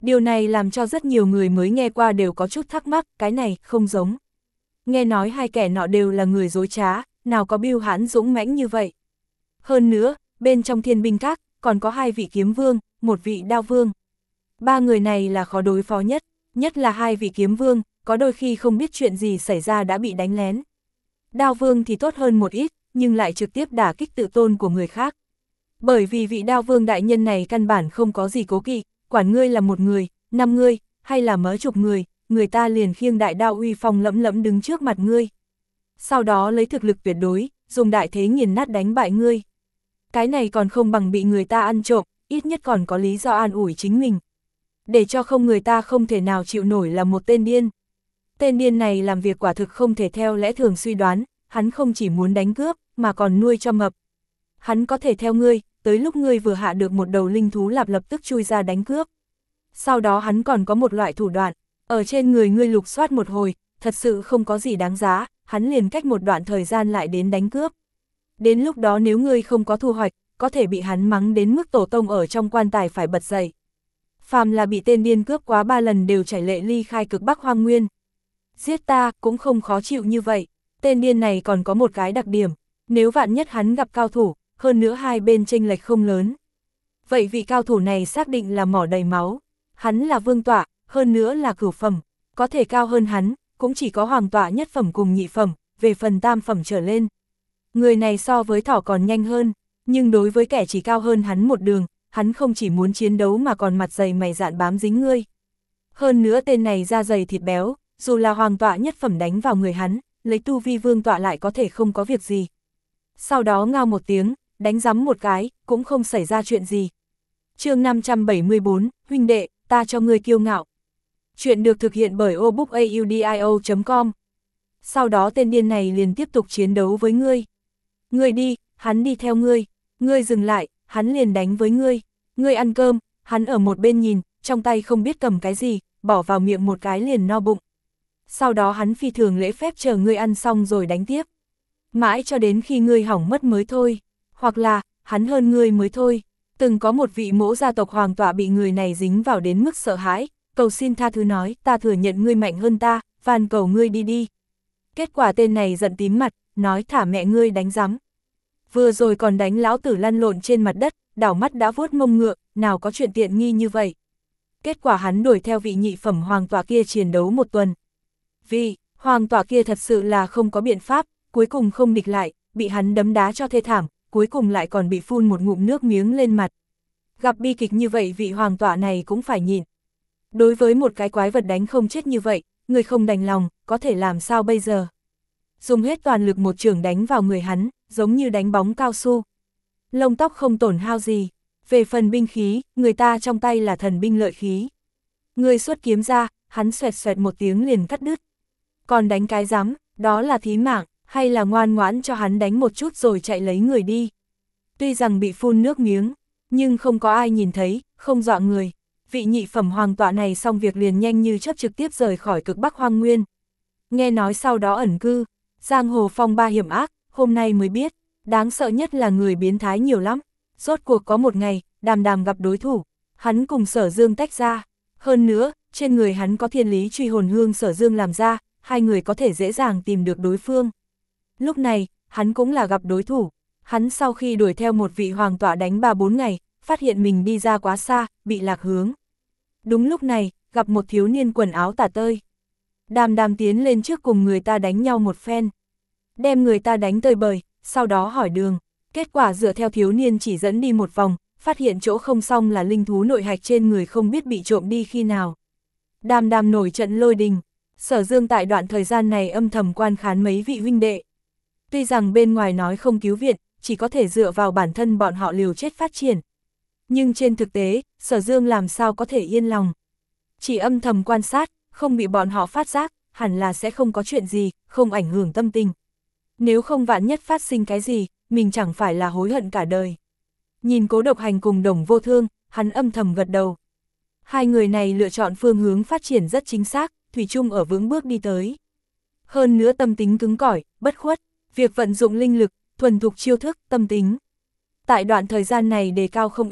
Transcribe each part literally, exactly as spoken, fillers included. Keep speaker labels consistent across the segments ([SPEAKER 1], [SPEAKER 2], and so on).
[SPEAKER 1] Điều này làm cho rất nhiều người mới nghe qua đều có chút thắc mắc, cái này không giống. Nghe nói hai kẻ nọ đều là người dối trá, nào có bưu hãn dũng mãnh như vậy. Hơn nữa, bên trong thiên binh các, còn có hai vị kiếm vương, một vị đao vương. Ba người này là khó đối phó nhất, nhất là hai vị kiếm vương, có đôi khi không biết chuyện gì xảy ra đã bị đánh lén. Đao vương thì tốt hơn một ít, nhưng lại trực tiếp đả kích tự tôn của người khác. Bởi vì vị đao vương đại nhân này căn bản không có gì cố kỵ, quản ngươi là một người, năm ngươi, hay là mấy chục người, người ta liền khiêng đại đao uy phong lẫm lẫm đứng trước mặt ngươi. Sau đó lấy thực lực tuyệt đối, dùng đại thế nghiền nát đánh bại ngươi. Cái này còn không bằng bị người ta ăn trộm, ít nhất còn có lý do an ủi chính mình. Để cho không người ta không thể nào chịu nổi là một tên điên. Tên điên này làm việc quả thực không thể theo lẽ thường suy đoán, hắn không chỉ muốn đánh cướp, mà còn nuôi cho mập. Hắn có thể theo ngươi, tới lúc ngươi vừa hạ được một đầu linh thú lạp lập tức chui ra đánh cướp. Sau đó hắn còn có một loại thủ đoạn, ở trên người ngươi lục soát một hồi, thật sự không có gì đáng giá, hắn liền cách một đoạn thời gian lại đến đánh cướp. Đến lúc đó nếu ngươi không có thu hoạch, có thể bị hắn mắng đến mức tổ tông ở trong quan tài phải bật dậy. Phàm là bị tên điên cướp quá ba lần đều chảy lệ ly khai cực Bắc Hoang Nguyên. Giết ta cũng không khó chịu như vậy, tên điên này còn có một cái đặc điểm, nếu vạn nhất hắn gặp cao thủ, hơn nữa hai bên chênh lệch không lớn. Vậy vị cao thủ này xác định là mỏ đầy máu, hắn là vương tọa, hơn nữa là cửu phẩm, có thể cao hơn hắn, cũng chỉ có hoàng tọa nhất phẩm cùng nhị phẩm, về phần tam phẩm trở lên. Người này so với thỏ còn nhanh hơn, nhưng đối với kẻ chỉ cao hơn hắn một đường, hắn không chỉ muốn chiến đấu mà còn mặt dày mày dạn bám dính ngươi. Hơn nữa tên này da dày thịt béo, dù là hoàng tọa nhất phẩm đánh vào người hắn, lấy tu vi vương tọa lại có thể không có việc gì. Sau đó ngao một tiếng, đánh giấm một cái, cũng không xảy ra chuyện gì. Chương năm trăm bảy mươi bốn, huynh đệ, ta cho ngươi kiêu ngạo. Chuyện được thực hiện bởi obookaudio chấm com. Sau đó tên điên này liền tiếp tục chiến đấu với ngươi. Ngươi đi, hắn đi theo ngươi. Ngươi dừng lại, hắn liền đánh với ngươi. Ngươi ăn cơm, hắn ở một bên nhìn, trong tay không biết cầm cái gì, bỏ vào miệng một cái liền no bụng. Sau đó hắn phi thường lễ phép chờ ngươi ăn xong rồi đánh tiếp. Mãi cho đến khi ngươi hỏng mất mới thôi. Hoặc là, hắn hơn ngươi mới thôi. Từng có một vị mỗ gia tộc hoàng tọa bị người này dính vào đến mức sợ hãi, cầu xin tha thứ nói, ta thừa nhận ngươi mạnh hơn ta, van cầu ngươi đi đi. Kết quả tên này giận tím mặt, nói thả mẹ ngươi đánh giấm. Vừa rồi còn đánh lão tử lăn lộn trên mặt đất, đảo mắt đã vuốt mông ngựa, nào có chuyện tiện nghi như vậy. Kết quả hắn đuổi theo vị nhị phẩm hoàng tọa kia chiến đấu một tuần. Vì, hoàng tọa kia thật sự là không có biện pháp, cuối cùng không địch lại, bị hắn đấm đá cho thê thảm, cuối cùng lại còn bị phun một ngụm nước miếng lên mặt. Gặp bi kịch như vậy vị hoàng tọa này cũng phải nhịn. Đối với một cái quái vật đánh không chết như vậy, người không đành lòng, có thể làm sao bây giờ? Dùng hết toàn lực một chưởng đánh vào người hắn, giống như đánh bóng cao su. Lông tóc không tổn hao gì. Về phần binh khí, người ta trong tay là thần binh lợi khí. Người xuất kiếm ra, hắn xoẹt xoẹt một tiếng liền cắt đứt. Còn đánh cái giám, đó là thí mạng, hay là ngoan ngoãn cho hắn đánh một chút rồi chạy lấy người đi. Tuy rằng bị phun nước miếng, nhưng không có ai nhìn thấy, không dọa người. Vị nhị phẩm hoàng tọa này xong việc liền nhanh như chớp trực tiếp rời khỏi cực Bắc Hoang Nguyên. Nghe nói sau đó ẩn cư, giang hồ phong ba hiểm ác, hôm nay mới biết, đáng sợ nhất là người biến thái nhiều lắm. Rốt cuộc có một ngày, Đàm Đàm gặp đối thủ, hắn cùng Sở Dương tách ra. Hơn nữa, trên người hắn có thiên lý truy hồn hương Sở Dương làm ra, hai người có thể dễ dàng tìm được đối phương. Lúc này, hắn cũng là gặp đối thủ. Hắn sau khi đuổi theo một vị hoàng tọa đánh ba bốn ngày, phát hiện mình đi ra quá xa, bị lạc hướng. Đúng lúc này, gặp một thiếu niên quần áo tả tơi. Đàm Đàm tiến lên trước cùng người ta đánh nhau một phen. Đem người ta đánh tơi bời, sau đó hỏi đường. Kết quả dựa theo thiếu niên chỉ dẫn đi một vòng, phát hiện chỗ không xong là linh thú nội hạch trên người không biết bị trộm đi khi nào. Đàm Đàm nổi trận lôi đình. Sở Dương tại đoạn thời gian này âm thầm quan khán mấy vị huynh đệ. Tuy rằng bên ngoài nói không cứu viện, chỉ có thể dựa vào bản thân bọn họ liều chết phát triển. Nhưng trên thực tế, Sở Dương làm sao có thể yên lòng. Chỉ âm thầm quan sát, không bị bọn họ phát giác, hẳn là sẽ không có chuyện gì, không ảnh hưởng tâm tình. Nếu không vạn nhất phát sinh cái gì, mình chẳng phải là hối hận cả đời. Nhìn Cố Độc Hành cùng Đồng Vô Thương, hắn âm thầm gật đầu. Hai người này lựa chọn phương hướng phát triển rất chính xác, thủy chung ở vững bước đi tới. Hơn nữa tâm tính cứng cỏi, bất khuất, việc vận dụng linh lực, thuần thục chiêu thức, tâm tính. Tại đoạn thời gian này đề cao không ít,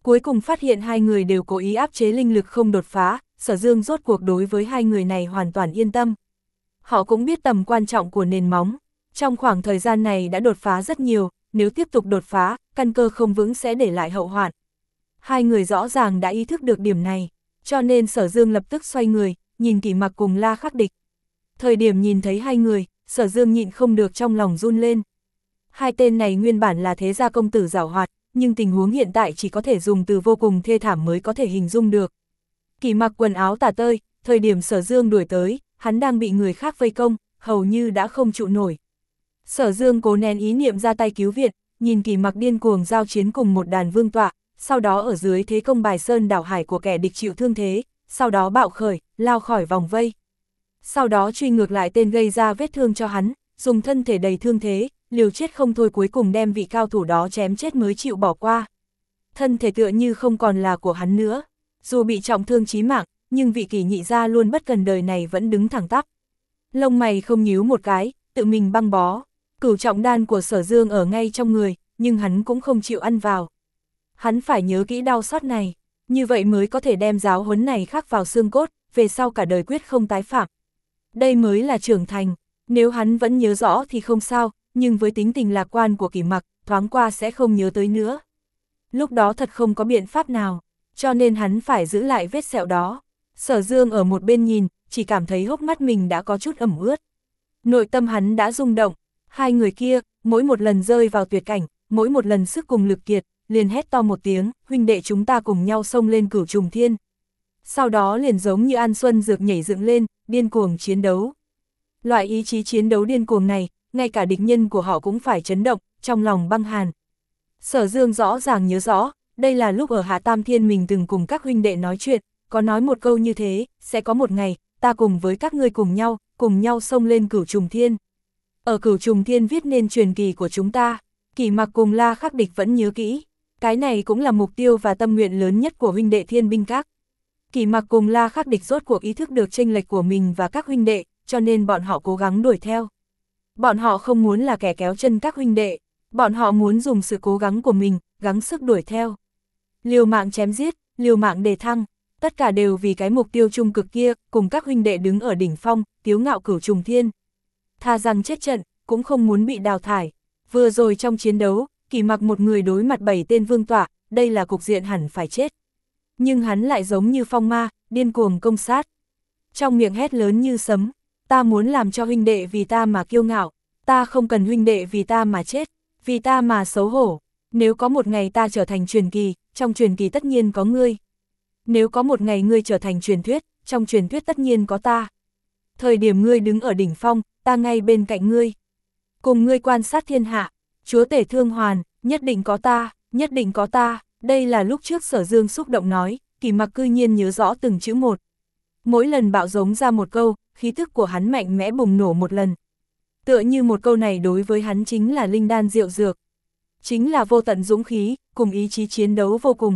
[SPEAKER 1] Cuối cùng phát hiện hai người đều cố ý áp chế linh lực không đột phá, Sở Dương rốt cuộc đối với hai người này hoàn toàn yên tâm. Họ cũng biết tầm quan trọng của nền móng, trong khoảng thời gian này đã đột phá rất nhiều, nếu tiếp tục đột phá, căn cơ không vững sẽ để lại hậu hoạn. Hai người rõ ràng đã ý thức được điểm này, cho nên Sở Dương lập tức xoay người, nhìn Kỷ Mặc cùng La Khắc Địch. Thời điểm nhìn thấy hai người, Sở Dương nhịn không được trong lòng run lên. Hai tên này nguyên bản là thế gia công tử giàu hoạt, nhưng tình huống hiện tại chỉ có thể dùng từ vô cùng thê thảm mới có thể hình dung được. Kỷ Mặc quần áo tả tơi, thời điểm Sở Dương đuổi tới, hắn đang bị người khác vây công, hầu như đã không trụ nổi. Sở Dương cố nén ý niệm ra tay cứu viện, nhìn Kỷ Mặc điên cuồng giao chiến cùng một đàn vương tọa, sau đó ở dưới thế công bài sơn đảo hải của kẻ địch chịu thương thế, sau đó bạo khởi, lao khỏi vòng vây. Sau đó truy ngược lại tên gây ra vết thương cho hắn, dùng thân thể đầy thương thế, liều chết không thôi, cuối cùng đem vị cao thủ đó chém chết mới chịu bỏ qua. Thân thể tựa như không còn là của hắn nữa, dù bị trọng thương chí mạng, nhưng vị Kỷ nhị gia luôn bất cần đời này vẫn đứng thẳng tắp. Lông mày không nhíu một cái, tự mình băng bó. Cửu trọng đan của Sở Dương ở ngay trong người, nhưng hắn cũng không chịu ăn vào. Hắn phải nhớ kỹ đau xót này, như vậy mới có thể đem giáo huấn này khắc vào xương cốt, về sau cả đời quyết không tái phạm. Đây mới là trưởng thành, nếu hắn vẫn nhớ rõ thì không sao, nhưng với tính tình lạc quan của Kỷ Mặc, thoáng qua sẽ không nhớ tới nữa. Lúc đó thật không có biện pháp nào, cho nên hắn phải giữ lại vết sẹo đó. Sở Dương ở một bên nhìn, chỉ cảm thấy hốc mắt mình đã có chút ẩm ướt. Nội tâm hắn đã rung động, hai người kia, mỗi một lần rơi vào tuyệt cảnh, mỗi một lần sức cùng lực kiệt, liền hét to một tiếng, huynh đệ chúng ta cùng nhau xông lên Cửu Trùng Thiên. Sau đó liền giống như An Xuân Dược nhảy dựng lên, điên cuồng chiến đấu. Loại ý chí chiến đấu điên cuồng này, ngay cả địch nhân của họ cũng phải chấn động, trong lòng băng hàn. Sở Dương rõ ràng nhớ rõ, đây là lúc ở Hạ Tam Thiên mình từng cùng các huynh đệ nói chuyện, có nói một câu như thế, sẽ có một ngày, ta cùng với các ngươi cùng nhau, cùng nhau xông lên Cửu Trùng Thiên. Ở Cửu Trùng Thiên viết nên truyền kỳ của chúng ta, Kỷ Mặc cùng La Khắc Địch vẫn nhớ kỹ, cái này cũng là mục tiêu và tâm nguyện lớn nhất của huynh đệ Thiên Binh Các. Kỷ Mặc cùng La Khắc Địch rốt cuộc ý thức được chênh lệch của mình và các huynh đệ, cho nên bọn họ cố gắng đuổi theo. Bọn họ không muốn là kẻ kéo chân các huynh đệ, bọn họ muốn dùng sự cố gắng của mình, gắng sức đuổi theo. Liều mạng chém giết, liều mạng đề thăng, tất cả đều vì cái mục tiêu trung cực kia, cùng các huynh đệ đứng ở đỉnh phong, kiêu ngạo Cửu Trùng Thiên. Tha rằng chết trận, cũng không muốn bị đào thải. Vừa rồi trong chiến đấu, Kỷ Mặc một người đối mặt bảy tên vương tọa, đây là cục diện hẳn phải chết. Nhưng hắn lại giống như phong ma, điên cuồng công sát. Trong miệng hét lớn như sấm, ta muốn làm cho huynh đệ vì ta mà kiêu ngạo, ta không cần huynh đệ vì ta mà chết, vì ta mà xấu hổ. Nếu có một ngày ta trở thành truyền kỳ, trong truyền kỳ tất nhiên có ngươi. Nếu có một ngày ngươi trở thành truyền thuyết, trong truyền thuyết tất nhiên có ta. Thời điểm ngươi đứng ở đỉnh phong, ta ngay bên cạnh ngươi. Cùng ngươi quan sát thiên hạ, chúa tể thương hoàn, nhất định có ta, nhất định có ta. Đây là lúc trước Sở Dương xúc động nói, Kỷ Mặc cư nhiên nhớ rõ từng chữ một. Mỗi lần bạo giống ra một câu, khí thức của hắn mạnh mẽ bùng nổ một lần. Tựa như một câu này đối với hắn chính là linh đan diệu dược. Chính là vô tận dũng khí, cùng ý chí chiến đấu vô cùng.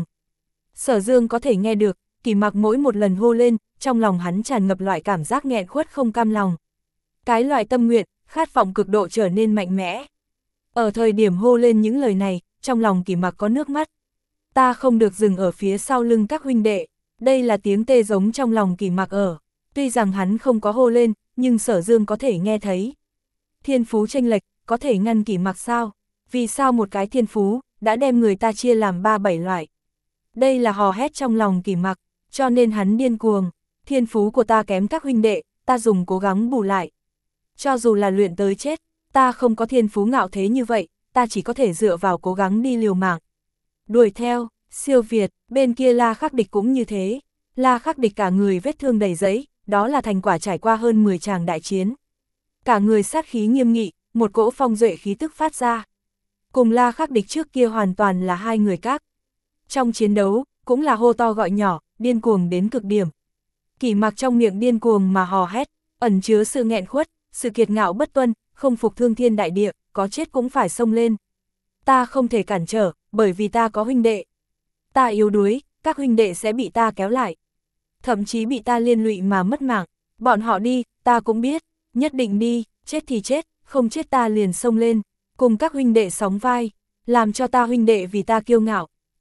[SPEAKER 1] Sở Dương có thể nghe được, Kỷ Mặc mỗi một lần hô lên, trong lòng hắn tràn ngập loại cảm giác nghẹn khuất không cam lòng. Cái loại tâm nguyện, khát vọng cực độ trở nên mạnh mẽ. Ở thời điểm hô lên những lời này, trong lòng Kỷ Mặc có nước mắt. Ta không được dừng ở phía sau lưng các huynh đệ, đây là tiếng tê giống trong lòng Kỷ Mặc ở. Tuy rằng hắn không có hô lên, nhưng Sở Dương có thể nghe thấy. Thiên phú chênh lệch, có thể ngăn Kỷ Mặc sao? Vì sao một cái thiên phú, đã đem người ta chia làm ba bảy loại? Đây là hò hét trong lòng Kỷ Mặc, cho nên hắn điên cuồng. Thiên phú của ta kém các huynh đệ, ta dùng cố gắng bù lại. Cho dù là luyện tới chết, ta không có thiên phú ngạo thế như vậy, ta chỉ có thể dựa vào cố gắng đi liều mạng. Đuổi theo, siêu việt, bên kia La Khắc Địch cũng như thế. La Khắc Địch cả người vết thương đầy giấy, đó là thành quả trải qua hơn mười tràng đại chiến. Cả người sát khí nghiêm nghị, một cỗ phong duệ khí tức phát ra. Cùng La Khắc Địch trước kia hoàn toàn là hai người khác. Trong chiến đấu, cũng là hô to gọi nhỏ, điên cuồng đến cực điểm. Kỷ Mặc trong miệng điên cuồng mà hò hét, ẩn chứa sự nghẹn khuất, sự kiệt ngạo bất tuân, không phục thương thiên đại địa, có chết cũng phải xông lên. Ta không thể cản trở, bởi vì ta có huynh đệ. Ta yếu đuối, các huynh đệ sẽ bị ta kéo lại. Thậm chí bị ta liên lụy mà mất mạng. Bọn họ đi, ta cũng biết, nhất định đi, chết thì chết, không chết ta liền xông lên, cùng các huynh đệ sóng vai, làm cho ta huynh đệ vì ta kiêu ngạo.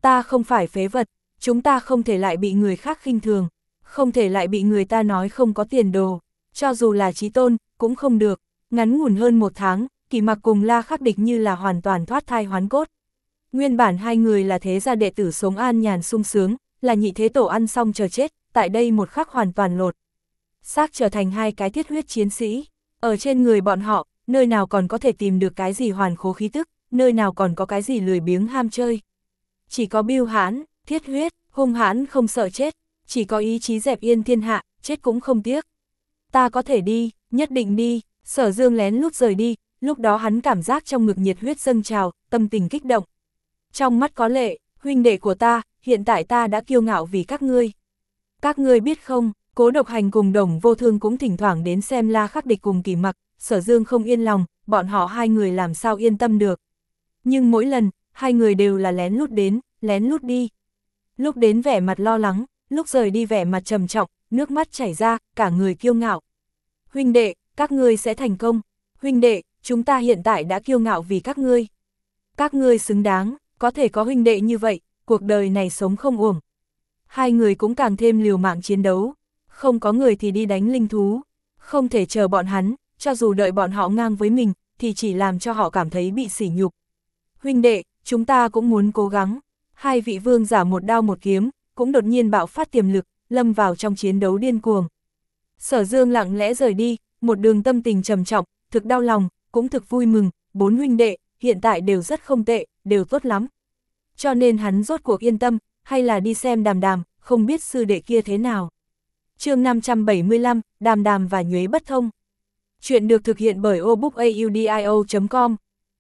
[SPEAKER 1] Ta không phải phế vật, chúng ta không thể lại bị người khác khinh thường, không thể lại bị người ta nói không có tiền đồ, cho dù là chí tôn, cũng không được. Ngắn ngủn hơn một tháng, Kỳ Mặc cùng La Khắc Địch như là hoàn toàn thoát thai hoán cốt. Nguyên bản hai người là thế gia đệ tử sống an nhàn sung sướng, là nhị thế tổ ăn xong chờ chết, tại đây một khắc hoàn toàn lột xác trở thành hai cái thiết huyết chiến sĩ. Ở trên người bọn họ, nơi nào còn có thể tìm được cái gì hoàn khố khí tức, nơi nào còn có cái gì lười biếng ham chơi. Chỉ có bưu hãn, thiết huyết, hung hãn không sợ chết, chỉ có ý chí dẹp yên thiên hạ, chết cũng không tiếc. Ta có thể đi, nhất định đi. Sở Dương lén lút rời đi, lúc đó hắn cảm giác trong ngực nhiệt huyết dâng trào, tâm tình kích động. Trong mắt có lệ, huynh đệ của ta, hiện tại ta đã kiêu ngạo vì các ngươi. Các ngươi biết không, Cố Độc Hành cùng Đồng Vô Thương cũng thỉnh thoảng đến xem La Khắc Địch cùng Kỳ Mặc, Sở Dương không yên lòng, bọn họ hai người làm sao yên tâm được. Nhưng mỗi lần, hai người đều là lén lút đến, lén lút đi. Lúc đến vẻ mặt lo lắng, lúc rời đi vẻ mặt trầm trọng, nước mắt chảy ra, cả người kiêu ngạo. Huynh đệ, các ngươi sẽ thành công. Huynh đệ, chúng ta hiện tại đã kiêu ngạo vì các ngươi. Các ngươi xứng đáng, có thể có huynh đệ như vậy, cuộc đời này sống không uổng. Hai người cũng càng thêm liều mạng chiến đấu. Không có người thì đi đánh linh thú. Không thể chờ bọn hắn, cho dù đợi bọn họ ngang với mình, thì chỉ làm cho họ cảm thấy bị sỉ nhục. Huynh đệ, chúng ta cũng muốn cố gắng. Hai vị vương giả một đao một kiếm, cũng đột nhiên bạo phát tiềm lực, lâm vào trong chiến đấu điên cuồng. Sở Dương lặng lẽ rời đi, một đường tâm tình trầm trọng, thực đau lòng, cũng thực vui mừng, bốn huynh đệ, hiện tại đều rất không tệ, đều tốt lắm. Cho nên hắn rốt cuộc yên tâm, hay là đi xem Đàm Đàm, không biết sư đệ kia thế nào. Chương năm trăm bảy mươi lăm, Đàm Đàm và Nhuế Bất Thông. Chuyện được thực hiện bởi obookaudio chấm com.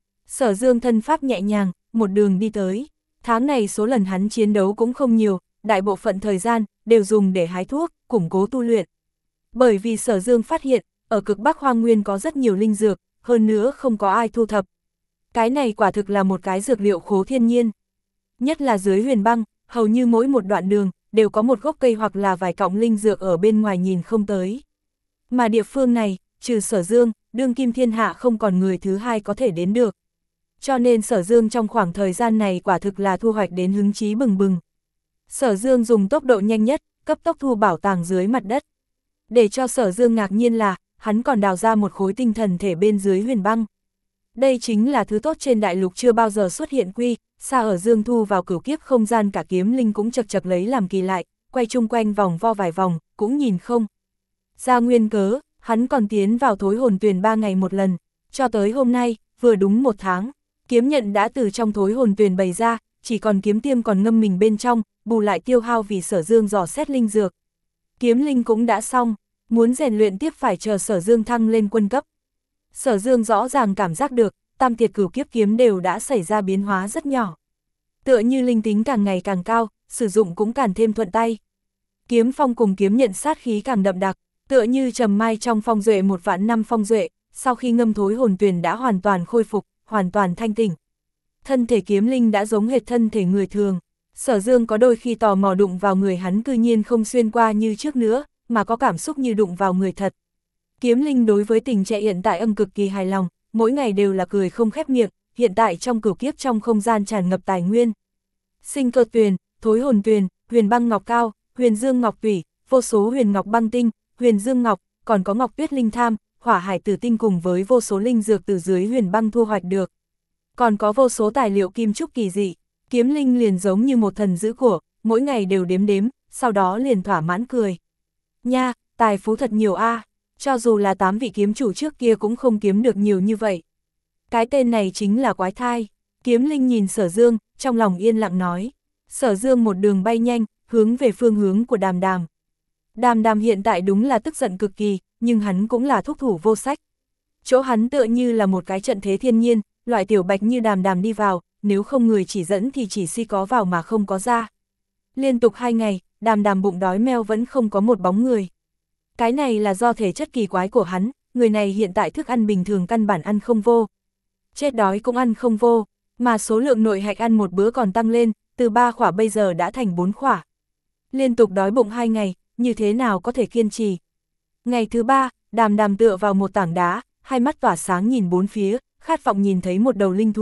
[SPEAKER 1] Sở Dương thân pháp nhẹ nhàng, một đường đi tới. Tháng này số lần hắn chiến đấu cũng không nhiều, đại bộ phận thời gian đều dùng để hái thuốc, củng cố tu luyện. Bởi vì Sở Dương phát hiện, ở cực Bắc Hoang Nguyên có rất nhiều linh dược, hơn nữa không có ai thu thập. Cái này quả thực là một cái dược liệu khố thiên nhiên. Nhất là dưới Huyền Băng, hầu như mỗi một đoạn đường, đều có một gốc cây hoặc là vài cọng linh dược ở bên ngoài nhìn không tới. Mà địa phương này, trừ Sở Dương, đương kim thiên hạ không còn người thứ hai có thể đến được. Cho nên Sở Dương trong khoảng thời gian này quả thực là thu hoạch đến hứng chí bừng bừng. Sở Dương dùng tốc độ nhanh nhất, cấp tốc thu bảo tàng dưới mặt đất. Để cho Sở Dương ngạc nhiên là, hắn còn đào ra một khối tinh thần thể bên dưới Huyền Băng. Đây chính là thứ tốt trên đại lục chưa bao giờ xuất hiện quy, xa ở Dương thu vào cửu kiếp không gian cả kiếm linh cũng chật chật lấy làm kỳ lại, quay chung quanh vòng vo vài vòng, cũng nhìn không ra nguyên cớ, hắn còn tiến vào thối hồn tuyền ba ngày một lần, cho tới hôm nay, vừa đúng một tháng, kiếm nhận đã từ trong thối hồn tuyền bày ra, chỉ còn kiếm tiêm còn ngâm mình bên trong, bù lại tiêu hao vì Sở Dương dò xét linh dược. Kiếm linh cũng đã xong, muốn rèn luyện tiếp phải chờ Sở Dương thăng lên quân cấp. Sở Dương rõ ràng cảm giác được, tam tiệt cửu kiếp kiếm đều đã xảy ra biến hóa rất nhỏ. Tựa như linh tính càng ngày càng cao, sử dụng cũng càng thêm thuận tay. Kiếm phong cùng kiếm nhận sát khí càng đậm đặc, tựa như trầm mai trong phong duệ một vạn năm phong duệ, sau khi ngâm thối hồn tuyền đã hoàn toàn khôi phục, hoàn toàn thanh tỉnh. Thân thể kiếm linh đã giống hệt thân thể người thường. Sở Dương có đôi khi tò mò đụng vào người hắn cư nhiên không xuyên qua như trước nữa, mà có cảm xúc như đụng vào người thật. Kiếm linh đối với tình trạng hiện tại âm cực kỳ hài lòng, mỗi ngày đều là cười không khép miệng, hiện tại trong cửu kiếp trong không gian tràn ngập tài nguyên. Sinh cơ tuyền, thối hồn tuyền, huyền băng ngọc cao, huyền dương ngọc tủy, vô số huyền ngọc băng tinh, huyền dương ngọc, còn có ngọc tuyết linh tham, hỏa hải tử tinh cùng với vô số linh dược từ dưới huyền băng thu hoạch được. Còn có vô số tài liệu kim trúc kỳ dị, kiếm linh liền giống như một thần giữ của, mỗi ngày đều đếm đếm, sau đó liền thỏa mãn cười. Nha, tài phú thật nhiều a, cho dù là tám vị kiếm chủ trước kia cũng không kiếm được nhiều như vậy. Cái tên này chính là quái thai. Kiếm linh nhìn Sở Dương, trong lòng yên lặng nói. Sở Dương một đường bay nhanh, hướng về phương hướng của Đàm Đàm. Đàm Đàm hiện tại đúng là tức giận cực kỳ, nhưng hắn cũng là thúc thủ vô sách. Chỗ hắn tựa như là một cái trận thế thiên nhiên, loại tiểu bạch như Đàm Đàm đi vào, nếu không người chỉ dẫn thì chỉ si có vào mà không có ra. Liên tục hai ngày, Đàm Đàm bụng đói meo vẫn không có một bóng người. Cái này là do thể chất kỳ quái của hắn, người này hiện tại thức ăn bình thường căn bản ăn không vô. Chết đói cũng ăn không vô, mà số lượng nội hạch ăn một bữa còn tăng lên, từ ba khỏa bây giờ đã thành bốn khỏa. Liên tục đói bụng hai ngày, như thế nào có thể kiên trì. Ngày thứ ba, Đàm Đàm tựa vào một tảng đá, hai mắt tỏa sáng nhìn bốn phía, khát vọng nhìn thấy một đầu linh thú,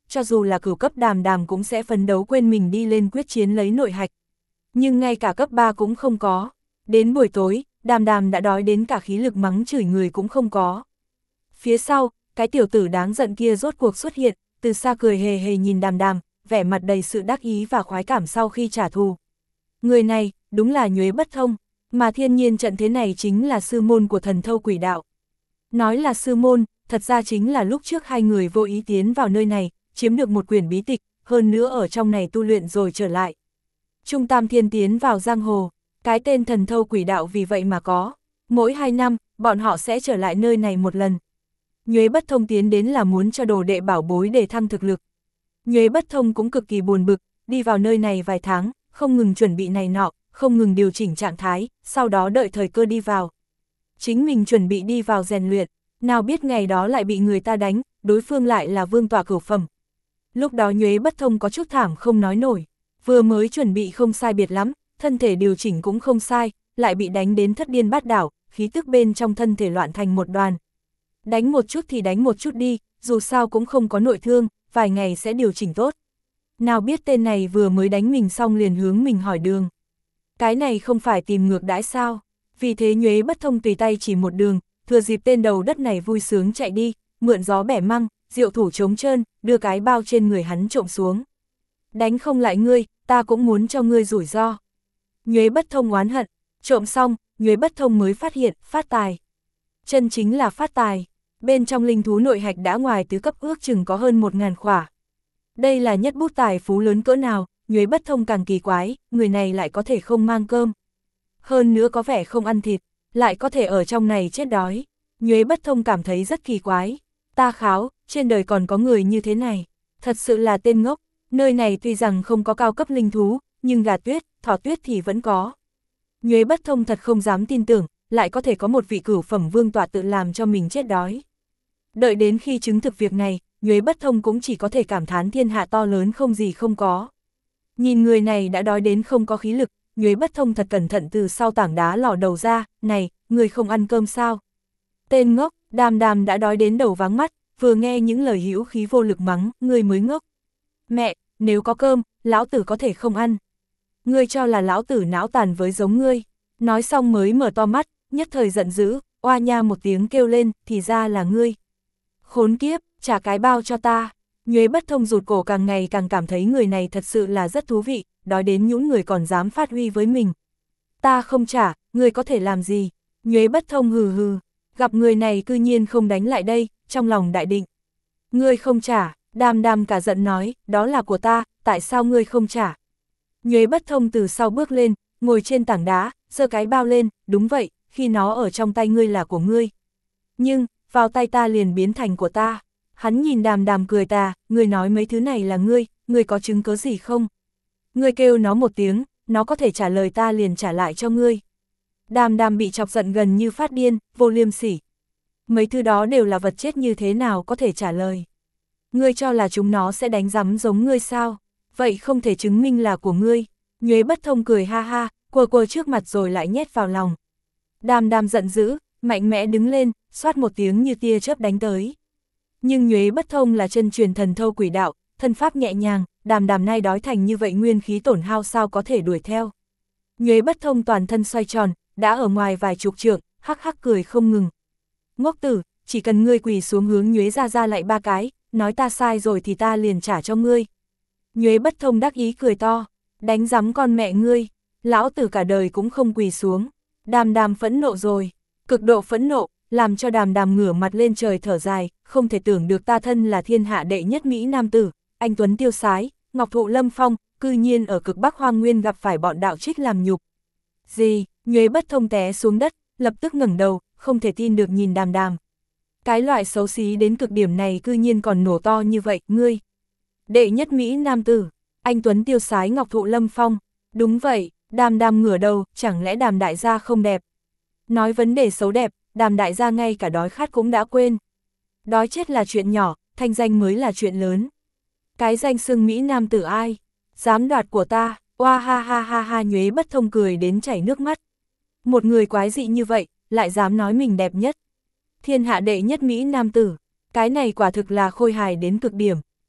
[SPEAKER 1] cho dù là cửu cấp Đàm Đàm cũng sẽ phấn đấu quên mình đi lên quyết chiến lấy nội hạch. Nhưng ngay cả cấp ba cũng không có. Đến buổi tối, Đàm Đàm đã đói đến cả khí lực mắng chửi người cũng không có. Phía sau, cái tiểu tử đáng giận kia rốt cuộc xuất hiện, từ xa cười hề hề nhìn Đàm Đàm, vẻ mặt đầy sự đắc ý và khoái cảm sau khi trả thù. Người này, đúng là Nhuế Bất Thông, mà thiên nhiên trận thế này chính là sư môn của thần thâu quỷ đạo. Nói là sư môn, thật ra chính là lúc trước hai người vô ý tiến vào nơi này, chiếm được một quyển bí tịch, hơn nữa ở trong này tu luyện rồi trở lại. Trung Tam Thiên tiến vào giang hồ, cái tên thần thâu quỷ đạo vì vậy mà có. Mỗi hai năm, bọn họ sẽ trở lại nơi này một lần. Nhuế Bất Thông tiến đến là muốn cho đồ đệ bảo bối để thăng thực lực. Nhuế Bất Thông cũng cực kỳ buồn bực, đi vào nơi này vài tháng, không ngừng chuẩn bị này nọ, không ngừng điều chỉnh trạng thái, sau đó đợi thời cơ đi vào. Chính mình chuẩn bị đi vào rèn luyện, nào biết ngày đó lại bị người ta đánh, đối phương lại là vương tọa cửu phẩm. Lúc đó Nhuế Bất Thông có chút thảm không nói nổi, vừa mới chuẩn bị không sai biệt lắm, thân thể điều chỉnh cũng không sai, lại bị đánh đến thất điên bát đảo, khí tức bên trong thân thể loạn thành một đoàn. Đánh một chút thì đánh một chút đi, dù sao cũng không có nội thương, vài ngày sẽ điều chỉnh tốt. Nào biết tên này vừa mới đánh mình xong liền hướng mình hỏi đường. Cái này không phải tìm ngược đãi sao? Vì thế Nhuế Bất Thông tùy tay chỉ một đường, thừa dịp tên đầu đất này vui sướng chạy đi, mượn gió bẻ măng, diệu thủ trống trơn, đưa cái bao trên người hắn trộm xuống. Đánh không lại ngươi, ta cũng muốn cho ngươi rủi ro. Nhuế Bất Thông oán hận, trộm xong, Nhuế Bất Thông mới phát hiện, phát tài. Chân chính là phát tài, bên trong linh thú nội hạch đã ngoài tứ cấp ước chừng có hơn một ngàn khỏa. Đây là nhất bút tài phú lớn cỡ nào, Nhuế Bất Thông càng kỳ quái, người này lại có thể không mang cơm. Hơn nữa có vẻ không ăn thịt, lại có thể ở trong này chết đói. Nhuế Bất Thông cảm thấy rất kỳ quái. Ta kháo, trên đời còn có người như thế này. Thật sự là tên ngốc, nơi này tuy rằng không có cao cấp linh thú, nhưng gà tuyết, thỏ tuyết thì vẫn có. Nhuế Bất Thông thật không dám tin tưởng, lại có thể có một vị cửu phẩm vương tọa tự làm cho mình chết đói. Đợi đến khi chứng thực việc này, Nhuế Bất Thông cũng chỉ có thể cảm thán thiên hạ to lớn không gì không có. Nhìn người này đã đói đến không có khí lực, Nhuế Bất Thông thật cẩn thận từ sau tảng đá lò đầu ra, này, người không ăn cơm sao? Tên ngốc, Đàm Đàm đã đói đến đầu váng mắt, vừa nghe những lời hữu khí vô lực mắng, người mới ngốc. Mẹ, nếu có cơm, lão tử có thể không ăn. Ngươi cho là lão tử não tàn với giống ngươi. Nói xong mới mở to mắt, nhất thời giận dữ, oa nha một tiếng kêu lên, thì ra là ngươi. Khốn kiếp, trả cái bao cho ta. Nhuế Bất Thông rụt cổ càng ngày càng cảm thấy người này thật sự là rất thú vị, đói đến nhũn người còn dám phát huy với mình. Ta không trả, ngươi có thể làm gì? Nhuế Bất Thông hừ hừ, gặp người này cư nhiên không đánh lại đây, trong lòng đại định. Ngươi không trả, Đàm Đàm cả giận nói, đó là của ta, tại sao ngươi không trả? Nhuế Bất Thông từ sau bước lên, ngồi trên tảng đá, giơ cái bao lên, đúng vậy, khi nó ở trong tay ngươi là của ngươi. Nhưng, vào tay ta liền biến thành của ta. Hắn nhìn Đàm Đàm cười tà, ngươi nói mấy thứ này là ngươi, ngươi có chứng cớ gì không? Ngươi kêu nó một tiếng, nó có thể trả lời ta liền trả lại cho ngươi. Đàm Đàm bị chọc giận gần như phát điên, vô liêm sỉ. Mấy thứ đó đều là vật chết như thế nào có thể trả lời. Ngươi cho là chúng nó sẽ đánh rắm giống ngươi sao? Vậy không thể chứng minh là của ngươi. Nhuế Bất Thông cười ha ha, quờ quờ trước mặt rồi lại nhét vào lòng. Đàm Đàm giận dữ, mạnh mẽ đứng lên, xoát một tiếng như tia chớp đánh tới. Nhưng Nhuế Bất Thông là chân truyền thần thâu quỷ đạo, thân pháp nhẹ nhàng, Đàm Đàm nay đói thành như vậy nguyên khí tổn hao sao có thể đuổi theo. Nhuế Bất Thông toàn thân xoay tròn, đã ở ngoài vài chục trượng, hắc hắc cười không ngừng. Ngốc tử, chỉ cần ngươi quỳ xuống hướng Nhuế ra ra lại ba cái, nói ta sai rồi thì ta liền trả cho ngươi. Nhuế Bất Thông đắc ý cười to, đánh rắm con mẹ ngươi, lão tử cả đời cũng không quỳ xuống. Đàm Đàm phẫn nộ rồi, cực độ phẫn nộ, làm cho Đàm Đàm ngửa mặt lên trời thở dài, không thể tưởng được ta thân là thiên hạ đệ nhất Mỹ nam tử, anh tuấn tiêu sái, ngọc thụ lâm phong, cư nhiên ở cực Bắc Hoang Nguyên gặp phải bọn đạo trích làm nhục. Gì? Nhuế Bất Thông té xuống đất, lập tức ngẩng đầu, không thể tin được nhìn Đàm Đàm. Cái loại xấu xí đến cực điểm này cư nhiên còn nổ to như vậy, ngươi. Đệ nhất Mỹ nam tử, anh tuấn tiêu sái ngọc thụ lâm phong. Đúng vậy, Đàm Đàm ngửa đầu, chẳng lẽ Đàm đại gia không đẹp? Nói vấn đề xấu đẹp, Đàm đại gia ngay cả đói khát cũng đã quên. Đói chết là chuyện nhỏ, thanh danh mới là chuyện lớn. Cái danh xưng Mỹ nam tử ai? Dám đoạt của ta, oa ha ha ha ha. Nhuế Bất Thông cười đến chảy nước mắt. Một người quái dị như vậy, lại dám nói mình đẹp nhất. Thiên hạ đệ nhất Mỹ nam tử, cái này quả thực là khôi hài đến cực điểm.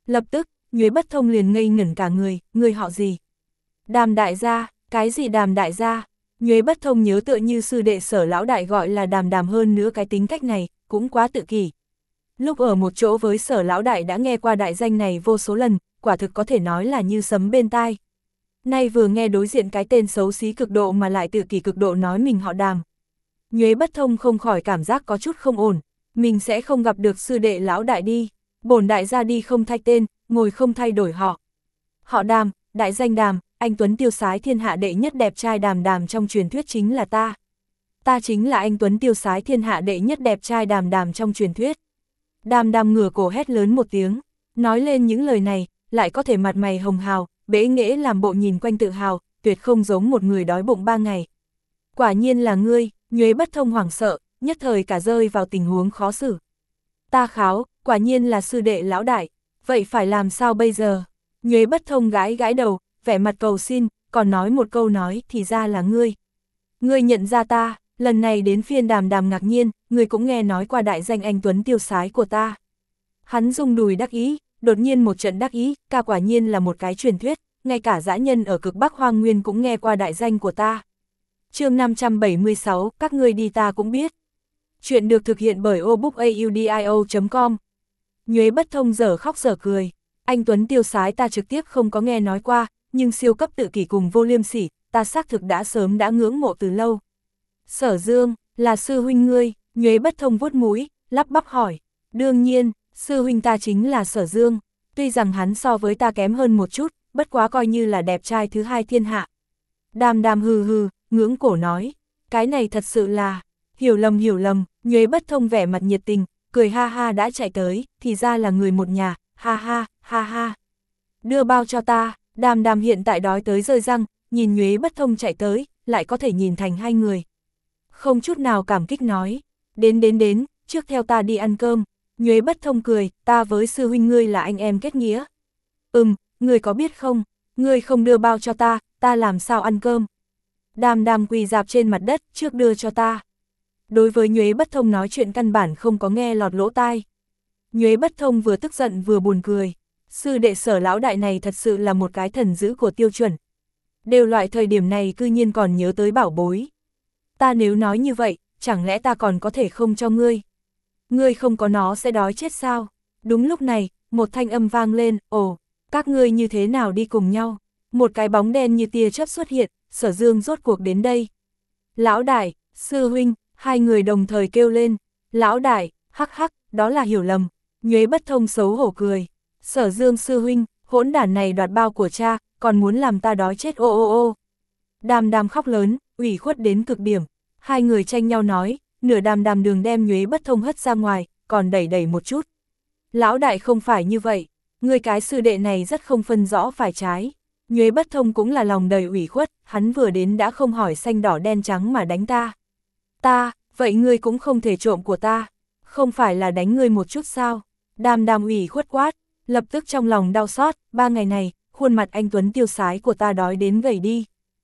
[SPEAKER 1] Lập tức, Nhuế Bất Thông liền ngây ngẩn cả người, người họ gì? Đàm đại gia, cái gì Đàm đại gia? Nhuế Bất Thông nhớ tựa như sư đệ Sở lão đại gọi là Đàm Đàm, hơn nữa cái tính cách này, cũng quá tự kỷ. Lúc ở một chỗ với Sở lão đại đã nghe qua đại danh này vô số lần, quả thực có thể nói là như sấm bên tai. Nay vừa nghe đối diện cái tên xấu xí cực độ mà lại tự kỷ cực độ nói mình họ Đàm. Nhuế Bất Thông không khỏi cảm giác có chút không ổn, mình sẽ không gặp được sư đệ lão đại đi, bổn đại gia đi không thay tên, ngồi không thay đổi họ. Họ Đàm, đại danh Đàm, anh tuấn tiêu sái thiên hạ đệ nhất đẹp trai Đàm Đàm trong truyền thuyết chính là ta. Ta chính là anh tuấn tiêu sái thiên hạ đệ nhất đẹp trai Đàm Đàm trong truyền thuyết. Đàm Đàm ngửa cổ hét lớn một tiếng, nói lên những lời này, lại có thể mặt mày hồng hào, bẽ nghễ làm bộ nhìn quanh tự hào, tuyệt không giống một người đói bụng ba ngày. Quả nhiên là ngươi, Nhuế Bất Thông hoảng sợ, nhất thời cả rơi vào tình huống khó xử. Ta kháo, quả nhiên là sư đệ lão đại, vậy phải làm sao bây giờ? Nhuế Bất Thông gãi gãi đầu, vẻ mặt cầu xin, còn nói một câu nói thì ra là ngươi. Ngươi nhận ra ta, lần này đến phiên Đàm Đàm ngạc nhiên, ngươi cũng nghe nói qua đại danh anh tuấn tiêu sái của ta. Hắn rung đùi đắc ý, đột nhiên một trận đắc ý, ca quả nhiên là một cái truyền thuyết, ngay cả dã nhân ở cực Bắc Hoang Nguyên cũng nghe qua đại danh của ta. Chương năm trăm bảy mươi sáu, các ngươi đi ta cũng biết. Chuyện được thực hiện bởi ô book audio chấm com. Nhuế Bất Thông dở khóc dở cười, anh tuấn tiêu sái ta trực tiếp không có nghe nói qua, nhưng siêu cấp tự kỷ cùng vô liêm sỉ, ta xác thực đã sớm đã ngưỡng mộ từ lâu. Sở Dương, là sư huynh ngươi? Nhuế Bất Thông vuốt mũi, lắp bắp hỏi. Đương nhiên, sư huynh ta chính là Sở Dương, tuy rằng hắn so với ta kém hơn một chút, bất quá coi như là đẹp trai thứ hai thiên hạ. Đàm Đàm hừ hừ, ngưỡng cổ nói, cái này thật sự là, hiểu lầm hiểu lầm. Nhuế Bất Thông vẻ mặt nhiệt tình, cười ha ha đã chạy tới, thì ra là người một nhà, ha ha, ha ha. Đưa bao cho ta. Đàm Đàm hiện tại đói tới rơi răng, nhìn Nhuế Bất Thông chạy tới, lại có thể nhìn thành hai người. Không chút nào cảm kích nói, đến đến đến, trước theo ta đi ăn cơm. Nhuế Bất Thông cười, ta với sư huynh ngươi là anh em kết nghĩa. Ừm, ngươi có biết không, ngươi không đưa bao cho ta, ta làm sao ăn cơm. Đàm Đàm quỳ dạp trên mặt đất, trước đưa cho ta. Đối với Nhuế Bất Thông nói chuyện căn bản không có nghe lọt lỗ tai. Nhuế Bất Thông vừa tức giận vừa buồn cười, sư đệ Sở lão đại này thật sự là một cái thần dữ của tiêu chuẩn. Đều loại thời điểm này cư nhiên còn nhớ tới bảo bối. Ta nếu nói như vậy, chẳng lẽ ta còn có thể không cho ngươi? Ngươi không có nó sẽ đói chết sao? Đúng lúc này, một thanh âm vang lên, ồ, các ngươi như thế nào đi cùng nhau? Một cái bóng đen như tia chớp xuất hiện, Sở Dương rốt cuộc đến đây. Lão đại, sư huynh, hai người đồng thời kêu lên. Lão đại, hắc hắc, đó là hiểu lầm. Nhuế Bất Thông xấu hổ cười. Sở Dương sư huynh, hỗn đản này đoạt bao của cha, còn muốn làm ta đói chết ô ô ô. Đàm Đàm khóc lớn, ủy khuất đến cực điểm. Hai người tranh nhau nói, nửa Đàm Đàm đường đem Nhuế Bất Thông hất ra ngoài, còn đẩy đẩy một chút. Lão đại không phải như vậy, người cái sư đệ này rất không phân rõ phải trái. Nhuế Bất Thông cũng là lòng đầy ủy khuất, hắn vừa đến đã không hỏi xanh đỏ đen trắng mà đánh ta. Ta, vậy ngươi cũng không thể trộm của ta, không phải là đánh ngươi một chút sao? Đàm Đàm ủy khuất quát, lập tức trong lòng đau xót, ba ngày này, khuôn mặt anh tuấn tiêu sái của ta đói đến gầy đi.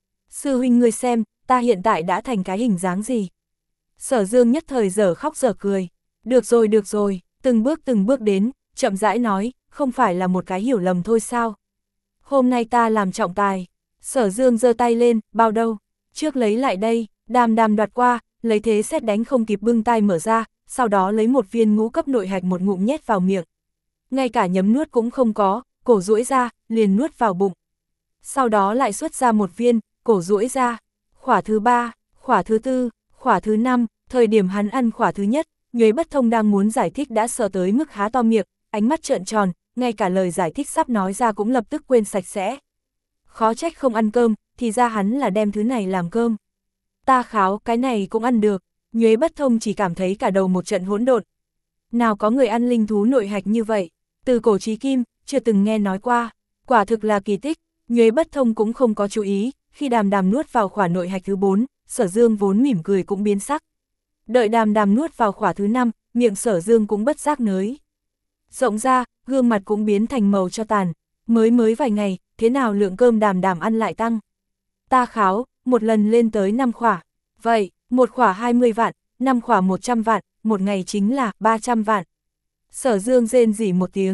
[SPEAKER 1] Sư huynh ngươi xem, ta hiện tại đã thành cái hình dáng gì? Sở Dương nhất thời dở khóc dở cười, được rồi được rồi, từng bước từng bước đến, chậm rãi nói, không phải là một cái hiểu lầm thôi sao? Hôm nay ta làm trọng tài. Sở Dương giơ tay lên, bao đâu? Trước lấy lại đây. Đàm Đàm đoạt qua, lấy thế xét đánh không kịp bưng tay mở ra, sau đó lấy một viên ngũ cấp nội hạch một ngụm nhét vào miệng. Ngay cả nhấm nuốt cũng không có, cổ duỗi ra, liền nuốt vào bụng. Sau đó lại xuất ra một viên, cổ duỗi ra. Khỏa thứ ba, khỏa thứ tư, khỏa thứ năm, thời điểm hắn ăn khỏa thứ nhất, Nhuế Bất Thông đang muốn giải thích đã sợ tới mức há to miệng, ánh mắt trợn tròn, ngay cả lời giải thích sắp nói ra cũng lập tức quên sạch sẽ. Khó trách không ăn cơm, thì ra hắn là đem thứ này làm cơm. Ta kháo, cái này cũng ăn được. Nhuế Bất Thông chỉ cảm thấy cả đầu một trận hỗn độn. Nào có người ăn linh thú nội hạch như vậy, từ cổ chí kim, chưa từng nghe nói qua. Quả thực là kỳ tích. Nhuế Bất Thông cũng không có chú ý, khi Đàm Đàm nuốt vào khỏa nội hạch thứ bốn, Sở Dương vốn mỉm cười cũng biến sắc. Đợi Đàm Đàm nuốt vào khỏa thứ năm, miệng Sở Dương cũng bất giác nới rộng ra, gương mặt cũng biến thành màu cho tàn. Mới mới vài ngày, thế nào lượng cơm Đàm Đàm ăn lại tăng? Ta kháo, một lần lên tới năm khỏa. Vậy, một khỏa hai mươi vạn, năm khỏa một trăm vạn, một ngày chính là ba trăm vạn. Sở Dương rên rỉ một tiếng.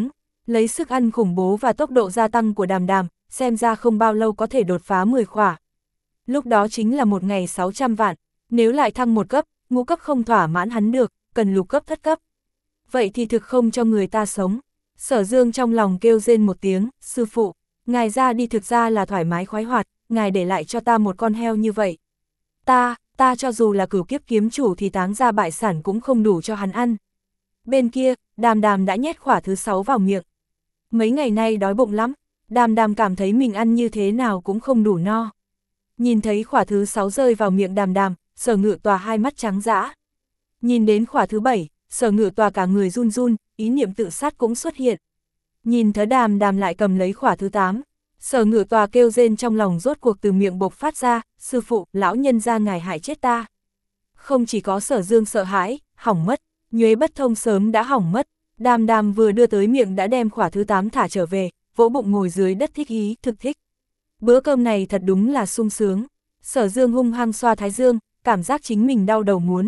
[SPEAKER 1] Lấy sức ăn khủng bố và tốc độ gia tăng của Đàm Đàm, xem ra không bao lâu có thể đột phá mười khỏa. Lúc đó chính là một ngày sáu trăm vạn, nếu lại thăng một cấp, ngũ cấp không thỏa mãn hắn được, cần lục cấp thất cấp. Vậy thì thực không cho người ta sống. Sở Dương trong lòng kêu rên một tiếng, sư phụ, ngài ra đi thực ra là thoải mái khoái hoạt, ngài để lại cho ta một con heo như vậy. Ta, ta cho dù là cửu kiếp kiếm chủ thì táng ra bại sản cũng không đủ cho hắn ăn. Bên kia, Đàm Đàm đã nhét khỏa thứ sáu vào miệng. Mấy ngày nay đói bụng lắm, Đàm Đàm cảm thấy mình ăn như thế nào cũng không đủ no. Nhìn thấy khỏa thứ sáu rơi vào miệng Đàm Đàm, Sở Ngự Tòa hai mắt trắng dã. Nhìn đến khỏa thứ bảy, Sở Ngự Tòa cả người run run, ý niệm tự sát cũng xuất hiện. Nhìn thấy Đàm Đàm lại cầm lấy khỏa thứ tám, Sở Ngự Tòa kêu rên trong lòng rốt cuộc từ miệng bộc phát ra, sư phụ, lão nhân gia ngài hại chết ta. Không chỉ có Sở Dương sợ hãi, hỏng mất, Nhuế Bất Thông sớm đã hỏng mất. Đàm Đàm vừa đưa tới miệng đã đem khỏa thứ tám thả trở về, vỗ bụng ngồi dưới đất thích ý, thực thích. Bữa cơm này thật đúng là sung sướng. Sở Dương hung hăng xoa thái dương, cảm giác chính mình đau đầu muốn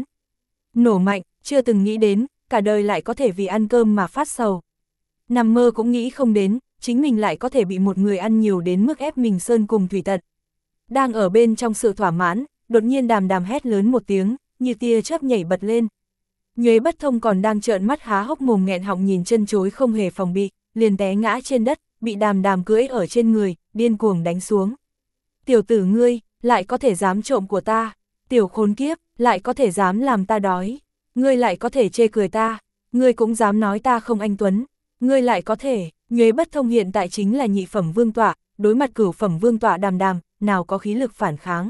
[SPEAKER 1] nổ mạnh, chưa từng nghĩ đến, cả đời lại có thể vì ăn cơm mà phát sầu. Nằm mơ cũng nghĩ không đến, chính mình lại có thể bị một người ăn nhiều đến mức ép mình sơn cùng thủy tận. Đang ở bên trong sự thỏa mãn, đột nhiên Đàm Đàm hét lớn một tiếng, như tia chớp nhảy bật lên. Nhuế Bất Thông còn đang trợn mắt há hốc mồm nghẹn họng nhìn chân chối không hề phòng bị, liền té ngã trên đất, bị Đàm Đàm cưỡi ở trên người, điên cuồng đánh xuống. Tiểu tử ngươi, lại có thể dám trộm của ta, tiểu khốn kiếp, lại có thể dám làm ta đói, ngươi lại có thể chê cười ta, ngươi cũng dám nói ta không anh tuấn, ngươi lại có thể. Nhuế Bất Thông hiện tại chính là nhị phẩm vương tọa, đối mặt cửu phẩm vương tọa Đàm Đàm, nào có khí lực phản kháng.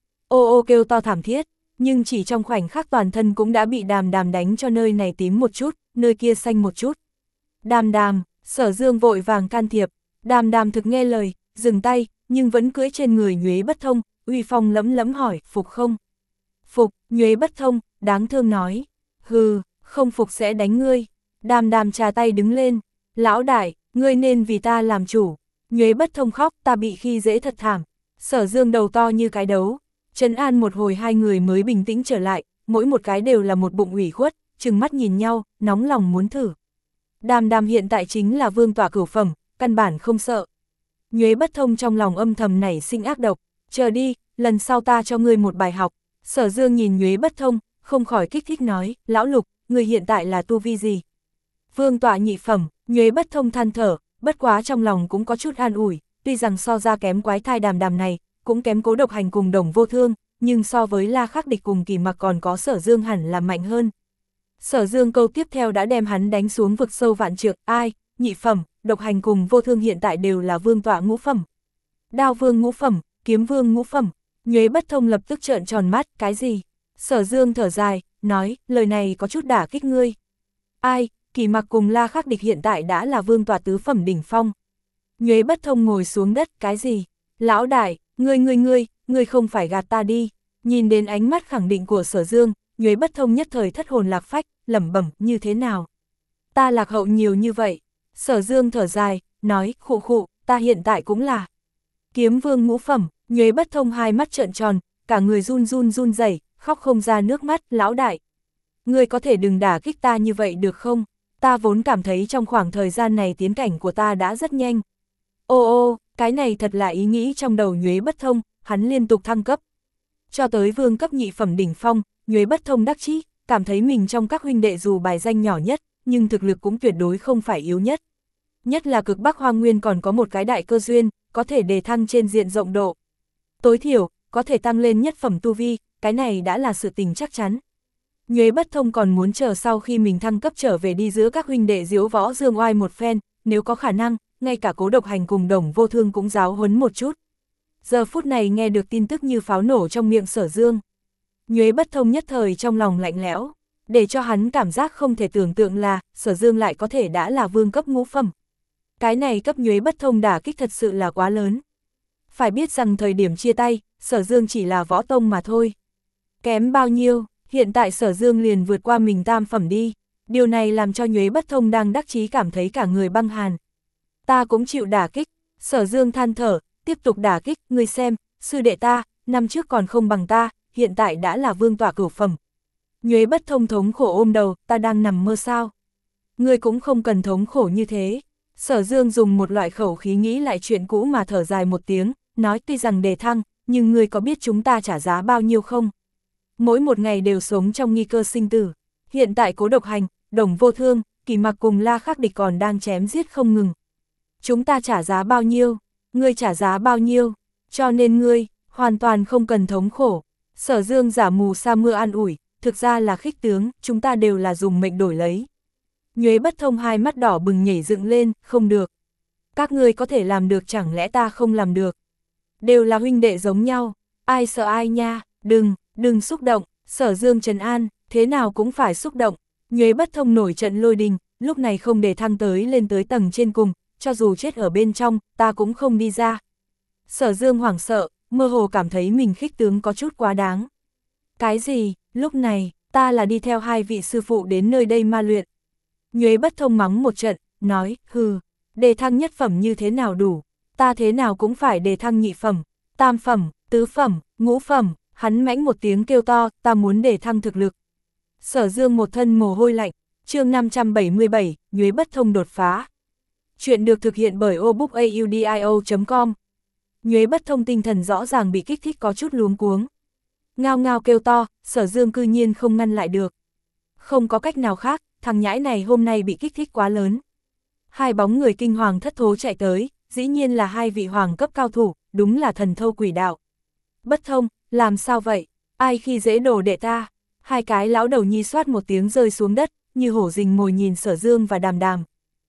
[SPEAKER 1] Ô ô kêu to thảm thiết, nhưng chỉ trong khoảnh khắc toàn thân cũng đã bị Đàm Đàm đánh cho nơi này tím một chút, nơi kia xanh một chút. Đàm Đàm, Sở Dương vội vàng can thiệp, Đàm Đàm thực nghe lời, dừng tay, nhưng vẫn cưỡi trên người Nhuế Bất Thông, uy phong lẫm lẫm hỏi, phục không? Phục, Nhuế Bất Thông, đáng thương nói, hừ, không phục sẽ đánh ngươi. Đàm Đàm trà tay đứng lên, lão đại, ngươi nên vì ta làm chủ. Nhuế Bất Thông khóc, ta bị khi dễ thật thảm. Sở Dương đầu to như cái đấu, trấn an một hồi hai người mới bình tĩnh trở lại, mỗi một cái đều là một bụng ủy khuất, trừng mắt nhìn nhau, nóng lòng muốn thử. Đàm Đàm hiện tại chính là vương tọa cửu phẩm, căn bản không sợ. Nhuế Bất Thông trong lòng âm thầm nảy sinh ác độc, chờ đi, lần sau ta cho ngươi một bài học. Sở Dương nhìn Nhuế Bất Thông, không khỏi kích thích nói, lão Lục, ngươi hiện tại là tu vi gì? Vương tọa nhị phẩm. Nhuế Bất Thông than thở, bất quá trong lòng cũng có chút an ủi, tuy rằng so ra kém quái thai Đàm Đàm này, cũng kém Cố Độc Hành cùng Đồng Vô Thương, nhưng so với La Khắc Địch cùng Kỳ Mặc còn có Sở Dương hẳn là mạnh hơn. Sở Dương câu tiếp theo đã đem hắn đánh xuống vực sâu vạn trượng, ai, nhị phẩm, Độc Hành cùng Vô Thương hiện tại đều là vương tọa ngũ phẩm. Đao vương ngũ phẩm, kiếm vương ngũ phẩm. Nhuế Bất Thông lập tức trợn tròn mắt, cái gì? Sở Dương thở dài, nói, lời này có chút đả kích ngươi. Ai, Kỳ Mặc cùng La Khắc Địch hiện tại đã là vương tọa tứ phẩm đỉnh phong. Nhuế Bất Thông ngồi xuống đất, cái gì? Lão đại, ngươi ngươi ngươi, ngươi không phải gạt ta đi. Nhìn đến ánh mắt khẳng định của Sở Dương, Nhuế Bất Thông nhất thời thất hồn lạc phách, lẩm bẩm, như thế nào? Ta lạc hậu nhiều như vậy. Sở Dương thở dài, nói, khụ khụ, ta hiện tại cũng là kiếm vương ngũ phẩm. Nhuế Bất Thông hai mắt trợn tròn, cả người run run run rẩy, khóc không ra nước mắt, lão đại. Ngươi có thể đừng đả kích ta như vậy được không? Ta vốn cảm thấy trong khoảng thời gian này tiến cảnh của ta đã rất nhanh. Ô ô, cái này thật là ý nghĩ trong đầu Nhuế Bất Thông, hắn liên tục thăng cấp. Cho tới vương cấp nhị phẩm đỉnh phong, Nhuế Bất Thông đắc chí, cảm thấy mình trong các huynh đệ dù bài danh nhỏ nhất, nhưng thực lực cũng tuyệt đối không phải yếu nhất. Nhất là cực Bắc Hoang Nguyên còn có một cái đại cơ duyên, có thể đề thăng trên diện rộng độ. Tối thiểu, có thể tăng lên nhất phẩm tu vi, cái này đã là sự tình chắc chắn. Nhuế Bất Thông còn muốn chờ sau khi mình thăng cấp trở về đi giữa các huynh đệ diếu võ dương oai một phen, nếu có khả năng, ngay cả Cố Độc Hành cùng Đồng Vô Thương cũng giáo huấn một chút. Giờ phút này nghe được tin tức như pháo nổ trong miệng Sở Dương. Nhuế Bất Thông nhất thời trong lòng lạnh lẽo, để cho hắn cảm giác không thể tưởng tượng là Sở Dương lại có thể đã là vương cấp ngũ phẩm. Cái này cấp Nhuế Bất Thông đả kích thật sự là quá lớn. Phải biết rằng thời điểm chia tay, Sở Dương chỉ là võ tông mà thôi. Kém bao nhiêu, hiện tại Sở Dương liền vượt qua mình tam phẩm đi. Điều này làm cho Nhuế Bất Thông đang đắc chí cảm thấy cả người băng hàn. Ta cũng chịu đả kích. Sở Dương than thở, tiếp tục đả kích, ngươi xem, sư đệ ta, năm trước còn không bằng ta, hiện tại đã là vương tọa cửu phẩm. Nhuế Bất Thông thống khổ ôm đầu, ta đang nằm mơ sao? Ngươi cũng không cần thống khổ như thế. Sở Dương dùng một loại khẩu khí nghĩ lại chuyện cũ mà thở dài một tiếng, nói tuy rằng đề thăng, nhưng ngươi có biết chúng ta trả giá bao nhiêu không? Mỗi một ngày đều sống trong nguy cơ sinh tử. Hiện tại Cố Độc Hành, Đồng Vô Thương, Kỳ Mặc cùng La Khắc Địch còn đang chém giết không ngừng. Chúng ta trả giá bao nhiêu? Ngươi trả giá bao nhiêu? Cho nên ngươi, hoàn toàn không cần thống khổ. Sở Dương giả mù sa mưa an ủi, thực ra là khích tướng, chúng ta đều là dùng mệnh đổi lấy. Nhuế Bất Thông hai mắt đỏ bừng nhảy dựng lên, không được. Các ngươi có thể làm được chẳng lẽ ta không làm được? Đều là huynh đệ giống nhau, ai sợ ai nha, đừng, đừng xúc động, Sở Dương trấn an, thế nào cũng phải xúc động. Nhuế Bất Thông nổi trận lôi đình, lúc này không để thăng tới lên tới tầng trên cùng, cho dù chết ở bên trong, ta cũng không đi ra. Sở Dương hoảng sợ, mơ hồ cảm thấy mình khích tướng có chút quá đáng. Cái gì, lúc này, ta là đi theo hai vị sư phụ đến nơi đây ma luyện. Nhuế Bất Thông mắng một trận, nói, hừ, đề thăng nhất phẩm như thế nào đủ, ta thế nào cũng phải đề thăng nhị phẩm, tam phẩm, tứ phẩm, ngũ phẩm, hắn mãnh một tiếng kêu to, ta muốn đề thăng thực lực. Sở Dương một thân mồ hôi lạnh, chương năm trăm bảy mươi bảy, Nhuế Bất Thông đột phá. Chuyện được thực hiện bởi obookaudio chấm com. Nhuế Bất Thông tinh thần rõ ràng bị kích thích có chút luống cuống. Ngao ngao kêu to, Sở Dương cư nhiên không ngăn lại được. Không có cách nào khác, thằng nhãi này hôm nay bị kích thích quá lớn. Hai bóng người kinh hoàng thất thố chạy tới, dĩ nhiên là hai vị hoàng cấp cao thủ, đúng là thần thâu quỷ đạo. Bất Thông, làm sao vậy? Ai khi dễ đồ đệ ta? Hai cái lão đầu nhi xoát một tiếng rơi xuống đất, như hổ rình mồi nhìn Sở Dương và Đàm Đàm.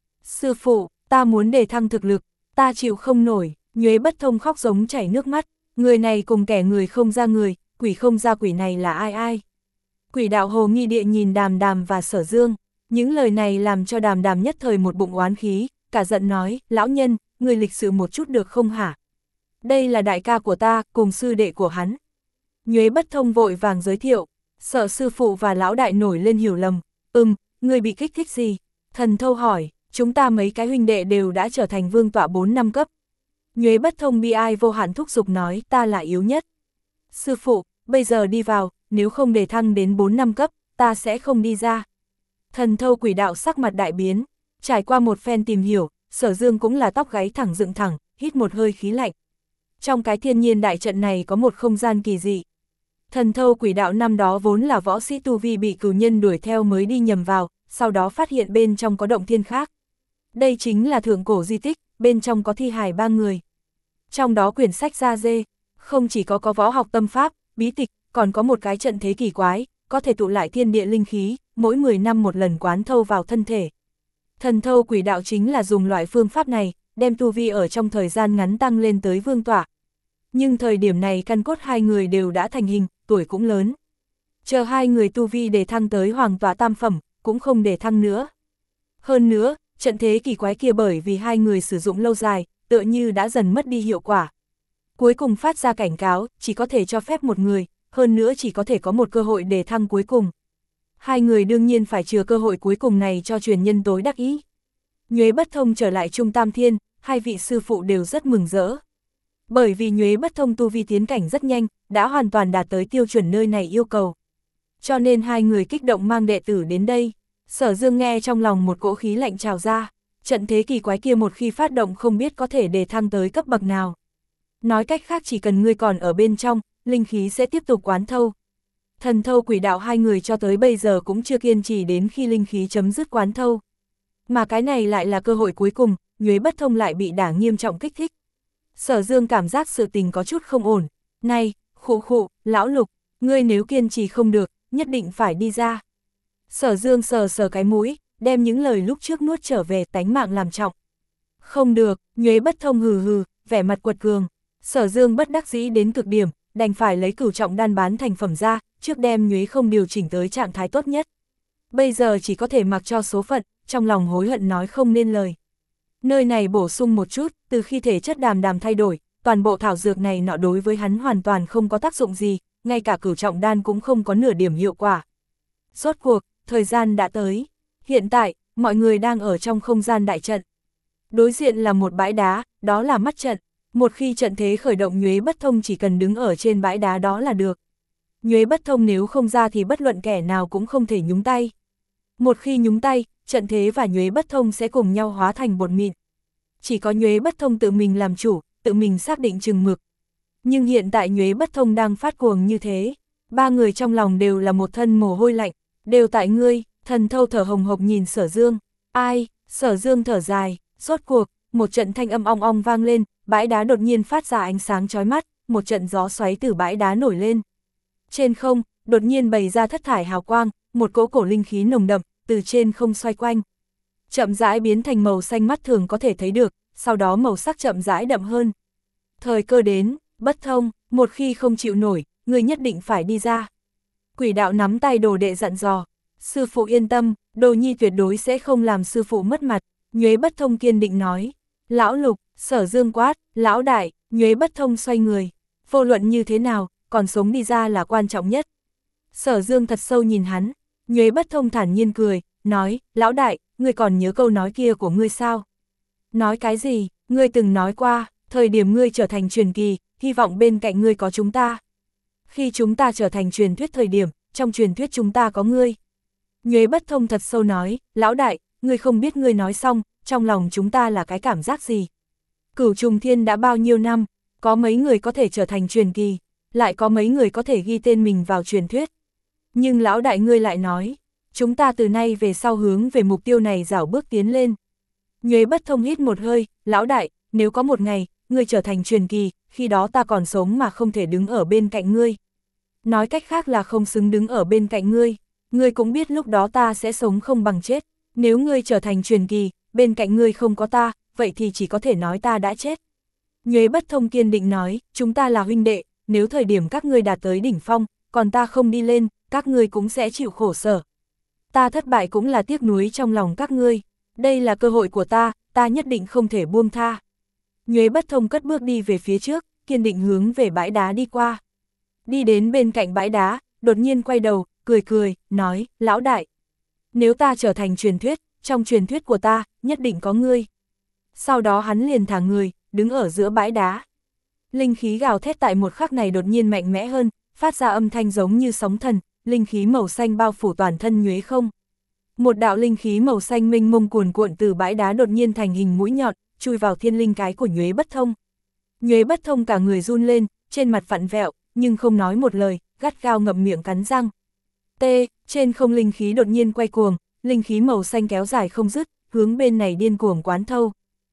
[SPEAKER 1] Sư phụ, ta muốn đề thăng thực lực, ta chịu không nổi. Nhuế Bất Thông khóc giống chảy nước mắt, người này cùng kẻ người không ra người, quỷ không ra quỷ này là ai ai? Quỷ đạo hồ nghi địa nhìn Đàm Đàm và Sở Dương, những lời này làm cho Đàm Đàm nhất thời một bụng oán khí, cả giận nói, lão nhân, người lịch sự một chút được không hả? Đây là đại ca của ta, cùng sư đệ của hắn. Nhuế Bất Thông vội vàng giới thiệu, sợ sư phụ và lão đại nổi lên hiểu lầm, ừm, người bị kích thích gì? Thần thâu hỏi, chúng ta mấy cái huynh đệ đều đã trở thành vương tọa bốn năm cấp. Nhuế Bất Thông bi ai vô hạn thúc giục nói, ta là yếu nhất. Sư phụ, bây giờ đi vào, nếu không đề thăng đến bốn năm cấp, ta sẽ không đi ra. Thần thâu quỷ đạo sắc mặt đại biến, trải qua một phen tìm hiểu, Sở Dương cũng là tóc gáy thẳng dựng thẳng, hít một hơi khí lạnh. Trong cái thiên nhiên đại trận này có một không gian kỳ dị. Thần thâu quỷ đạo năm đó vốn là võ sĩ tu vi bị cửu nhân đuổi theo mới đi nhầm vào, sau đó phát hiện bên trong có động thiên khác. Đây chính là thượng cổ di tích, bên trong có thi hài ba người. Trong đó quyển sách da dê, không chỉ có có võ học tâm pháp, bí tịch, còn có một cái trận thế kỳ quái, có thể tụ lại thiên địa linh khí, mỗi mười năm một lần quán thâu vào thân thể. Thần thâu quỷ đạo chính là dùng loại phương pháp này, đem tu vi ở trong thời gian ngắn tăng lên tới vương tọa. Nhưng thời điểm này căn cốt hai người đều đã thành hình, tuổi cũng lớn. Chờ hai người tu vi để thăng tới hoàng tọa tam phẩm, cũng không để thăng nữa. Hơn nữa, trận thế kỳ quái kia bởi vì hai người sử dụng lâu dài, tựa như đã dần mất đi hiệu quả. Cuối cùng phát ra cảnh cáo, chỉ có thể cho phép một người, hơn nữa chỉ có thể có một cơ hội để thăng cuối cùng. Hai người đương nhiên phải chừa cơ hội cuối cùng này cho truyền nhân tối đắc ý. Nhuế Bất Thông trở lại Trung Tam Thiên, hai vị sư phụ đều rất mừng rỡ. Bởi vì Nhuế Bất Thông tu vi tiến cảnh rất nhanh, đã hoàn toàn đạt tới tiêu chuẩn nơi này yêu cầu. Cho nên hai người kích động mang đệ tử đến đây. Sở Dương nghe trong lòng một cỗ khí lạnh trào ra, trận thế kỳ quái kia một khi phát động không biết có thể đề thăng tới cấp bậc nào. Nói cách khác chỉ cần ngươi còn ở bên trong, linh khí sẽ tiếp tục quán thâu. Thần thâu quỷ đạo hai người cho tới bây giờ cũng chưa kiên trì đến khi linh khí chấm dứt quán thâu. Mà cái này lại là cơ hội cuối cùng, Nhuế Bất Thông lại bị đả nghiêm trọng kích thích. Sở Dương cảm giác sự tình có chút không ổn. Này, khụ khụ, lão Lục, ngươi nếu kiên trì không được, nhất định phải đi ra. Sở Dương sờ sờ cái mũi, đem những lời lúc trước nuốt trở về, tánh mạng làm trọng. Không được, Nhuế Bất Thông hừ hừ, vẻ mặt quật cường. Sở Dương bất đắc dĩ đến cực điểm, đành phải lấy cửu trọng đan bán thành phẩm ra, trước đem Nhuế không điều chỉnh tới trạng thái tốt nhất. Bây giờ chỉ có thể mặc cho số phận, trong lòng hối hận nói không nên lời. Nơi này bổ sung một chút, từ khi thể chất Đàm Đàm thay đổi, toàn bộ thảo dược này nọ đối với hắn hoàn toàn không có tác dụng gì, ngay cả cửu trọng đan cũng không có nửa điểm hiệu quả. Rốt cuộc, thời gian đã tới. Hiện tại, mọi người đang ở trong không gian đại trận. Đối diện là một bãi đá, đó là mắt trận. Một khi trận thế khởi động Nhuế Bất Thông chỉ cần đứng ở trên bãi đá đó là được. Nhuế Bất Thông nếu không ra thì bất luận kẻ nào cũng không thể nhúng tay. Một khi nhúng tay, trận thế và nhuế bất thông sẽ cùng nhau hóa thành bột mịn. Chỉ có nhuế bất thông tự mình làm chủ, tự mình xác định chừng mực. Nhưng hiện tại nhuế bất thông đang phát cuồng như thế. Ba người trong lòng đều là một thân mồ hôi lạnh, đều tại ngươi. Thần Thâu thở hồng hộc nhìn Sở Dương. Ai? Sở Dương thở dài, rốt cuộc, một trận thanh âm ong ong vang lên, bãi đá đột nhiên phát ra ánh sáng chói mắt, một trận gió xoáy từ bãi đá nổi lên. Trên không, đột nhiên bày ra thất thải hào quang, một cỗ cổ linh khí nồng đậm, từ trên không xoay quanh. Chậm rãi biến thành màu xanh mắt thường có thể thấy được, sau đó màu sắc chậm rãi đậm hơn. Thời cơ đến, Bất Thông, một khi không chịu nổi, người nhất định phải đi ra. Quỷ đạo nắm tay đồ đệ dặn dò. Sư phụ yên tâm, Đồ Nhi tuyệt đối sẽ không làm sư phụ mất mặt. Nhuế Bất Thông kiên định nói. Lão Lục, Sở Dương quát, lão đại. Nhuế Bất Thông xoay người. Vô luận như thế nào, còn sống đi ra là quan trọng nhất. Sở Dương thật sâu nhìn hắn. Nhuế Bất Thông thản nhiên cười, nói, lão đại, ngươi còn nhớ câu nói kia của ngươi sao? Nói cái gì? Ngươi từng nói qua, thời điểm ngươi trở thành truyền kỳ, hy vọng bên cạnh ngươi có chúng ta. Khi chúng ta trở thành truyền thuyết thời điểm, trong truyền thuyết chúng ta có ngươi. Nhuế Bất Thông thật sâu nói, lão đại, ngươi không biết ngươi nói xong, trong lòng chúng ta là cái cảm giác gì. Cửu Trùng Thiên đã bao nhiêu năm, có mấy người có thể trở thành truyền kỳ, lại có mấy người có thể ghi tên mình vào truyền thuyết. Nhưng lão đại ngươi lại nói, chúng ta từ nay về sau hướng về mục tiêu này rảo bước tiến lên. Nhuế Bất Thông hít một hơi, lão đại, nếu có một ngày, ngươi trở thành truyền kỳ, khi đó ta còn sống mà không thể đứng ở bên cạnh ngươi. Nói cách khác là không xứng đứng ở bên cạnh ngươi, ngươi cũng biết lúc đó ta sẽ sống không bằng chết. Nếu ngươi trở thành truyền kỳ, bên cạnh ngươi không có ta, vậy thì chỉ có thể nói ta đã chết. Nhuế Bất Thông kiên định nói, chúng ta là huynh đệ, nếu thời điểm các ngươi đạt tới đỉnh phong, còn ta không đi lên, các ngươi cũng sẽ chịu khổ sở. Ta thất bại cũng là tiếc nuối trong lòng các ngươi, đây là cơ hội của ta, ta nhất định không thể buông tha. Nhuế Bất Thông cất bước đi về phía trước, kiên định hướng về bãi đá đi qua. Đi đến bên cạnh bãi đá, đột nhiên quay đầu, cười cười, nói, lão đại. Nếu ta trở thành truyền thuyết, trong truyền thuyết của ta, nhất định có ngươi. Sau đó hắn liền thả người, đứng ở giữa bãi đá. Linh khí gào thét tại một khắc này đột nhiên mạnh mẽ hơn, phát ra âm thanh giống như sóng thần, linh khí màu xanh bao phủ toàn thân Nhuế không. Một đạo linh khí màu xanh mênh mông cuồn cuộn từ bãi đá đột nhiên thành hình mũi nhọn, chui vào thiên linh cái của Nhuế Bất Thông. Nhuế Bất Thông cả người run lên, trên mặt vặn vẹo, nhưng không nói một lời, gắt gao ngậm miệng cắn răng. T, trên không linh khí đột nhiên quay cuồng, linh khí màu xanh kéo dài không dứt, hướng bên này điên cuồng quán thâu.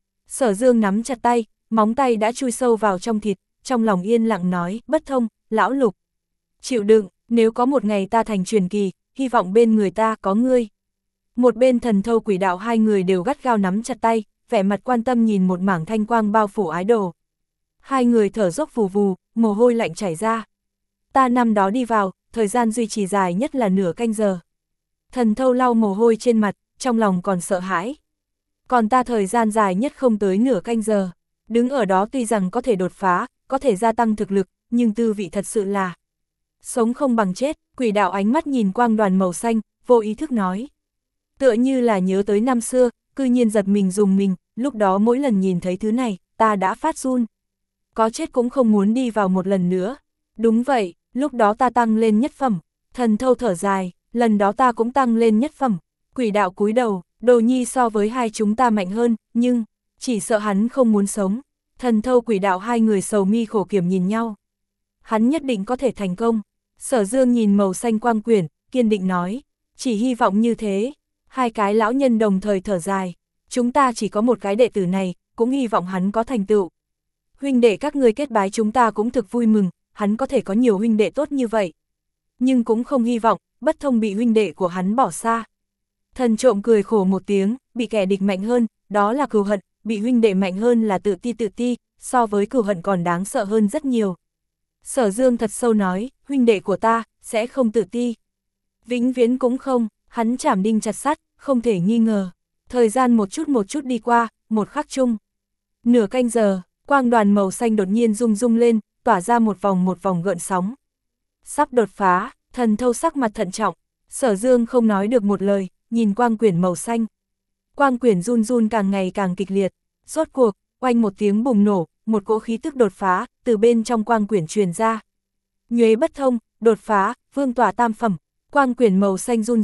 [SPEAKER 1] Sở Dương nắm chặt tay, móng tay đã chui sâu vào trong thịt, trong lòng yên lặng nói, Bất Thông, lão Lục. Chịu đựng, nếu có một ngày ta thành truyền kỳ, hy vọng bên người ta có ngươi. Một bên Thần Thâu Quỷ Đạo hai người đều gắt gao nắm chặt tay, vẻ mặt quan tâm nhìn một mảng thanh quang bao phủ ái đồ. Hai người thở dốc vù vù, mồ hôi lạnh chảy ra. Ta năm đó đi vào, thời gian duy trì dài nhất là nửa canh giờ. Thần Thâu lau mồ hôi trên mặt, trong lòng còn sợ hãi. Còn ta thời gian dài nhất không tới nửa canh giờ. Đứng ở đó tuy rằng có thể đột phá, có thể gia tăng thực lực, nhưng tư vị thật sự là sống không bằng chết. Quỷ đạo ánh mắt nhìn quang đoàn màu xanh, vô ý thức nói. Tựa như là nhớ tới năm xưa, cư nhiên giật mình dùng mình, lúc đó mỗi lần nhìn thấy thứ này, ta đã phát run. Có chết cũng không muốn đi vào một lần nữa. Đúng vậy, lúc đó ta tăng lên nhất phẩm. Thần Thâu thở dài, lần đó ta cũng tăng lên nhất phẩm. Quỷ đạo cúi đầu, Đồ Nhi so với hai chúng ta mạnh hơn, nhưng chỉ sợ hắn không muốn sống. Thần Thâu Quỷ đạo hai người sầu mi khổ kiểm nhìn nhau. Hắn nhất định có thể thành công. Sở Dương nhìn màu xanh quang quyển, kiên định nói, chỉ hy vọng như thế. Hai cái lão nhân đồng thời thở dài, chúng ta chỉ có một cái đệ tử này, cũng hy vọng hắn có thành tựu. Huynh đệ các ngươi kết bái chúng ta cũng thực vui mừng, hắn có thể có nhiều huynh đệ tốt như vậy. Nhưng cũng không hy vọng, Bất Thông bị huynh đệ của hắn bỏ xa. Thần Trộm cười khổ một tiếng, bị kẻ địch mạnh hơn, đó là cừu hận, bị huynh đệ mạnh hơn là tự ti tự ti, so với cừu hận còn đáng sợ hơn rất nhiều. Sở Dương thật sâu nói, huynh đệ của ta, sẽ không tự ti. Vĩnh viễn cũng không, hắn chảm đinh chặt sắt, không thể nghi ngờ. Thời gian một chút một chút đi qua, một khắc chung. Nửa canh giờ, quang đoàn màu xanh đột nhiên rung rung lên, tỏa ra một vòng một vòng gợn sóng. Sắp đột phá, Thần Thâu sắc mặt thận trọng, Sở Dương không nói được một lời, nhìn quang quyển màu xanh. Quang quyển run run càng ngày càng kịch liệt, rốt cuộc, oanh một tiếng bùng nổ, một cỗ khí tức đột phá, từ bên trong quang quyển truyền ra. Nhuế Bất Thông, đột phá, vương tỏa tam phẩm, quang quyển màu xanh run run,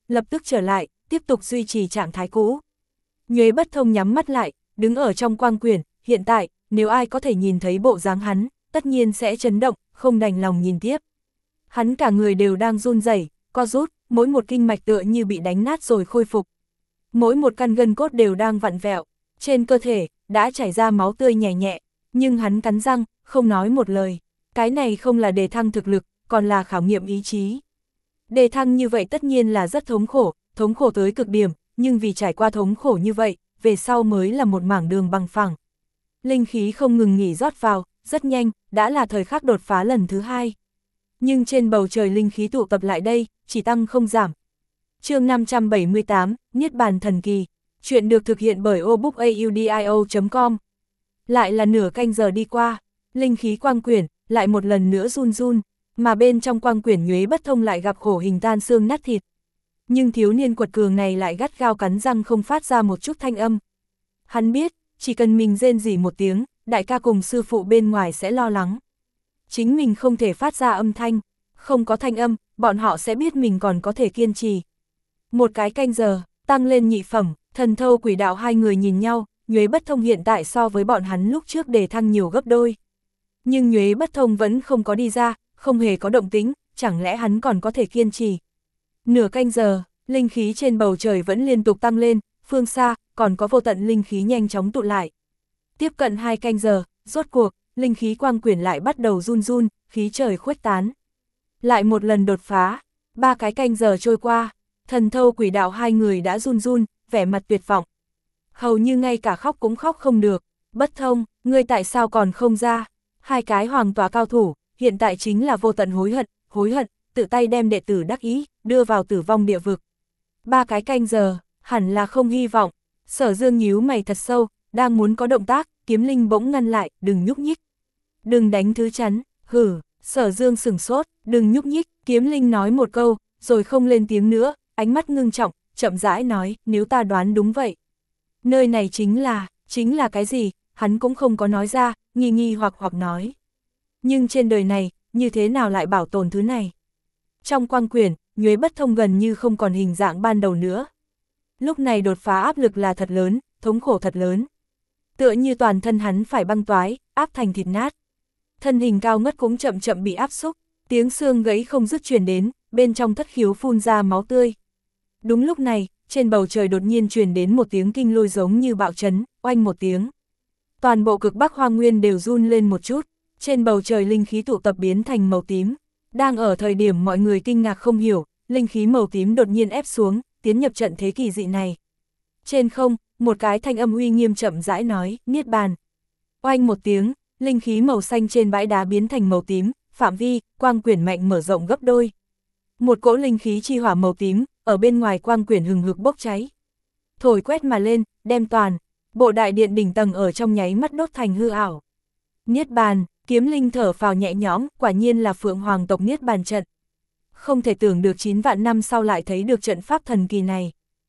[SPEAKER 1] lập tức trở lại, tiếp tục duy trì trạng thái cũ. Nhuế Bất Thông nhắm mắt lại, đứng ở trong quang quyển, hiện tại, nếu ai có thể nhìn thấy bộ dáng hắn, tất nhiên sẽ chấn động, không đành lòng nhìn tiếp. Hắn cả người đều đang run rẩy, co rút, mỗi một kinh mạch tựa như bị đánh nát rồi khôi phục. Mỗi một căn gân cốt đều đang vặn vẹo, trên cơ thể, đã chảy ra máu tươi nhẹ nhẹ, nhưng hắn cắn răng, không nói một lời. Cái này không là đề thăng thực lực, còn là khảo nghiệm ý chí. Đề thăng như vậy tất nhiên là rất thống khổ, thống khổ tới cực điểm, nhưng vì trải qua thống khổ như vậy, về sau mới là một mảng đường bằng phẳng. Linh khí không ngừng nghỉ rót vào, rất nhanh, đã là thời khắc đột phá lần thứ hai. Nhưng trên bầu trời linh khí tụ tập lại đây, chỉ tăng không giảm. Chương năm trăm bảy mươi tám, Niết Bàn Thần Kỳ. Chuyện được thực hiện bởi obookaudio chấm com. Lại là nửa canh giờ đi qua, linh khí quang quyển, lại một lần nữa run run, mà bên trong quang quyển Nhuế Bất Thông lại gặp khổ hình tan xương nát thịt. Nhưng thiếu niên quật cường này lại gắt gao cắn răng không phát ra một chút thanh âm. Hắn biết, chỉ cần mình rên rỉ một tiếng, đại ca cùng sư phụ bên ngoài sẽ lo lắng. Chính mình không thể phát ra âm thanh, không có thanh âm, bọn họ sẽ biết mình còn có thể kiên trì. Một cái canh giờ, tăng lên nhị phẩm, Thần Thâu Quỷ Đạo hai người nhìn nhau, Nhuế Bất Thông hiện tại so với bọn hắn lúc trước đề thăng nhiều gấp đôi. Nhưng Nhuế Bất Thông vẫn không có đi ra, không hề có động tĩnh, chẳng lẽ hắn còn có thể kiên trì. Nửa canh giờ, linh khí trên bầu trời vẫn liên tục tăng lên, phương xa, còn có vô tận linh khí nhanh chóng tụ lại. Tiếp cận hai canh giờ, rốt cuộc, linh khí quang quyển lại bắt đầu run run, khí trời khuếch tán. Lại một lần đột phá, ba cái canh giờ trôi qua, Thần Thâu Quỷ Đạo hai người đã run run, vẻ mặt tuyệt vọng. Hầu như ngay cả khóc cũng khóc không được. Bất Thông, ngươi tại sao còn không ra? Hai cái hoàng tòa cao thủ, hiện tại chính là vô tận hối hận, hối hận, tự tay đem đệ tử đắc ý, đưa vào tử vong địa vực. Ba cái canh giờ, hẳn là không hy vọng. Sở Dương nhíu mày thật sâu, đang muốn có động tác, Kiếm Linh bỗng ngăn lại, đừng nhúc nhích. Đừng đánh thứ chắn, hử, Sở Dương sửng sốt, đừng nhúc nhích, Kiếm Linh nói một câu, rồi không lên tiếng nữa, ánh mắt ngưng trọng, chậm rãi nói, nếu ta đoán đúng vậy. Nơi này chính là, chính là cái gì, hắn cũng không có nói ra, nghi nghi hoặc hoặc nói. Nhưng trên đời này, như thế nào lại bảo tồn thứ này? Trong quang quyển, Nhuế Bất Thông gần như không còn hình dạng ban đầu nữa. Lúc này đột phá áp lực là thật lớn, thống khổ thật lớn. Tựa như toàn thân hắn phải băng toái, áp thành thịt nát. Thân hình cao ngất cũng chậm chậm bị áp xúc, tiếng xương gãy không dứt truyền đến, bên trong thất khiếu phun ra máu tươi. Đúng lúc này, trên bầu trời đột nhiên truyền đến một tiếng kinh lôi giống như bạo chấn, oanh một tiếng. Toàn bộ cực Bắc Hoang Nguyên đều run lên một chút, trên bầu trời linh khí tụ tập biến thành màu tím. Đang ở thời điểm mọi người kinh ngạc không hiểu, linh khí màu tím đột nhiên ép xuống, tiến nhập trận thế kỳ dị này. Trên không, một cái thanh âm uy nghiêm chậm rãi nói, Niết Bàn. Oanh một tiếng, linh khí màu xanh trên bãi đá biến thành màu tím, phạm vi, quang quyển mạnh mở rộng gấp đôi. Một cỗ linh khí chi hỏa màu tím, ở bên ngoài quang quyển hừng hực bốc cháy. Thổi quét mà lên, đem toàn, bộ đại điện đỉnh tầng ở trong nháy mắt đốt thành hư ảo. Niết Bàn, Kiếm Linh thở phào nhẹ nhõm, quả nhiên là Phượng Hoàng tộc Niết Bàn trận. Không thể tưởng được chín vạn năm sau lại thấy được trận pháp thần kỳ này.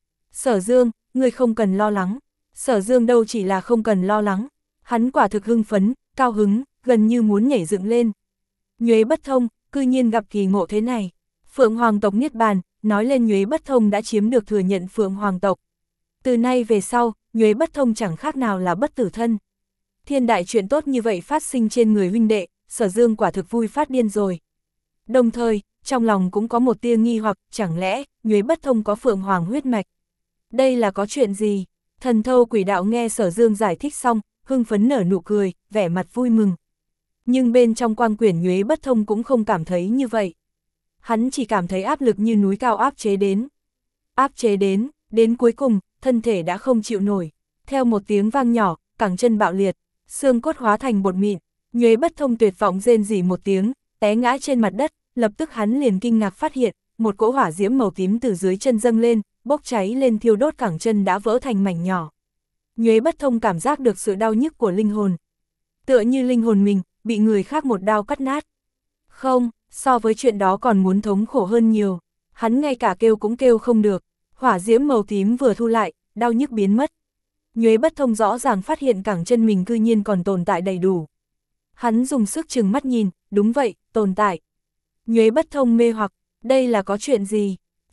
[SPEAKER 1] Sở Dương, ngươi không cần lo lắng. Sở Dương đâu chỉ là không cần lo lắng. Hắn quả thực hưng phấn, cao hứng, gần như muốn nhảy dựng lên. Nhuế Bất Thông, cư nhiên gặp kỳ ngộ thế này. Phượng Hoàng tộc Niết Bàn, nói lên Nhuế Bất Thông đã chiếm được thừa nhận Phượng Hoàng tộc. Từ nay về sau, Nhuế Bất Thông chẳng khác nào là bất tử thân. Thiên đại chuyện tốt như vậy phát sinh trên người huynh đệ, Sở Dương quả thực vui phát điên rồi. Đồng thời, trong lòng cũng có một tia nghi hoặc, chẳng lẽ, Nhuế Bất Thông có Phượng Hoàng huyết mạch? Đây là có chuyện gì? Thần Thâu Quỷ Đạo nghe Sở Dương giải thích xong, hưng phấn nở nụ cười, vẻ mặt vui mừng. Nhưng bên trong quang quyển Nhuế Bất Thông cũng không cảm thấy như vậy. Hắn chỉ cảm thấy áp lực như núi cao áp chế đến. Áp chế đến, đến cuối cùng, thân thể đã không chịu nổi. Theo một tiếng vang nhỏ, cẳng chân bạo liệt, xương cốt hóa thành bột mịn, Nhuế Bất Thông tuyệt vọng rên rỉ một tiếng, té ngã trên mặt đất, lập tức hắn liền kinh ngạc phát hiện, một cỗ hỏa diễm màu tím từ dưới chân dâng lên, bốc cháy lên thiêu đốt cẳng chân đã vỡ thành mảnh nhỏ. Nhuế Bất Thông cảm giác được sự đau nhức của linh hồn. Tựa như linh hồn mình, bị người khác một đao cắt nát. Không, so với chuyện đó còn muốn thống khổ hơn nhiều. Hắn ngay cả kêu cũng kêu không được. Hỏa diễm màu tím vừa thu lại, đau nhức biến mất. Nhuế Bất Thông rõ ràng phát hiện cẳng chân mình cư nhiên còn tồn tại đầy đủ. Hắn dùng sức chừng mắt nhìn, đúng vậy, tồn tại. Nhuế Bất Thông mê hoặc, đây là có chuyện gì?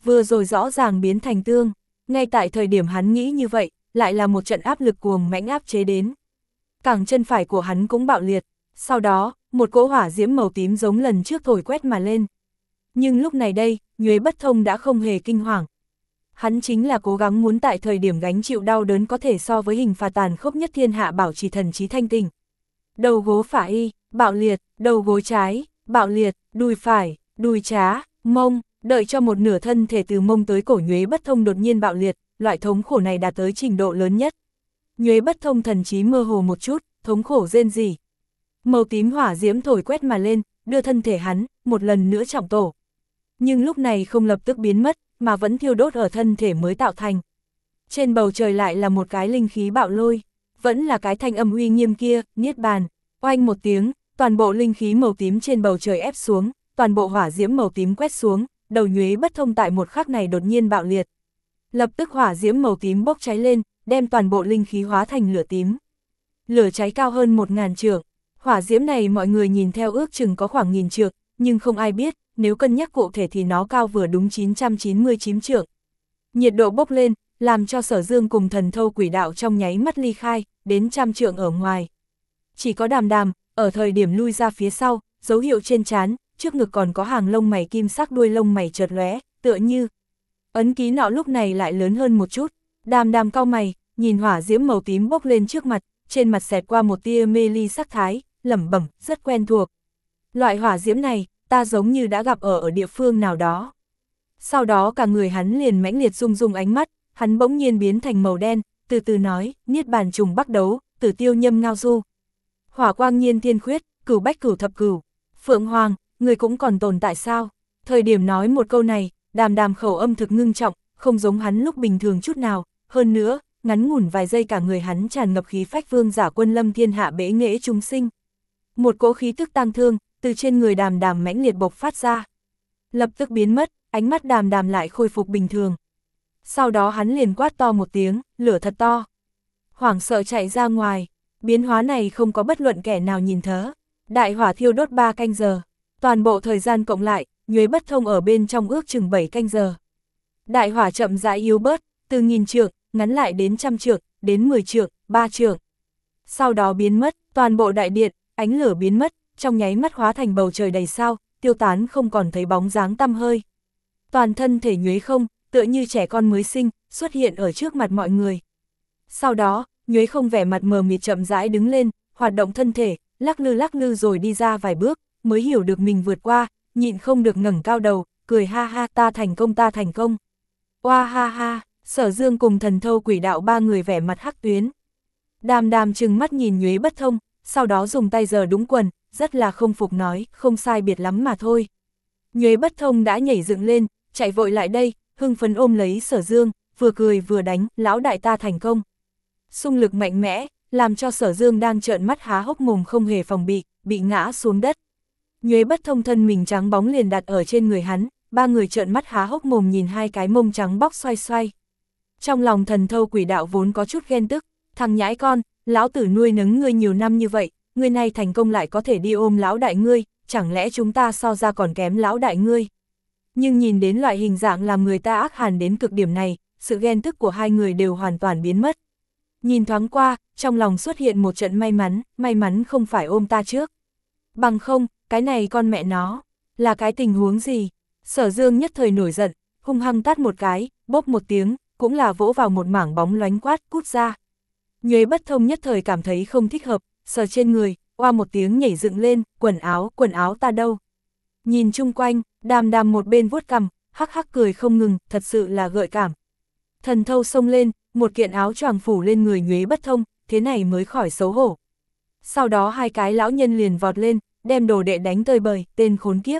[SPEAKER 1] vừa rồi rõ ràng biến thành tương, ngay tại thời điểm hắn nghĩ như vậy, lại là một trận áp lực cuồng mãnh áp chế đến. Cẳng chân phải của hắn cũng bạo liệt, sau đó, một cỗ hỏa diễm màu tím giống lần trước thổi quét mà lên. Nhưng lúc này đây, Nhuế Bất Thông đã không hề kinh hoàng. Hắn chính là cố gắng muốn tại thời điểm gánh chịu đau đớn có thể so với hình phạt tàn khốc nhất thiên hạ bảo trì thần trí thanh tình. Đầu gối phải, bạo liệt, đầu gối trái, bạo liệt, đùi phải, đùi trá, mông, đợi cho một nửa thân thể từ mông tới cổ Nhuế Bất Thông đột nhiên bạo liệt, loại thống khổ này đạt tới trình độ lớn nhất. Nhuế Bất Thông thần trí mơ hồ một chút, thống khổ rên rỉ. Màu tím hỏa diễm thổi quét mà lên, đưa thân thể hắn, một lần nữa trọng tổ. Nhưng lúc này không lập tức biến mất, mà vẫn thiêu đốt ở thân thể mới tạo thành. Trên bầu trời lại là một cái linh khí bạo lôi, vẫn là cái thanh âm uy nghiêm kia, niết bàn. Oanh một tiếng, toàn bộ linh khí màu tím trên bầu trời ép xuống, toàn bộ hỏa diễm màu tím quét xuống, đầu Nhuế Bất Thông tại một khắc này đột nhiên bạo liệt. Lập tức hỏa diễm màu tím bốc cháy lên, đem toàn bộ linh khí hóa thành lửa tím. Lửa cháy cao hơn một ngàn trượng, hỏa diễm này mọi người nhìn theo ước chừng có khoảng nghìn trượng, nhưng không ai biết, nếu cân nhắc cụ thể thì nó cao vừa đúng chín trăm chín mươi chín trượng. Nhiệt độ bốc lên, làm cho Sở Dương cùng Thần Thâu Quỷ Đạo trong nháy mắt ly khai, đến trăm trượng ở ngoài. Chỉ có Đàm Đàm, ở thời điểm lui ra phía sau, dấu hiệu trên trán, trước ngực còn có hàng lông mày kim sắc đuôi lông mày chợt lóe, tựa như ấn ký nọ lúc này lại lớn hơn một chút. Đàm Đàm cau mày, nhìn hỏa diễm màu tím bốc lên trước mặt, trên mặt xẹt qua một tia mê ly sắc thái, lẩm bẩm, rất quen thuộc. Loại hỏa diễm này, ta giống như đã gặp ở ở địa phương nào đó. Sau đó cả người hắn liền mãnh liệt rung rung ánh mắt, hắn bỗng nhiên biến thành màu đen, từ từ nói, niết bàn trùng bắc đấu, tử tiêu nhâm ngao du. Hỏa quang nhiên thiên khuyết, cửu bách cửu thập cửu. Phượng Hoàng, người cũng còn tồn tại sao? Thời điểm nói một câu này, Đàm Đàm khẩu âm thực ngưng trọng, không giống hắn lúc bình thường chút nào. Hơn nữa, ngắn ngủn vài giây cả người hắn tràn ngập khí phách vương giả quân lâm thiên hạ bế nghệ chúng sinh. Một cỗ khí tức tang thương, từ trên người Đàm Đàm mãnh liệt bộc phát ra. Lập tức biến mất, ánh mắt Đàm Đàm lại khôi phục bình thường. Sau đó hắn liền quát to một tiếng, lửa thật to. Hoảng sợ chạy ra ngoài, biến hóa này không có bất luận kẻ nào nhìn thớ. Đại hỏa thiêu đốt ba canh giờ, toàn bộ thời gian cộng lại, Nhuế Bất Thông ở bên trong ước chừng bảy canh giờ. Đại hỏa chậm rãi yếu bớt, từ nghìn trượng, ngắn lại đến trăm trượng, đến mười trượng, ba trượng. Sau đó biến mất, toàn bộ đại điện, ánh lửa biến mất, trong nháy mắt hóa thành bầu trời đầy sao, tiêu tán không còn thấy bóng dáng tăm hơi. Toàn thân thể Nhuế Không, tựa như trẻ con mới sinh, xuất hiện ở trước mặt mọi người. Sau đó, Nhuế Không vẻ mặt mờ mịt chậm rãi đứng lên, hoạt động thân thể, lắc lư lắc lư rồi đi ra vài bước, mới hiểu được mình vượt qua, nhịn không được ngẩng cao đầu, cười ha ha, ta thành công ta thành công. Oa ha ha, Sở Dương cùng Thần Thâu Quỷ Đạo ba người vẻ mặt hắc tuyến. Đàm Đàm trừng mắt nhìn Nhuế Bất Thông, sau đó dùng tay giở đúng quần, rất là không phục nói, không sai biệt lắm mà thôi. Nhuế Bất Thông đã nhảy dựng lên, chạy vội lại đây, hưng phấn ôm lấy Sở Dương, vừa cười vừa đánh, lão đại ta thành công. Xung lực mạnh mẽ, làm cho Sở Dương đang trợn mắt há hốc mồm không hề phòng bị, bị ngã xuống đất. Nhuế Bất Thông thân mình trắng bóng liền đặt ở trên người hắn, ba người trợn mắt há hốc mồm nhìn hai cái mông trắng bóc xoay xoay. Trong lòng Thần Thâu Quỷ Đạo vốn có chút ghen tức, thằng nhãi con, lão tử nuôi nấng ngươi nhiều năm như vậy, ngươi này thành công lại có thể đi ôm lão đại ngươi, chẳng lẽ chúng ta so ra còn kém lão đại ngươi. Nhưng nhìn đến loại hình dạng làm người ta ác hàn đến cực điểm này, sự ghen tức của hai người đều hoàn toàn biến mất. Nhìn thoáng qua, trong lòng xuất hiện một trận may mắn, may mắn không phải ôm ta trước. Bằng không, cái này con mẹ nó, là cái tình huống gì? Sở Dương nhất thời nổi giận, hung hăng tát một cái, bốp một tiếng, cũng là vỗ vào một mảng bóng loánh quát, cút ra. Nhuế Bất Thông nhất thời cảm thấy không thích hợp, sờ trên người, oa một tiếng nhảy dựng lên, quần áo, quần áo ta đâu? Nhìn chung quanh, Đàm Đàm một bên vuốt cằm, hắc hắc cười không ngừng, thật sự là gợi cảm. Thần Thâu xông lên, một kiện áo choàng phủ lên người Nhuế Bất Thông, thế này mới khỏi xấu hổ. Sau đó hai cái lão nhân liền vọt lên, đem đồ đệ đánh tơi bời, tên khốn kiếp.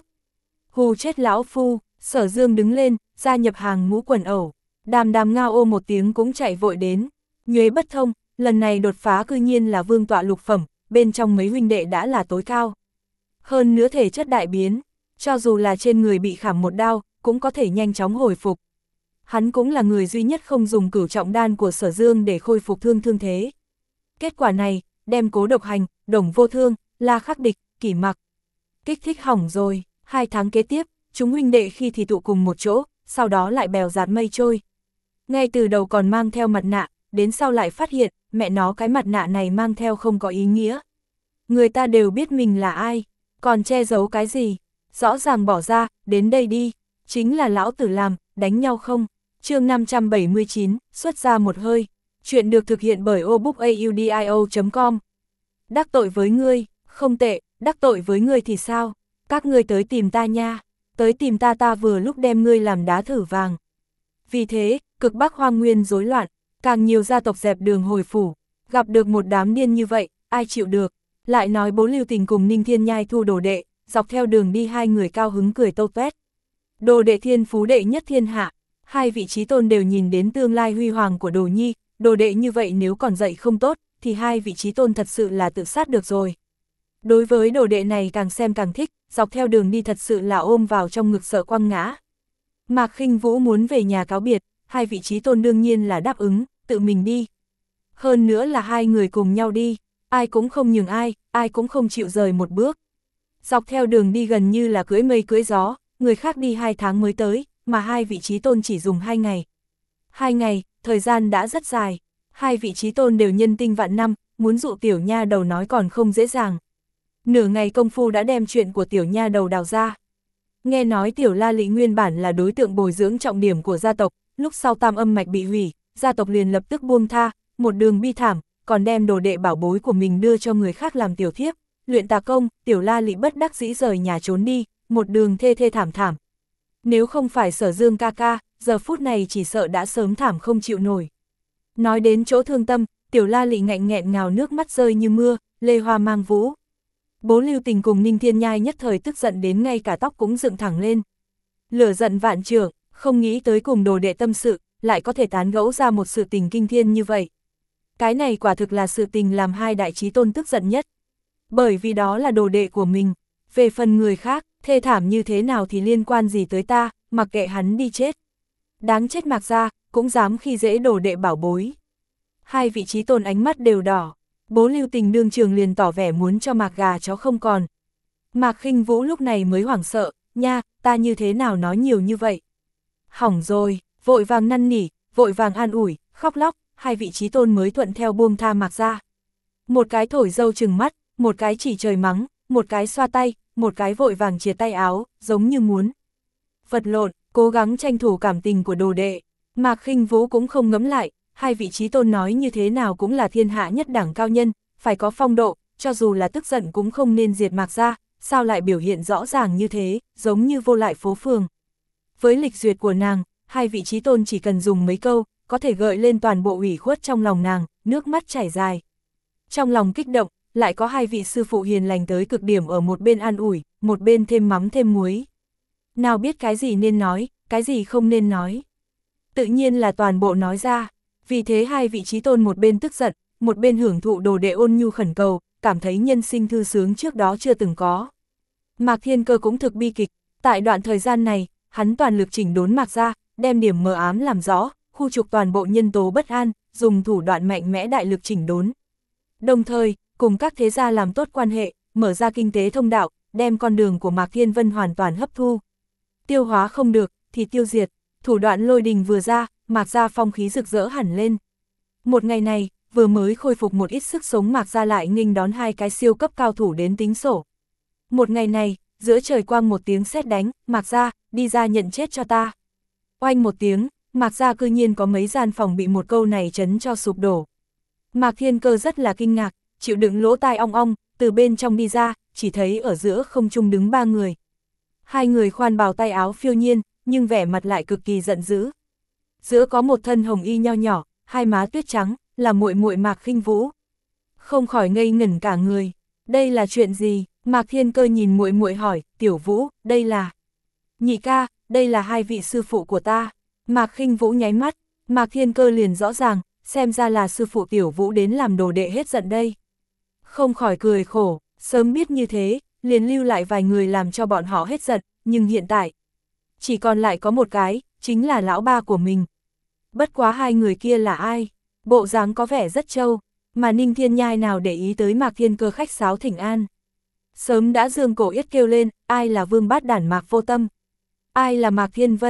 [SPEAKER 1] Hù chết lão phu, Sở Dương đứng lên, gia nhập hàng ngũ quần ẩu. Đàm Đàm ngao ô một tiếng cũng chạy vội đến. Nhuế Bất Thông, lần này đột phá cư nhiên là vương tọa lục phẩm, bên trong mấy huynh đệ đã là tối cao. Hơn nữa thể chất đại biến, cho dù là trên người bị khảm một đao, cũng có thể nhanh chóng hồi phục. Hắn cũng là người duy nhất không dùng cửu trọng đan của Sở Dương để khôi phục thương thương thế. Kết quả này, đem Cố Độc Hành, Đồng Vô Thương, La Khắc Địch, Kỷ Mặc kích thích hỏng rồi. Hai tháng kế tiếp, chúng huynh đệ khi thì tụ cùng một chỗ, sau đó lại bèo dạt mây trôi. Ngay từ đầu còn mang theo mặt nạ, đến sau lại phát hiện, mẹ nó cái mặt nạ này mang theo không có ý nghĩa. Người ta đều biết mình là ai, còn che giấu cái gì, rõ ràng bỏ ra, đến đây đi, chính là lão tử làm, đánh nhau không? Chương năm trăm bảy mươi chín, xuất ra một hơi. Chuyện được thực hiện bởi obookaudio chấm com. Đắc tội với ngươi, không tệ, đắc tội với ngươi thì sao? Các ngươi tới tìm ta nha, tới tìm ta ta vừa lúc đem ngươi làm đá thử vàng. Vì thế, cực Bắc hoang nguyên rối loạn, càng nhiều gia tộc dẹp đường hồi phủ, gặp được một đám điên như vậy, ai chịu được? Lại nói Bố Lưu Tình cùng Ninh Thiên Nhai thu đồ đệ, dọc theo đường đi hai người cao hứng cười tâu tuét. Đồ đệ thiên phú đệ nhất thiên hạ, hai vị trí tôn đều nhìn đến tương lai huy hoàng của Đồ Nhi, đồ đệ như vậy nếu còn dạy không tốt, thì hai vị trí tôn thật sự là tự sát được rồi. Đối với đồ đệ này càng xem càng thích, dọc theo đường đi thật sự là ôm vào trong ngực sợ quăng ngã. Mạc Khinh Vũ muốn về nhà cáo biệt, hai vị trí tôn đương nhiên là đáp ứng, tự mình đi. Hơn nữa là hai người cùng nhau đi, ai cũng không nhường ai, ai cũng không chịu rời một bước. Dọc theo đường đi gần như là cưỡi mây cưỡi gió, người khác đi hai tháng mới tới, mà hai vị trí tôn chỉ dùng hai ngày. Hai ngày, thời gian đã rất dài, hai vị trí tôn đều nhân tinh vạn năm, muốn dụ tiểu nha đầu nói còn không dễ dàng. Nửa ngày công phu đã đem chuyện của tiểu nha đầu đào ra. Nghe nói tiểu La Lị nguyên bản là đối tượng bồi dưỡng trọng điểm của gia tộc, lúc sau tam âm mạch bị hủy, gia tộc liền lập tức buông tha, một đường bi thảm, còn đem đồ đệ bảo bối của mình đưa cho người khác làm tiểu thiếp, luyện tà công, tiểu La Lị bất đắc dĩ rời nhà trốn đi, một đường thê thê thảm thảm. Nếu không phải Sở Dương ca ca, giờ phút này chỉ sợ đã sớm thảm không chịu nổi. Nói đến chỗ thương tâm, tiểu La Lị ngạnh nghẹn ngào nước mắt rơi như mưa, lê hoa mang vũ. Bố Lưu Tình cùng Ninh Thiên Nhai nhất thời tức giận đến ngay cả tóc cũng dựng thẳng lên. Lửa giận vạn trượng, không nghĩ tới cùng đồ đệ tâm sự, lại có thể tán gẫu ra một sự tình kinh thiên như vậy. Cái này quả thực là sự tình làm hai đại chí tôn tức giận nhất. Bởi vì đó là đồ đệ của mình, về phần người khác, thê thảm như thế nào thì liên quan gì tới ta, mặc kệ hắn đi chết. Đáng chết Mạc gia, cũng dám khi dễ đồ đệ bảo bối. Hai vị chí tôn ánh mắt đều đỏ. Bố Lưu Tình đương trường liền tỏ vẻ muốn cho Mạc gà chó không còn. Mạc Khinh Vũ lúc này mới hoảng sợ, nha, ta như thế nào nói nhiều như vậy. Hỏng rồi, vội vàng năn nỉ, vội vàng an ủi, khóc lóc, hai vị chí tôn mới thuận theo buông tha Mạc ra. Một cái thổi dâu trừng mắt, một cái chỉ trời mắng, một cái xoa tay, một cái vội vàng chia tay áo, giống như muốn vật lộn, cố gắng tranh thủ cảm tình của đồ đệ. Mạc Khinh Vũ cũng không ngẫm lại, hai vị chí tôn nói như thế nào cũng là thiên hạ nhất đẳng cao nhân, phải có phong độ, cho dù là tức giận cũng không nên diệt Mạc ra, sao lại biểu hiện rõ ràng như thế, giống như vô lại phố phường. Với lịch duyệt của nàng, hai vị chí tôn chỉ cần dùng mấy câu, có thể gợi lên toàn bộ ủy khuất trong lòng nàng, nước mắt chảy dài. Trong lòng kích động, lại có hai vị sư phụ hiền lành tới cực điểm ở một bên an ủi, một bên thêm mắm thêm muối. Nào biết cái gì nên nói, cái gì không nên nói. Tự nhiên là toàn bộ nói ra. Vì thế hai vị chí tôn một bên tức giận, một bên hưởng thụ đồ đệ ôn nhu khẩn cầu, cảm thấy nhân sinh thư sướng trước đó chưa từng có. Mạc Thiên Cơ cũng thực bi kịch, tại đoạn thời gian này, hắn toàn lực chỉnh đốn Mạc ra, đem điểm mờ ám làm rõ, khu trục toàn bộ nhân tố bất an, dùng thủ đoạn mạnh mẽ đại lực chỉnh đốn. Đồng thời, cùng các thế gia làm tốt quan hệ, mở ra kinh tế thông đạo, đem con đường của Mạc Thiên Vân hoàn toàn hấp thu. Tiêu hóa không được, thì tiêu diệt, thủ đoạn lôi đình vừa ra, Mạc gia phong khí rực rỡ hẳn lên. Một ngày này, vừa mới khôi phục một ít sức sống Mạc gia lại nghênh đón hai cái siêu cấp cao thủ đến tính sổ. Một ngày này, giữa trời quang một tiếng sét đánh, Mạc gia, đi ra nhận chết cho ta. Oanh một tiếng, Mạc gia cư nhiên có mấy gian phòng bị một câu này chấn cho sụp đổ. Mạc Thiên Cơ rất là kinh ngạc, chịu đựng lỗ tai ong ong, từ bên trong đi ra, chỉ thấy ở giữa không trung đứng ba người. Hai người khoan bào tay áo phiêu nhiên, nhưng vẻ mặt lại cực kỳ giận dữ. Giữa có một thân hồng y nho nhỏ, hai má tuyết trắng, là muội muội Mạc Khinh Vũ. Không khỏi ngây ngẩn cả người, đây là chuyện gì? Mạc Thiên Cơ nhìn muội muội hỏi, Tiểu Vũ, đây là... Nhị ca, đây là hai vị sư phụ của ta. Mạc Khinh Vũ nháy mắt, Mạc Thiên Cơ liền rõ ràng, xem ra là sư phụ Tiểu Vũ đến làm đồ đệ hết giận đây. Không khỏi cười khổ, sớm biết như thế, liền lưu lại vài người làm cho bọn họ hết giận, nhưng hiện tại, chỉ còn lại có một cái, chính là lão ba của mình. Bất quá hai người kia là ai? Bộ dáng có vẻ rất trâu, mà Ninh Thiên Nhai nào để ý tới Mạc Thiên Cơ khách sáo thỉnh an. Sớm đã dương cổ yết kêu lên, ai là vương bát đản Mạc Vô Tâm? Ai là Mạc Thiên Vân?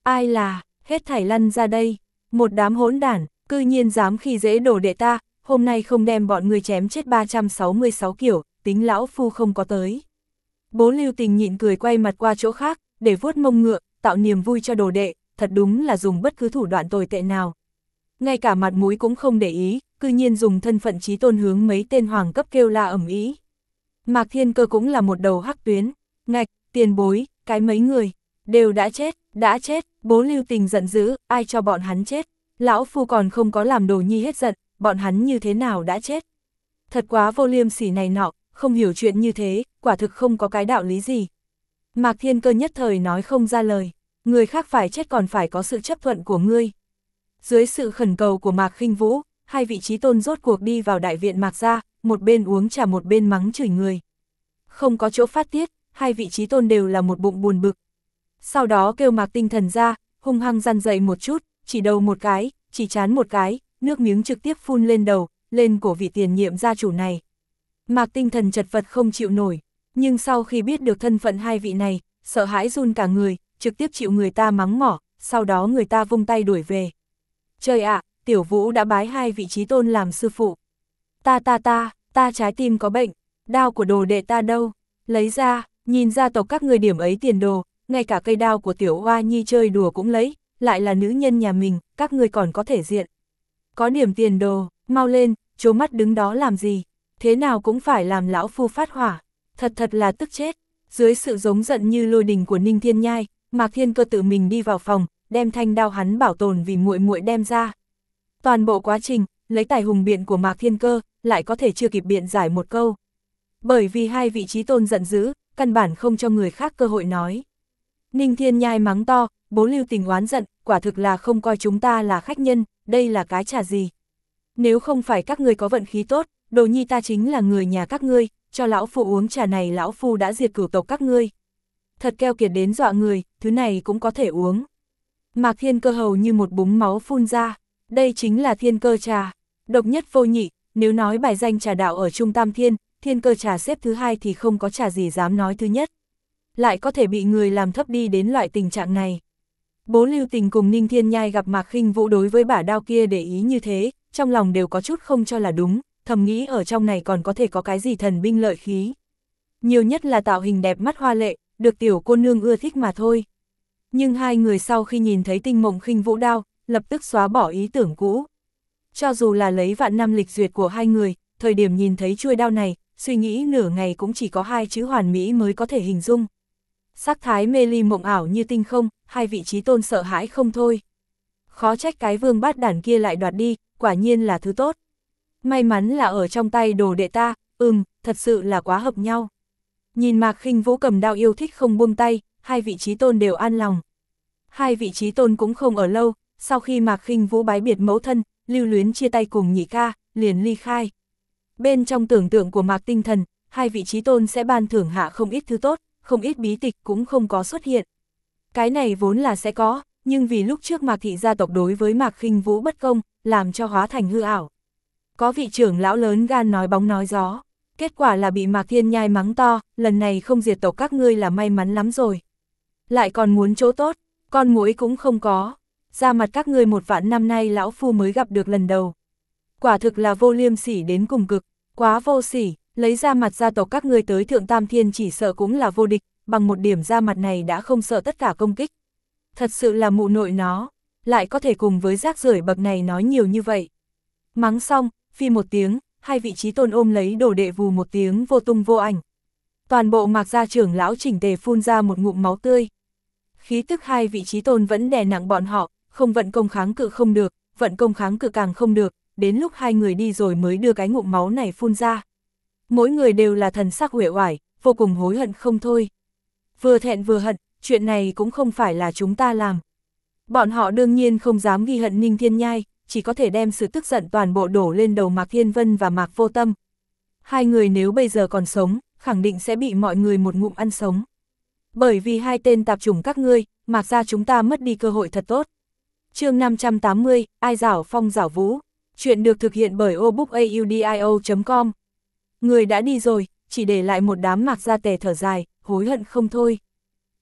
[SPEAKER 1] Ai là, hết thảy lăn ra đây, một đám hỗn đản, cư nhiên dám khi dễ đồ đệ ta, hôm nay không đem bọn người chém chết ba trăm sáu mươi sáu kiểu, tính lão phu không có tới. Bố Lưu Tình nhịn cười quay mặt qua chỗ khác, để vuốt mông ngựa, tạo niềm vui cho đồ đệ, thật đúng là dùng bất cứ thủ đoạn tồi tệ nào. Ngay cả mặt mũi cũng không để ý, cư nhiên dùng thân phận chí tôn hướng mấy tên hoàng cấp kêu la ầm ĩ. Mạc Thiên Cơ cũng là một đầu hắc tuyến, ngạch, tiền bối, cái mấy người, đều đã chết, đã chết, bố Lưu Tình giận dữ, ai cho bọn hắn chết, lão phu còn không có làm đồ nhi hết giận, bọn hắn như thế nào đã chết. Thật quá vô liêm sỉ này nọ, không hiểu chuyện như thế, quả thực không có cái đạo lý gì. Mạc Thiên Cơ nhất thời nói không ra lời, người khác phải chết còn phải có sự chấp thuận của ngươi. Dưới sự khẩn cầu của Mạc Khinh Vũ, hai vị chí tôn rốt cuộc đi vào đại viện Mạc gia, một bên uống trà một bên mắng chửi người. Không có chỗ phát tiết, hai vị chí tôn đều là một bụng buồn bực. Sau đó kêu Mạc Tinh Thần ra, hung hăng răn dậy một chút, chỉ đầu một cái, chỉ chán một cái, nước miếng trực tiếp phun lên đầu, lên cổ vị tiền nhiệm gia chủ này. Mạc Tinh Thần chật vật không chịu nổi, nhưng sau khi biết được thân phận hai vị này, sợ hãi run cả người, trực tiếp chịu người ta mắng mỏ, sau đó người ta vung tay đuổi về. Trời ạ, Tiểu Vũ đã bái hai vị chí tôn làm sư phụ. Ta ta ta, ta trái tim có bệnh, đao của đồ đệ ta đâu, lấy ra, nhìn gia tộc các người điểm ấy tiền đồ, ngay cả cây đao của Tiểu Hoa Nhi chơi đùa cũng lấy, lại là nữ nhân nhà mình, các người còn có thể diện. Có điểm tiền đồ, mau lên, trố mắt đứng đó làm gì, thế nào cũng phải làm lão phu phát hỏa, thật thật là tức chết. Dưới sự giống giận như lôi đình của Ninh Thiên Nhai, Mạc Thiên Cơ tự mình đi vào phòng, đem thanh đao hắn bảo tồn vì muội muội đem ra. Toàn bộ quá trình, lấy tài hùng biện của Mạc Thiên Cơ, lại có thể chưa kịp biện giải một câu. Bởi vì hai vị chí tôn giận dữ, căn bản không cho người khác cơ hội nói. Ninh Thiên Nhai mắng to, bố Lưu Tình oán giận, quả thực là không coi chúng ta là khách nhân, đây là cái trà gì. Nếu không phải các ngươi có vận khí tốt, đồ nhi ta chính là người nhà các ngươi, cho lão phu uống trà này lão phu đã diệt cửu tộc các ngươi. Thật keo kiệt đến dọa người, thứ này cũng có thể uống. Mạc Thiên Cơ hầu như một búng máu phun ra, đây chính là thiên cơ trà, độc nhất vô nhị, nếu nói bài danh trà đạo ở Trung Tam Thiên, thiên cơ trà xếp thứ hai thì không có trà gì dám nói thứ nhất. Lại có thể bị người làm thấp đi đến loại tình trạng này. Bố Lưu Tình cùng Ninh Thiên Nhai gặp Mạc Khinh Vũ đối với bả đao kia để ý như thế, trong lòng đều có chút không cho là đúng, thầm nghĩ ở trong này còn có thể có cái gì thần binh lợi khí. Nhiều nhất là tạo hình đẹp mắt hoa lệ, được tiểu cô nương ưa thích mà thôi. Nhưng hai người sau khi nhìn thấy Tinh Mộng Khinh Vũ đao, lập tức xóa bỏ ý tưởng cũ. Cho dù là lấy vạn năm lịch duyệt của hai người, thời điểm nhìn thấy chuôi đao này, suy nghĩ nửa ngày cũng chỉ có hai chữ hoàn mỹ mới có thể hình dung. Sắc thái mê ly mộng ảo như tinh không, hai vị chí tôn sợ hãi không thôi. Khó trách cái vương bát đản kia lại đoạt đi, quả nhiên là thứ tốt. May mắn là ở trong tay đồ đệ ta, ừm, thật sự là quá hợp nhau. Nhìn Mạc Khinh Vũ cầm đao yêu thích không buông tay, hai vị chí tôn đều an lòng. Hai vị chí tôn cũng không ở lâu, sau khi Mạc Khinh Vũ bái biệt mẫu thân, lưu luyến chia tay cùng nhị ca, liền ly khai. Bên trong tưởng tượng của Mạc Tinh Thần, hai vị chí tôn sẽ ban thưởng hạ không ít thứ tốt, không ít bí tịch cũng không có xuất hiện. Cái này vốn là sẽ có, nhưng vì lúc trước Mạc thị gia tộc đối với Mạc Khinh Vũ bất công, làm cho hóa thành hư ảo. Có vị trưởng lão lớn gan nói bóng nói gió, kết quả là bị Mạc Thiên Nhai mắng to, lần này không diệt tộc các ngươi là may mắn lắm rồi. Lại còn muốn chỗ tốt, con muỗi cũng không có, ra mặt các ngươi một vạn năm nay lão phu mới gặp được lần đầu. Quả thực là vô liêm sỉ đến cùng cực, quá vô sỉ, lấy ra mặt gia tộc các ngươi tới Thượng Tam Thiên chỉ sợ cũng là vô địch, bằng một điểm ra mặt này đã không sợ tất cả công kích. Thật sự là mụ nội nó, lại có thể cùng với rác rưởi bậc này nói nhiều như vậy. Mắng xong, phi một tiếng, hai vị chí tôn ôm lấy đồ đệ vù một tiếng vô tung vô ảnh. Toàn bộ Mạc gia trưởng lão chỉnh tề phun ra một ngụm máu tươi. Khí tức hai vị chí tôn vẫn đè nặng bọn họ, không vận công kháng cự không được, vận công kháng cự càng không được, đến lúc hai người đi rồi mới đưa cái ngụm máu này phun ra. Mỗi người đều là thần sắc uể oải, vô cùng hối hận không thôi. Vừa thẹn vừa hận, chuyện này cũng không phải là chúng ta làm. Bọn họ đương nhiên không dám ghi hận Ninh Thiên Nhai, chỉ có thể đem sự tức giận toàn bộ đổ lên đầu Mạc Thiên Vân và Mạc Vô Tâm. Hai người nếu bây giờ còn sống, khẳng định sẽ bị mọi người một ngụm ăn sống. Bởi vì hai tên tạp chủng các ngươi, Mạc gia chúng ta mất đi cơ hội thật tốt. Chương năm trăm tám mươi, ai giảo phong giảo vũ. Chuyện được thực hiện bởi obookaudio chấm com. Người đã đi rồi, chỉ để lại một đám Mạc gia tề thở dài, hối hận không thôi. Mẹ,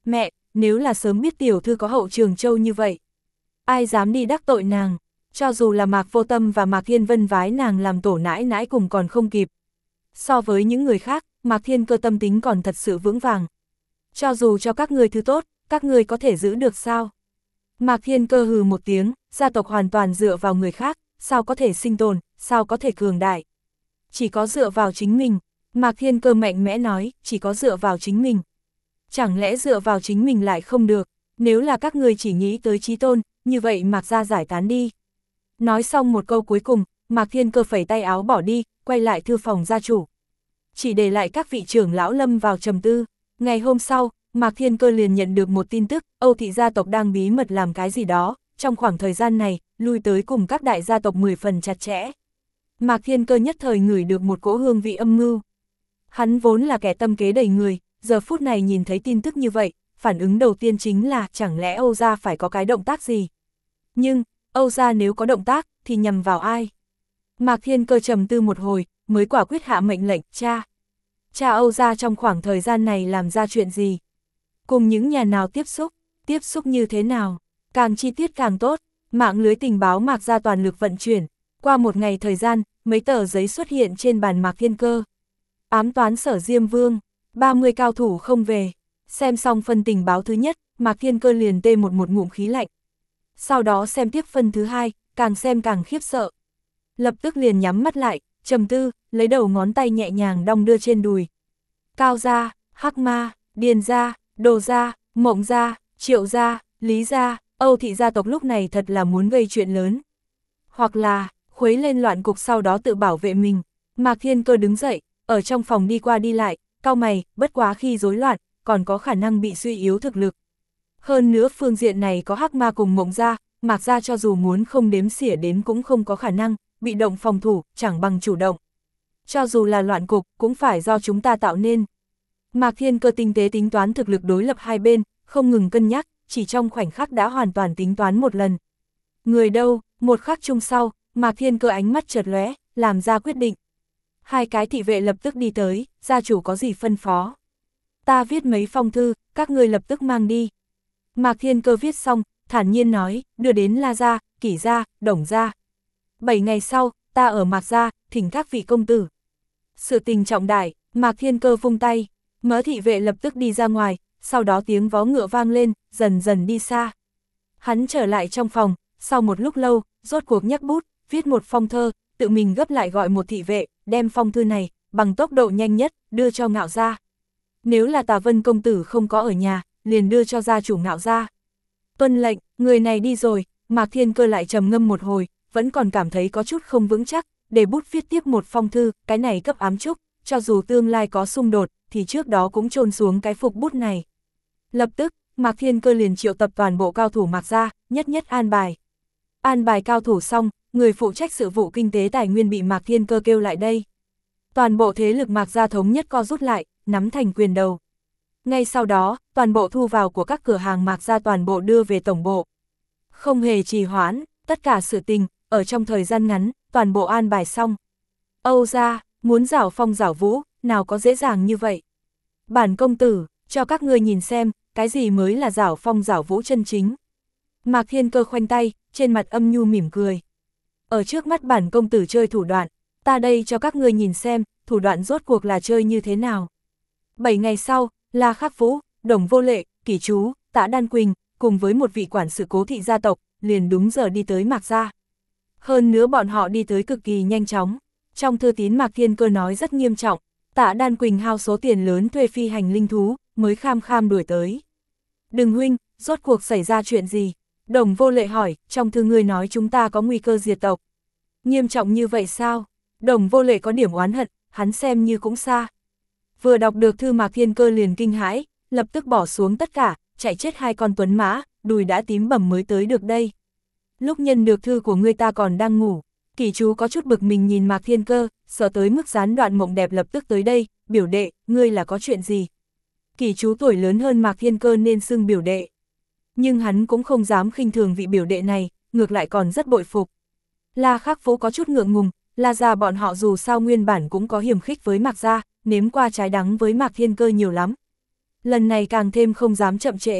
[SPEAKER 1] nếu là sớm biết tiểu thư có Hậu Trường Châu như vậy. Ai dám đi đắc tội nàng, cho dù là Mạc Vô Tâm và Mạc Thiên Vân vái nàng làm tổ nãi nãi cùng còn không kịp. So với những người khác, Mạc Thiên Cơ tâm tính còn thật sự vững vàng. Cho dù cho các ngươi thứ tốt, các ngươi có thể giữ được sao? Mạc Thiên Cơ hừ một tiếng, gia tộc hoàn toàn dựa vào người khác, sao có thể sinh tồn, sao có thể cường đại? Chỉ có dựa vào chính mình. Mạc Thiên Cơ mạnh mẽ nói, chỉ có dựa vào chính mình. Chẳng lẽ dựa vào chính mình lại không được? Nếu là các ngươi chỉ nghĩ tới chí tôn, như vậy Mạc gia giải tán đi. Nói xong một câu cuối cùng, Mạc Thiên Cơ phẩy tay áo bỏ đi, quay lại thư phòng gia chủ. Chỉ để lại các vị trưởng lão lâm vào trầm tư. Ngày hôm sau, Mạc Thiên Cơ liền nhận được một tin tức, Âu thị gia tộc đang bí mật làm cái gì đó, trong khoảng thời gian này, lui tới cùng các đại gia tộc mười phần chặt chẽ. Mạc Thiên Cơ nhất thời ngửi được một cỗ hương vị âm mưu. Hắn vốn là kẻ tâm kế đầy người, giờ phút này nhìn thấy tin tức như vậy, phản ứng đầu tiên chính là chẳng lẽ Âu gia phải có cái động tác gì. Nhưng, Âu gia nếu có động tác, thì nhằm vào ai? Mạc Thiên Cơ trầm tư một hồi, mới quả quyết hạ mệnh lệnh, cha. Cha Âu gia trong khoảng thời gian này làm ra chuyện gì? Cùng những nhà nào tiếp xúc? Tiếp xúc như thế nào? Càng chi tiết càng tốt. Mạng lưới tình báo Mạc gia toàn lực vận chuyển. Qua một ngày thời gian, mấy tờ giấy xuất hiện trên bàn Mạc Thiên Cơ. Ám toán Sở Diêm Vương, ba mươi cao thủ không về. Xem xong phân tình báo thứ nhất, Mạc Thiên Cơ liền tê một một ngụm khí lạnh. Sau đó xem tiếp phân thứ hai, càng xem càng khiếp sợ. Lập tức liền nhắm mắt lại, trầm tư, lấy đầu ngón tay nhẹ nhàng đong đưa trên đùi. Cao gia, Hắc Ma, Điền gia, Đồ gia, Mộng gia, Triệu gia, Lý gia, Âu thị gia tộc lúc này thật là muốn gây chuyện lớn. Hoặc là, khuấy lên loạn cục sau đó tự bảo vệ mình. Mạc Thiên Cơ đứng dậy, ở trong phòng đi qua đi lại, cau mày, bất quá khi rối loạn, còn có khả năng bị suy yếu thực lực. Hơn nữa phương diện này có Hắc Ma cùng Mộng gia, Mạc gia cho dù muốn không đếm xỉa đến cũng không có khả năng, bị động phòng thủ, chẳng bằng chủ động. Cho dù là loạn cục, cũng phải do chúng ta tạo nên. Mạc Thiên Cơ tinh tế tính toán thực lực đối lập hai bên, không ngừng cân nhắc, chỉ trong khoảnh khắc đã hoàn toàn tính toán một lần. Người đâu, một khắc chung sau, Mạc Thiên Cơ ánh mắt chợt lóe, làm ra quyết định. Hai cái thị vệ lập tức đi tới, gia chủ có gì phân phó? Ta viết mấy phong thư, các ngươi lập tức mang đi. Mạc Thiên Cơ viết xong, thản nhiên nói, đưa đến La gia, Kỷ gia, Đồng gia. Bảy ngày sau, ta ở Mạc gia, thỉnh các vị công tử. Sự tình trọng đại, Mạc Thiên Cơ vung tay, mớ thị vệ lập tức đi ra ngoài, sau đó tiếng vó ngựa vang lên, dần dần đi xa. Hắn trở lại trong phòng, sau một lúc lâu, rốt cuộc nhấc bút, viết một phong thơ, tự mình gấp lại gọi một thị vệ, đem phong thư này, bằng tốc độ nhanh nhất, đưa cho Ngạo gia. Nếu là Tà Vân công tử không có ở nhà, liền đưa cho gia chủ Ngạo gia. Tuân lệnh, người này đi rồi, Mạc Thiên Cơ lại trầm ngâm một hồi, vẫn còn cảm thấy có chút không vững chắc, để bút viết tiếp một phong thư, cái này cấp ám chúc, cho dù tương lai có xung đột, thì trước đó cũng chôn xuống cái phục bút này. Lập tức, Mạc Thiên Cơ liền triệu tập toàn bộ cao thủ Mạc gia, nhất nhất an bài. An bài cao thủ xong, người phụ trách sự vụ kinh tế tài nguyên bị Mạc Thiên Cơ kêu lại đây. Toàn bộ thế lực Mạc gia thống nhất co rút lại, nắm thành quyền đầu. Ngay sau đó, toàn bộ thu vào của các cửa hàng Mạc gia toàn bộ đưa về tổng bộ. Không hề trì hoãn, tất cả sự tình, ở trong thời gian ngắn, toàn bộ an bài xong. Âu gia, muốn giảo phong giảo vũ, nào có dễ dàng như vậy. Bản công tử, cho các ngươi nhìn xem, cái gì mới là giảo phong giảo vũ chân chính. Mạc Thiên Cơ khoanh tay, trên mặt âm nhu mỉm cười. Ở trước mắt bản công tử chơi thủ đoạn, ta đây cho các ngươi nhìn xem, thủ đoạn rốt cuộc là chơi như thế nào. Bảy ngày sau, La Khắc Vũ, Đồng Vô Lệ, Kỷ Chú, Tạ Đan Quỳnh, cùng với một vị quản sự Cố thị gia tộc, liền đúng giờ đi tới Mạc gia. Hơn nữa bọn họ đi tới cực kỳ nhanh chóng. Trong thư tín Mạc Thiên Cơ nói rất nghiêm trọng, Tạ Đan Quỳnh hao số tiền lớn thuê phi hành linh thú, mới kham kham đuổi tới. Đừng huynh, rốt cuộc xảy ra chuyện gì? Đồng Vô Lệ hỏi, trong thư ngươi nói chúng ta có nguy cơ diệt tộc. Nghiêm trọng như vậy sao? Đồng Vô Lệ có điểm oán hận, hắn xem như cũng xa. Vừa đọc được thư Mạc Thiên Cơ liền kinh hãi, lập tức bỏ xuống tất cả, chạy chết hai con tuấn mã, đùi đã tím bầm mới tới được đây. Lúc nhận được thư của ngươi ta còn đang ngủ. Kỷ Chú có chút bực mình nhìn Mạc Thiên Cơ, sợ tới mức gián đoạn mộng đẹp lập tức tới đây, biểu đệ, ngươi là có chuyện gì? Kỷ Chú tuổi lớn hơn Mạc Thiên Cơ nên xưng biểu đệ. Nhưng hắn cũng không dám khinh thường vị biểu đệ này, ngược lại còn rất bội phục. La Khắc Vũ có chút ngượng ngùng, La gia bọn họ dù sao nguyên bản cũng có hiềm khích với Mạc gia, nếm qua trái đắng với Mạc Thiên Cơ nhiều lắm. Lần này càng thêm không dám chậm trễ,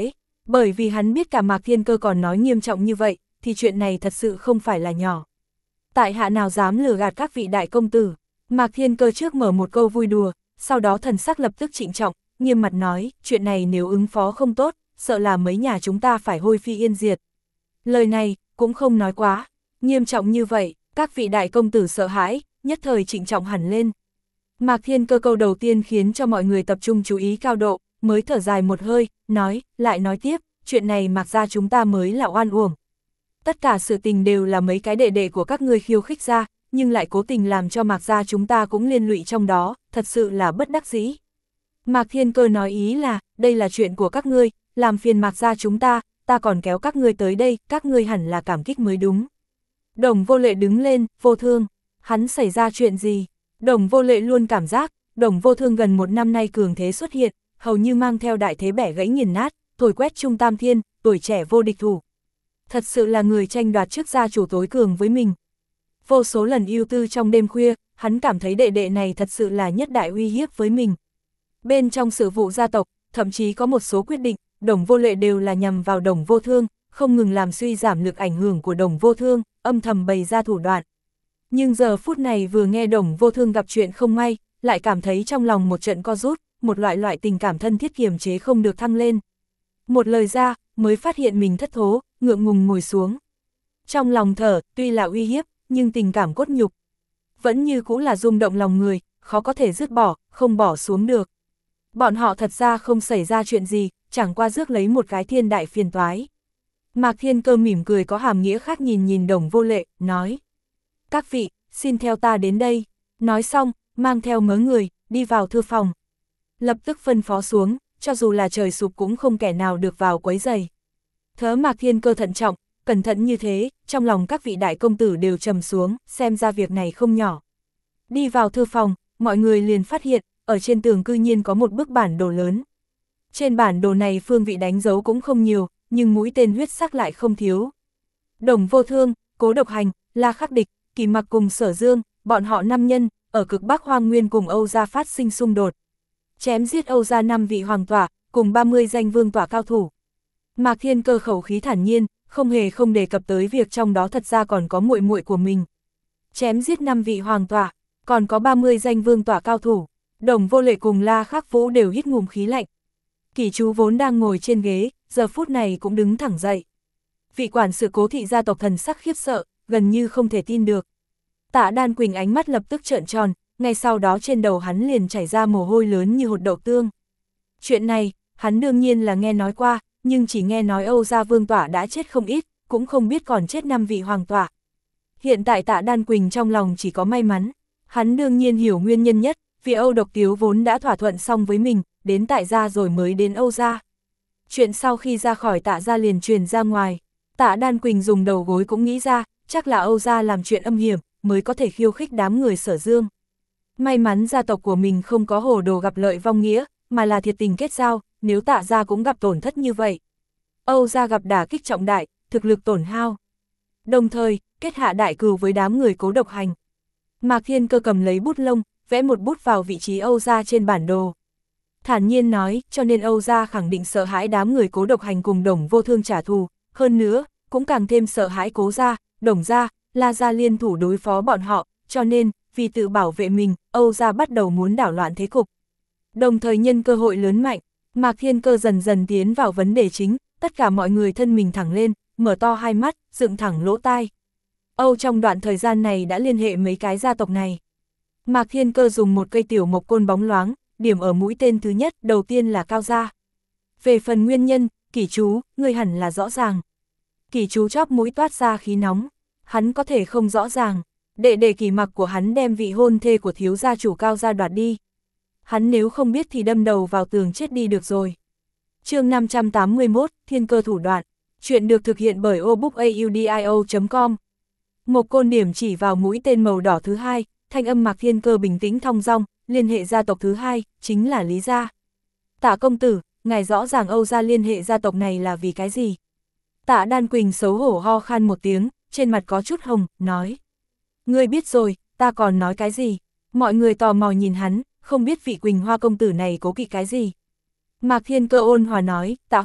[SPEAKER 1] Bởi vì hắn biết cả Mạc Thiên Cơ còn nói nghiêm trọng như vậy, thì chuyện này thật sự không phải là nhỏ. Tại hạ nào dám lừa gạt các vị đại công tử. Mạc Thiên Cơ trước mở một câu vui đùa, sau đó thần sắc lập tức trịnh trọng, nghiêm mặt nói, chuyện này nếu ứng phó không tốt, sợ là mấy nhà chúng ta phải hôi phi yên diệt. Lời này, cũng không nói quá, nghiêm trọng như vậy, các vị đại công tử sợ hãi, nhất thời trịnh trọng hẳn lên. Mạc Thiên Cơ câu đầu tiên khiến cho mọi người tập trung chú ý cao độ, mới thở dài một hơi, nói, lại nói tiếp, chuyện này Mạc gia chúng ta mới là oan uổng. Tất cả sự tình đều là mấy cái đệ đệ của các ngươi khiêu khích ra, nhưng lại cố tình làm cho Mạc gia chúng ta cũng liên lụy trong đó, thật sự là bất đắc dĩ. Mạc Thiên Cơ nói ý là, đây là chuyện của các ngươi, làm phiền Mạc gia chúng ta, ta còn kéo các ngươi tới đây, các ngươi hẳn là cảm kích mới đúng. Đồng Vô Lệ đứng lên, Vô Thương, hắn xảy ra chuyện gì? Đồng Vô Lệ luôn cảm giác, Đồng Vô Thương gần một năm nay cường thế xuất hiện, hầu như mang theo đại thế bẻ gãy nghiền nát, thổi quét trung tam thiên, tuổi trẻ vô địch thủ. Thật sự là người tranh đoạt trước gia chủ tối cường với mình. Vô số lần ưu tư trong đêm khuya, hắn cảm thấy đệ đệ này thật sự là nhất đại uy hiếp với mình. Bên trong sự vụ gia tộc, thậm chí có một số quyết định, Đồng Vô Lệ đều là nhằm vào Đồng Vô Thương, không ngừng làm suy giảm lực ảnh hưởng của Đồng Vô Thương, âm thầm bày ra thủ đoạn. Nhưng giờ phút này vừa nghe Đồng Vô Thương gặp chuyện không may, lại cảm thấy trong lòng một trận co rút, một loại loại tình cảm thân thiết kiềm chế không được thăng lên. Một lời ra, mới phát hiện mình thất thố, ngượng ngùng ngồi xuống. Trong lòng thở, tuy là uy hiếp, nhưng tình cảm cốt nhục vẫn như cũ là rung động lòng người, khó có thể dứt bỏ, không bỏ xuống được. Bọn họ thật ra không xảy ra chuyện gì, chẳng qua rước lấy một cái thiên đại phiền toái. Mạc Thiên Cơ mỉm cười có hàm nghĩa khác nhìn nhìn Đồng Vô Lệ, nói. Các vị, xin theo ta đến đây. Nói xong, mang theo mớ người, đi vào thư phòng. Lập tức phân phó xuống, cho dù là trời sụp cũng không kẻ nào được vào quấy rầy. Thớ Mạc Thiên Cơ thận trọng, cẩn thận như thế, trong lòng các vị đại công tử đều trầm xuống, xem ra việc này không nhỏ. Đi vào thư phòng, mọi người liền phát hiện, ở trên tường cư nhiên có một bức bản đồ lớn. Trên bản đồ này phương vị đánh dấu cũng không nhiều, nhưng mũi tên huyết sắc lại không thiếu. Đồng Vô Thương, Cố Độc Hành, La Khắc Địch, Kỳ Mặc cùng Sở Dương, bọn họ năm nhân, ở cực Bắc Hoang Nguyên cùng Âu gia phát sinh xung đột. Chém giết Âu gia năm vị hoàng tỏa, cùng ba mươi danh vương tỏa cao thủ. Mạc Thiên Cơ khẩu khí thản nhiên, không hề không đề cập tới việc trong đó thật ra còn có muội muội của mình. Chém giết năm vị hoàng tỏa, còn có ba mươi danh vương tỏa cao thủ. Đồng Vô Lệ cùng La Khắc Vũ đều hít ngụm khí lạnh. Kỷ Chú vốn đang ngồi trên ghế, giờ phút này cũng đứng thẳng dậy. Vị quản sự Cố thị gia tộc thần sắc khiếp sợ, gần như không thể tin được. Tạ Đan Quỳnh ánh mắt lập tức trợn tròn, ngay sau đó trên đầu hắn liền chảy ra mồ hôi lớn như hột đậu tương. Chuyện này, hắn đương nhiên là nghe nói qua, nhưng chỉ nghe nói Âu gia vương tỏa đã chết không ít, cũng không biết còn chết năm vị hoàng tỏa. Hiện tại Tạ Đan Quỳnh trong lòng chỉ có may mắn, hắn đương nhiên hiểu nguyên nhân nhất, vì Âu Độc Tiếu vốn đã thỏa thuận xong với mình, đến tại gia rồi mới đến Âu gia. Chuyện sau khi ra khỏi Tạ gia liền truyền ra ngoài, Tạ Đan Quỳnh dùng đầu gối cũng nghĩ ra, chắc là Âu gia làm chuyện âm hiểm, mới có thể khiêu khích đám người Sở Dương. May mắn gia tộc của mình không có hồ đồ gặp lợi vong nghĩa, mà là thiệt tình kết giao, nếu Tạ gia cũng gặp tổn thất như vậy. Âu gia gặp đả kích trọng đại, thực lực tổn hao. Đồng thời, kết hạ đại cừu với đám người Cố Độc Hành. Mạc Thiên Cơ cầm lấy bút lông, vẽ một bút vào vị trí Âu gia trên bản đồ. Thản nhiên nói, cho nên Âu gia khẳng định sợ hãi đám người Cố Độc Hành cùng Đồng Vô Thương trả thù, hơn nữa, cũng càng thêm sợ hãi Cố gia, Đồng gia, La gia liên thủ đối phó bọn họ, cho nên, vì tự bảo vệ mình, Âu gia bắt đầu muốn đảo loạn thế cục. Đồng thời nhân cơ hội lớn mạnh, Mạc Thiên Cơ dần dần tiến vào vấn đề chính, tất cả mọi người thân mình thẳng lên, mở to hai mắt, dựng thẳng lỗ tai. Âu trong đoạn thời gian này đã liên hệ mấy cái gia tộc này. Mạc Thiên Cơ dùng một cây tiểu mộc côn bóng loáng, điểm ở mũi tên thứ nhất, đầu tiên là Cao gia. Về phần nguyên nhân, Kỷ Chú, người hẳn là rõ ràng. Kỷ Chú chóp mũi toát ra khí nóng, hắn có thể không rõ ràng, đệ đệ Kỷ Mặc của hắn đem vị hôn thê của thiếu gia chủ Cao gia đoạt đi. Hắn nếu không biết thì đâm đầu vào tường chết đi được rồi. Chương năm trăm tám mươi mốt, Thiên Cơ thủ đoạn. Chuyện được thực hiện bởi obookaudio chấm com. Một côn điểm chỉ vào mũi tên màu đỏ thứ hai, thanh âm Mạc Thiên Cơ bình tĩnh thong dong, liên hệ gia tộc thứ hai, chính là Lý gia. Tạ công tử, ngài rõ ràng Âu gia liên hệ gia tộc này là vì cái gì? Tạ Đan Quỳnh xấu hổ ho khan một tiếng, trên mặt có chút hồng, nói. Ngươi biết rồi, ta còn nói cái gì? Mọi người tò mò nhìn hắn, không biết vị Quỳnh Hoa công tử này cố kỵ cái gì. Mạc Thiên Cơ ôn hòa nói, Tạ huynh,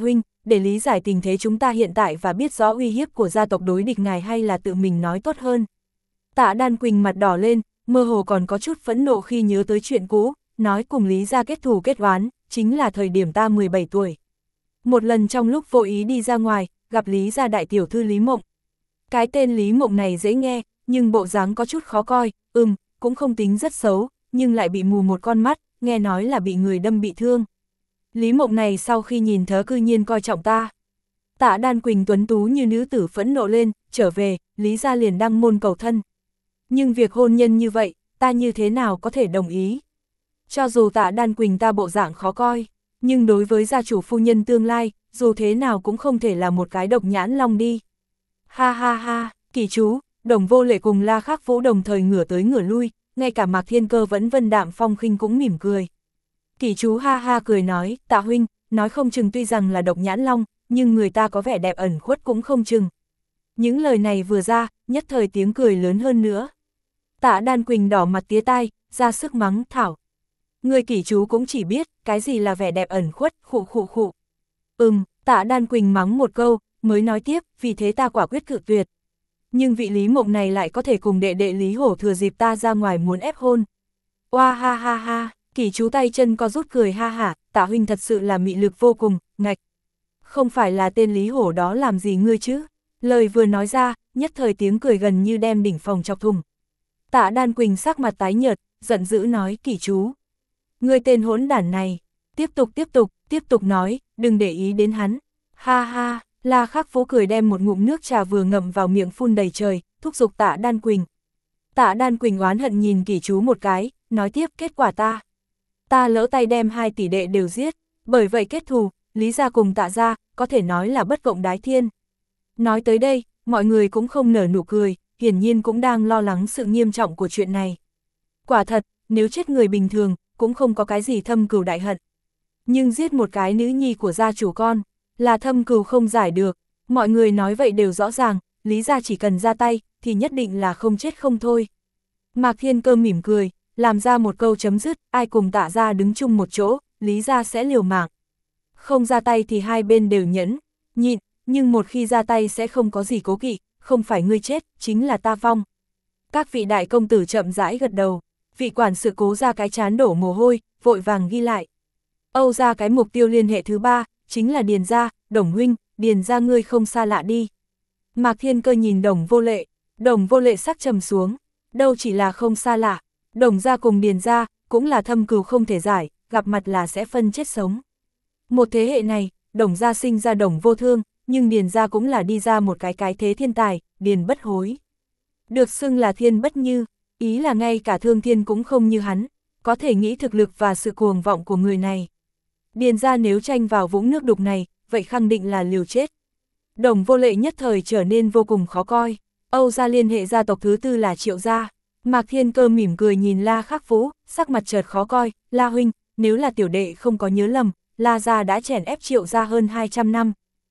[SPEAKER 1] để lý giải tình thế chúng ta hiện tại và biết rõ uy hiếp của gia tộc đối địch ngài hay là tự mình nói tốt hơn. Tạ Đan Quỳnh mặt đỏ lên, mơ hồ còn có chút phẫn nộ khi nhớ tới chuyện cũ, nói cùng Lý gia kết thù kết oán, chính là thời điểm ta mười bảy tuổi. Một lần trong lúc vô ý đi ra ngoài, gặp Lý gia đại tiểu thư Lý Mộng. Cái tên Lý Mộng này dễ nghe, nhưng bộ dáng có chút khó coi, ừm, cũng không tính rất xấu, nhưng lại bị mù một con mắt, nghe nói là bị người đâm bị thương. Lý Mộng này sau khi nhìn thớ cư nhiên coi trọng ta. Tạ Đan Quỳnh tuấn tú như nữ tử phẫn nộ lên, trở về, Lý gia liền đăng môn cầu thân. Nhưng việc hôn nhân như vậy, ta như thế nào có thể đồng ý? Cho dù Tạ Đan Quỳnh ta bộ dạng khó coi, nhưng đối với gia chủ phu nhân tương lai, dù thế nào cũng không thể là một cái độc nhãn long đi. Ha ha ha, Kỷ chú, Đồng Vô Lệ cùng La Khắc Vũ đồng thời ngửa tới ngửa lui, ngay cả Mạc Thiên Cơ vẫn vân đạm phong khinh cũng mỉm cười. Kỷ chú ha ha cười nói, Tạ huynh, nói không chừng tuy rằng là độc nhãn long, nhưng người ta có vẻ đẹp ẩn khuất cũng không chừng. Những lời này vừa ra, nhất thời tiếng cười lớn hơn nữa. Tạ Đan Quỳnh đỏ mặt tía tai, ra sức mắng thảo. Người Kỷ chú cũng chỉ biết, cái gì là vẻ đẹp ẩn khuất, khụ khụ khụ. Ừm, Tạ Đan Quỳnh mắng một câu, mới nói tiếp, vì thế ta quả quyết cự tuyệt. Nhưng vị Lý Mộng này lại có thể cùng đệ đệ Lý Hổ thừa dịp ta ra ngoài muốn ép hôn. Oa ha ha ha, Kỷ chú tay chân co rút cười ha hả, Tạ huynh thật sự là mị lực vô cùng, ngạch. Không phải là tên Lý Hổ đó làm gì ngươi chứ? Lời vừa nói ra, nhất thời tiếng cười gần như đem đỉnh phòng chọc thùng. Tạ Đan Quỳnh sắc mặt tái nhợt, giận dữ nói, Kỷ chú. Ngươi tên hỗn đản này, tiếp tục tiếp tục, tiếp tục nói, đừng để ý đến hắn. Ha ha, La Khắc Vũ cười đem một ngụm nước trà vừa ngậm vào miệng phun đầy trời, thúc giục Tạ Đan Quỳnh. Tạ Đan Quỳnh oán hận nhìn Kỷ chú một cái, nói tiếp kết quả ta. Ta lỡ tay đem hai tỷ đệ đều giết, bởi vậy kết thù, Lý gia cùng Tạ gia, có thể nói là bất cộng đái thiên. Nói tới đây, mọi người cũng không nở nụ cười, hiển nhiên cũng đang lo lắng sự nghiêm trọng của chuyện này. Quả thật, nếu chết người bình thường, cũng không có cái gì thâm cừu đại hận. Nhưng giết một cái nữ nhi của gia chủ con, là thâm cừu không giải được, mọi người nói vậy đều rõ ràng, Lý gia chỉ cần ra tay, thì nhất định là không chết không thôi. Mạc Thiên Cơ mỉm cười, làm ra một câu chấm dứt, ai cùng Tạ gia đứng chung một chỗ, Lý gia sẽ liều mạng. Không ra tay thì hai bên đều nhẫn, nhịn, nhưng một khi ra tay sẽ không có gì cố kỵ, không phải ngươi chết, chính là ta vong. Các vị đại công tử chậm rãi gật đầu, vị quản sự Cố ra cái chán đổ mồ hôi, vội vàng ghi lại. Âu ra cái mục tiêu liên hệ thứ ba, chính là Điền gia, Đồng huynh, Điền gia ngươi không xa lạ đi. Mạc Thiên Cơ nhìn Đồng Vô Lệ, Đồng Vô Lệ sắc trầm xuống, đâu chỉ là không xa lạ, Đồng gia cùng Điền gia, cũng là thâm cừu không thể giải, gặp mặt là sẽ phân chết sống. Một thế hệ này, Đồng gia sinh ra Đồng Vô Thương, nhưng Điền gia cũng là đi ra một cái cái thế thiên tài, Điền Bất Hối. Được xưng là thiên bất như, ý là ngay cả Thương Thiên cũng không như hắn, có thể nghĩ thực lực và sự cuồng vọng của người này. Điền gia nếu tranh vào vũng nước đục này, vậy khẳng định là liều chết. Đồng Vô Lệ nhất thời trở nên vô cùng khó coi. Âu gia liên hệ gia tộc thứ tư là Triệu gia. Mạc Thiên Cơ mỉm cười nhìn La Khắc Vũ, sắc mặt chợt khó coi, La huynh, nếu là tiểu đệ không có nhớ lầm, La gia đã chèn ép Triệu gia hơn hai trăm năm.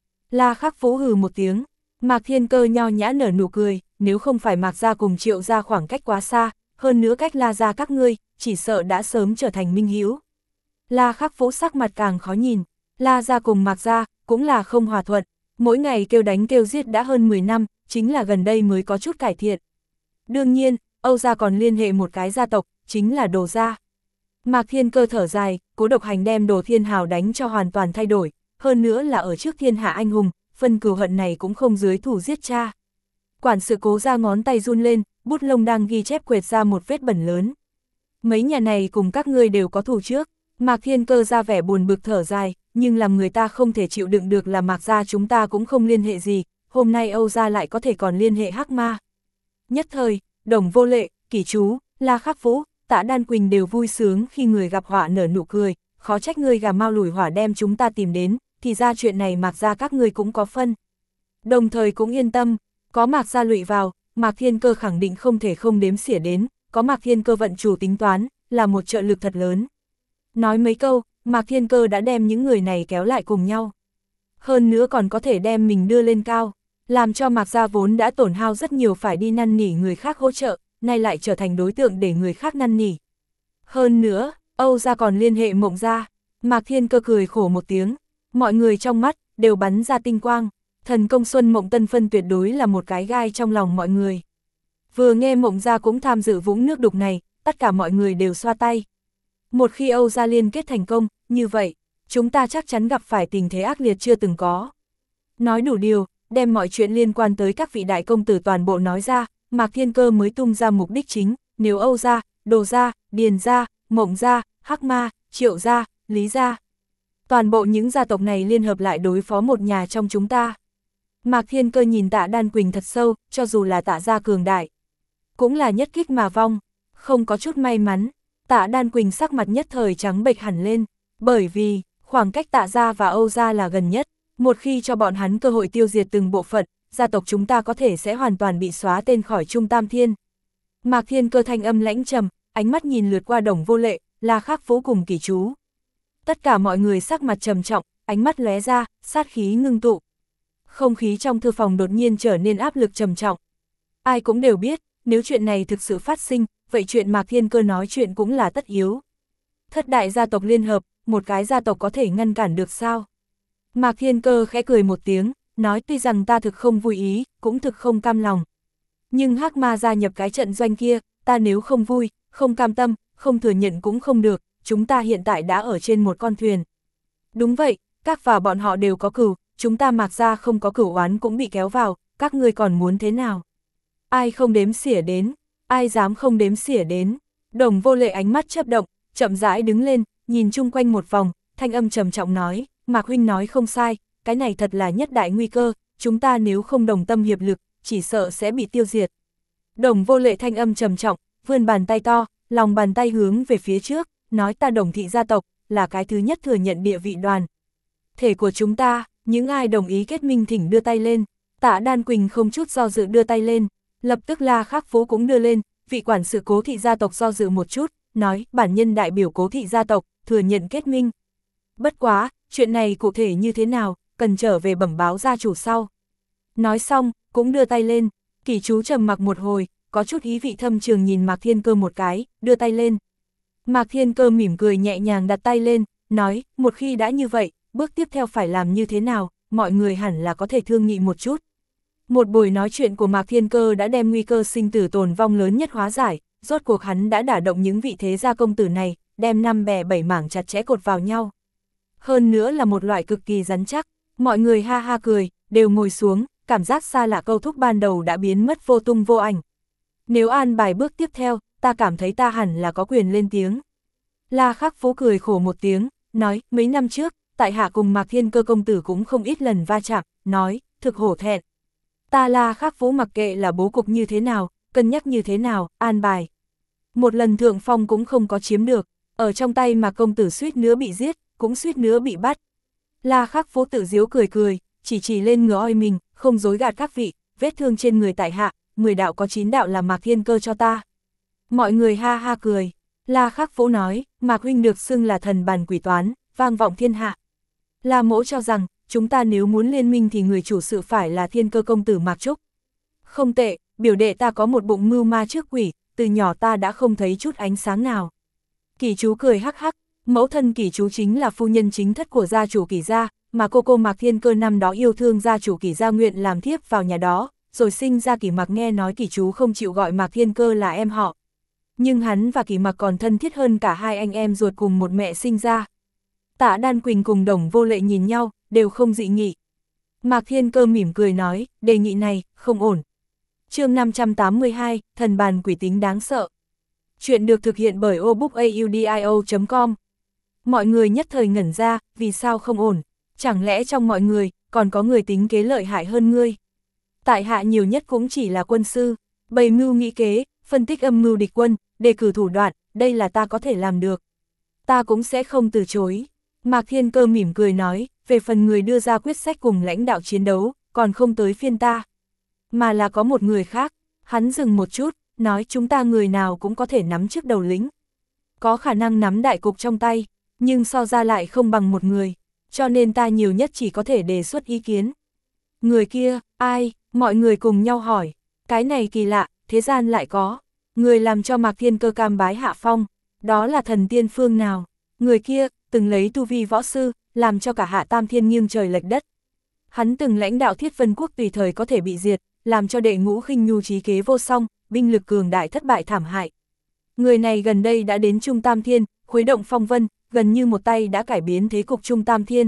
[SPEAKER 1] La Khắc Vũ hừ một tiếng, Mạc Thiên Cơ nho nhã nở nụ cười, nếu không phải Mạc gia cùng Triệu gia khoảng cách quá xa, hơn nữa cách La gia các ngươi, chỉ sợ đã sớm trở thành minh hữu. La Khắc Vũ sắc mặt càng khó nhìn, La gia cùng Mạc gia cũng là không hòa thuận, mỗi ngày kêu đánh kêu giết đã hơn mười năm, chính là gần đây mới có chút cải thiện. Đương nhiên, Âu gia còn liên hệ một cái gia tộc, chính là Đồ gia. Mạc Thiên Cơ thở dài, Cố Độc Hành đem Đồ Thiên Hào đánh cho hoàn toàn thay đổi, hơn nữa là ở trước thiên hạ anh hùng, phân cừu hận này cũng không dưới thủ giết cha. Quản sự Cố ra ngón tay run lên, bút lông đang ghi chép quệt ra một vết bẩn lớn. Mấy nhà này cùng các ngươi đều có thù trước. Mạc Thiên Cơ ra vẻ buồn bực thở dài, nhưng làm người ta không thể chịu đựng được là Mạc gia chúng ta cũng không liên hệ gì, hôm nay Âu gia lại có thể còn liên hệ Hắc Ma. Nhất thời, Đồng Vô Lệ, Kỷ chú, La Khắc Vũ, Tạ Đan Quỳnh đều vui sướng khi người gặp họa nở nụ cười, khó trách ngươi gà mau lủi hỏa đem chúng ta tìm đến, thì ra chuyện này Mạc gia các ngươi cũng có phân. Đồng thời cũng yên tâm, có Mạc gia lụy vào, Mạc Thiên Cơ khẳng định không thể không đếm xỉa đến, có Mạc Thiên Cơ vận chủ tính toán, là một trợ lực thật lớn. Nói mấy câu, Mạc Thiên Cơ đã đem những người này kéo lại cùng nhau. Hơn nữa còn có thể đem mình đưa lên cao, làm cho Mạc gia vốn đã tổn hao rất nhiều phải đi năn nỉ người khác hỗ trợ, nay lại trở thành đối tượng để người khác năn nỉ. Hơn nữa, Âu gia còn liên hệ Mộng gia. Mạc Thiên Cơ cười khổ một tiếng, mọi người trong mắt, đều bắn ra tinh quang. Thần công Xuân Mộng Tân Phân tuyệt đối là một cái gai trong lòng mọi người. Vừa nghe Mộng gia cũng tham dự vũng nước đục này, tất cả mọi người đều xoa tay. Một khi Âu gia liên kết thành công, như vậy, chúng ta chắc chắn gặp phải tình thế ác liệt chưa từng có. Nói đủ điều, đem mọi chuyện liên quan tới các vị đại công tử toàn bộ nói ra, Mạc Thiên Cơ mới tung ra mục đích chính, nếu Âu gia, Đồ gia, Điền gia, Mộng gia, Hắc Ma, Triệu gia, Lý gia. Toàn bộ những gia tộc này liên hợp lại đối phó một nhà trong chúng ta. Mạc Thiên Cơ nhìn Tạ Đan Quỳnh thật sâu, cho dù là Tạ gia cường đại, cũng là nhất kích mà vong, không có chút may mắn. Tạ Đan Quỳnh sắc mặt nhất thời trắng bệch hẳn lên, bởi vì, khoảng cách Tạ gia và Âu gia là gần nhất, một khi cho bọn hắn cơ hội tiêu diệt từng bộ phận, gia tộc chúng ta có thể sẽ hoàn toàn bị xóa tên khỏi Trung Tam Thiên. Mạc Thiên Cơ thanh âm lãnh trầm, ánh mắt nhìn lượt qua Đồng Vô Lệ, La Khắc Vũ cùng Kỷ Chú. Tất cả mọi người sắc mặt trầm trọng, ánh mắt lóe ra, sát khí ngưng tụ. Không khí trong thư phòng đột nhiên trở nên áp lực trầm trọng. Ai cũng đều biết, nếu chuyện này thực sự phát sinh, vậy chuyện Mạc Thiên Cơ nói chuyện cũng là tất yếu. Thất đại gia tộc liên hợp, một cái gia tộc có thể ngăn cản được sao? Mạc Thiên Cơ khẽ cười một tiếng, nói tuy rằng ta thực không vui ý, cũng thực không cam lòng. Nhưng Hắc Ma gia nhập cái trận doanh kia, ta nếu không vui, không cam tâm, không thừa nhận cũng không được, chúng ta hiện tại đã ở trên một con thuyền. Đúng vậy, các và bọn họ đều có cửu, chúng ta Mạc gia không có cửu oán cũng bị kéo vào, các ngươi còn muốn thế nào? Ai không đếm xỉa đến, ai dám không đếm xỉa đến? Đồng Vô Lệ ánh mắt chớp động, chậm rãi đứng lên, nhìn chung quanh một vòng, thanh âm trầm trọng nói, Mạc huynh nói không sai, cái này thật là nhất đại nguy cơ, chúng ta nếu không đồng tâm hiệp lực, chỉ sợ sẽ bị tiêu diệt. Đồng Vô Lệ thanh âm trầm trọng, vươn bàn tay to, lòng bàn tay hướng về phía trước, nói ta Đồng thị gia tộc, là cái thứ nhất thừa nhận địa vị đoàn thể của chúng ta, những ai đồng ý kết minh thỉnh đưa tay lên. Tạ Đan Quỳnh không chút do dự đưa tay lên, lập tức La Khắc Vũ cũng đưa lên, vị quản sự Cố thị gia tộc do dự một chút, nói bản nhân đại biểu Cố thị gia tộc, thừa nhận kết minh. Bất quá, chuyện này cụ thể như thế nào, cần trở về bẩm báo gia chủ sau. Nói xong, cũng đưa tay lên, Kỷ Chú trầm mặc một hồi, có chút ý vị thâm trường nhìn Mạc Thiên Cơ một cái, đưa tay lên. Mạc Thiên Cơ mỉm cười nhẹ nhàng đặt tay lên, nói, một khi đã như vậy, bước tiếp theo phải làm như thế nào, mọi người hẳn là có thể thương nghị một chút. Một buổi nói chuyện của Mạc Thiên Cơ đã đem nguy cơ sinh tử tồn vong lớn nhất hóa giải, rốt cuộc hắn đã đả động những vị thế gia công tử này, đem năm bè bảy mảng chặt chẽ cột vào nhau. Hơn nữa là một loại cực kỳ rắn chắc, mọi người ha ha cười, đều ngồi xuống, cảm giác xa lạ câu thúc ban đầu đã biến mất vô tung vô ảnh. Nếu an bài bước tiếp theo, ta cảm thấy ta hẳn là có quyền lên tiếng. La Khắc Vũ cười khổ một tiếng, nói, mấy năm trước, tại hạ cùng Mạc Thiên Cơ công tử cũng không ít lần va chạm, nói, thực hổ thẹn. Ta La Khắc Vũ mặc kệ là bố cục như thế nào, cân nhắc như thế nào, an bài. Một lần thượng phong cũng không có chiếm được, ở trong tay mà công tử suýt nữa bị giết, cũng suýt nữa bị bắt. La Khắc Vũ tự giễu cười cười, chỉ chỉ lên ngửa oi mình, không dối gạt các vị, vết thương trên người tại hạ, mười đạo có chín đạo là Mạc Thiên Cơ cho ta. Mọi người ha ha cười, La Khắc Vũ nói, Mạc huynh được xưng là thần bàn quỷ toán, vang vọng thiên hạ. La mỗ cho rằng, chúng ta nếu muốn liên minh thì người chủ sự phải là Thiên Cơ công tử Mạc Trúc. Không tệ, biểu đệ ta có một bụng mưu ma trước quỷ, từ nhỏ ta đã không thấy chút ánh sáng nào. Kỷ Chú cười hắc hắc, mẫu thân Kỷ Chú chính là phu nhân chính thất của gia chủ Kỷ gia, mà cô cô Mạc Thiên Cơ năm đó yêu thương gia chủ Kỷ gia nguyện làm thiếp vào nhà đó, rồi sinh ra Kỷ Mặc nghe nói Kỷ Chú không chịu gọi Mạc Thiên Cơ là em họ. Nhưng hắn và Kỷ Mặc còn thân thiết hơn cả hai anh em ruột cùng một mẹ sinh ra. Tạ Đan Quỳnh cùng Đồng Vô Lệ nhìn nhau, đều không dị nghị. Mạc Thiên Cơ mỉm cười nói, đề nghị này, không ổn. Chương năm trăm tám mươi hai, thần bàn quỷ tính đáng sợ. Chuyện được thực hiện bởi obookaudio chấm com. Mọi người nhất thời ngẩn ra, vì sao không ổn? Chẳng lẽ trong mọi người, còn có người tính kế lợi hại hơn ngươi? Tại hạ nhiều nhất cũng chỉ là quân sư, bày mưu nghĩ kế, phân tích âm mưu địch quân, đề cử thủ đoạn, đây là ta có thể làm được. Ta cũng sẽ không từ chối. Mạc Thiên Cơ mỉm cười nói, về phần người đưa ra quyết sách cùng lãnh đạo chiến đấu, còn không tới phiên ta. Mà là có một người khác, hắn dừng một chút, nói chúng ta người nào cũng có thể nắm trước đầu lĩnh. Có khả năng nắm đại cục trong tay, nhưng so ra lại không bằng một người, cho nên ta nhiều nhất chỉ có thể đề xuất ý kiến. Người kia, ai? Mọi người cùng nhau hỏi, cái này kỳ lạ, thế gian lại có. Người làm cho Mạc Thiên Cơ cam bái hạ phong, đó là thần tiên phương nào? Người kia, từng lấy tu vi võ sư, làm cho cả Hạ Tam Thiên nghiêng trời lệch đất. Hắn từng lãnh đạo Thiết Vân Quốc tùy thời có thể bị diệt, làm cho đệ ngũ khinh nhu trí kế vô song, binh lực cường đại thất bại thảm hại. Người này gần đây đã đến Trung Tam Thiên, khuấy động phong vân, gần như một tay đã cải biến thế cục Trung Tam Thiên.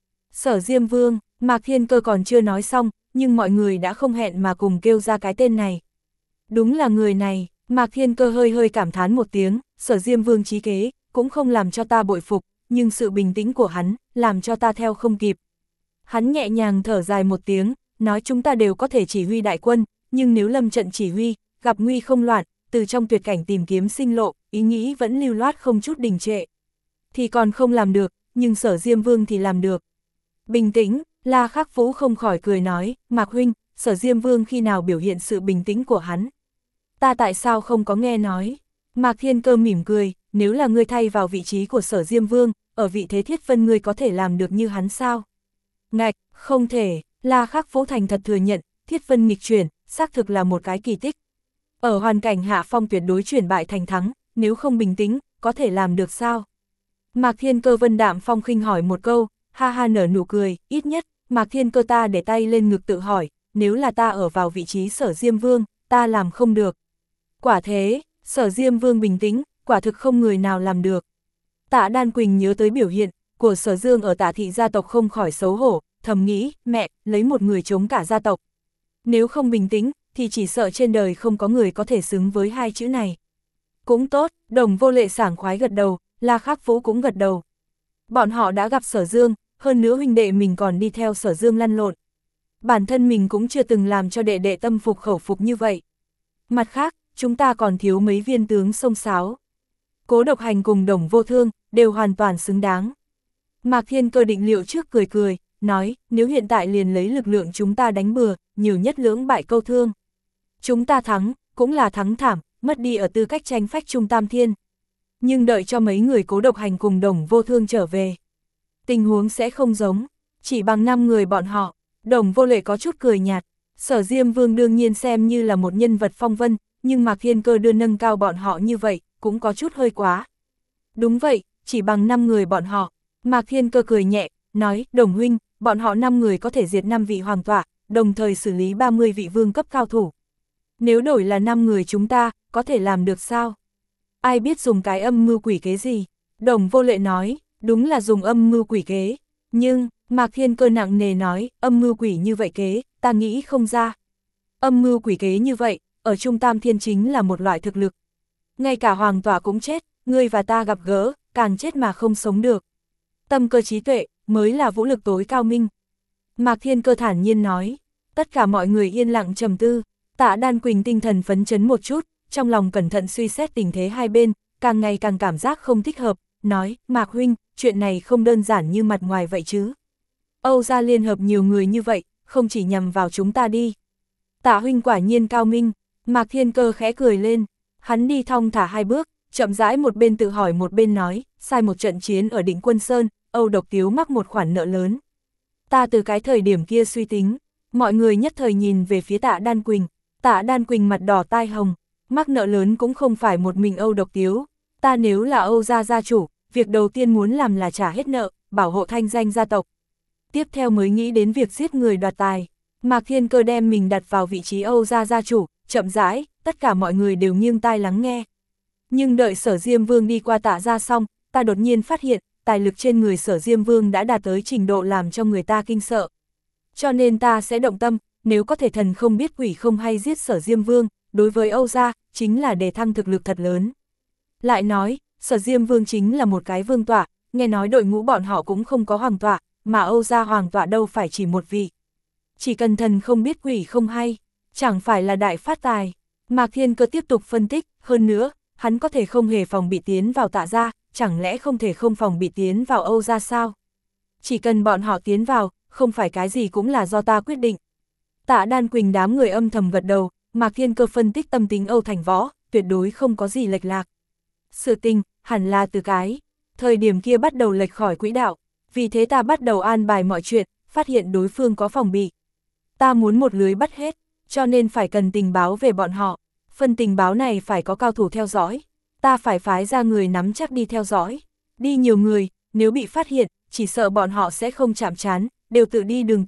[SPEAKER 1] Sở Diêm Vương, Mạc Thiên Cơ còn chưa nói xong, nhưng mọi người đã không hẹn mà cùng kêu ra cái tên này. Đúng là người này, Mạc Thiên Cơ hơi hơi cảm thán một tiếng, Sở Diêm Vương trí kế, cũng không làm cho ta bội phục, nhưng sự bình tĩnh của hắn, làm cho ta theo không kịp. Hắn nhẹ nhàng thở dài một tiếng, nói chúng ta đều có thể chỉ huy đại quân, nhưng nếu lâm trận chỉ huy, gặp nguy không loạn, từ trong tuyệt cảnh tìm kiếm sinh lộ, ý nghĩ vẫn lưu loát không chút đình trệ. Thì còn không làm được, nhưng Sở Diêm Vương thì làm được. Bình tĩnh, La Khắc Vũ không khỏi cười nói, Mạc huynh, Sở Diêm Vương khi nào biểu hiện sự bình tĩnh của hắn? Ta tại sao không có nghe nói? Mạc Thiên Cơ mỉm cười, nếu là ngươi thay vào vị trí của Sở Diêm Vương, ở vị thế Thiết Vân ngươi có thể làm được như hắn sao? Ngạch, không thể, La Khắc Vũ thành thật thừa nhận, Thiết Vân nghịch chuyển, xác thực là một cái kỳ tích. Ở hoàn cảnh hạ phong tuyệt đối chuyển bại thành thắng, nếu không bình tĩnh, có thể làm được sao? Mạc Thiên Cơ vân đạm phong khinh hỏi một câu, ha ha nở nụ cười, ít nhất, Mạc Thiên Cơ ta để tay lên ngực tự hỏi, nếu là ta ở vào vị trí Sở Diêm Vương, ta làm không được. Quả thế, Sở Diêm Vương bình tĩnh, quả thực không người nào làm được. Tạ Đan Quỳnh nhớ tới biểu hiện của Sở Dương ở Tạ thị gia tộc không khỏi xấu hổ, thầm nghĩ, mẹ, lấy một người chống cả gia tộc. Nếu không bình tĩnh, thì chỉ sợ trên đời không có người có thể xứng với hai chữ này. Cũng tốt, Đồng Vô Lệ sảng khoái gật đầu, La Khắc Vũ cũng gật đầu. Bọn họ đã gặp Sở Dương, hơn nữa huynh đệ mình còn đi theo Sở Dương lăn lộn. Bản thân mình cũng chưa từng làm cho đệ đệ tâm phục khẩu phục như vậy. Mặt khác, chúng ta còn thiếu mấy viên tướng xông xáo. Cố Độc Hành cùng Đồng Vô Thương, đều hoàn toàn xứng đáng. Mạc Thiên Cơ định liệu trước cười cười, nói, nếu hiện tại liền lấy lực lượng chúng ta đánh bừa, nhiều nhất lưỡng bại câu thương. Chúng ta thắng, cũng là thắng thảm, mất đi ở tư cách tranh phách Trung Tam Thiên. Nhưng đợi cho mấy người Cố Độc Hành cùng Đồng Vô Thương trở về, tình huống sẽ không giống, chỉ bằng năm người bọn họ. Đồng Vô Lệ có chút cười nhạt, Sở Diêm Vương đương nhiên xem như là một nhân vật phong vân, nhưng Mạc Thiên Cơ đưa nâng cao bọn họ như vậy, cũng có chút hơi quá. Đúng vậy, chỉ bằng năm người bọn họ. Mạc Thiên Cơ cười nhẹ, nói, Đồng huynh, bọn họ năm người có thể diệt năm vị hoàng tọa, đồng thời xử lý ba mươi vị vương cấp cao thủ. Nếu đổi là năm người chúng ta, có thể làm được sao? Ai biết dùng cái âm mưu quỷ kế gì? Đồng Vô Lệ nói, đúng là dùng âm mưu quỷ kế. Nhưng, Mạc Thiên Cơ nặng nề nói, âm mưu quỷ như vậy kế, ta nghĩ không ra. Âm mưu quỷ kế như vậy, ở Trung Tam Thiên chính là một loại thực lực. Ngay cả hoàng tọa cũng chết, ngươi và ta gặp gỡ, càng chết mà không sống được. Tâm cơ trí tuệ, mới là vũ lực tối cao minh. Mạc Thiên Cơ thản nhiên nói, tất cả mọi người yên lặng trầm tư, Tạ Đan Quỳnh tinh thần phấn chấn một chút, trong lòng cẩn thận suy xét tình thế hai bên, càng ngày càng cảm giác không thích hợp, nói, Mạc huynh, chuyện này không đơn giản như mặt ngoài vậy chứ. Âu gia liên hợp nhiều người như vậy, không chỉ nhằm vào chúng ta đi. Tạ huynh quả nhiên cao minh, Mạc Thiên Cơ khẽ cười lên, hắn đi thong thả hai bước, chậm rãi một bên tự hỏi một bên nói, sai một trận chiến ở Định Quân Sơn, Âu Độc Tiếu mắc một khoản nợ lớn. Ta từ cái thời điểm kia suy tính, mọi người nhất thời nhìn về phía Tạ Đan Quỳnh, Tạ Đan Quỳnh mặt đỏ tai hồng, mắc nợ lớn cũng không phải một mình Âu Độc Tiếu, ta nếu là Âu gia gia chủ, việc đầu tiên muốn làm là trả hết nợ, bảo hộ thanh danh gia tộc. Tiếp theo mới nghĩ đến việc giết người đoạt tài. Mạc Thiên Cơ đem mình đặt vào vị trí Âu gia gia chủ, chậm rãi, tất cả mọi người đều nghiêng tai lắng nghe. Nhưng đợi Sở Diêm Vương đi qua Tạ gia xong, ta đột nhiên phát hiện, tài lực trên người Sở Diêm Vương đã đạt tới trình độ làm cho người ta kinh sợ. Cho nên ta sẽ động tâm, nếu có thể thần không biết quỷ không hay giết Sở Diêm Vương, đối với Âu gia, chính là đề thăng thực lực thật lớn. Lại nói, Sở Diêm Vương chính là một cái vương tọa, nghe nói đội ngũ bọn họ cũng không có hoàng tọa, mà Âu gia hoàng tọa đâu phải chỉ một vị. Chỉ cần thần không biết quỷ không hay, chẳng phải là đại phát tài. Mạc Thiên Cơ tiếp tục phân tích, hơn nữa, hắn có thể không hề phòng bị tiến vào Tạ gia, chẳng lẽ không thể không phòng bị tiến vào Âu gia sao? Chỉ cần bọn họ tiến vào, không phải cái gì cũng là do ta quyết định. Tạ Đan Quỳnh đám người âm thầm gật đầu, Mạc Thiên Cơ phân tích tâm tính Âu Thành Võ, tuyệt đối không có gì lệch lạc. Sự tình, hẳn là từ cái thời điểm kia bắt đầu lệch khỏi quỹ đạo, vì thế ta bắt đầu an bài mọi chuyện, phát hiện đối phương có phòng bị. Ta muốn một lưới bắt hết, cho nên phải cần tình báo về bọn họ, phần tình báo này phải có cao thủ theo dõi, ta phải phái ra người nắm chắc đi theo dõi, đi nhiều người, nếu bị phát hiện, chỉ sợ bọn họ sẽ không chạm trán, đều tự đi đường riêng,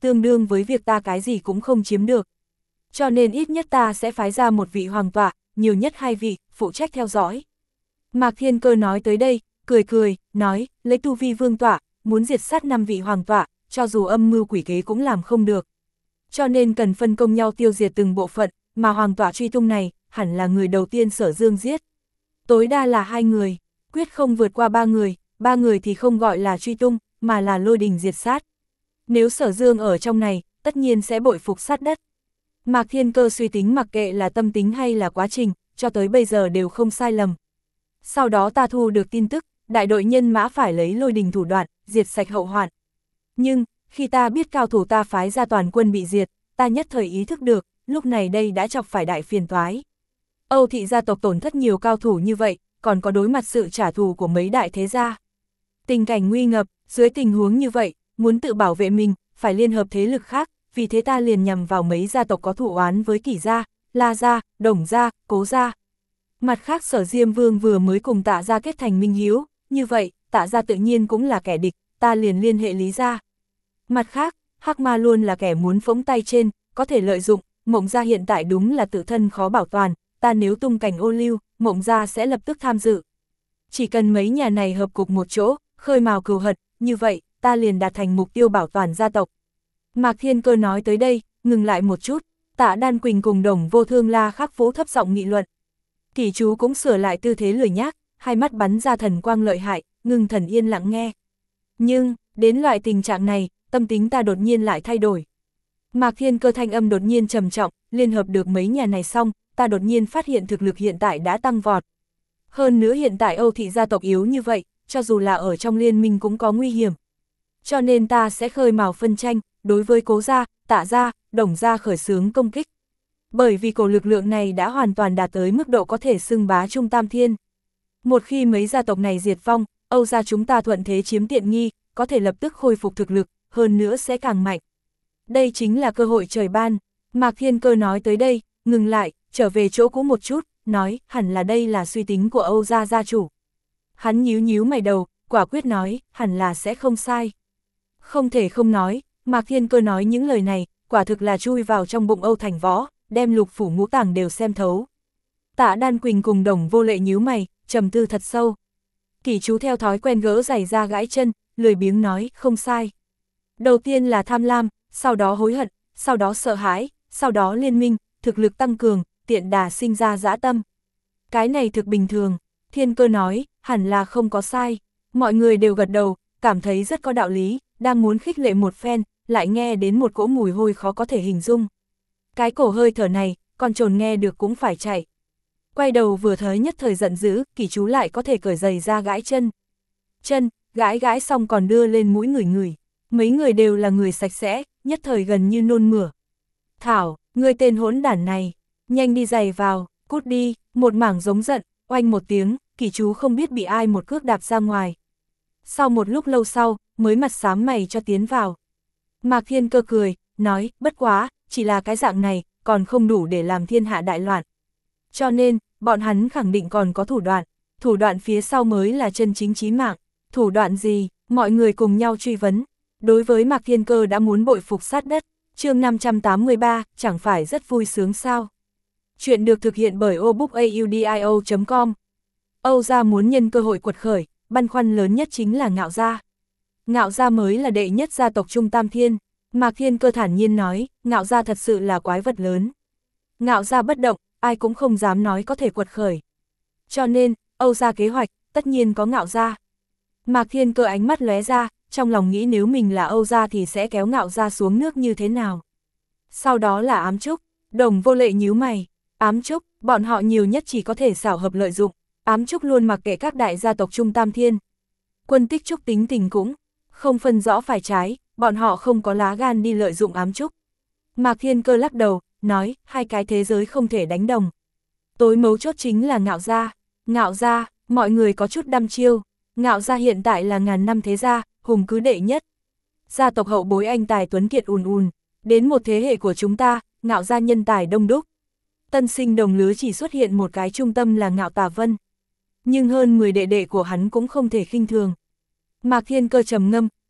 [SPEAKER 1] tương đương với việc ta cái gì cũng không chiếm được. Cho nên ít nhất ta sẽ phái ra một vị hoàng tọa, nhiều nhất hai vị, phụ trách theo dõi. Mạc Thiên Cơ nói tới đây, cười cười, nói, lấy tu vi vương tọa, muốn diệt sát năm vị hoàng tọa, cho dù âm mưu quỷ kế cũng làm không được. Cho nên cần phân công nhau tiêu diệt từng bộ phận, mà hoàng tọa truy tung này, hẳn là người đầu tiên Sở Dương giết. Tối đa là hai người, quyết không vượt qua ba người, ba người thì không gọi là truy tung, mà là lôi đình diệt sát. Nếu Sở Dương ở trong này, tất nhiên sẽ bội phục sát đất. Mạc Thiên Cơ suy tính mặc kệ là tâm tính hay là quá trình, cho tới bây giờ đều không sai lầm. Sau đó ta thu được tin tức, đại đội nhân mã phải lấy lôi đình thủ đoạn, diệt sạch hậu hoạn. Nhưng, khi ta biết cao thủ ta phái ra toàn quân bị diệt, ta nhất thời ý thức được, lúc này đây đã chọc phải đại phiền toái. Âu thị gia tộc tổn thất nhiều cao thủ như vậy, còn có đối mặt sự trả thù của mấy đại thế gia. Tình cảnh nguy ngập, dưới tình huống như vậy, muốn tự bảo vệ mình, phải liên hợp thế lực khác, vì thế ta liền nhằm vào mấy gia tộc có thù oán với Kỷ gia, La gia, Đồng gia, Cố gia. Mặt khác Sở Diêm Vương vừa mới cùng Tạ gia kết thành minh hiếu, như vậy, Tạ gia tự nhiên cũng là kẻ địch, ta liền liên hệ Lý gia. Mặt khác, Hắc Ma luôn là kẻ muốn phóng tay trên, có thể lợi dụng, Mộng gia hiện tại đúng là tự thân khó bảo toàn, ta nếu tung cảnh ô lưu, Mộng gia sẽ lập tức tham dự. Chỉ cần mấy nhà này hợp cục một chỗ, khơi mào cừu hận, như vậy, ta liền đạt thành mục tiêu bảo toàn gia tộc. Mạc Thiên Cơ nói tới đây, ngừng lại một chút, Tạ Đan Quỳnh cùng Đồng Vô Thương La Khắc Vũ thấp giọng nghị luận. Kỷ chú cũng sửa lại tư thế lười nhác, hai mắt bắn ra thần quang lợi hại, ngưng thần yên lặng nghe. Nhưng, đến loại tình trạng này, tâm tính ta đột nhiên lại thay đổi. Mạc Thiên Cơ thanh âm đột nhiên trầm trọng, liên hợp được mấy nhà này xong, ta đột nhiên phát hiện thực lực hiện tại đã tăng vọt. Hơn nữa hiện tại Âu thị gia tộc yếu như vậy, cho dù là ở trong liên minh cũng có nguy hiểm. Cho nên ta sẽ khơi mào phân tranh, đối với Cố gia, Tạ gia, Đồng gia khởi xướng công kích. Bởi vì cổ lực lượng này đã hoàn toàn đạt tới mức độ có thể xưng bá Trung Tam Thiên. Một khi mấy gia tộc này diệt vong, Âu gia chúng ta thuận thế chiếm tiện nghi, có thể lập tức khôi phục thực lực, hơn nữa sẽ càng mạnh. Đây chính là cơ hội trời ban. Mạc Thiên Cơ nói tới đây, ngừng lại, trở về chỗ cũ một chút, nói hẳn là đây là suy tính của Âu gia gia chủ. Hắn nhíu nhíu mày đầu, quả quyết nói, hẳn là sẽ không sai. Không thể không nói, Mạc Thiên Cơ nói những lời này, quả thực là chui vào trong bụng Âu Thành Võ, đem lục phủ ngũ tàng đều xem thấu. Tạ Đan Quỳnh cùng Đồng Vô Lệ nhíu mày, trầm tư thật sâu. Kỷ chú theo thói quen gỡ giày ra gãi chân, lười biếng nói, không sai. Đầu tiên là tham lam, sau đó hối hận, sau đó sợ hãi, sau đó liên minh, thực lực tăng cường, tiện đà sinh ra dã tâm. Cái này thực bình thường, Thiên Cơ nói, hẳn là không có sai. Mọi người đều gật đầu, cảm thấy rất có đạo lý, đang muốn khích lệ một phen, lại nghe đến một cỗ mùi hôi khó có thể hình dung. Cái cổ hơi thở này, con trồn nghe được cũng phải chạy. Quay đầu vừa thấy nhất thời giận dữ, Kỷ chú lại có thể cởi giày ra gãi chân. Chân, gãi gãi xong còn đưa lên mũi người người. Mấy người đều là người sạch sẽ, nhất thời gần như nôn mửa. Thảo, ngươi tên hỗn đản này, nhanh đi giày vào, cút đi, một mảng giống giận, oanh một tiếng, Kỷ chú không biết bị ai một cước đạp ra ngoài. Sau một lúc lâu sau, mới mặt xám mày cho tiến vào. Mạc Thiên Cơ cười, nói, bất quá, chỉ là cái dạng này, còn không đủ để làm thiên hạ đại loạn. Cho nên, bọn hắn khẳng định còn có thủ đoạn, thủ đoạn phía sau mới là chân chính chí mạng. Thủ đoạn gì, mọi người cùng nhau truy vấn. Đối với Mạc Thiên Cơ đã muốn bội phục sát đất, chương năm trăm tám mươi ba, chẳng phải rất vui sướng sao. Chuyện được thực hiện bởi obookaudio chấm com. Âu gia muốn nhân cơ hội quật khởi, băn khoăn lớn nhất chính là Ngạo gia. Ngạo gia mới là đệ nhất gia tộc Trung Tam Thiên. Mạc Thiên Cơ thản nhiên nói, Ngạo gia thật sự là quái vật lớn. Ngạo gia bất động, ai cũng không dám nói có thể quật khởi. Cho nên, Âu gia kế hoạch, tất nhiên có Ngạo gia. Mạc Thiên Cơ ánh mắt lóe ra, trong lòng nghĩ nếu mình là Âu gia thì sẽ kéo Ngạo gia xuống nước như thế nào. Sau đó là Ám Trúc, Đồng Vô Lệ nhíu mày. Ám Trúc, bọn họ nhiều nhất chỉ có thể xảo hợp lợi dụng. Ám Trúc luôn mặc kệ các đại gia tộc Trung Tam Thiên. Quân Tích Trúc tính tình cũng không phân rõ phải trái, bọn họ không có lá gan đi lợi dụng Ám Trúc. Mạc Thiên Cơ lắc đầu, nói, hai cái thế giới không thể đánh đồng. Tối mấu chốt chính là Ngạo gia. Ngạo gia, mọi người có chút đăm chiêu. Ngạo gia hiện tại là ngàn năm thế gia, hùng cứ đệ nhất. Gia tộc hậu bối anh tài tuấn kiệt ùn ùn, đến một thế hệ của chúng ta, Ngạo gia nhân tài đông đúc. Tân sinh đồng lứa chỉ xuất hiện một cái trung tâm là Ngạo Tà Vân. Nhưng hơn mười đệ đệ của hắn cũng không thể khinh thường. Mạc Thiên Cơ trầm ngâm,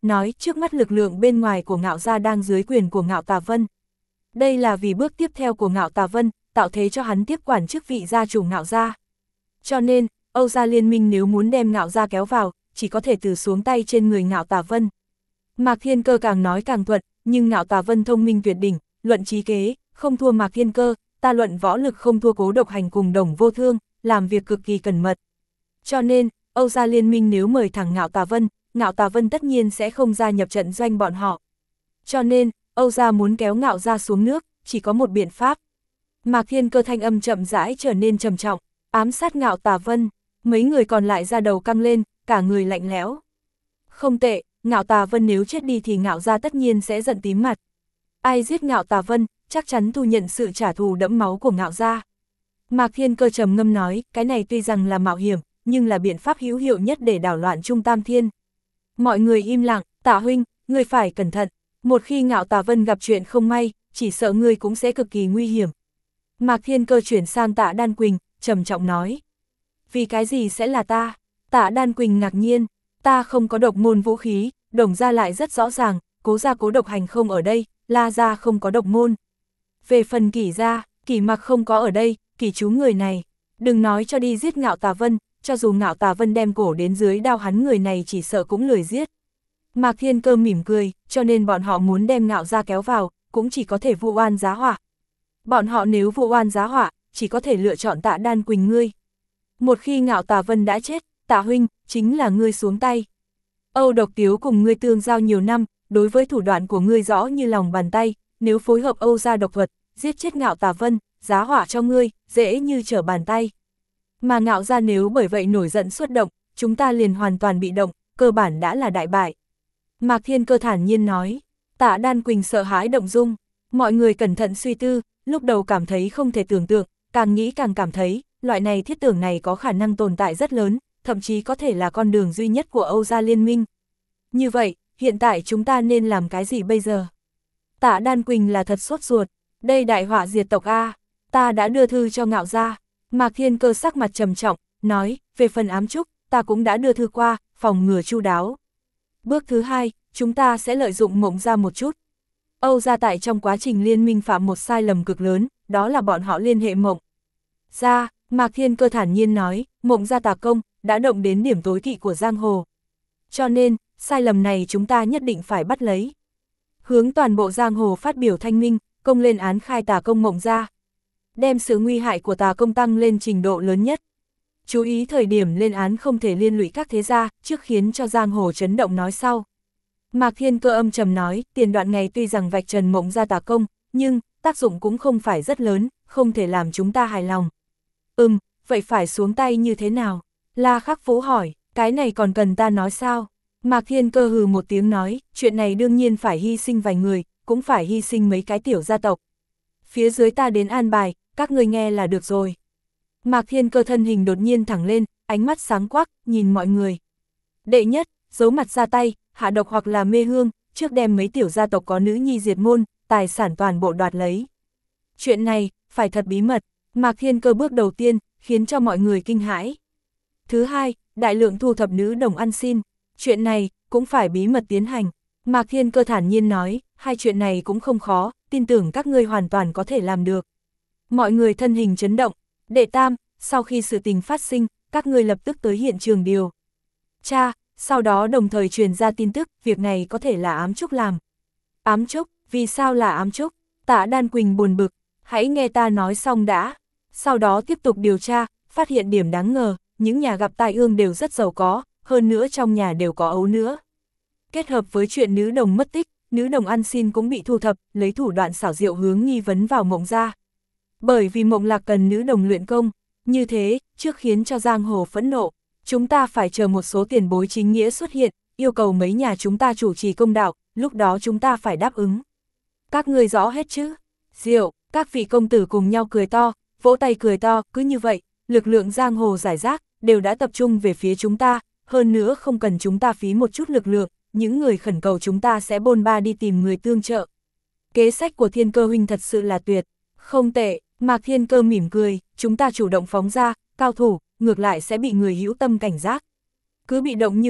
[SPEAKER 1] nói trước mắt lực lượng bên ngoài của Ngạo gia đang dưới quyền của Ngạo Tà Vân. Đây là vì bước tiếp theo của Ngạo Tà Vân, tạo thế cho hắn tiếp quản chức vị gia chủ Ngạo gia. Cho nên, Âu gia liên minh nếu muốn đem Ngạo gia kéo vào, chỉ có thể từ xuống tay trên người Ngạo Tà Vân. Mạc Thiên Cơ càng nói càng thuận, nhưng Ngạo Tà Vân thông minh tuyệt đỉnh, luận trí kế, không thua Mạc Thiên Cơ, ta luận võ lực không thua Cố Độc Hành cùng Đồng Vô Thương, làm việc cực kỳ cẩn mật. Cho nên, Âu gia liên minh nếu mời thẳng Ngạo Tà Vân, Ngạo Tà Vân tất nhiên sẽ không gia nhập trận doanh bọn họ. Cho nên, Âu gia muốn kéo Ngạo gia xuống nước, chỉ có một biện pháp. Mạc Thiên Cơ thanh âm chậm rãi trở nên trầm trọng, ám sát Ngạo Tà Vân, mấy người còn lại ra đầu căng lên, cả người lạnh lẽo. Không tệ, Ngạo Tà Vân nếu chết đi thì Ngạo gia tất nhiên sẽ giận tím mặt. Ai giết Ngạo Tà Vân, chắc chắn thu nhận sự trả thù đẫm máu của Ngạo gia. Mạc Thiên Cơ trầm ngâm nói, cái này tuy rằng là mạo hiểm, nhưng là biện pháp hữu hiệu nhất để đảo loạn Trung Tam Thiên. Mọi người im lặng, Tạ huynh, ngươi phải cẩn thận, một khi Ngạo Tà Vân gặp chuyện không may, chỉ sợ ngươi cũng sẽ cực kỳ nguy hiểm. Mạc Thiên Cơ chuyển sang Tạ Đan Quỳnh, trầm trọng nói. Vì cái gì sẽ là ta? Tạ Đan Quỳnh ngạc nhiên, ta không có độc môn vũ khí, Đồng gia lại rất rõ ràng, Cố gia Cố Độc Hành không ở đây, La gia không có độc môn. Về phần Kỷ gia, Kỷ Mặc không có ở đây, Kỷ chú người này, đừng nói cho đi giết Ngạo Tà Vân, cho dù Ngạo Tà Vân đem cổ đến dưới đao hắn người này chỉ sợ cũng lười giết. Mạc Thiên Cơ mỉm cười, cho nên bọn họ muốn đem Ngạo gia kéo vào, cũng chỉ có thể vụ oan giá họa. Bọn họ nếu vụ oan giá họa, chỉ có thể lựa chọn Tạ Đan Quỳnh ngươi. Một khi Ngạo Tà Vân đã chết, Tạ huynh, chính là ngươi xuống tay. Âu Độc Tiếu cùng ngươi tương giao nhiều năm, đối với thủ đoạn của ngươi rõ như lòng bàn tay, nếu phối hợp Âu gia độc thuật, giết chết Ngạo Tà Vân, giá họa cho ngươi, dễ như trở bàn tay. Mà Ngạo gia nếu bởi vậy nổi giận xuất động, chúng ta liền hoàn toàn bị động, cơ bản đã là đại bại. Mạc Thiên Cơ thản nhiên nói. Tạ Đan Quỳnh sợ hãi động dung, mọi người cẩn thận suy tư, lúc đầu cảm thấy không thể tưởng tượng, càng nghĩ càng cảm thấy, loại này thiết tưởng này có khả năng tồn tại rất lớn, thậm chí có thể là con đường duy nhất của Âu gia liên minh. Như vậy, hiện tại chúng ta nên làm cái gì bây giờ? Tạ Đan Quỳnh là thật sốt ruột, đây đại họa diệt tộc A, ta đã đưa thư cho Ngạo gia. Mạc Thiên Cơ sắc mặt trầm trọng, nói, về phần ám trúc, ta cũng đã đưa thư qua, phòng ngừa chu đáo. Bước thứ hai, chúng ta sẽ lợi dụng Mộng gia một chút. Âu gia tại trong quá trình liên minh phạm một sai lầm cực lớn, đó là bọn họ liên hệ Mộng gia. Mạc Thiên Cơ thản nhiên nói, Mộng gia tà công, đã động đến điểm tối kỵ của giang hồ. Cho nên, sai lầm này chúng ta nhất định phải bắt lấy. Hướng toàn bộ giang hồ phát biểu thanh minh, công lên án khai tà công Mộng gia. Đem sự nguy hại của tà công tăng lên trình độ lớn nhất. Chú ý thời điểm lên án không thể liên lụy các thế gia, trước khiến cho giang hồ chấn động nói sau. Mạc Thiên Cơ âm trầm nói, tiền đoạn ngày tuy rằng vạch trần Mộng gia tà công, nhưng tác dụng cũng không phải rất lớn, không thể làm chúng ta hài lòng. Ừm, vậy phải xuống tay như thế nào? La Khắc Vũ hỏi, cái này còn cần ta nói sao? Mạc Thiên Cơ hừ một tiếng nói, chuyện này đương nhiên phải hy sinh vài người, cũng phải hy sinh mấy cái tiểu gia tộc. Phía dưới ta đến an bài, các người nghe là được rồi. Mạc Thiên Cơ thân hình đột nhiên thẳng lên, ánh mắt sáng quắc, nhìn mọi người. Đệ nhất, giấu mặt ra tay, hạ độc hoặc là mê hương, trước đem mấy tiểu gia tộc có nữ nhi diệt môn, tài sản toàn bộ đoạt lấy. Chuyện này, phải thật bí mật, Mạc Thiên Cơ bước đầu tiên, khiến cho mọi người kinh hãi. Thứ hai, đại lượng thu thập nữ đồng ăn xin, chuyện này, cũng phải bí mật tiến hành. Mạc Thiên Cơ thản nhiên nói, hai chuyện này cũng không khó, tin tưởng các ngươi hoàn toàn có thể làm được. Mọi người thân hình chấn động. Đệ tam, sau khi sự tình phát sinh, các ngươi lập tức tới hiện trường điều tra, sau đó đồng thời truyền ra tin tức, việc này có thể là ám trúc làm. Ám trúc, vì sao là ám trúc? Tạ Đan Quỳnh buồn bực, hãy nghe ta nói xong đã. Sau đó tiếp tục điều tra, phát hiện điểm đáng ngờ, những nhà gặp tai ương đều rất giàu có, hơn nữa trong nhà đều có ấu nữa. Kết hợp với chuyện nữ đồng mất tích, nữ đồng ăn xin cũng bị thu thập, lấy thủ đoạn xảo diệu hướng nghi vấn vào Mộng gia. Bởi vì Mộng Lạc cần nữ đồng luyện công, như thế, trước khiến cho giang hồ phẫn nộ, chúng ta phải chờ một số tiền bối chính nghĩa xuất hiện, yêu cầu mấy nhà chúng ta chủ trì công đạo, lúc đó chúng ta phải đáp ứng. Các người rõ hết chứ? Diệu, các vị công tử cùng nhau cười to, vỗ tay cười to, cứ như vậy, lực lượng giang hồ giải rác, đều đã tập trung về phía chúng ta, hơn nữa không cần chúng ta phí một chút lực lượng, những người khẩn cầu chúng ta sẽ bôn ba đi tìm người tương trợ. Kế sách của Thiên Cơ huynh thật sự là tuyệt, không tệ. Mạc Thiên Cơ mỉm cười, chúng ta chủ động phóng ra, cao thủ, ngược lại sẽ bị người hữu tâm cảnh giác. Cứ bị động như vậy,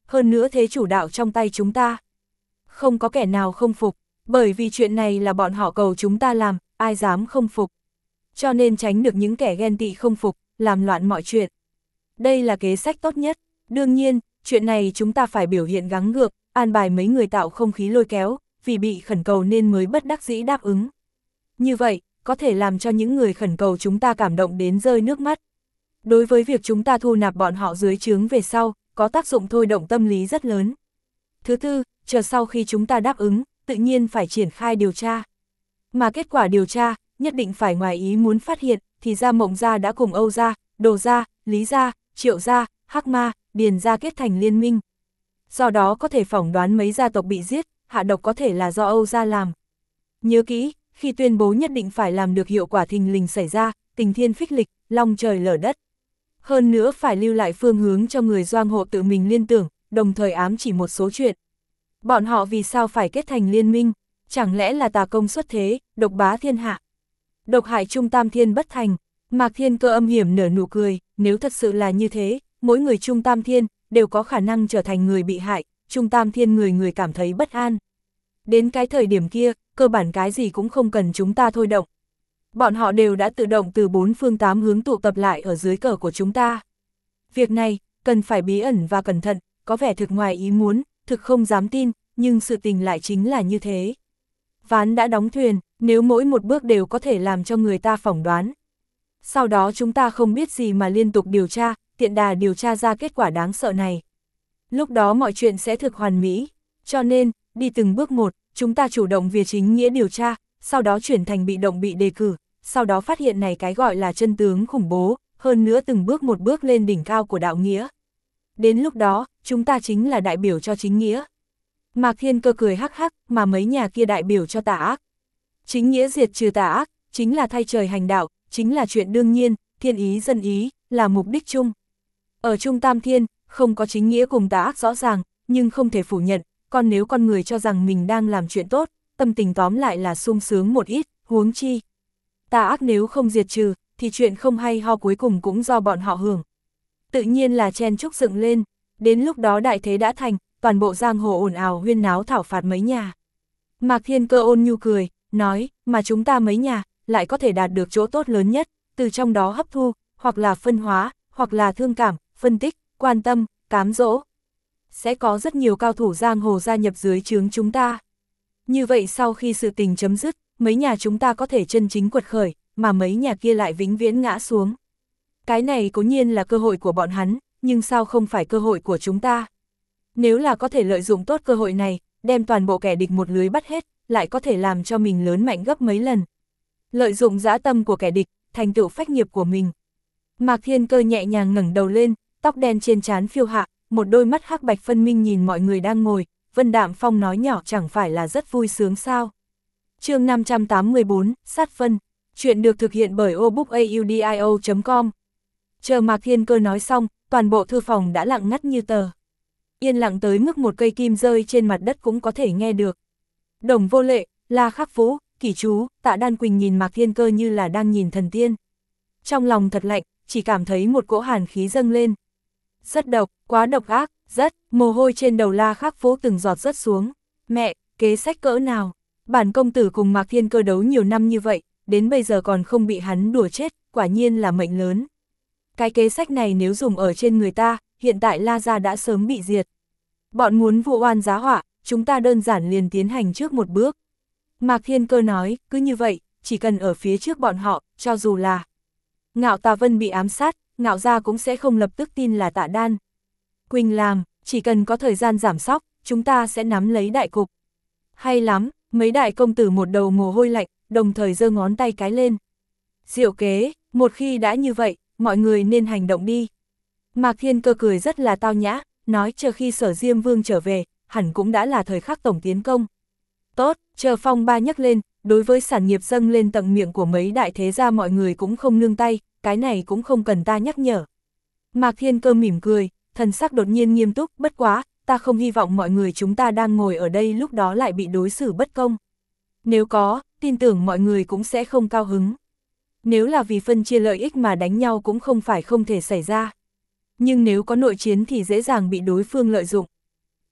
[SPEAKER 1] hơn nữa thế chủ đạo trong tay chúng ta. Không có kẻ nào không phục, bởi vì chuyện này là bọn họ cầu chúng ta làm, ai dám không phục. Cho nên tránh được những kẻ ghen tị không phục, làm loạn mọi chuyện. Đây là kế sách tốt nhất. Đương nhiên, chuyện này chúng ta phải biểu hiện gắng gượng, an bài mấy người tạo không khí lôi kéo, vì bị khẩn cầu nên mới bất đắc dĩ đáp ứng. Như vậy, có thể làm cho những người khẩn cầu chúng ta cảm động đến rơi nước mắt. Đối với việc chúng ta thu nạp bọn họ dưới trướng về sau, có tác dụng thôi động tâm lý rất lớn. Thứ tư, chờ sau khi chúng ta đáp ứng, tự nhiên phải triển khai điều tra. Mà kết quả điều tra, nhất định phải ngoài ý muốn phát hiện, thì ra Mộng gia đã cùng Âu gia, Đồ gia, Lý gia, Triệu gia, Hắc Ma, Điền gia kết thành liên minh. Do đó có thể phỏng đoán mấy gia tộc bị giết, hạ độc có thể là do Âu gia làm. Nhớ kỹ, khi tuyên bố nhất định phải làm được hiệu quả thình lình xảy ra, tình thiên phích lịch, long trời lở đất. Hơn nữa phải lưu lại phương hướng cho người doang hộ tự mình liên tưởng, đồng thời ám chỉ một số chuyện. Bọn họ vì sao phải kết thành liên minh, chẳng lẽ là tà công xuất thế, độc bá thiên hạ. Độc hại Trung Tam Thiên bất thành. Mạc Thiên Cơ âm hiểm nở nụ cười, nếu thật sự là như thế, mỗi người Trung Tam Thiên đều có khả năng trở thành người bị hại, Trung Tam Thiên người người cảm thấy bất an. Đến cái thời điểm kia, cơ bản cái gì cũng không cần chúng ta thôi động. Bọn họ đều đã tự động từ bốn phương tám hướng tụ tập lại ở dưới cờ của chúng ta. Việc này, cần phải bí ẩn và cẩn thận, có vẻ thực ngoài ý muốn, thực không dám tin, nhưng sự tình lại chính là như thế. Ván đã đóng thuyền, nếu mỗi một bước đều có thể làm cho người ta phỏng đoán. Sau đó chúng ta không biết gì mà liên tục điều tra, tiện đà điều tra ra kết quả đáng sợ này. Lúc đó mọi chuyện sẽ thực hoàn mỹ, cho nên, đi từng bước một, chúng ta chủ động về chính nghĩa điều tra, sau đó chuyển thành bị động bị đề cử, sau đó phát hiện này cái gọi là chân tướng khủng bố, hơn nữa từng bước một bước lên đỉnh cao của đạo nghĩa. Đến lúc đó, chúng ta chính là đại biểu cho chính nghĩa. Mạc Thiên Cơ cười hắc hắc, mà mấy nhà kia đại biểu cho tà ác. Chính nghĩa diệt trừ tà ác, chính là thay trời hành đạo, chính là chuyện đương nhiên, thiên ý dân ý, là mục đích chung. Ở Trung Tam Thiên, không có chính nghĩa cùng tà ác rõ ràng, nhưng không thể phủ nhận, còn nếu con người cho rằng mình đang làm chuyện tốt, tâm tình tóm lại là sung sướng một ít, huống chi. Tà ác nếu không diệt trừ, thì chuyện không hay ho cuối cùng cũng do bọn họ hưởng. Tự nhiên là chen chúc dựng lên, đến lúc đó đại thế đã thành, toàn bộ giang hồ ồn ào huyên náo thảo phạt mấy nhà. Mạc Thiên Cơ ôn nhu cười, nói, mà chúng ta mấy nhà, lại có thể đạt được chỗ tốt lớn nhất, từ trong đó hấp thu, hoặc là phân hóa, hoặc là thương cảm, phân tích, quan tâm, cám dỗ. Sẽ có rất nhiều cao thủ giang hồ gia nhập dưới trướng chúng ta. Như vậy sau khi sự tình chấm dứt, mấy nhà chúng ta có thể chân chính quật khởi, mà mấy nhà kia lại vĩnh viễn ngã xuống. Cái này cố nhiên là cơ hội của bọn hắn, nhưng sao không phải cơ hội của chúng ta? Nếu là có thể lợi dụng tốt cơ hội này, đem toàn bộ kẻ địch một lưới bắt hết, lại có thể làm cho mình lớn mạnh gấp mấy lần. Lợi dụng dã tâm của kẻ địch, thành tựu phách nghiệp của mình. Mạc Thiên Cơ nhẹ nhàng ngẩng đầu lên, tóc đen trên trán phiêu hạ, một đôi mắt hắc bạch phân minh nhìn mọi người đang ngồi, Vân Đạm Phong nói nhỏ chẳng phải là rất vui sướng sao. Chương năm trăm tám mươi bốn, Sát Phân, chuyện được thực hiện bởi obookaudio chấm com. Chờ Mạc Thiên Cơ nói xong, toàn bộ thư phòng đã lặng ngắt như tờ. Yên lặng tới mức một cây kim rơi trên mặt đất cũng có thể nghe được. Đồng Vô Lệ, La Khắc Vũ, Kỷ Chú, Tạ Đan Quỳnh nhìn Mạc Thiên Cơ như là đang nhìn thần tiên. Trong lòng thật lạnh, chỉ cảm thấy một cỗ hàn khí dâng lên. Rất độc, quá độc ác, rất, mồ hôi trên đầu La Khắc Vũ từng giọt rớt xuống. Mẹ, kế sách cỡ nào? Bản công tử cùng Mạc Thiên Cơ đấu nhiều năm như vậy, đến bây giờ còn không bị hắn đùa chết, quả nhiên là mệnh lớn. Cái kế sách này nếu dùng ở trên người ta, hiện tại La gia đã sớm bị diệt. Bọn muốn vụ oan giá họa, chúng ta đơn giản liền tiến hành trước một bước. Mạc Thiên Cơ nói, cứ như vậy, chỉ cần ở phía trước bọn họ, cho dù là Ngạo Tà Vân bị ám sát, Ngạo gia cũng sẽ không lập tức tin là Tạ Đan Quỳnh làm, chỉ cần có thời gian giảm sóc, chúng ta sẽ nắm lấy đại cục. Hay lắm, mấy đại công tử một đầu mồ hôi lạnh, đồng thời giơ ngón tay cái lên. Diệu kế, một khi đã như vậy, mọi người nên hành động đi. Mạc Thiên Cơ cười rất là tao nhã, nói chờ khi Sở Diêm Vương trở về, hẳn cũng đã là thời khắc tổng tiến công. Tốt, chờ phong ba nhắc lên, đối với sản nghiệp dâng lên tầng miệng của mấy đại thế gia mọi người cũng không nương tay, cái này cũng không cần ta nhắc nhở. Mạc Thiên Cơ mỉm cười, thần sắc đột nhiên nghiêm túc, bất quá, ta không hy vọng mọi người chúng ta đang ngồi ở đây lúc đó lại bị đối xử bất công. Nếu có, tin tưởng mọi người cũng sẽ không cao hứng. Nếu là vì phân chia lợi ích mà đánh nhau cũng không phải không thể xảy ra. Nhưng nếu có nội chiến thì dễ dàng bị đối phương lợi dụng,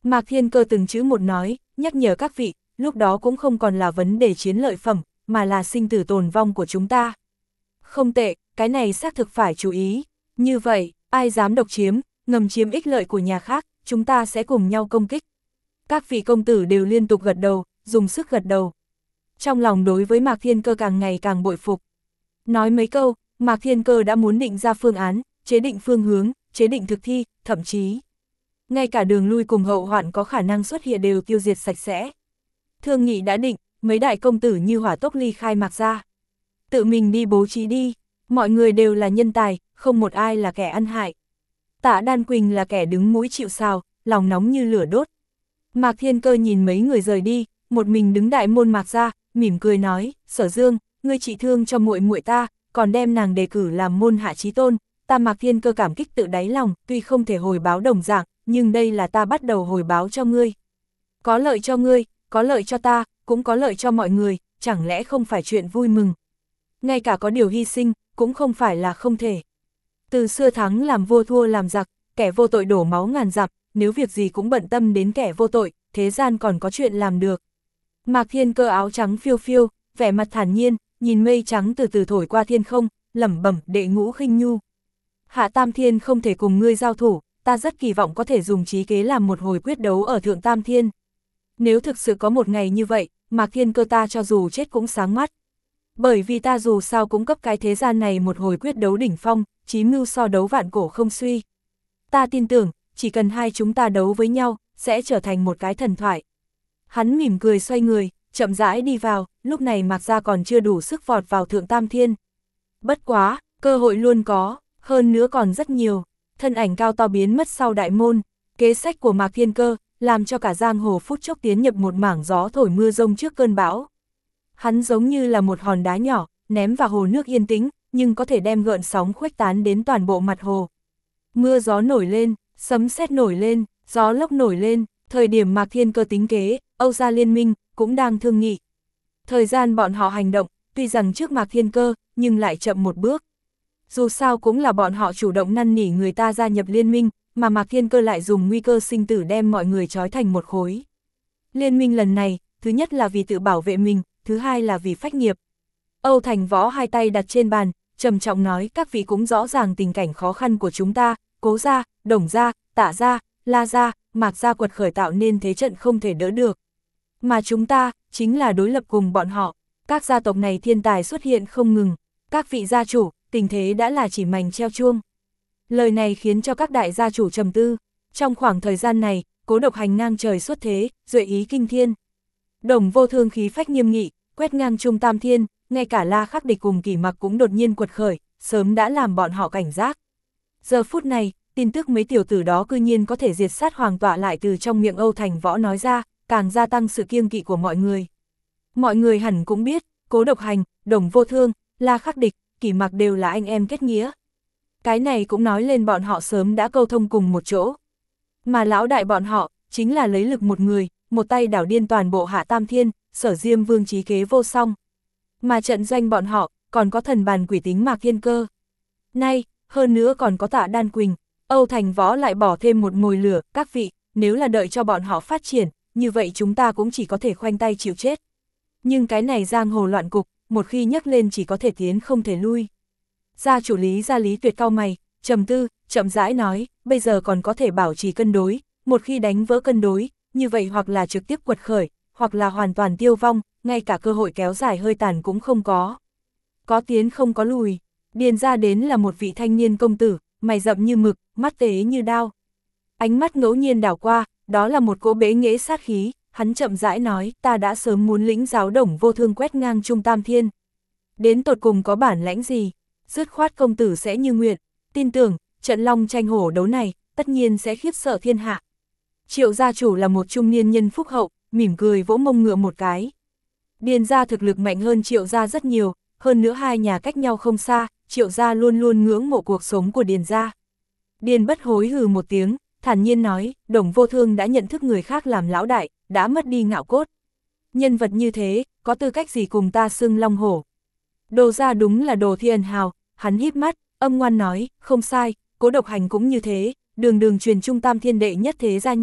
[SPEAKER 1] Mạc Thiên Cơ từng chữ một nói, nhắc nhở các vị, lúc đó cũng không còn là vấn đề chiến lợi phẩm, mà là sinh tử tồn vong của chúng ta. Không tệ, cái này xác thực phải chú ý. Như vậy, ai dám độc chiếm, ngầm chiếm ích lợi của nhà khác, chúng ta sẽ cùng nhau công kích. Các vị công tử đều liên tục gật đầu, dùng sức gật đầu. Trong lòng đối với Mạc Thiên Cơ càng ngày càng bội phục. Nói mấy câu, Mạc Thiên Cơ đã muốn định ra phương án, chế định phương hướng, chế định thực thi, thậm chí ngay cả đường lui cùng hậu hoạn có khả năng xuất hiện đều tiêu diệt sạch sẽ. Thương nghị đã định, mấy đại công tử như hỏa tốc ly khai Mạc gia. Tự mình đi bố trí đi, mọi người đều là nhân tài, không một ai là kẻ ăn hại. Tạ Đan Quỳnh là kẻ đứng mũi chịu sào, lòng nóng như lửa đốt. Mạc Thiên Cơ nhìn mấy người rời đi, một mình đứng đại môn Mạc gia, mỉm cười nói, Sở Dương, ngươi trị thương cho muội muội ta, còn đem nàng đề cử làm môn hạ chí tôn, ta Mạc Thiên Cơ cảm kích tự đáy lòng, tuy không thể hồi báo đồng dạng, nhưng đây là ta bắt đầu hồi báo cho ngươi. Có lợi cho ngươi, có lợi cho ta, cũng có lợi cho mọi người, chẳng lẽ không phải chuyện vui mừng. Ngay cả có điều hy sinh, cũng không phải là không thể. Từ xưa thắng làm vua thua làm giặc, kẻ vô tội đổ máu ngàn dặm, nếu việc gì cũng bận tâm đến kẻ vô tội, thế gian còn có chuyện làm được. Mạc Thiên Cơ áo trắng phiêu phiêu, vẻ mặt thản nhiên, nhìn mây trắng từ từ thổi qua thiên không, lẩm bẩm, đệ ngũ khinh nhu. Hạ Tam Thiên không thể cùng ngươi giao thủ, ta rất kỳ vọng có thể dùng trí kế làm một hồi quyết đấu ở Thượng Tam Thiên. Nếu thực sự có một ngày như vậy, Mạc Thiên Cơ ta cho dù chết cũng sáng mắt. Bởi vì ta dù sao cũng cấp cái thế gian này một hồi quyết đấu đỉnh phong, chí mưu so đấu vạn cổ không suy. Ta tin tưởng, chỉ cần hai chúng ta đấu với nhau, sẽ trở thành một cái thần thoại. Hắn mỉm cười xoay người, chậm rãi đi vào, lúc này Mạc gia còn chưa đủ sức vọt vào Thượng Tam Thiên. Bất quá, cơ hội luôn có, hơn nữa còn rất nhiều. Thân ảnh cao to biến mất sau đại môn, kế sách của Mạc Thiên Cơ, làm cho cả giang hồ phút chốc tiến nhập một mảng gió thổi mưa rông trước cơn bão. Hắn giống như là một hòn đá nhỏ, ném vào hồ nước yên tĩnh, nhưng có thể đem gợn sóng khuếch tán đến toàn bộ mặt hồ. Mưa gió nổi lên, sấm sét nổi lên, gió lốc nổi lên, thời điểm Mạc Thiên Cơ tính kế, Âu gia liên minh, cũng đang thương nghị. Thời gian bọn họ hành động, tuy rằng trước Mạc Thiên Cơ, nhưng lại chậm một bước. Dù sao cũng là bọn họ chủ động năn nỉ người ta gia nhập liên minh, mà Mạc Thiên Cơ lại dùng nguy cơ sinh tử đem mọi người trói thành một khối. Liên minh lần này, thứ nhất là vì tự bảo vệ mình, thứ hai là vì phách nghiệp. Âu Thành Võ hai tay đặt trên bàn, trầm trọng nói, các vị cũng rõ ràng tình cảnh khó khăn của chúng ta, Cố gia, Đồng gia, Tạ gia, La gia, Mạc gia quật khởi tạo nên thế trận không thể đỡ được. Mà chúng ta, chính là đối lập cùng bọn họ, các gia tộc này thiên tài xuất hiện không ngừng, các vị gia chủ, tình thế đã là chỉ mành treo chuông. Lời này khiến cho các đại gia chủ trầm tư, trong khoảng thời gian này, Cố Độc Hành ngang trời xuất thế, duệ ý kinh thiên. Đồng Vô Thương khí phách nghiêm nghị, quét ngang trung tam thiên, ngay cả La Khắc Địch cùng Kỷ Mặc cũng đột nhiên quật khởi, sớm đã làm bọn họ cảnh giác. Giờ phút này, tin tức mấy tiểu tử đó cư nhiên có thể diệt sát hoàng tọa lại từ trong miệng Âu Thành Võ nói ra, càng gia tăng sự kiêng kỵ của mọi người. Mọi người hẳn cũng biết, Cố Độc Hành, Đồng Vô Thương, La Khắc Địch, Kỷ Mặc đều là anh em kết nghĩa. Cái này cũng nói lên bọn họ sớm đã câu thông cùng một chỗ. Mà lão đại bọn họ, chính là lấy lực một người, một tay đảo điên toàn bộ Hạ Tam Thiên, Sở Diêm Vương trí kế vô song. Mà trận doanh bọn họ, còn có thần bàn quỷ tính Mạc Thiên Cơ. Nay, hơn nữa còn có Tạ Đan Quỳnh, Âu Thành Võ lại bỏ thêm một mồi lửa, các vị, nếu là đợi cho bọn họ phát triển, như vậy chúng ta cũng chỉ có thể khoanh tay chịu chết. Nhưng cái này giang hồ loạn cục, một khi nhắc lên chỉ có thể tiến không thể lui. Gia chủ Lý Gia Lý Tuyệt cau mày, trầm tư, chậm rãi nói, bây giờ còn có thể bảo trì cân đối, một khi đánh vỡ cân đối, như vậy hoặc là trực tiếp quật khởi, hoặc là hoàn toàn tiêu vong, ngay cả cơ hội kéo dài hơi tàn cũng không có. Có tiến không có lùi, điền ra đến là một vị thanh niên công tử, mày rậm như mực, mắt tế như đao. Ánh mắt ngẫu nhiên đảo qua, đó là một cỗ bế nghễ sát khí, hắn chậm rãi nói, ta đã sớm muốn lĩnh giáo Đồng Vô Thương quét ngang trung tam thiên. Đến tột cùng có bản lãnh gì, dứt khoát công tử sẽ như nguyện, tin tưởng, trận long tranh hổ đấu này, tất nhiên sẽ khiếp sợ thiên hạ. Triệu gia chủ là một trung niên nhân phúc hậu, mỉm cười vỗ mông ngựa một cái. Điền gia thực lực mạnh hơn Triệu gia rất nhiều, hơn nữa hai nhà cách nhau không xa, Triệu gia luôn luôn ngưỡng mộ cuộc sống của Điền gia. Điền Bất Hối hừ một tiếng, thản nhiên nói, Đồng Vô Thương đã nhận thức người khác làm lão đại, đã mất đi ngạo cốt. Nhân vật như thế, có tư cách gì cùng ta xưng long hổ. Đồ gia đúng là đồ thiên hào, hắn híp mắt, âm ngoan nói, không sai, Cố Độc Hành cũng như thế, đường đường truyền trung tam thiên đệ nhất thế gia nhân,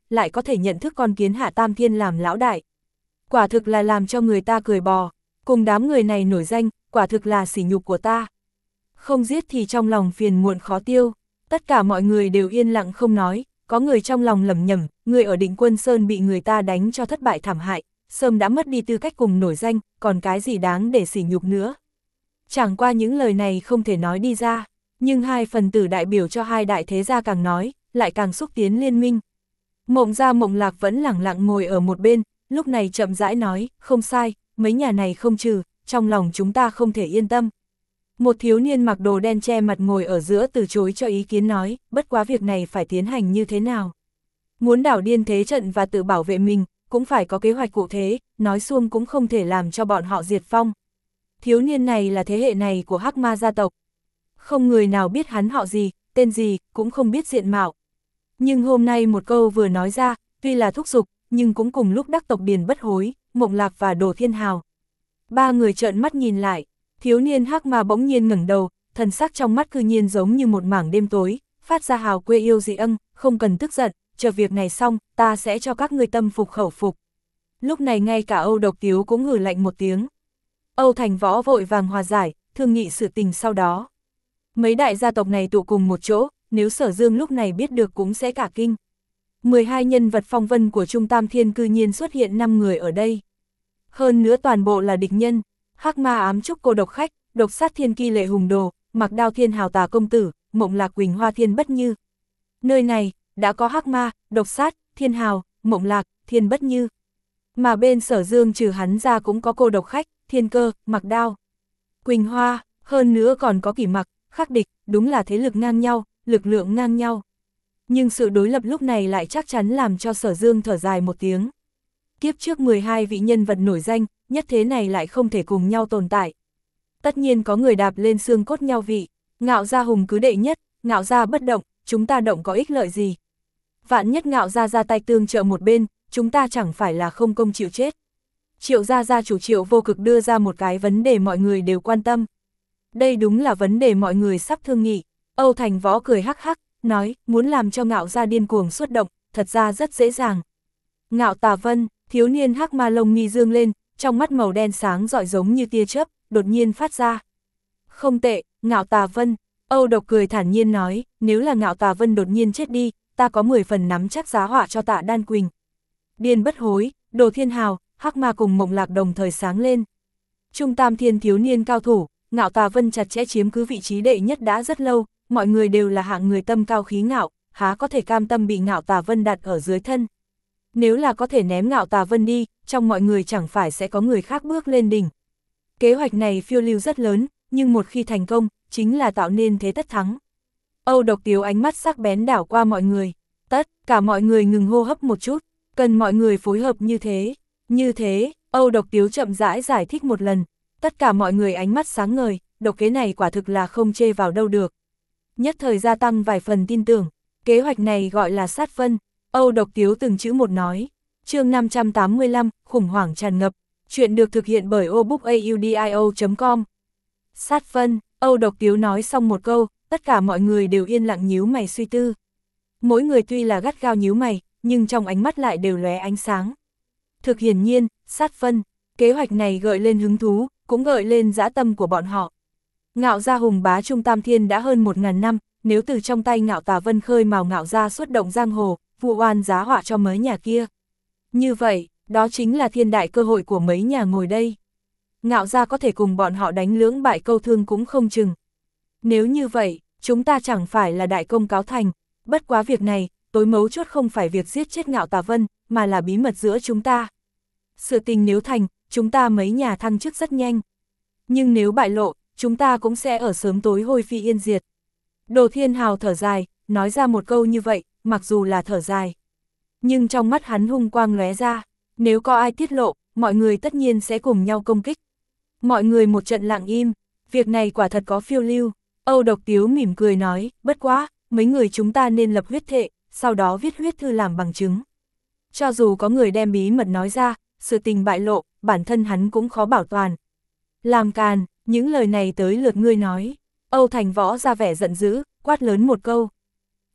[SPEAKER 1] lại có thể nhận thức con kiến Hạ Tam Thiên làm lão đại. Quả thực là làm cho người ta cười bò, cùng đám người này nổi danh, quả thực là sỉ nhục của ta. Không giết thì trong lòng phiền muộn khó tiêu, tất cả mọi người đều yên lặng không nói, có người trong lòng lẩm nhẩm, người ở Định Quân Sơn bị người ta đánh cho thất bại thảm hại, sớm đã mất đi tư cách cùng nổi danh, còn cái gì đáng để sỉ nhục nữa. Chẳng qua những lời này không thể nói đi ra, nhưng hai phần tử đại biểu cho hai đại thế gia càng nói, lại càng xúc tiến liên minh. Mộng Gia Mộng Lạc vẫn lẳng lặng ngồi ở một bên, lúc này chậm rãi nói, không sai, mấy nhà này không trừ, trong lòng chúng ta không thể yên tâm. Một thiếu niên mặc đồ đen che mặt ngồi ở giữa từ chối cho ý kiến nói, bất quá việc này phải tiến hành như thế nào. Muốn đảo điên thế trận và tự bảo vệ mình, cũng phải có kế hoạch cụ thể, nói xuông cũng không thể làm cho bọn họ diệt vong. Thiếu niên này là thế hệ này của Hắc Ma gia tộc. Không người nào biết hắn họ gì, tên gì, cũng không biết diện mạo. Nhưng hôm nay một câu vừa nói ra, tuy là thúc giục, nhưng cũng cùng lúc đắc tộc Điền Bất Hối, Mộng Lạc và Đồ Thiên Hào. Ba người trợn mắt nhìn lại, thiếu niên Hắc Ma bỗng nhiên ngẩng đầu, thần sắc trong mắt cư nhiên giống như một mảng đêm tối, phát ra hào quê yêu dị ân, không cần tức giận, chờ việc này xong, ta sẽ cho các ngươi tâm phục khẩu phục. Lúc này ngay cả Âu Độc Tiếu cũng hừ lạnh một tiếng. Âu Thành Võ vội vàng hòa giải, thương nghị sự tình sau đó. Mấy đại gia tộc này tụ cùng một chỗ, nếu Sở Dương lúc này biết được cũng sẽ cả kinh. mười hai nhân vật phong vân của Trung Tam Thiên cư nhiên xuất hiện năm người ở đây. Hơn nữa toàn bộ là địch nhân, Hắc Ma ám trúc cô độc khách, Độc Sát Thiên Ki Lệ Hùng Đồ, Mặc Đao Thiên Hào Tà Công Tử, Mộng Lạc Quỳnh Hoa Thiên Bất Như. Nơi này, đã có Hắc Ma, Độc Sát, Thiên Hào, Mộng Lạc, Thiên Bất Như. Mà bên Sở Dương trừ hắn ra cũng có cô độc khách, Thiên Cơ, Mặc Đao, Quỳnh Hoa, hơn nữa còn có Kỷ Mặc, Khắc Địch, đúng là thế lực ngang nhau, lực lượng ngang nhau. Nhưng sự đối lập lúc này lại chắc chắn làm cho Sở Dương thở dài một tiếng. Kiếp trước mười hai vị nhân vật nổi danh, nhất thế này lại không thể cùng nhau tồn tại. Tất nhiên có người đạp lên xương cốt nhau vị, Ngạo gia hùng cứ đệ nhất, Ngạo gia bất động, chúng ta động có ích lợi gì. Vạn nhất Ngạo gia ra tay tương trợ một bên, chúng ta chẳng phải là không công chịu chết. Triệu gia gia chủ Triệu Vô Cực đưa ra một cái vấn đề mọi người đều quan tâm. Đây đúng là vấn đề mọi người sắp thương nghị. Âu Thành Võ cười hắc hắc, nói, muốn làm cho Ngạo gia điên cuồng xuất động, thật ra rất dễ dàng. Ngạo Tà Vân, thiếu niên Hắc Ma lông mi dương lên, trong mắt màu đen sáng rọi giống như tia chớp, đột nhiên phát ra. Không tệ, Ngạo Tà Vân, Âu Độc cười thản nhiên nói, nếu là Ngạo Tà Vân đột nhiên chết đi, ta có mười phần nắm chắc giá họa cho Tạ Đan Quỳnh. Điền Bất Hối, Đồ Thiên Hào, Hắc Ma cùng Mộng Lạc đồng thời sáng lên. Trung Tam Thiên thiếu niên cao thủ, Ngạo Tà Vân chặt chẽ chiếm cứ vị trí đệ nhất đã rất lâu, mọi người đều là hạng người tâm cao khí ngạo, há có thể cam tâm bị Ngạo Tà Vân đặt ở dưới thân. Nếu là có thể ném Ngạo Tà Vân đi, trong mọi người chẳng phải sẽ có người khác bước lên đỉnh. Kế hoạch này phiêu lưu rất lớn, nhưng một khi thành công, chính là tạo nên thế tất thắng. Âu Độc Tiếu ánh mắt sắc bén đảo qua mọi người, tất cả mọi người ngừng hô hấp một chút, cần mọi người phối hợp như thế, như thế, Âu Độc Tiếu chậm rãi giải thích một lần, tất cả mọi người ánh mắt sáng ngời, độc kế này quả thực là không chê vào đâu được. Nhất thời gia tăng vài phần tin tưởng, kế hoạch này gọi là sát phân, Âu Độc Tiếu từng chữ một nói. Chương năm trăm tám mươi lăm, khủng hoảng tràn ngập, chuyện được thực hiện bởi obookaudio chấm com. Sát phân, Âu Độc Tiếu nói xong một câu, tất cả mọi người đều yên lặng nhíu mày suy tư. Mỗi người tuy là gắt gao nhíu mày, nhưng trong ánh mắt lại đều lóe ánh sáng. Thực hiển nhiên, sát phân, kế hoạch này gợi lên hứng thú, cũng gợi lên dã tâm của bọn họ. Ngạo gia hùng bá Trung Tam Thiên đã hơn một ngàn năm, nếu từ trong tay Ngạo Tà Vân khơi mào Ngạo gia xuất động giang hồ, vụ oan giá họa cho mấy nhà kia. Như vậy, đó chính là thiên đại cơ hội của mấy nhà ngồi đây. Ngạo gia có thể cùng bọn họ đánh lưỡng bại câu thương cũng không chừng. Nếu như vậy, chúng ta chẳng phải là đại công cáo thành, bất quá việc này, tối mấu chốt không phải việc giết chết Ngạo Tà Vân, mà là bí mật giữa chúng ta. Sự tình nếu thành, chúng ta mấy nhà thăng chức rất nhanh. Nhưng nếu bại lộ, chúng ta cũng sẽ ở sớm tối hôi phi yên diệt. Đồ Thiên Hào thở dài, nói ra một câu như vậy, mặc dù là thở dài. Nhưng trong mắt hắn hung quang lóe ra, nếu có ai tiết lộ, mọi người tất nhiên sẽ cùng nhau công kích. Mọi người một trận lặng im, việc này quả thật có phiêu lưu. Âu Độc Tiếu mỉm cười nói, bất quá, mấy người chúng ta nên lập huyết thệ, sau đó viết huyết thư làm bằng chứng. Cho dù có người đem bí mật nói ra, sự tình bại lộ, bản thân hắn cũng khó bảo toàn. Làm càn, những lời này tới lượt ngươi nói. Âu Thành Võ ra vẻ giận dữ, quát lớn một câu.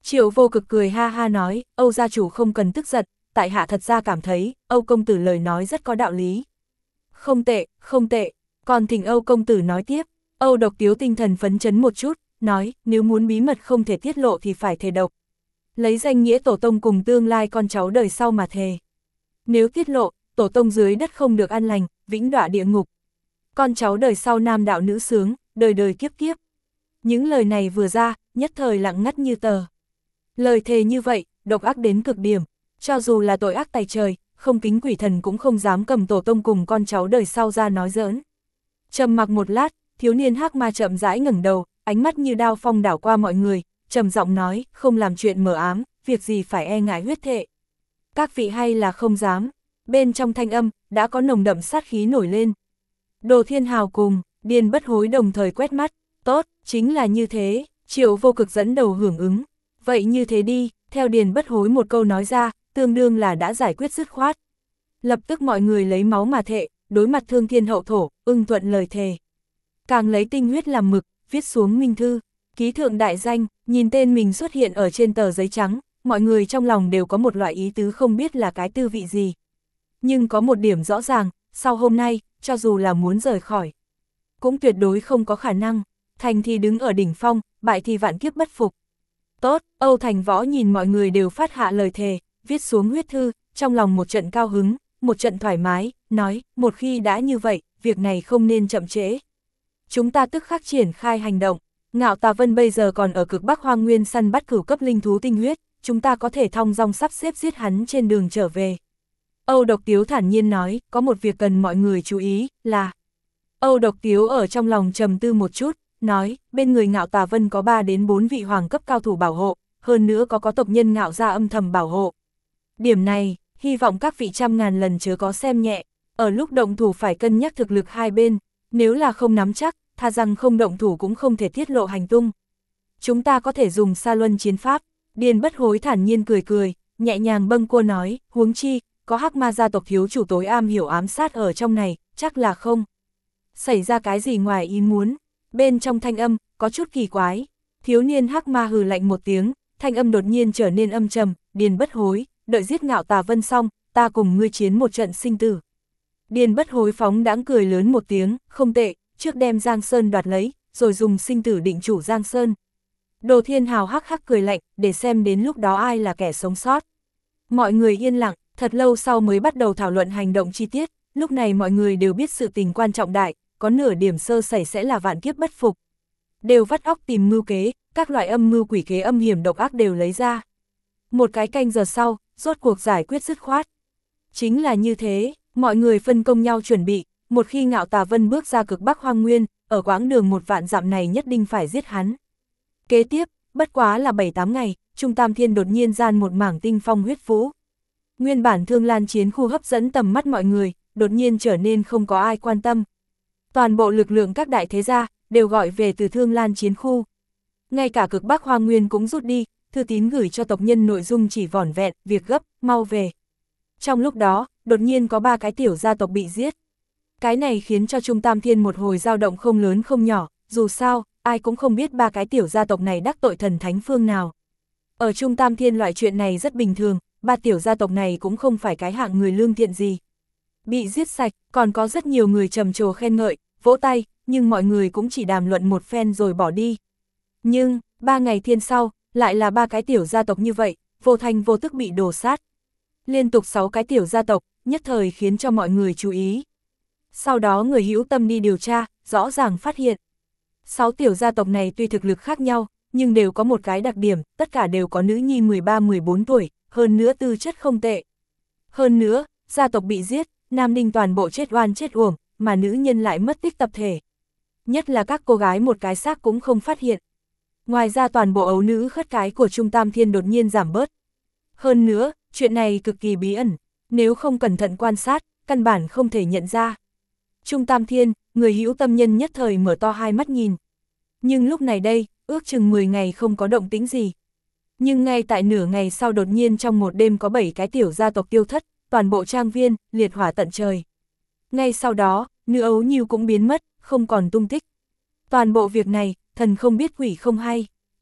[SPEAKER 1] Triệu Vô Cực cười ha ha nói, Âu gia chủ không cần tức giận, tại hạ thật ra cảm thấy, Âu công tử lời nói rất có đạo lý. Không tệ, không tệ, còn thỉnh Âu công tử nói tiếp. Âu Độc Tiếu tinh thần phấn chấn một chút, nói, nếu muốn bí mật không thể tiết lộ thì phải thề độc. Lấy danh nghĩa tổ tông cùng tương lai con cháu đời sau mà thề. Nếu tiết lộ, tổ tông dưới đất không được an lành, vĩnh đọa địa ngục. Con cháu đời sau nam đạo nữ sướng, đời đời kiếp kiếp. Những lời này vừa ra, nhất thời lặng ngắt như tờ. Lời thề như vậy, độc ác đến cực điểm, cho dù là tội ác tày trời, không kính quỷ thần cũng không dám cầm tổ tông cùng con cháu đời sau ra nói giỡn. Trầm mặc một lát, thiếu niên hắc ma chậm rãi ngẩng đầu, ánh mắt như đao phong đảo qua mọi người, trầm giọng nói, không làm chuyện mờ ám, việc gì phải e ngại huyết thệ. Các vị hay là không dám, bên trong thanh âm, đã có nồng đậm sát khí nổi lên. Đồ Thiên Hào cùng, Điền Bất Hối đồng thời quét mắt, tốt, chính là như thế, Triệu Vô Cực dẫn đầu hưởng ứng. Vậy như thế đi, theo Điền Bất Hối một câu nói ra, tương đương là đã giải quyết dứt khoát. Lập tức mọi người lấy máu mà thệ, đối mặt thương thiên hậu thổ, ưng thuận lời thề. Càng lấy tinh huyết làm mực, viết xuống minh thư, ký thượng đại danh, nhìn tên mình xuất hiện ở trên tờ giấy trắng, mọi người trong lòng đều có một loại ý tứ không biết là cái tư vị gì. Nhưng có một điểm rõ ràng, sau hôm nay, cho dù là muốn rời khỏi, cũng tuyệt đối không có khả năng, thành thì đứng ở đỉnh phong, bại thì vạn kiếp bất phục. Tốt, Âu Thành Võ nhìn mọi người đều phát hạ lời thề, viết xuống huyết thư, trong lòng một trận cao hứng, một trận thoải mái, nói, một khi đã như vậy, việc này không nên chậm trễ. Chúng ta tức khắc triển khai hành động, Ngạo Tà Vân bây giờ còn ở cực Bắc Hoang Nguyên săn bắt cửu cấp linh thú tinh huyết, chúng ta có thể thong dong sắp xếp giết hắn trên đường trở về. Âu Độc Tiếu thản nhiên nói, có một việc cần mọi người chú ý, là... Âu Độc Tiếu ở trong lòng trầm tư một chút, nói, bên người Ngạo Tà Vân có ba đến bốn vị hoàng cấp cao thủ bảo hộ, hơn nữa có có tộc nhân Ngạo gia âm thầm bảo hộ. Điểm này, hy vọng các vị trăm ngàn lần chớ có xem nhẹ, ở lúc động thủ phải cân nhắc thực lực hai bên, nếu là không nắm chắc, thà rằng không động thủ cũng không thể tiết lộ hành tung. Chúng ta có thể dùng Sa Luân chiến pháp. Điền Bất Hối thản nhiên cười cười, nhẹ nhàng bâng quơ nói, huống chi, có Hắc Ma gia tộc thiếu chủ tối am hiểu ám sát ở trong này, chắc là không xảy ra cái gì ngoài ý muốn. Bên trong thanh âm, có chút kỳ quái, thiếu niên Hắc Ma hừ lạnh một tiếng, thanh âm đột nhiên trở nên âm trầm, Điền Bất Hối, đợi giết Ngạo Tà Vân xong, ta cùng ngươi chiến một trận sinh tử. Điền Bất Hối phóng đãng cười lớn một tiếng, không tệ, trước đem Giang Sơn đoạt lấy, rồi dùng sinh tử định chủ Giang Sơn. Đồ Thiên Hào hắc hắc cười lạnh, để xem đến lúc đó ai là kẻ sống sót. Mọi người yên lặng, thật lâu sau mới bắt đầu thảo luận hành động chi tiết, lúc này mọi người đều biết sự tình quan trọng đại, có nửa điểm sơ sẩy sẽ là vạn kiếp bất phục. Đều vắt óc tìm mưu kế, các loại âm mưu quỷ kế âm hiểm độc ác đều lấy ra. Một cái canh giờ sau, rốt cuộc giải quyết dứt khoát. Chính là như thế, mọi người phân công nhau chuẩn bị, một khi Ngạo Tà Vân bước ra cực Bắc Hoang Nguyên, ở quãng đường một vạn dặm này nhất định phải giết hắn. Kế tiếp, bất quá là bảy tám ngày, Trung Tam Thiên đột nhiên gian một mảng tinh phong huyết vũ. Nguyên bản Thương Lan chiến khu hấp dẫn tầm mắt mọi người, đột nhiên trở nên không có ai quan tâm. Toàn bộ lực lượng các đại thế gia, đều gọi về từ Thương Lan chiến khu. Ngay cả cực Bắc Hoang Nguyên cũng rút đi, thư tín gửi cho tộc nhân nội dung chỉ vỏn vẹn, việc gấp, mau về. Trong lúc đó, đột nhiên có ba cái tiểu gia tộc bị giết. Cái này khiến cho Trung Tam Thiên một hồi dao động không lớn không nhỏ, dù sao, ai cũng không biết ba cái tiểu gia tộc này đắc tội thần thánh phương nào. Ở Trung Tam Thiên loại chuyện này rất bình thường, ba tiểu gia tộc này cũng không phải cái hạng người lương thiện gì. Bị giết sạch, còn có rất nhiều người trầm trồ khen ngợi, vỗ tay, nhưng mọi người cũng chỉ đàm luận một phen rồi bỏ đi. Nhưng, ba ngày thiên sau, lại là ba cái tiểu gia tộc như vậy, vô thành vô tức bị đổ sát. Liên tục sáu cái tiểu gia tộc, nhất thời khiến cho mọi người chú ý. Sau đó người hữu tâm đi điều tra, rõ ràng phát hiện. Sáu tiểu gia tộc này tuy thực lực khác nhau, nhưng đều có một cái đặc điểm, tất cả đều có nữ nhi mười ba mười bốn tuổi, hơn nữa tư chất không tệ. Hơn nữa, gia tộc bị giết, nam ninh toàn bộ chết oan chết uổng, mà nữ nhân lại mất tích tập thể. Nhất là các cô gái một cái xác cũng không phát hiện. Ngoài ra toàn bộ ấu nữ khất cái của Trung Tam Thiên đột nhiên giảm bớt. Hơn nữa, chuyện này cực kỳ bí ẩn, nếu không cẩn thận quan sát, căn bản không thể nhận ra. Trung Tam Thiên, người hữu tâm nhân nhất thời mở to hai mắt nhìn. Nhưng lúc này đây, ước chừng mười ngày không có động tĩnh gì. Nhưng ngay tại nửa ngày sau đột nhiên trong một đêm có bảy cái tiểu gia tộc tiêu thất, toàn bộ trang viên, liệt hỏa tận trời. Ngay sau đó, nữ ấu nhiêu cũng biến mất, không còn tung tích. Toàn bộ việc này, thần không biết quỷ không hay.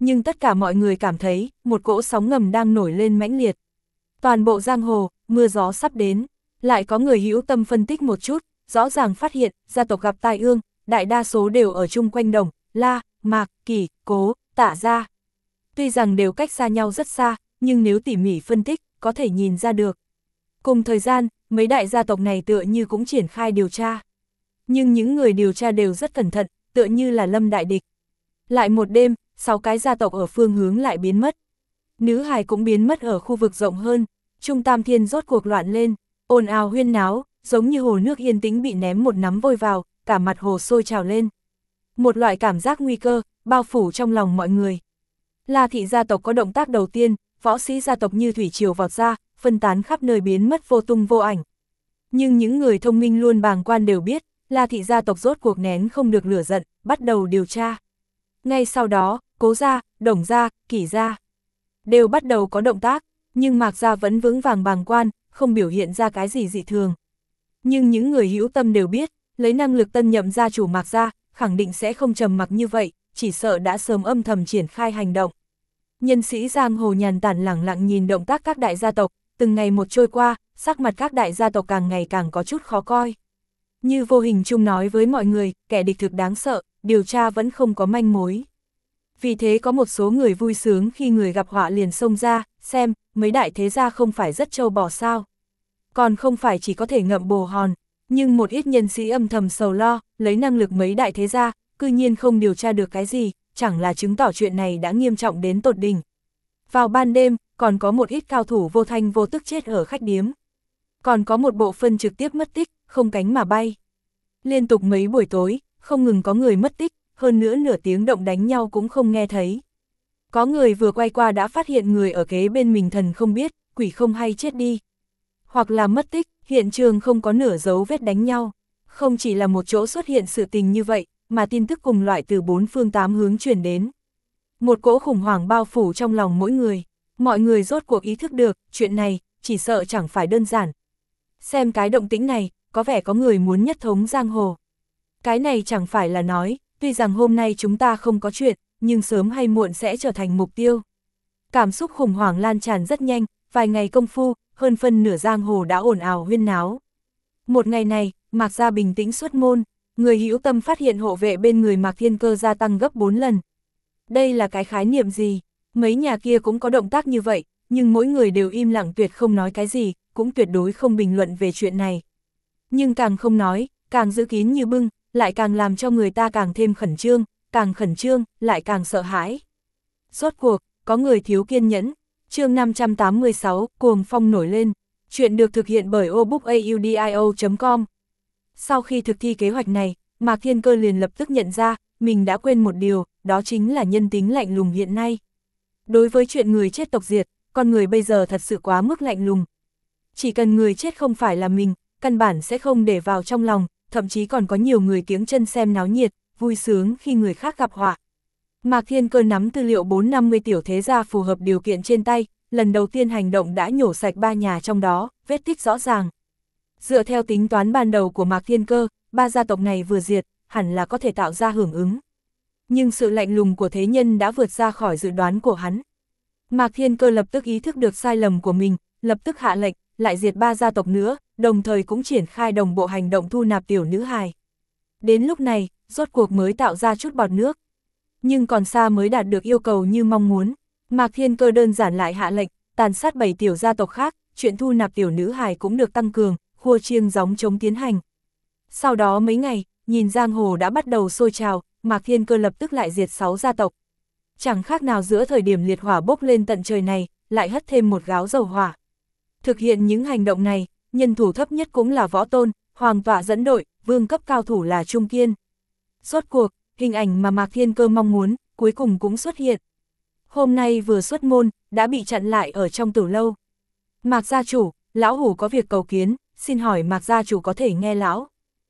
[SPEAKER 1] Nhưng tất cả mọi người cảm thấy, một cỗ sóng ngầm đang nổi lên mãnh liệt. Toàn bộ giang hồ, mưa gió sắp đến, lại có người hữu tâm phân tích một chút, rõ ràng phát hiện, gia tộc gặp tai ương, đại đa số đều ở chung quanh Đồng, La, Mạc, Kỳ, Cố, Tạ gia. Tuy rằng đều cách xa nhau rất xa, nhưng nếu tỉ mỉ phân tích, có thể nhìn ra được. Cùng thời gian, mấy đại gia tộc này tựa như cũng triển khai điều tra. Nhưng những người điều tra đều rất cẩn thận, tựa như là lâm đại địch. Lại một đêm, sáu cái gia tộc ở phương hướng lại biến mất. Nữ hài cũng biến mất ở khu vực rộng hơn, Trung Tam Thiên rốt cuộc loạn lên, ồn ào huyên náo, giống như hồ nước yên tĩnh bị ném một nắm vôi vào, cả mặt hồ sôi trào lên. Một loại cảm giác nguy cơ, bao phủ trong lòng mọi người. La thị gia tộc có động tác đầu tiên, võ sĩ gia tộc như thủy triều vọt ra, phân tán khắp nơi biến mất vô tung vô ảnh. Nhưng những người thông minh luôn bàng quan đều biết, La thị gia tộc rốt cuộc nén không được lửa giận, bắt đầu điều tra. Ngay sau đó, Cố gia, Đồng gia, Kỷ gia đều bắt đầu có động tác, nhưng Mạc gia vẫn vững vàng bàng quan, không biểu hiện ra cái gì dị thường. Nhưng những người hữu tâm đều biết, lấy năng lực tân nhậm gia chủ Mạc gia, khẳng định sẽ không trầm mặc như vậy, chỉ sợ đã sớm âm thầm triển khai hành động. Nhân sĩ giang hồ nhàn tản lẳng lặng nhìn động tác các đại gia tộc, từng ngày một trôi qua, sắc mặt các đại gia tộc càng ngày càng có chút khó coi. Như vô hình chung nói với mọi người, kẻ địch thực đáng sợ, điều tra vẫn không có manh mối. Vì thế có một số người vui sướng khi người gặp họa liền xông ra, xem, mấy đại thế gia không phải rất trâu bò sao. Còn không phải chỉ có thể ngậm bồ hòn, nhưng một ít nhân sĩ âm thầm sầu lo, lấy năng lực mấy đại thế gia, cư nhiên không điều tra được cái gì, chẳng là chứng tỏ chuyện này đã nghiêm trọng đến tột đỉnh. Vào ban đêm, còn có một ít cao thủ vô thanh vô tức chết ở khách điếm. Còn có một bộ phân trực tiếp mất tích, không cánh mà bay. Liên tục mấy buổi tối, không ngừng có người mất tích, hơn nữa nửa tiếng động đánh nhau cũng không nghe thấy. Có người vừa quay qua đã phát hiện người ở kế bên mình thần không biết, quỷ không hay chết đi. Hoặc là mất tích, hiện trường không có nửa dấu vết đánh nhau. Không chỉ là một chỗ xuất hiện sự tình như vậy, mà tin tức cùng loại từ bốn phương tám hướng truyền đến. Một cỗ khủng hoảng bao phủ trong lòng mỗi người. Mọi người rốt cuộc ý thức được, chuyện này, chỉ sợ chẳng phải đơn giản. Xem cái động tĩnh này, có vẻ có người muốn nhất thống giang hồ. Cái này chẳng phải là nói, tuy rằng hôm nay chúng ta không có chuyện, nhưng sớm hay muộn sẽ trở thành mục tiêu. Cảm xúc khủng hoảng lan tràn rất nhanh, vài ngày công phu, hơn phân nửa giang hồ đã ồn ào huyên náo. Một ngày này, Mạc gia bình tĩnh xuất môn, người hữu tâm phát hiện hộ vệ bên người Mạc Thiên Cơ gia tăng gấp bốn lần. Đây là cái khái niệm gì? Mấy nhà kia cũng có động tác như vậy, nhưng mỗi người đều im lặng tuyệt không nói cái gì, cũng tuyệt đối không bình luận về chuyện này. Nhưng càng không nói, càng giữ kín như bưng, lại càng làm cho người ta càng thêm khẩn trương, càng khẩn trương, lại càng sợ hãi. Rốt cuộc, có người thiếu kiên nhẫn. Chương năm trăm tám mươi sáu, cuồng phong nổi lên. Chuyện được thực hiện bởi obookaudio chấm com. Sau khi thực thi kế hoạch này, Mạc Thiên Cơ liền lập tức nhận ra, mình đã quên một điều, đó chính là nhân tính lạnh lùng hiện nay. Đối với chuyện người chết tộc diệt, con người bây giờ thật sự quá mức lạnh lùng. Chỉ cần người chết không phải là mình, căn bản sẽ không để vào trong lòng, thậm chí còn có nhiều người kiếng chân xem náo nhiệt, vui sướng khi người khác gặp họa. Mạc Thiên Cơ nắm tư liệu bốn trăm năm mươi tiểu thế gia phù hợp điều kiện trên tay, lần đầu tiên hành động đã nhổ sạch ba nhà trong đó, vết tích rõ ràng. Dựa theo tính toán ban đầu của Mạc Thiên Cơ, ba gia tộc này vừa diệt, hẳn là có thể tạo ra hưởng ứng. Nhưng sự lạnh lùng của thế nhân đã vượt ra khỏi dự đoán của hắn. Mạc Thiên Cơ lập tức ý thức được sai lầm của mình, lập tức hạ lệnh, lại diệt ba gia tộc nữa, đồng thời cũng triển khai đồng bộ hành động thu nạp tiểu nữ hài. Đến lúc này, rốt cuộc mới tạo ra chút bọt nước. Nhưng còn xa mới đạt được yêu cầu như mong muốn. Mạc Thiên Cơ đơn giản lại hạ lệnh, tàn sát bảy tiểu gia tộc khác, chuyện thu nạp tiểu nữ hài cũng được tăng cường, khua chiêng gióng chống tiến hành. Sau đó mấy ngày, nhìn giang hồ đã bắt đầu sôi trào, Mạc Thiên Cơ lập tức lại diệt sáu gia tộc. Chẳng khác nào giữa thời điểm liệt hỏa bốc lên tận trời này, lại hất thêm một gáo dầu hỏa. Thực hiện những hành động này, nhân thủ thấp nhất cũng là Võ Tôn, Hoàng tọa dẫn đội, vương cấp cao thủ là Trung Kiên. Rốt cuộc, hình ảnh mà Mạc Thiên Cơ mong muốn, cuối cùng cũng xuất hiện. Hôm nay vừa xuất môn, đã bị chặn lại ở trong tử lâu. Mạc gia chủ, lão hủ có việc cầu kiến, xin hỏi Mạc gia chủ có thể nghe lão.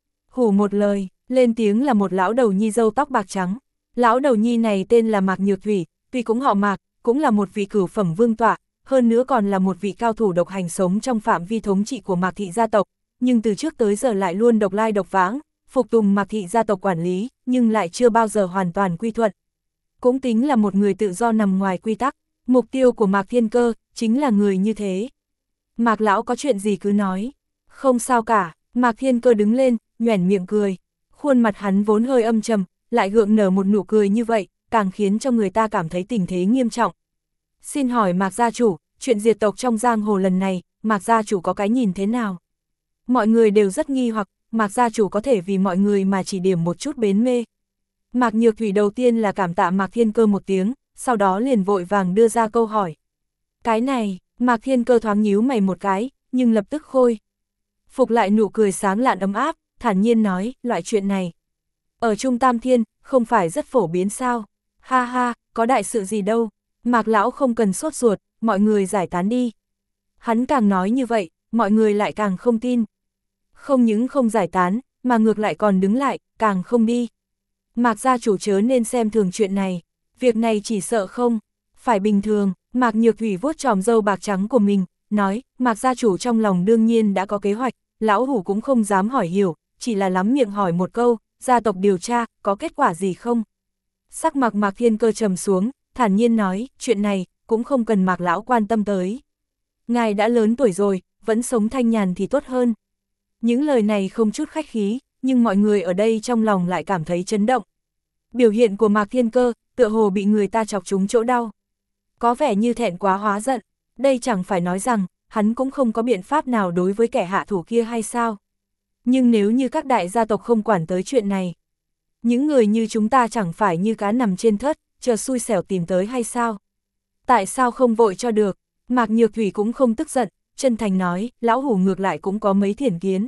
[SPEAKER 1] Hủ một lời, lên tiếng là một lão đầu nhi râu tóc bạc trắng. Lão đầu nhi này tên là Mạc Nhược Thủy, tuy cũng họ Mạc, cũng là một vị cửu phẩm vương tọa, hơn nữa còn là một vị cao thủ độc hành sống trong phạm vi thống trị của Mạc thị gia tộc, nhưng từ trước tới giờ lại luôn độc lai độc vãng, phục tùng Mạc thị gia tộc quản lý, nhưng lại chưa bao giờ hoàn toàn quy thuận. cũng tính là một người tự do nằm ngoài quy tắc, mục tiêu của Mạc Thiên Cơ chính là người như thế. Mạc lão có chuyện gì cứ nói. Không sao cả, Mạc Thiên Cơ đứng lên, nhoẻn miệng cười. Khuôn mặt hắn vốn hơi âm trầm, lại gượng nở một nụ cười như vậy, càng khiến cho người ta cảm thấy tình thế nghiêm trọng. Xin hỏi Mạc gia chủ, chuyện diệt tộc trong giang hồ lần này, Mạc gia chủ có cái nhìn thế nào? Mọi người đều rất nghi hoặc, Mạc gia chủ có thể vì mọi người mà chỉ điểm một chút bến mê. Mạc Nhược Thủy đầu tiên là cảm tạ Mạc Thiên Cơ một tiếng, sau đó liền vội vàng đưa ra câu hỏi. Cái này, Mạc Thiên Cơ thoáng nhíu mày một cái, nhưng lập tức khôi phục lại nụ cười sáng lạn ấm áp, thản nhiên nói, loại chuyện này ở Trung Tam Thiên, không phải rất phổ biến sao? Ha ha, có đại sự gì đâu, Mạc lão không cần sốt ruột, mọi người giải tán đi. Hắn càng nói như vậy, mọi người lại càng không tin. Không những không giải tán, mà ngược lại còn đứng lại, càng không đi. Mạc gia chủ chớ nên xem thường chuyện này, việc này chỉ sợ không phải bình thường. Mạc Nhược Thủy vuốt tròm râu bạc trắng của mình, nói, Mạc gia chủ trong lòng đương nhiên đã có kế hoạch, lão hủ cũng không dám hỏi hiểu, chỉ là lắm miệng hỏi một câu, gia tộc điều tra, có kết quả gì không? Sắc mặt Mạc Thiên Cơ trầm xuống, thản nhiên nói, chuyện này, cũng không cần Mạc lão quan tâm tới. Ngài đã lớn tuổi rồi, vẫn sống thanh nhàn thì tốt hơn. Những lời này không chút khách khí, nhưng mọi người ở đây trong lòng lại cảm thấy chấn động. Biểu hiện của Mạc Thiên Cơ, tựa hồ bị người ta chọc trúng chỗ đau. Có vẻ như thẹn quá hóa giận, đây chẳng phải nói rằng, hắn cũng không có biện pháp nào đối với kẻ hạ thủ kia hay sao? Nhưng nếu như các đại gia tộc không quản tới chuyện này, những người như chúng ta chẳng phải như cá nằm trên thớt, chờ xui xẻo tìm tới hay sao? Tại sao không vội cho được? Mạc Nhược Thủy cũng không tức giận, chân thành nói, lão hủ ngược lại cũng có mấy thiển kiến.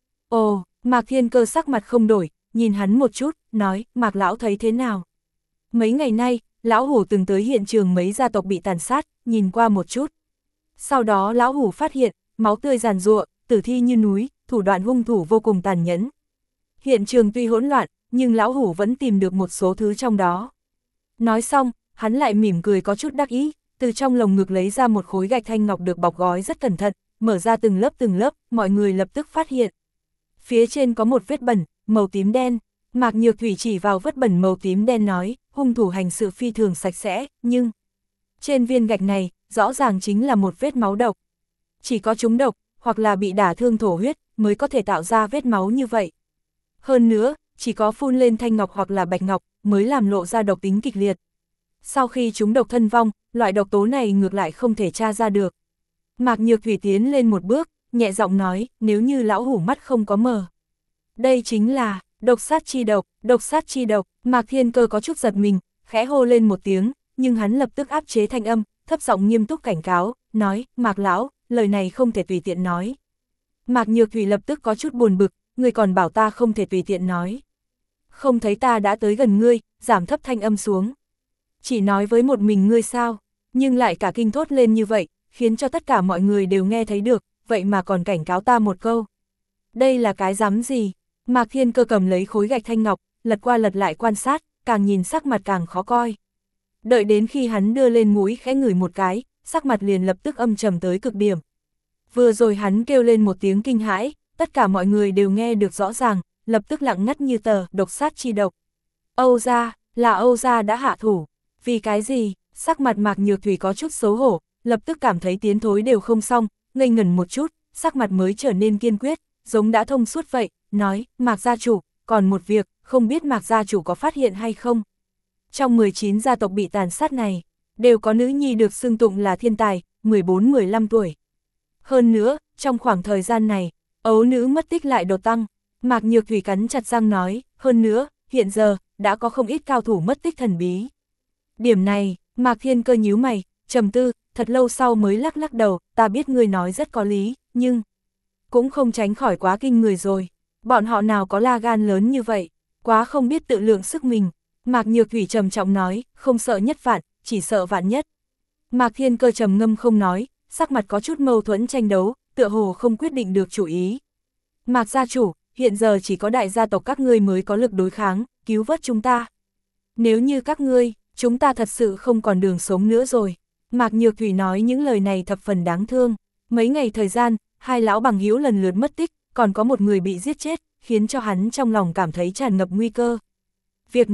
[SPEAKER 1] Ồ, Mạc Thiên Cơ sắc mặt không đổi, nhìn hắn một chút, nói, Mạc lão thấy thế nào? Mấy ngày nay, lão hủ từng tới hiện trường mấy gia tộc bị tàn sát, nhìn qua một chút. Sau đó lão hủ phát hiện, máu tươi giàn giụa, tử thi như núi, thủ đoạn hung thủ vô cùng tàn nhẫn. Hiện trường tuy hỗn loạn, nhưng lão hủ vẫn tìm được một số thứ trong đó. Nói xong, hắn lại mỉm cười có chút đắc ý, từ trong lồng ngực lấy ra một khối gạch thanh ngọc được bọc gói rất cẩn thận, mở ra từng lớp từng lớp, mọi người lập tức phát hiện. Phía trên có một vết bẩn, màu tím đen. Mạc Nhược Thủy chỉ vào vết bẩn màu tím đen nói, hung thủ hành sự phi thường sạch sẽ, nhưng trên viên gạch này, rõ ràng chính là một vết máu độc. Chỉ có trúng độc, hoặc là bị đả thương thổ huyết, mới có thể tạo ra vết máu như vậy. Hơn nữa, chỉ có phun lên thanh ngọc hoặc là bạch ngọc, mới làm lộ ra độc tính kịch liệt. Sau khi trúng độc thân vong, loại độc tố này ngược lại không thể tra ra được. Mạc Nhược Thủy tiến lên một bước, nhẹ giọng nói, nếu như lão hủ mắt không có mờ. Đây chính là độc sát chi độc, độc sát chi độc. Mạc Thiên Cơ có chút giật mình, khẽ hô lên một tiếng, nhưng hắn lập tức áp chế thanh âm, thấp giọng nghiêm túc cảnh cáo, nói, Mạc lão, lời này không thể tùy tiện nói. Mạc Nhược Thủy lập tức có chút buồn bực, ngươi còn bảo ta không thể tùy tiện nói. Không thấy ta đã tới gần ngươi, giảm thấp thanh âm xuống. Chỉ nói với một mình ngươi sao, nhưng lại cả kinh thốt lên như vậy, khiến cho tất cả mọi người đều nghe thấy được, vậy mà còn cảnh cáo ta một câu. Đây là cái dám gì? Mạc Thiên Cơ cầm lấy khối gạch thanh ngọc, lật qua lật lại quan sát, càng nhìn sắc mặt càng khó coi. Đợi đến khi hắn đưa lên mũi khẽ ngửi một cái, sắc mặt liền lập tức âm trầm tới cực điểm. Vừa rồi hắn kêu lên một tiếng kinh hãi, tất cả mọi người đều nghe được rõ ràng, lập tức lặng ngắt như tờ, độc sát chi độc. Âu gia, là Âu gia đã hạ thủ. Vì cái gì? Sắc mặt Mạc Nhược Thủy có chút xấu hổ, lập tức cảm thấy tiến thối đều không xong, ngây ngẩn một chút, sắc mặt mới trở nên kiên quyết, giống đã thông suốt vậy, nói, Mạc gia chủ, còn một việc, không biết Mạc gia chủ có phát hiện hay không? Trong mười chín gia tộc bị tàn sát này, đều có nữ nhi được xưng tụng là thiên tài, mười bốn mười lăm tuổi. Hơn nữa, trong khoảng thời gian này, ấu nữ mất tích lại đột tăng. Mạc Nhược Thủy cắn chặt răng nói, hơn nữa, hiện giờ, đã có không ít cao thủ mất tích thần bí. Điểm này, Mạc Thiên Cơ nhíu mày, trầm tư, thật lâu sau mới lắc lắc đầu, ta biết ngươi nói rất có lý, nhưng cũng không tránh khỏi quá kinh người rồi. Bọn họ nào có la gan lớn như vậy, quá không biết tự lượng sức mình. Mạc Nhược Thủy trầm trọng nói, không sợ nhất vạn, chỉ sợ vạn nhất. Mạc Thiên Cơ trầm ngâm không nói, sắc mặt có chút mâu thuẫn tranh đấu, tựa hồ không quyết định được chủ ý. Mạc gia chủ, hiện giờ chỉ có đại gia tộc các ngươi mới có lực đối kháng, cứu vớt chúng ta. Nếu như các ngươi, chúng ta thật sự không còn đường sống nữa rồi. Mạc Nhược Thủy nói những lời này thập phần đáng thương. Mấy ngày thời gian, hai lão bằng hữu lần lượt mất tích, còn có một người bị giết chết, khiến cho hắn trong lòng cảm thấy tràn ngập nguy cơ. Việc này,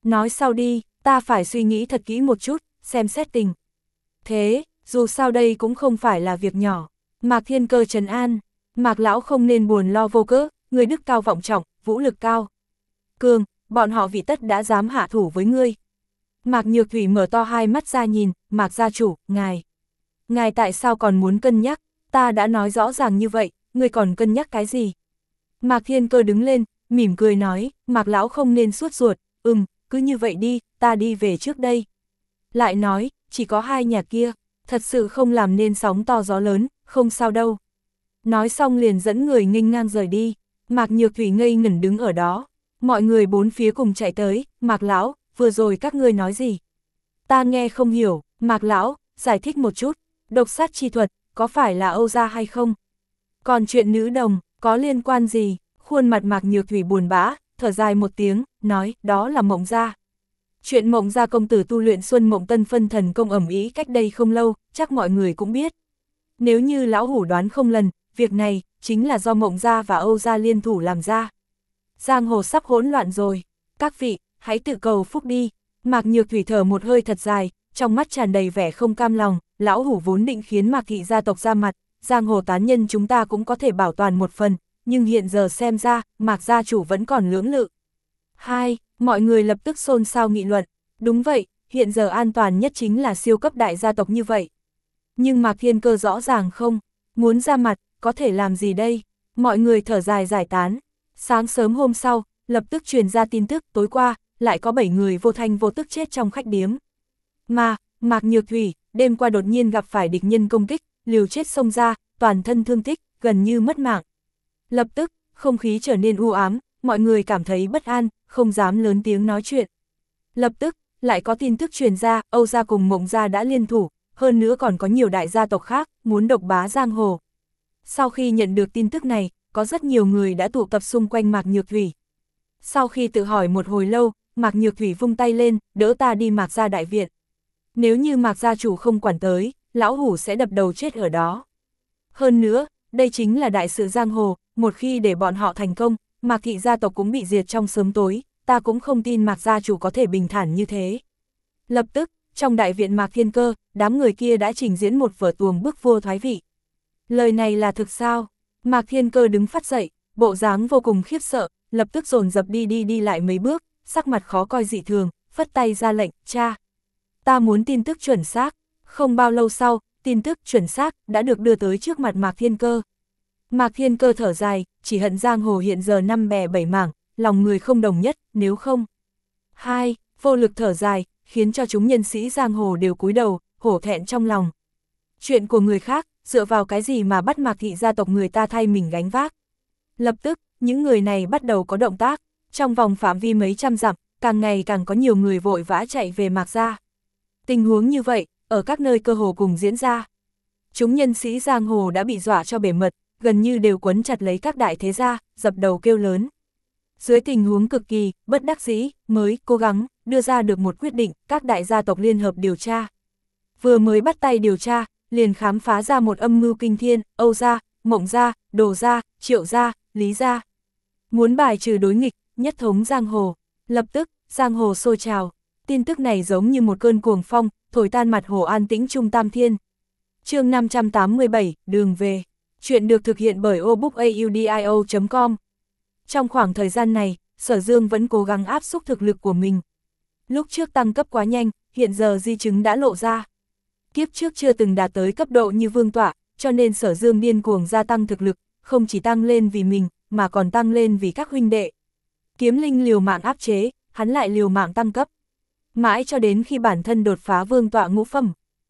[SPEAKER 1] Nói sau đi, ta phải suy nghĩ thật kỹ một chút, xem xét tình. Thế, dù sao đây cũng không phải là việc nhỏ. Mạc Thiên Cơ trấn an, Mạc lão không nên buồn lo vô cớ, người đức cao vọng trọng, vũ lực cao cường, bọn họ vị tất đã dám hạ thủ với ngươi. Mạc Nhược Thủy mở to hai mắt ra nhìn, Mạc gia chủ, ngài. Ngài tại sao còn muốn cân nhắc, ta đã nói rõ ràng như vậy, ngươi còn cân nhắc cái gì? Mạc Thiên Cơ đứng lên, mỉm cười nói, Mạc lão không nên suốt ruột, ừm, cứ như vậy đi, ta đi về trước đây. Lại nói, chỉ có hai nhà kia, thật sự không làm nên sóng to gió lớn, không sao đâu. Nói xong liền dẫn người nghênh ngang rời đi, Mạc Nhược Thủy ngây ngẩn đứng ở đó, mọi người bốn phía cùng chạy tới, Mạc lão, vừa rồi các ngươi nói gì? Ta nghe không hiểu, Mạc lão, giải thích một chút, độc sát chi thuật, có phải là Âu gia hay không? Còn chuyện nữ đồng, có liên quan gì? Khuôn mặt Mạc Nhược Thủy buồn bã, thở dài một tiếng, nói, đó là Mộng gia. Chuyện Mộng gia công tử tu luyện Xuân Mộng Tân phân thần công ẩm ý cách đây không lâu, chắc mọi người cũng biết. Nếu như lão hủ đoán không lần, việc này, chính là do Mộng gia và Âu gia liên thủ làm ra. Giang hồ sắp hỗn loạn rồi, các vị, hãy tự cầu phúc đi. Mạc Nhược Thủy thở một hơi thật dài, trong mắt tràn đầy vẻ không cam lòng, lão hủ vốn định khiến Mạc thị gia tộc ra mặt, giang hồ tán nhân chúng ta cũng có thể bảo toàn một phần, nhưng hiện giờ xem ra, Mạc gia chủ vẫn còn lưỡng lự. Hai, mọi người lập tức xôn xao nghị luận, đúng vậy, hiện giờ an toàn nhất chính là siêu cấp đại gia tộc như vậy. Nhưng Mạc Thiên Cơ rõ ràng không, muốn ra mặt, có thể làm gì đây? Mọi người thở dài giải tán. Sáng sớm hôm sau, lập tức truyền ra tin tức tối qua, lại có bảy người vô thanh vô tức chết trong khách điếm. Mà, Mạc Nhược Thủy, đêm qua đột nhiên gặp phải địch nhân công kích, liều chết xông ra, toàn thân thương tích, gần như mất mạng. Lập tức, không khí trở nên u ám, mọi người cảm thấy bất an, không dám lớn tiếng nói chuyện. Lập tức, lại có tin tức truyền ra, Âu gia cùng Mộng gia đã liên thủ, hơn nữa còn có nhiều đại gia tộc khác, muốn độc bá giang hồ. Sau khi nhận được tin tức này, có rất nhiều người đã tụ tập xung quanh Mạc Nhược Thủy. Sau khi tự hỏi một hồi lâu, Mạc Nhược Thủy vung tay lên, đỡ ta đi Mạc gia đại viện. Nếu như Mạc gia chủ không quản tới, lão hủ sẽ đập đầu chết ở đó. Hơn nữa, đây chính là đại sự giang hồ, một khi để bọn họ thành công, Mạc thị gia tộc cũng bị diệt trong sớm tối, ta cũng không tin Mạc gia chủ có thể bình thản như thế. Lập tức, trong đại viện Mạc Thiên Cơ, đám người kia đã trình diễn một vở tuồng bức vua thoái vị. Lời này là thực sao? Mạc Thiên Cơ đứng phát dậy, bộ dáng vô cùng khiếp sợ, lập tức dồn dập đi đi đi lại mấy bước, sắc mặt khó coi dị thường, phất tay ra lệnh, cha. Ta muốn tin tức chuẩn xác. Không bao lâu sau, tin tức chuẩn xác đã được đưa tới trước mặt Mạc Thiên Cơ. Mạc Thiên Cơ thở dài, chỉ hận giang hồ hiện giờ năm bè bảy mảng, lòng người không đồng nhất, nếu không. Hai, vô lực thở dài, khiến cho chúng nhân sĩ giang hồ đều cúi đầu, hổ thẹn trong lòng. Chuyện của người khác, dựa vào cái gì mà bắt Mạc thị gia tộc người ta thay mình gánh vác. Lập tức, những người này bắt đầu có động tác, trong vòng phạm vi mấy trăm dặm, càng ngày càng có nhiều người vội vã chạy về Mạc gia. Tình huống như vậy, ở các nơi cơ hồ cùng diễn ra. Chúng nhân sĩ giang hồ đã bị dọa cho bể mật, gần như đều quấn chặt lấy các đại thế gia, dập đầu kêu lớn. Dưới tình huống cực kỳ, bất đắc dĩ, mới cố gắng đưa ra được một quyết định, các đại gia tộc liên hợp điều tra. Vừa mới bắt tay điều tra, liền khám phá ra một âm mưu kinh thiên, Âu gia, Mộng gia, Đồ gia, Triệu gia, Lý gia. Muốn bài trừ đối nghịch, nhất thống giang hồ. Lập tức, giang hồ sôi trào. Tin tức này giống như một cơn cuồng phong, thổi tan mặt hồ an tĩnh trung tam thiên. Chương năm trăm tám mươi bảy, đường về. Chuyện được thực hiện bởi obookaudio chấm com. Trong khoảng thời gian này, Sở Dương vẫn cố gắng áp xúc thực lực của mình. Lúc trước tăng cấp quá nhanh, hiện giờ di chứng đã lộ ra. Kiếp trước chưa từng đạt tới cấp độ như Vương Tọa, cho nên Sở Dương điên cuồng gia tăng thực lực, không chỉ tăng lên vì mình, mà còn tăng lên vì các huynh đệ. Kiếm Linh liều mạng áp chế, hắn lại liều mạng tăng cấp. Mãi cho đến khi bản thân đột phá Vương Tọa ngũ phẩm.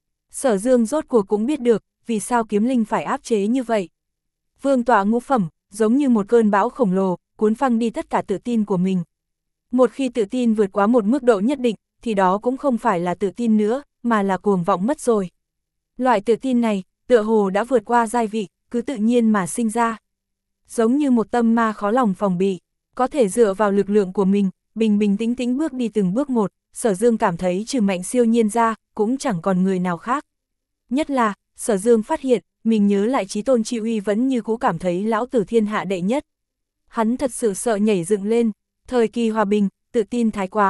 [SPEAKER 1] Sở Dương rốt cuộc cũng biết được, vì sao Kiếm Linh phải áp chế như vậy. Vương Tọa ngũ phẩm, giống như một cơn bão khổng lồ, cuốn phăng đi tất cả tự tin của mình. Một khi tự tin vượt quá một mức độ nhất định, thì đó cũng không phải là tự tin nữa, mà là cuồng vọng mất rồi. Loại tự tin này, tựa hồ đã vượt qua giai vị, cứ tự nhiên mà sinh ra. Giống như một tâm ma khó lòng phòng bị, có thể dựa vào lực lượng của mình, bình bình tĩnh tĩnh bước đi từng bước một, Sở Dương cảm thấy trừ Mạnh Siêu Nhiên ra, cũng chẳng còn người nào khác. Nhất là, Sở Dương phát hiện, mình nhớ lại Chí Tôn Chi Uy vẫn như cũ cảm thấy lão tử thiên hạ đệ nhất. Hắn thật sự sợ nhảy dựng lên, thời kỳ hòa bình, tự tin thái quá.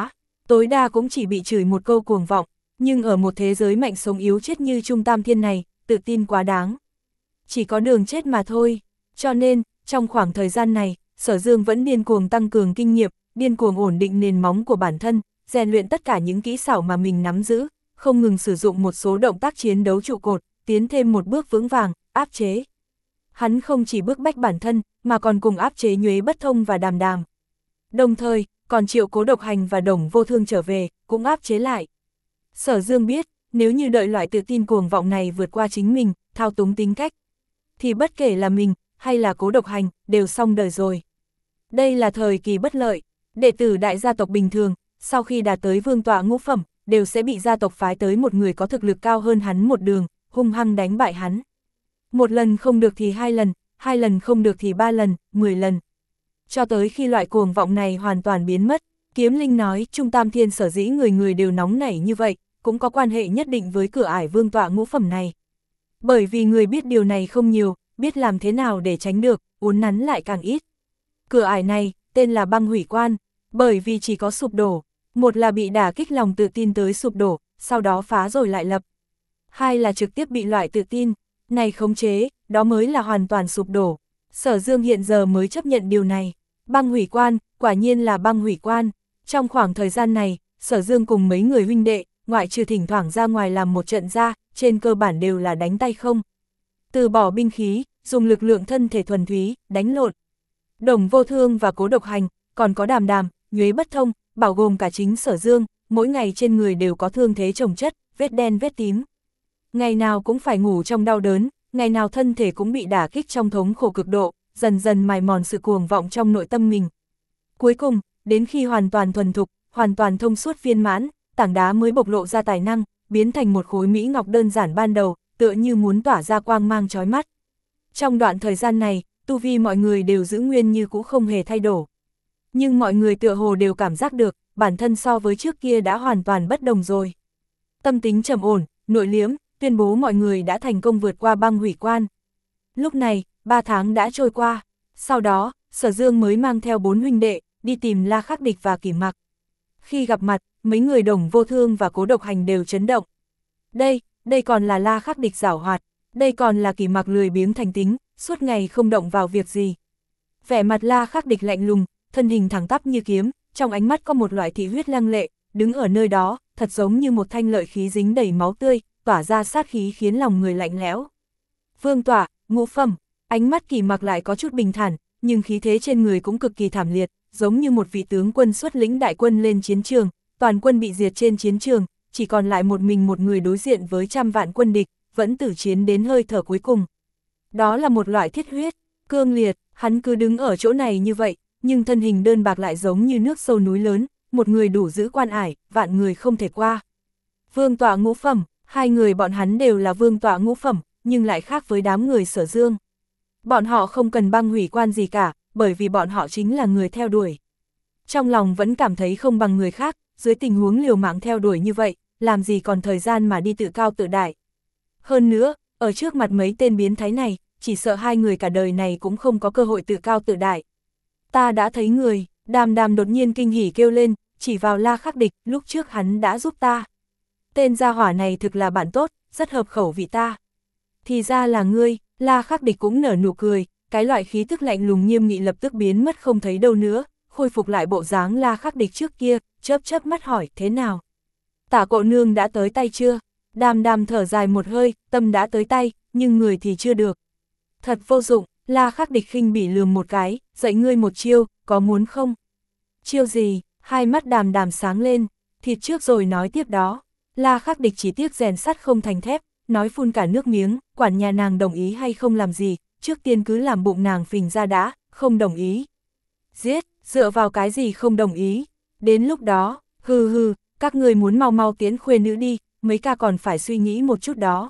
[SPEAKER 1] tối đa cũng chỉ bị chửi một câu cuồng vọng, nhưng ở một thế giới mạnh sống yếu chết như Trung Tam Thiên này, tự tin quá đáng. Chỉ có đường chết mà thôi, cho nên, trong khoảng thời gian này, Sở Dương vẫn điên cuồng tăng cường kinh nghiệm, điên cuồng ổn định nền móng của bản thân, rèn luyện tất cả những kỹ xảo mà mình nắm giữ, không ngừng sử dụng một số động tác chiến đấu trụ cột, tiến thêm một bước vững vàng, áp chế. Hắn không chỉ bức bách bản thân, mà còn cùng áp chế Nhuế Bất Thông và Đàm Đàm. Đồng thời, còn Triệu Cố Độc Hành và Đồng Vô Thương trở về, cũng áp chế lại. Sở Dương biết, nếu như đợi loại tự tin cuồng vọng này vượt qua chính mình, thao túng tính cách, thì bất kể là mình, hay là Cố Độc Hành, đều xong đời rồi. Đây là thời kỳ bất lợi, đệ tử đại gia tộc bình thường, sau khi đạt tới vương tọa ngũ phẩm, đều sẽ bị gia tộc phái tới một người có thực lực cao hơn hắn một đường, hung hăng đánh bại hắn. Một lần không được thì hai lần, hai lần không được thì ba lần, mười lần. Cho tới khi loại cuồng vọng này hoàn toàn biến mất, Kiếm Linh nói Trung Tam Thiên sở dĩ người người đều nóng nảy như vậy, cũng có quan hệ nhất định với cửa ải vương tọa ngũ phẩm này. Bởi vì người biết điều này không nhiều, biết làm thế nào để tránh được, uốn nắn lại càng ít. Cửa ải này, tên là băng hủy quan, bởi vì chỉ có sụp đổ, một là bị đả kích lòng tự tin tới sụp đổ, sau đó phá rồi lại lập. Hai là trực tiếp bị loại tự tin này khống chế, đó mới là hoàn toàn sụp đổ. Sở Dương hiện giờ mới chấp nhận điều này. Băng hủy quan, quả nhiên là băng hủy quan. Trong khoảng thời gian này, Sở Dương cùng mấy người huynh đệ, ngoại trừ thỉnh thoảng ra ngoài làm một trận ra, trên cơ bản đều là đánh tay không. Từ bỏ binh khí, dùng lực lượng thân thể thuần túy, đánh lộn. Đồng Vô Thương và Cố Độc Hành, còn có Đàm Đàm, Nhuế Bất Thông, bao gồm cả chính Sở Dương, mỗi ngày trên người đều có thương thế chồng chất, vết đen vết tím. Ngày nào cũng phải ngủ trong đau đớn, ngày nào thân thể cũng bị đả kích trong thống khổ cực độ, dần dần mài mòn sự cuồng vọng trong nội tâm mình. Cuối cùng, đến khi hoàn toàn thuần thục, hoàn toàn thông suốt viên mãn, tảng đá mới bộc lộ ra tài năng, biến thành một khối mỹ ngọc đơn giản ban đầu, tựa như muốn tỏa ra quang mang chói mắt. Trong đoạn thời gian này, tu vi mọi người đều giữ nguyên như cũ không hề thay đổi. Nhưng mọi người tựa hồ đều cảm giác được, bản thân so với trước kia đã hoàn toàn bất đồng rồi. Tâm tính trầm ổn, nội liễm, tuyên bố mọi người đã thành công vượt qua băng hủy quan. Lúc này, ba tháng đã trôi qua, sau đó, Sở Dương mới mang theo bốn huynh đệ, đi tìm La Khắc Địch và Kỷ Mặc. Khi gặp mặt, mấy người Đồng Vô Thương và Cố Độc Hành đều chấn động. Đây, đây còn là La Khắc Địch giảo hoạt, đây còn là Kỷ Mặc lười biếng thành tính, suốt ngày không động vào việc gì. Vẻ mặt La Khắc Địch lạnh lùng, thân hình thẳng tắp như kiếm, trong ánh mắt có một loại thị huyết lăng lệ, đứng ở nơi đó, thật giống như một thanh lợi khí dính đầy máu tươi, tỏa ra sát khí khiến lòng người lạnh lẽo. Vương tọa, ngũ phẩm, ánh mắt Kỷ Mặc lại có chút bình thản, nhưng khí thế trên người cũng cực kỳ thảm liệt, giống như một vị tướng quân xuất lĩnh đại quân lên chiến trường, toàn quân bị diệt trên chiến trường, chỉ còn lại một mình một người đối diện với trăm vạn quân địch, vẫn tử chiến đến hơi thở cuối cùng. Đó là một loại thiết huyết, cương liệt, hắn cứ đứng ở chỗ này như vậy, nhưng thân hình đơn bạc lại giống như nước sâu núi lớn, một người đủ giữ quan ải, vạn người không thể qua. Vương tọa ngũ phẩm, hai người bọn hắn đều là vương tọa ngũ phẩm, nhưng lại khác với đám người Sở Dương. Bọn họ không cần băng hủy quan gì cả, bởi vì bọn họ chính là người theo đuổi. Trong lòng vẫn cảm thấy không bằng người khác, dưới tình huống liều mạng theo đuổi như vậy, làm gì còn thời gian mà đi tự cao tự đại. Hơn nữa, ở trước mặt mấy tên biến thái này, chỉ sợ hai người cả đời này cũng không có cơ hội tự cao tự đại. Ta đã thấy người, Đàm Đàm đột nhiên kinh hỉ kêu lên, chỉ vào La Khắc Địch, lúc trước hắn đã giúp ta. Tên gia hỏa này thực là bạn tốt, rất hợp khẩu vị ta. Thì ra là ngươi, La Khắc Địch cũng nở nụ cười, cái loại khí tức lạnh lùng nghiêm nghị lập tức biến mất không thấy đâu nữa, khôi phục lại bộ dáng La Khắc Địch trước kia, chớp chớp mắt hỏi, thế nào? Tả cô nương đã tới tay chưa? Đàm Đàm thở dài một hơi, tâm đã tới tay, nhưng người thì chưa được. Thật vô dụng, La Khắc Địch khinh bỉ lườm một cái, dạy ngươi một chiêu, có muốn không? Chiêu gì? Hai mắt Đàm Đàm sáng lên, thịt trước rồi nói tiếp đó. La Khắc Địch chỉ tiếc rèn sắt không thành thép, nói phun cả nước miếng, quản nhà nàng đồng ý hay không làm gì, trước tiên cứ làm bụng nàng phình ra đã, không đồng ý. Giết, dựa vào cái gì không đồng ý? Đến lúc đó, hừ hừ, các người muốn mau mau tiến khuê nữ đi, mấy ca còn phải suy nghĩ một chút đó.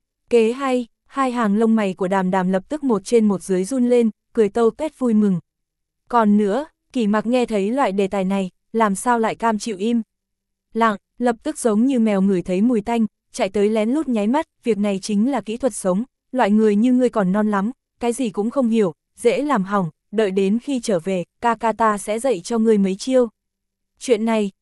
[SPEAKER 1] Kế hay, hai hàng lông mày của Đàm Đàm lập tức một trên một dưới run lên, cười tâu tuét vui mừng. Còn nữa, Kỷ Mặc nghe thấy loại đề tài này, làm sao lại cam chịu im. Lặng, lập tức giống như mèo ngửi thấy mùi tanh, chạy tới lén lút nháy mắt, việc này chính là kỹ thuật sống, loại người như ngươi còn non lắm, cái gì cũng không hiểu, dễ làm hỏng, đợi đến khi trở về, ca ca ta sẽ dạy cho ngươi mấy chiêu. Chuyện này,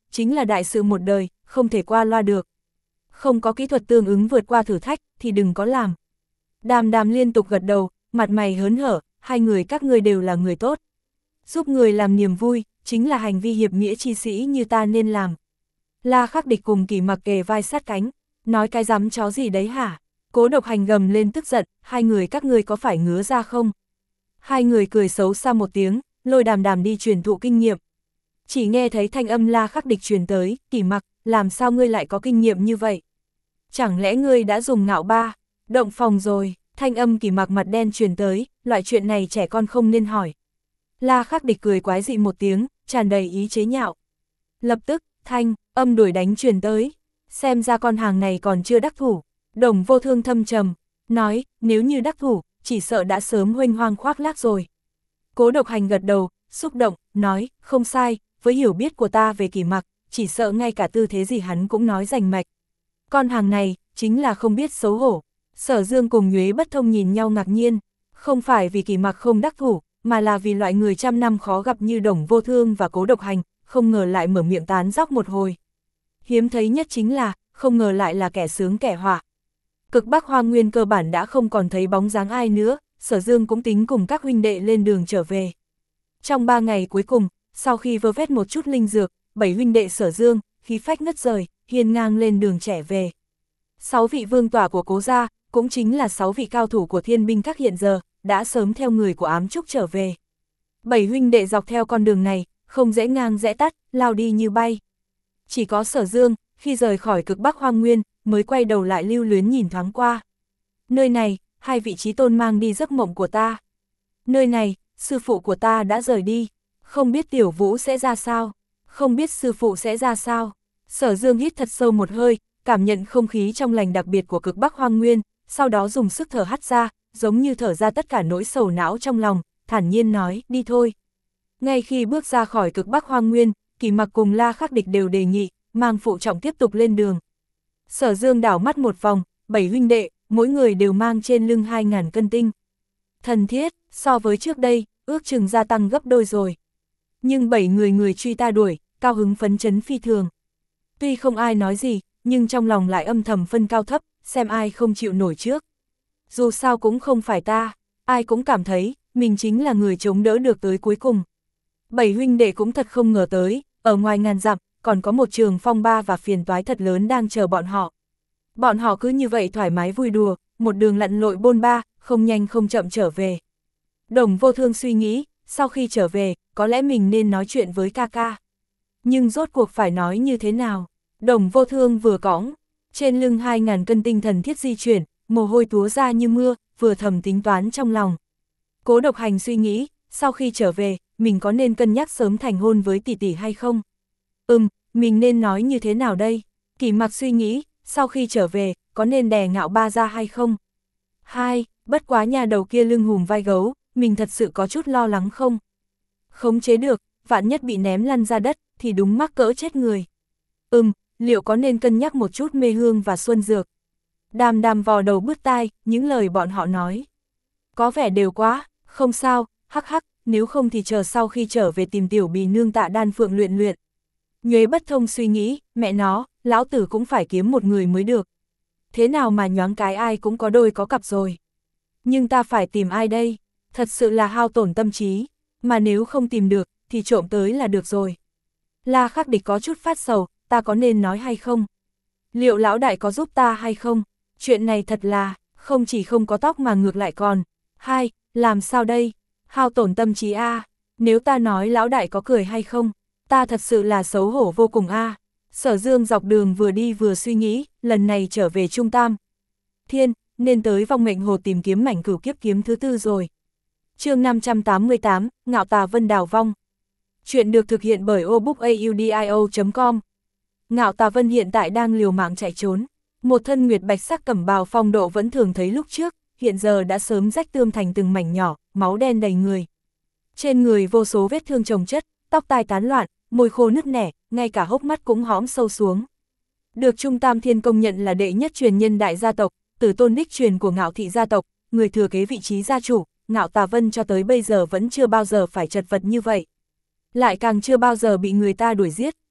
[SPEAKER 1] chính là đại sự một đời, không thể qua loa được. Không có kỹ thuật tương ứng vượt qua thử thách, thì đừng có làm. Đàm Đàm liên tục gật đầu, mặt mày hớn hở, hai người các ngươi đều là người tốt. Giúp người làm niềm vui, chính là hành vi hiệp nghĩa chi sĩ như ta nên làm. La Khắc Địch cùng Kỷ Mặc kề vai sát cánh, nói cái dám chó gì đấy hả? Cố Độc Hành gầm lên tức giận, hai người các ngươi có phải ngứa ra không? Hai người cười xấu xa một tiếng, lôi Đàm Đàm đi truyền thụ kinh nghiệm. Chỉ nghe thấy thanh âm La Khắc Địch truyền tới, Kỷ Mặc, làm sao ngươi lại có kinh nghiệm như vậy? Chẳng lẽ ngươi đã dùng ngạo ba, động phòng rồi? Thanh âm Kỷ Mặc mặt đen truyền tới, loại chuyện này trẻ con không nên hỏi. La Khắc Địch cười quái dị một tiếng, tràn đầy ý chế nhạo. Lập tức, thanh âm đuổi đánh truyền tới, xem ra con hàng này còn chưa đắc thủ. Đồng Vô Thương thâm trầm, nói, nếu như đắc thủ, chỉ sợ đã sớm huênh hoang khoác lác rồi. Cố Độc Hành gật đầu, xúc động, nói, không sai, với hiểu biết của ta về Kỷ Mặc, chỉ sợ ngay cả tư thế gì hắn cũng nói rành mạch. Con hàng này, chính là không biết xấu hổ. Sở Dương cùng Nhuế Bất Thông nhìn nhau ngạc nhiên, không phải vì Kỷ Mặc không đắc thủ, mà là vì loại người trăm năm khó gặp như Đồng Vô Thương và Cố Độc Hành, không ngờ lại mở miệng tán dóc một hồi. Hiếm thấy nhất chính là, không ngờ lại là kẻ sướng kẻ họa. Cực Bắc Hoang Nguyên cơ bản đã không còn thấy bóng dáng ai nữa, Sở Dương cũng tính cùng các huynh đệ lên đường trở về. Trong ba ngày cuối cùng, sau khi vơ vét một chút linh dược, bảy huynh đệ Sở Dương, khí phách ngất rời, hiên ngang lên đường trẻ về. Sáu vị vương tỏa của Cố gia, cũng chính là sáu vị cao thủ của Thiên Binh Các hiện giờ, đã sớm theo người của Ám Trúc trở về. Bảy huynh đệ dọc theo con đường này, không dễ ngang dễ tắt, lao đi như bay. Chỉ có Sở Dương, khi rời khỏi Cực Bắc Hoang Nguyên, mới quay đầu lại lưu luyến nhìn thoáng qua. Nơi này, hai vị chí tôn mang đi giấc mộng của ta. Nơi này, sư phụ của ta đã rời đi. Không biết Tiểu Vũ sẽ ra sao, không biết sư phụ sẽ ra sao. Sở Dương hít thật sâu một hơi, cảm nhận không khí trong lành đặc biệt của Cực Bắc Hoang Nguyên, sau đó dùng sức thở hắt ra, giống như thở ra tất cả nỗi sầu não trong lòng, thản nhiên nói, đi thôi. Ngay khi bước ra khỏi Cực Bắc Hoang Nguyên, Kỷ Mặc cùng La Khắc Địch đều đề nghị, mang phụ trọng tiếp tục lên đường. Sở Dương đảo mắt một vòng, bảy huynh đệ, mỗi người đều mang trên lưng hai ngàn cân tinh. Thần thiết, so với trước đây, ước chừng gia tăng gấp đôi rồi. Nhưng bảy người người truy ta đuổi, cao hứng phấn chấn phi thường. Tuy không ai nói gì, nhưng trong lòng lại âm thầm phân cao thấp, xem ai không chịu nổi trước. Dù sao cũng không phải ta, ai cũng cảm thấy, mình chính là người chống đỡ được tới cuối cùng. Bảy huynh đệ cũng thật không ngờ tới, ở ngoài ngàn dặm, còn có một trường phong ba và phiền toái thật lớn đang chờ bọn họ. Bọn họ cứ như vậy thoải mái vui đùa, một đường lặn lội bôn ba, không nhanh không chậm trở về. Đồng Vô Thương suy nghĩ, sau khi trở về, có lẽ mình nên nói chuyện với ca ca. Nhưng rốt cuộc phải nói như thế nào? Đồng Vô Thương vừa cõng, trên lưng hai ngàn cân tinh thần thiết di chuyển, mồ hôi túa ra như mưa, vừa thầm tính toán trong lòng. Cố Độc Hành suy nghĩ, sau khi trở về, mình có nên cân nhắc sớm thành hôn với tỷ tỷ hay không? Ừm, mình nên nói như thế nào đây? Kỷ Mặc suy nghĩ, sau khi trở về, có nên đè ngạo ba ra hay không? Hai, bất quá nhà đầu kia lưng hùm vai gấu, mình thật sự có chút lo lắng không? Khống chế được, vạn nhất bị ném lăn ra đất, thì đúng mắc cỡ chết người. Ừm, liệu có nên cân nhắc một chút mê hương và xuân dược? Đàm Đàm vò đầu bứt tai, những lời bọn họ nói. Có vẻ đều quá, không sao, hắc hắc, nếu không thì chờ sau khi trở về tìm tiểu bì nương Tạ Đan Phượng luyện luyện. Nhuế Bất Thông suy nghĩ, mẹ nó, lão tử cũng phải kiếm một người mới được. Thế nào mà nhoáng cái ai cũng có đôi có cặp rồi. Nhưng ta phải tìm ai đây? Thật sự là hao tổn tâm trí, mà nếu không tìm được, thì trộm tới là được rồi. La Khắc Địch có chút phát sầu, ta có nên nói hay không? Liệu lão đại có giúp ta hay không? Chuyện này thật là, không chỉ không có tóc mà ngược lại còn. Hai, làm sao đây? Hao tổn tâm trí a. Nếu ta nói lão đại có cười hay không? Ta thật sự là xấu hổ vô cùng a. Sở Dương dọc đường vừa đi vừa suy nghĩ, lần này trở về Trung Tam Thiên, nên tới Vong Mệnh Hồ tìm kiếm mảnh cửu kiếp kiếm thứ tư rồi. Chương năm trăm tám mươi tám, Ngạo Tà Vân đào vong. Chuyện được thực hiện bởi obookaudio chấm com. Ngạo Tà Vân hiện tại đang liều mạng chạy trốn. Một thân nguyệt bạch sắc cẩm bào phong độ vẫn thường thấy lúc trước, hiện giờ đã sớm rách tươm thành từng mảnh nhỏ, máu đen đầy người. Trên người vô số vết thương chồng chất, tóc tai tán loạn, môi khô nứt nẻ, ngay cả hốc mắt cũng hõm sâu xuống. Được Trung Tam Thiên công nhận là đệ nhất truyền nhân đại gia tộc, tử tôn đích truyền của Ngạo thị gia tộc, người thừa kế vị trí gia chủ, Ngạo Tà Vân cho tới bây giờ vẫn chưa bao giờ phải chật vật như vậy. Lại càng chưa bao giờ bị người ta đuổi giết,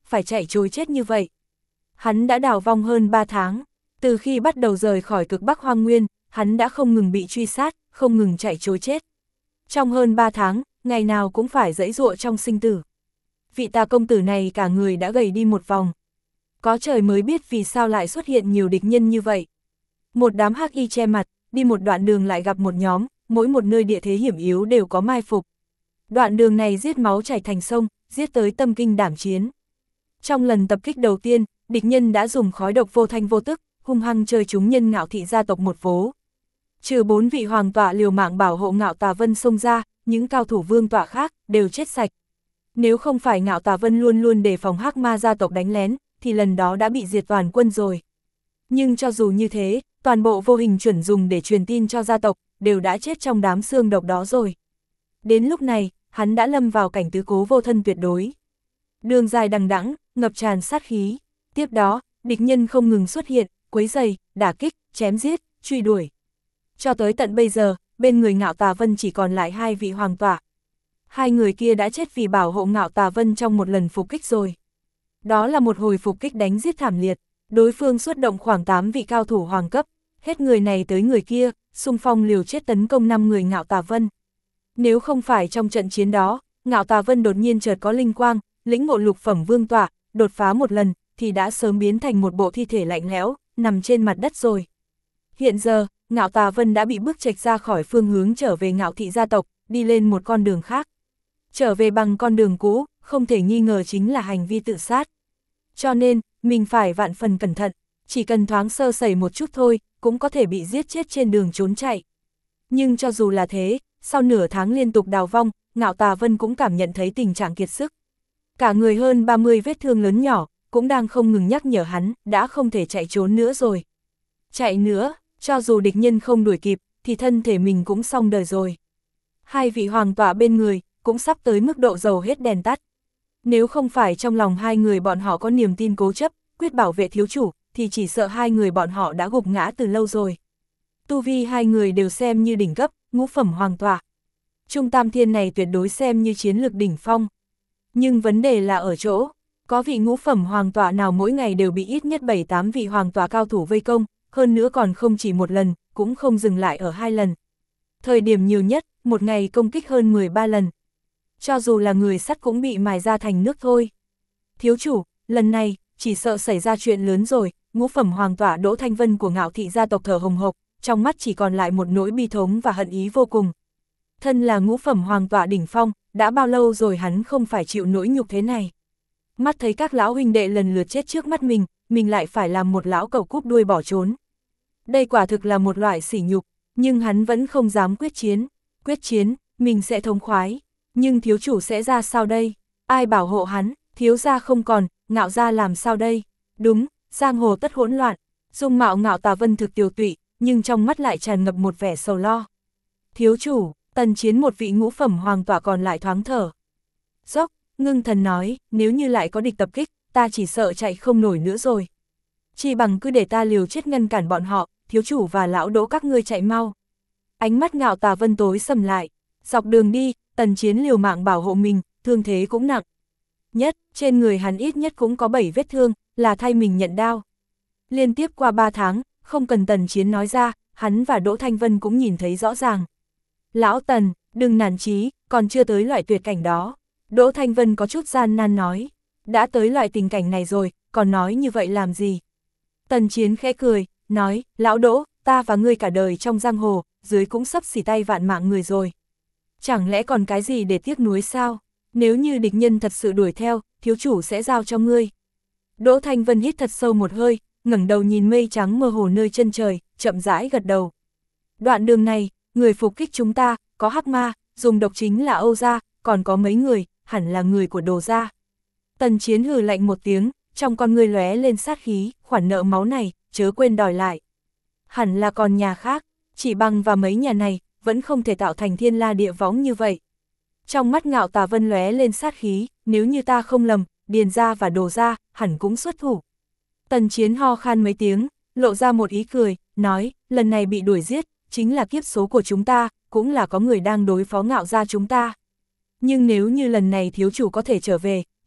[SPEAKER 1] phải chạy trối chết như vậy. Hắn đã đào vong hơn ba tháng, từ khi bắt đầu rời khỏi cực Bắc Hoang Nguyên, hắn đã không ngừng bị truy sát, không ngừng chạy trối chết. Trong hơn ba tháng, ngày nào cũng phải giãy giụa trong sinh tử. Vị Tà công tử này cả người đã gầy đi một vòng. Có trời mới biết vì sao lại xuất hiện nhiều địch nhân như vậy. Một đám hắc y che mặt, đi một đoạn đường lại gặp một nhóm, mỗi một nơi địa thế hiểm yếu đều có mai phục. Đoạn đường này giết máu chảy thành sông, giết tới tâm kinh đảm chiến. Trong lần tập kích đầu tiên, địch nhân đã dùng khói độc vô thanh vô tức, hung hăng chơi chúng nhân Ngạo thị gia tộc một vố. Trừ bốn vị hoàng tọa liều mạng bảo hộ Ngạo Tà Vân xông ra, những cao thủ vương tọa khác đều chết sạch. Nếu không phải Ngạo Tà Vân luôn luôn đề phòng hắc ma gia tộc đánh lén, thì lần đó đã bị diệt toàn quân rồi. Nhưng cho dù như thế, toàn bộ vô hình chuẩn dùng để truyền tin cho gia tộc, đều đã chết trong đám xương độc đó rồi. Đến lúc này, hắn đã lâm vào cảnh tứ cố vô thân tuyệt đối. Đường dài đằng đẵng, ngập tràn sát khí. Tiếp đó, địch nhân không ngừng xuất hiện, quấy rầy, đả kích, chém giết, truy đuổi. Cho tới tận bây giờ, bên người Ngạo Tà Vân chỉ còn lại hai vị hoàng tọa. Hai người kia đã chết vì bảo hộ Ngạo Tà Vân trong một lần phục kích rồi. Đó là một hồi phục kích đánh giết thảm liệt, đối phương xuất động khoảng tám vị cao thủ hoàng cấp, hết người này tới người kia, xung phong liều chết tấn công năm người Ngạo Tà Vân. Nếu không phải trong trận chiến đó, Ngạo Tà Vân đột nhiên chợt có linh quang, lĩnh ngộ lục phẩm vương tọa, đột phá một lần, thì đã sớm biến thành một bộ thi thể lạnh lẽo, nằm trên mặt đất rồi. Hiện giờ, Ngạo Tà Vân đã bị bức trạch ra khỏi phương hướng trở về Ngạo thị gia tộc, đi lên một con đường khác. Trở về bằng con đường cũ, không thể nghi ngờ chính là hành vi tự sát. Cho nên, mình phải vạn phần cẩn thận, chỉ cần thoáng sơ sẩy một chút thôi, cũng có thể bị giết chết trên đường trốn chạy. Nhưng cho dù là thế, sau nửa tháng liên tục đào vong, Ngạo Tà Vân cũng cảm nhận thấy tình trạng kiệt sức. Cả người hơn ba mươi vết thương lớn nhỏ, cũng đang không ngừng nhắc nhở hắn, đã không thể chạy trốn nữa rồi. Chạy nữa, cho dù địch nhân không đuổi kịp, thì thân thể mình cũng xong đời rồi. Hai vị hoàng tọa bên người, cũng sắp tới mức độ dầu hết đèn tắt. Nếu không phải trong lòng hai người bọn họ có niềm tin cố chấp, quyết bảo vệ thiếu chủ, thì chỉ sợ hai người bọn họ đã gục ngã từ lâu rồi. Tu vi hai người đều xem như đỉnh cấp, ngũ phẩm hoàng tọa. Trung Tam Thiên này tuyệt đối xem như chiến lược đỉnh phong. Nhưng vấn đề là ở chỗ, có vị ngũ phẩm hoàng tọa nào mỗi ngày đều bị ít nhất bảy tám vị hoàng tọa cao thủ vây công, hơn nữa còn không chỉ một lần, cũng không dừng lại ở hai lần. Thời điểm nhiều nhất, một ngày công kích hơn mười ba lần. Cho dù là người sắt cũng bị mài ra thành nước thôi. Thiếu chủ, lần này, chỉ sợ xảy ra chuyện lớn rồi, ngũ phẩm hoàng tọa Đỗ Thanh Vân của Ngạo thị gia tộc thở hồng hộc, trong mắt chỉ còn lại một nỗi bi thống và hận ý vô cùng. Thân là ngũ phẩm hoàng tọa đỉnh phong, đã bao lâu rồi hắn không phải chịu nỗi nhục thế này. Mắt thấy các lão huynh đệ lần lượt chết trước mắt mình, mình lại phải làm một lão cẩu cúp đuôi bỏ trốn. Đây quả thực là một loại sỉ nhục, nhưng hắn vẫn không dám quyết chiến. Quyết chiến, mình sẽ thống khoái. Nhưng thiếu chủ sẽ ra sao đây? Ai bảo hộ hắn? Thiếu gia không còn, Ngạo gia làm sao đây? Đúng, giang hồ tất hỗn loạn. Dung mạo Ngạo Tà Vân thực tiều tụy, nhưng trong mắt lại tràn ngập một vẻ sầu lo. Thiếu chủ, Tần Chiến một vị ngũ phẩm hoàng tọa còn lại thoáng thở. Dốc, ngưng thần nói, nếu như lại có địch tập kích, ta chỉ sợ chạy không nổi nữa rồi. Chỉ bằng cứ để ta liều chết ngăn cản bọn họ, thiếu chủ và lão Đỗ các ngươi chạy mau. Ánh mắt Ngạo Tà Vân tối sầm lại, dọc đường đi, Tần Chiến liều mạng bảo hộ mình, thương thế cũng nặng. Nhất, trên người hắn ít nhất cũng có bảy vết thương, là thay mình nhận đao. Liên tiếp qua ba tháng, không cần Tần Chiến nói ra, hắn và Đỗ Thanh Vân cũng nhìn thấy rõ ràng. Lão Tần, đừng nản chí, còn chưa tới loại tuyệt cảnh đó. Đỗ Thanh Vân có chút gian nan nói, đã tới loại tình cảnh này rồi, còn nói như vậy làm gì? Tần Chiến khẽ cười, nói, lão Đỗ, ta và ngươi cả đời trong giang hồ, dưới cũng sắp xỉ tay vạn mạng người rồi. Chẳng lẽ còn cái gì để tiếc nuối sao? Nếu như địch nhân thật sự đuổi theo, thiếu chủ sẽ giao cho ngươi. Đỗ Thanh Vân hít thật sâu một hơi, ngẩng đầu nhìn mây trắng mơ hồ nơi chân trời, chậm rãi gật đầu. Đoạn đường này, người phục kích chúng ta, có hắc ma, dùng độc chính là Âu gia, còn có mấy người, hẳn là người của Đồ gia. Tần Chiến hừ lạnh một tiếng, trong con ngươi lóe lên sát khí, khoản nợ máu này, chớ quên đòi lại. Hẳn là còn nhà khác, chỉ bằng và mấy nhà này, vẫn không thể tạo thành thiên la địa võng như vậy. Trong mắt Ngạo Tà Vân lóe lên sát khí, nếu như ta không lầm, Điền gia và Đồ gia, hẳn cũng xuất thủ. Tần Chiến ho khan mấy tiếng, lộ ra một ý cười, nói, lần này bị đuổi giết, chính là kiếp số của chúng ta, cũng là có người đang đối phó Ngạo gia chúng ta. Nhưng nếu như lần này thiếu chủ có thể trở về,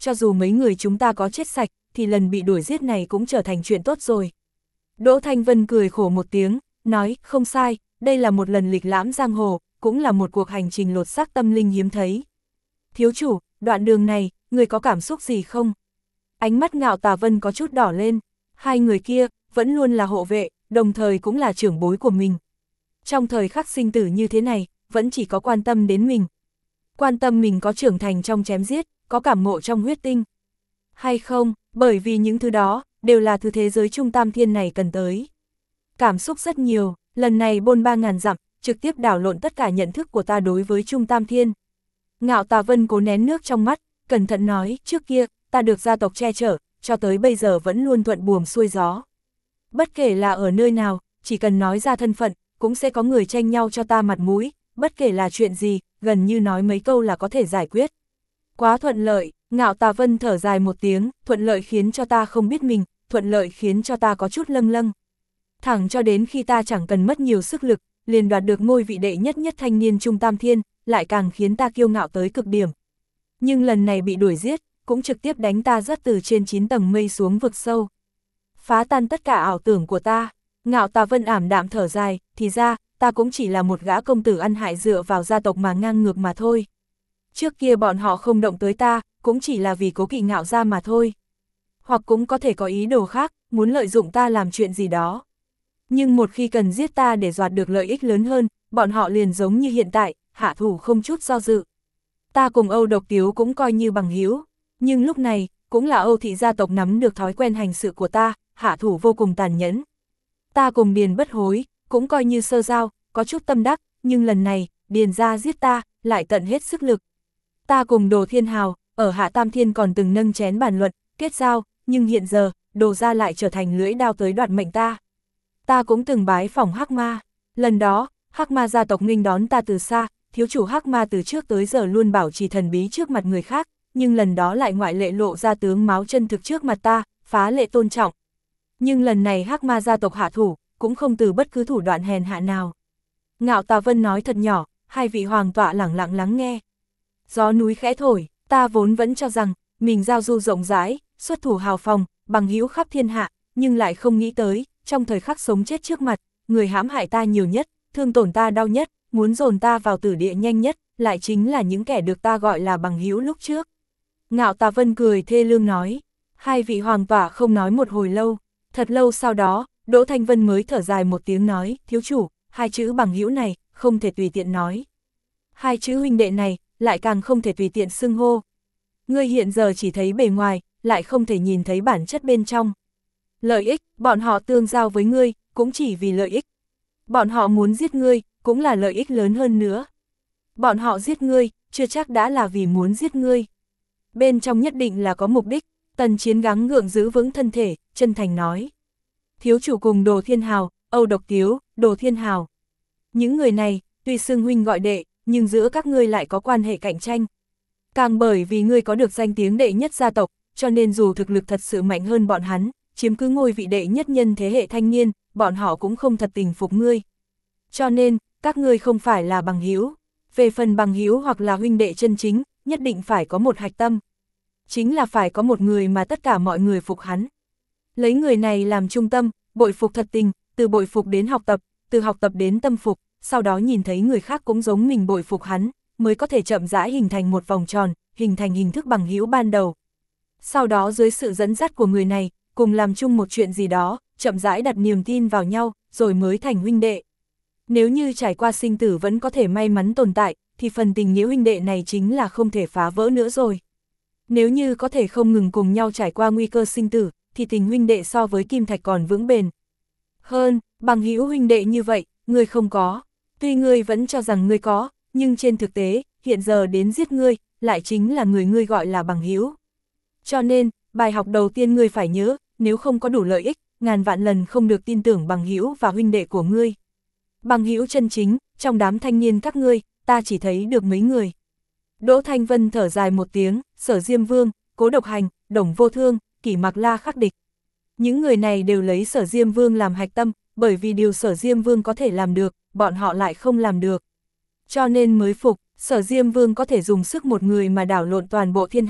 [SPEAKER 1] cho dù mấy người chúng ta có chết sạch, thì lần bị đuổi giết này cũng trở thành chuyện tốt rồi. Đỗ Thanh Vân cười khổ một tiếng, nói, không sai, đây là một lần lịch lãm giang hồ, cũng là một cuộc hành trình lột xác tâm linh hiếm thấy. Thiếu chủ, đoạn đường này, người có cảm xúc gì không? Ánh mắt Ngạo Tà Vân có chút đỏ lên, hai người kia, vẫn luôn là hộ vệ, đồng thời cũng là trưởng bối của mình. Trong thời khắc sinh tử như thế này, vẫn chỉ có quan tâm đến mình. Quan tâm mình có trưởng thành trong chém giết, có cảm ngộ trong huyết tinh. Hay không, bởi vì những thứ đó, đều là thứ thế giới trung tam thiên này cần tới. Cảm xúc rất nhiều, lần này bôn ba ngàn dặm, trực tiếp đảo lộn tất cả nhận thức của ta đối với trung tam thiên. Ngạo Tà Vân cố nén nước trong mắt, cẩn thận nói, trước kia, ta được gia tộc che chở, cho tới bây giờ vẫn luôn thuận buồm xuôi gió. Bất kể là ở nơi nào, chỉ cần nói ra thân phận, cũng sẽ có người tranh nhau cho ta mặt mũi, bất kể là chuyện gì, gần như nói mấy câu là có thể giải quyết. Quá thuận lợi, Ngạo Tà Vân thở dài một tiếng, thuận lợi khiến cho ta không biết mình, thuận lợi khiến cho ta có chút lâng lâng. Thẳng cho đến khi ta chẳng cần mất nhiều sức lực, liền đoạt được ngôi vị đệ nhất nhất thanh niên trung tam thiên, lại càng khiến ta kiêu ngạo tới cực điểm. Nhưng lần này bị đuổi giết, cũng trực tiếp đánh ta rớt từ trên chín tầng mây xuống vực sâu. Phá tan tất cả ảo tưởng của ta. Ngạo Tà Vân ảm đạm thở dài, thì ra, ta cũng chỉ là một gã công tử ăn hại dựa vào gia tộc mà ngang ngược mà thôi. Trước kia bọn họ không động tới ta, cũng chỉ là vì cố kỵ Ngạo gia mà thôi. Hoặc cũng có thể có ý đồ khác, muốn lợi dụng ta làm chuyện gì đó. Nhưng một khi cần giết ta để đoạt được lợi ích lớn hơn, bọn họ liền giống như hiện tại, hạ thủ không chút do dự. Ta cùng Âu Độc Tiếu cũng coi như bằng hữu, nhưng lúc này, cũng là Âu thị gia tộc nắm được thói quen hành sự của ta, hạ thủ vô cùng tàn nhẫn. Ta cùng Điền Bất Hối, cũng coi như sơ giao, có chút tâm đắc, nhưng lần này, Điền gia giết ta, lại tận hết sức lực. Ta cùng Đồ Thiên Hào, ở Hạ Tam Thiên còn từng nâng chén bàn luận, kết giao, nhưng hiện giờ, Đồ gia lại trở thành lưỡi đao tới đoạt mệnh ta. Ta cũng từng bái phỏng Hắc Ma, lần đó, Hắc Ma gia tộc nghênh đón ta từ xa, thiếu chủ Hắc Ma từ trước tới giờ luôn bảo trì thần bí trước mặt người khác, nhưng lần đó lại ngoại lệ lộ ra tướng máu chân thực trước mặt ta, phá lệ tôn trọng. Nhưng lần này Hắc Ma gia tộc hạ thủ, cũng không từ bất cứ thủ đoạn hèn hạ nào. Ngạo Tà Vân nói thật nhỏ, hai vị hoàng tọa lẳng lặng lắng nghe. Gió núi khẽ thổi, ta vốn vẫn cho rằng, mình giao du rộng rãi, xuất thủ hào phóng, bằng hữu khắp thiên hạ, nhưng lại không nghĩ tới, trong thời khắc sống chết trước mặt, người hãm hại ta nhiều nhất, thương tổn ta đau nhất, muốn dồn ta vào tử địa nhanh nhất, lại chính là những kẻ được ta gọi là bằng hữu lúc trước. Ngạo Tà Vân cười thê lương nói, hai vị hoàng tọa không nói một hồi lâu, thật lâu sau đó, Đỗ Thanh Vân mới thở dài một tiếng nói, thiếu chủ, hai chữ bằng hữu này, không thể tùy tiện nói. Hai chữ huynh đệ này, lại càng không thể tùy tiện xưng hô. Ngươi hiện giờ chỉ thấy bề ngoài, lại không thể nhìn thấy bản chất bên trong. Lợi ích, bọn họ tương giao với ngươi, cũng chỉ vì lợi ích. Bọn họ muốn giết ngươi, cũng là lợi ích lớn hơn nữa. Bọn họ giết ngươi, chưa chắc đã là vì muốn giết ngươi. Bên trong nhất định là có mục đích. Tần Chiến gắng gượng giữ vững thân thể, chân thành nói. Thiếu chủ cùng Đồ Thiên Hào, Âu Độc Tiếu, Đồ Thiên Hào. Những người này, tuy xưng huynh gọi đệ, nhưng giữa các ngươi lại có quan hệ cạnh tranh. Càng bởi vì ngươi có được danh tiếng đệ nhất gia tộc, cho nên dù thực lực thật sự mạnh hơn bọn hắn, chiếm cứ ngôi vị đệ nhất nhân thế hệ thanh niên, bọn họ cũng không thật tình phục ngươi. Cho nên, các ngươi không phải là bằng hữu. Về phần bằng hữu hoặc là huynh đệ chân chính, nhất định phải có một hạch tâm. Chính là phải có một người mà tất cả mọi người phục hắn. Lấy người này làm trung tâm, bội phục thật tình, từ bội phục đến học tập, từ học tập đến tâm phục, sau đó nhìn thấy người khác cũng giống mình bội phục hắn, mới có thể chậm rãi hình thành một vòng tròn, hình thành hình thức bằng hữu ban đầu. Sau đó dưới sự dẫn dắt của người này, cùng làm chung một chuyện gì đó, chậm rãi đặt niềm tin vào nhau, rồi mới thành huynh đệ. Nếu như trải qua sinh tử vẫn có thể may mắn tồn tại, thì phần tình nghĩa huynh đệ này chính là không thể phá vỡ nữa rồi. Nếu như có thể không ngừng cùng nhau trải qua nguy cơ sinh tử, thì tình huynh đệ so với kim thạch còn vững bền. Hơn, bằng hữu huynh đệ như vậy, ngươi không có. Tuy ngươi vẫn cho rằng ngươi có, nhưng trên thực tế, hiện giờ đến giết ngươi, lại chính là người ngươi gọi là bằng hữu. Cho nên, bài học đầu tiên ngươi phải nhớ, nếu không có đủ lợi ích, ngàn vạn lần không được tin tưởng bằng hữu và huynh đệ của ngươi. Bằng hữu chân chính, trong đám thanh niên các ngươi, ta chỉ thấy được mấy người. Đỗ Thanh Vân thở dài một tiếng, Sở Diêm Vương, Cố Độc Hành, Đồng Vô Thương, Kỷ Mạc La khắc địch. Những người này đều lấy Sở Diêm Vương làm hạch tâm, bởi vì điều Sở Diêm Vương có thể làm được, bọn họ lại không làm được. Cho nên mới phục, Sở Diêm Vương có thể dùng sức một người mà đảo lộn toàn bộ thiên hạ,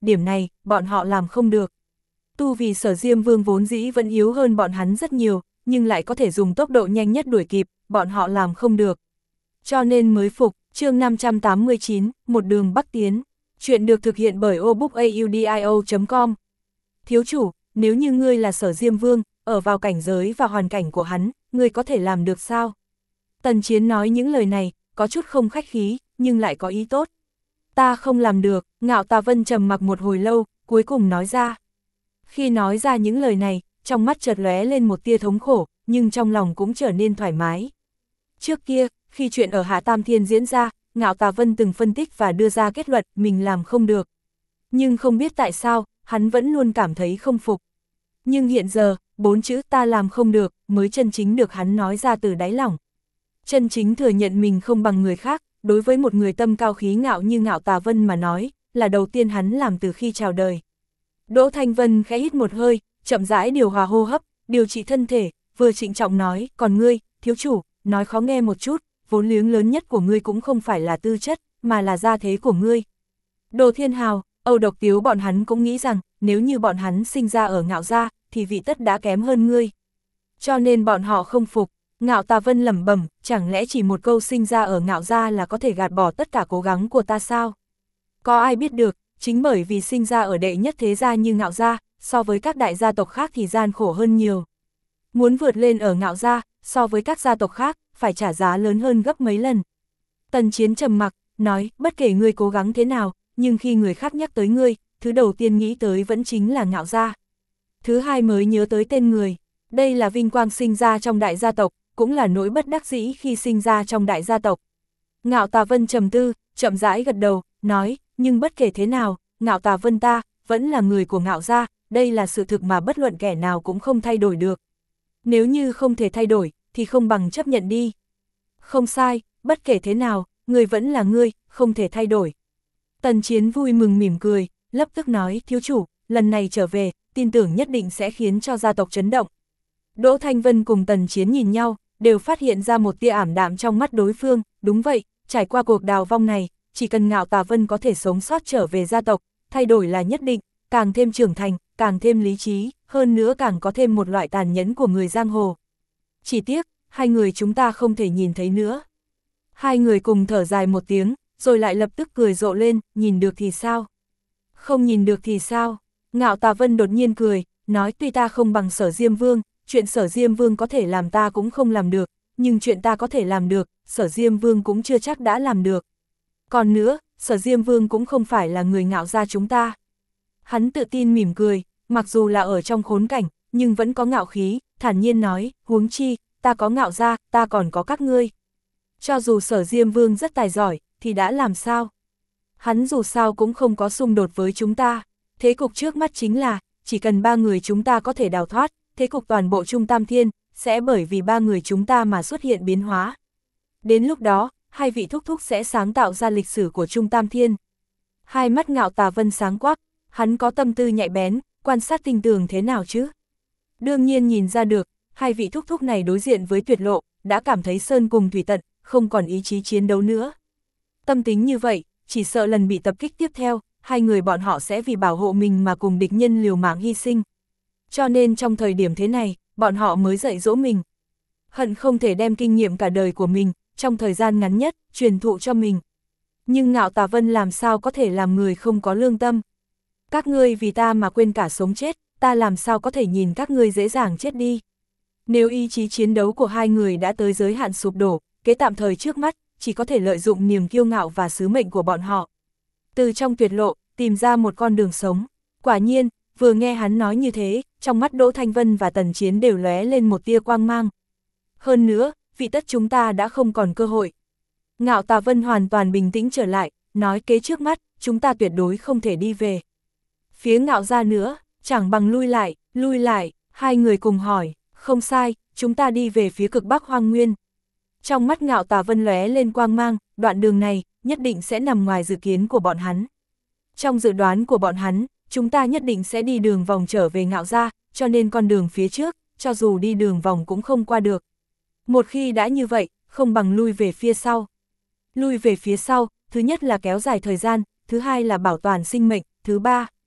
[SPEAKER 1] điểm này, bọn họ làm không được. Tu vì Sở Diêm Vương vốn dĩ vẫn yếu hơn bọn hắn rất nhiều, nhưng lại có thể dùng tốc độ nhanh nhất đuổi kịp, bọn họ làm không được. Cho nên mới phục, chương năm trăm tám mươi chín, một đường bắc tiến. Chuyện được thực hiện bởi obookaudio chấm com. Thiếu chủ, nếu như ngươi là Sở Diêm Vương, ở vào cảnh giới và hoàn cảnh của hắn, ngươi có thể làm được sao? Tần Chiến nói những lời này, có chút không khách khí, nhưng lại có ý tốt. Ta không làm được, Ngạo Tà Vân trầm mặc một hồi lâu, cuối cùng nói ra. Khi nói ra những lời này, trong mắt chợt lóe lên một tia thống khổ, nhưng trong lòng cũng trở nên thoải mái. Trước kia, khi chuyện ở Hạ Tam Thiên diễn ra, Ngạo Tà Vân từng phân tích và đưa ra kết luận mình làm không được. Nhưng không biết tại sao, hắn vẫn luôn cảm thấy không phục. Nhưng hiện giờ, bốn chữ ta làm không được, mới chân chính được hắn nói ra từ đáy lòng. Chân chính thừa nhận mình không bằng người khác, đối với một người tâm cao khí ngạo như Ngạo Tà Vân mà nói, là đầu tiên hắn làm từ khi chào đời. Đỗ Thanh Vân khẽ hít một hơi, chậm rãi điều hòa hô hấp, điều trị thân thể, vừa trịnh trọng nói, còn ngươi, thiếu chủ, nói khó nghe một chút, vốn liếng lớn nhất của ngươi cũng không phải là tư chất, mà là gia thế của ngươi. Đồ Thiên Hào, Âu Độc Tiếu bọn hắn cũng nghĩ rằng, nếu như bọn hắn sinh ra ở Ngạo gia, thì vị tất đã kém hơn ngươi. Cho nên bọn họ không phục. Ngạo Tà Vân lẩm bẩm, chẳng lẽ chỉ một câu sinh ra ở Ngạo gia là có thể gạt bỏ tất cả cố gắng của ta sao? Có ai biết được, chính bởi vì sinh ra ở đệ nhất thế gia như Ngạo gia, so với các đại gia tộc khác thì gian khổ hơn nhiều. Muốn vượt lên ở Ngạo gia, so với các gia tộc khác, phải trả giá lớn hơn gấp mấy lần. Tần Chiến trầm mặc, nói, bất kể ngươi cố gắng thế nào, nhưng khi người khác nhắc tới ngươi, thứ đầu tiên nghĩ tới vẫn chính là Ngạo gia. Thứ hai mới nhớ tới tên người. Đây là vinh quang sinh ra trong đại gia tộc, cũng là nỗi bất đắc dĩ khi sinh ra trong đại gia tộc. Ngạo Tà Vân trầm tư, chậm rãi gật đầu, nói, nhưng bất kể thế nào, Ngạo Tà Vân ta, vẫn là người của Ngạo gia, đây là sự thực mà bất luận kẻ nào cũng không thay đổi được. Nếu như không thể thay đổi, thì không bằng chấp nhận đi. Không sai, bất kể thế nào, người vẫn là ngươi, không thể thay đổi. Tần Chiến vui mừng mỉm cười, lập tức nói, thiếu chủ, lần này trở về, tin tưởng nhất định sẽ khiến cho gia tộc chấn động. Đỗ Thanh Vân cùng Tần Chiến nhìn nhau, đều phát hiện ra một tia ảm đạm trong mắt đối phương, đúng vậy, trải qua cuộc đào vong này, chỉ cần Ngạo Tà Vân có thể sống sót trở về gia tộc, thay đổi là nhất định, càng thêm trưởng thành, càng thêm lý trí, hơn nữa càng có thêm một loại tàn nhẫn của người giang hồ. Chỉ tiếc, hai người chúng ta không thể nhìn thấy nữa. Hai người cùng thở dài một tiếng, rồi lại lập tức cười rộ lên, nhìn được thì sao? Không nhìn được thì sao? Ngạo Tà Vân đột nhiên cười, nói tuy ta không bằng Sở Diêm Vương, chuyện Sở Diêm Vương có thể làm ta cũng không làm được, nhưng chuyện ta có thể làm được, Sở Diêm Vương cũng chưa chắc đã làm được. Còn nữa, Sở Diêm Vương cũng không phải là người Ngạo gia chúng ta. Hắn tự tin mỉm cười, mặc dù là ở trong khốn cảnh, nhưng vẫn có ngạo khí, thản nhiên nói, huống chi, ta có Ngạo gia, ta còn có các ngươi. Cho dù Sở Diêm Vương rất tài giỏi, thì đã làm sao? Hắn dù sao cũng không có xung đột với chúng ta. Thế cục trước mắt chính là, chỉ cần ba người chúng ta có thể đào thoát, thế cục toàn bộ Trung Tam Thiên, sẽ bởi vì ba người chúng ta mà xuất hiện biến hóa. Đến lúc đó, hai vị thúc thúc sẽ sáng tạo ra lịch sử của Trung Tam Thiên. Hai mắt Ngạo Tà Vân sáng quắc, hắn có tâm tư nhạy bén, quan sát tinh tường thế nào chứ? Đương nhiên nhìn ra được, hai vị thúc thúc này đối diện với tuyệt lộ, đã cảm thấy sơn cùng thủy tận, không còn ý chí chiến đấu nữa. Tâm tính như vậy, chỉ sợ lần bị tập kích tiếp theo, hai người bọn họ sẽ vì bảo hộ mình mà cùng địch nhân liều mạng hy sinh. Cho nên trong thời điểm thế này, bọn họ mới dạy dỗ mình. Hận không thể đem kinh nghiệm cả đời của mình, trong thời gian ngắn nhất, truyền thụ cho mình. Nhưng Ngạo Tà Vân làm sao có thể làm người không có lương tâm. Các ngươi vì ta mà quên cả sống chết, ta làm sao có thể nhìn các ngươi dễ dàng chết đi. Nếu ý chí chiến đấu của hai người đã tới giới hạn sụp đổ, kế tạm thời trước mắt, chỉ có thể lợi dụng niềm kiêu ngạo và sứ mệnh của bọn họ. Từ trong tuyệt lộ, tìm ra một con đường sống. Quả nhiên, vừa nghe hắn nói như thế, trong mắt Đỗ Thanh Vân và Tần Chiến đều lóe lên một tia quang mang. Hơn nữa, vị tất chúng ta đã không còn cơ hội. Ngạo Tà Vân hoàn toàn bình tĩnh trở lại, nói kế trước mắt, chúng ta tuyệt đối không thể đi về. Phía Ngạo gia nữa, chẳng bằng lui lại, lui lại, hai người cùng hỏi, không sai, chúng ta đi về phía cực Bắc Hoang Nguyên. Trong mắt Ngạo Tà Vân lóe lên quang mang, đoạn đường này, nhất định sẽ nằm ngoài dự kiến của bọn hắn. Trong dự đoán của bọn hắn, chúng ta nhất định sẽ đi đường vòng trở về Ngạo gia, cho nên con đường phía trước, cho dù đi đường vòng cũng không qua được. Một khi đã như vậy, không bằng lui về phía sau. Lui về phía sau, thứ nhất là kéo dài thời gian, thứ hai là bảo toàn sinh mệnh, thứ ba.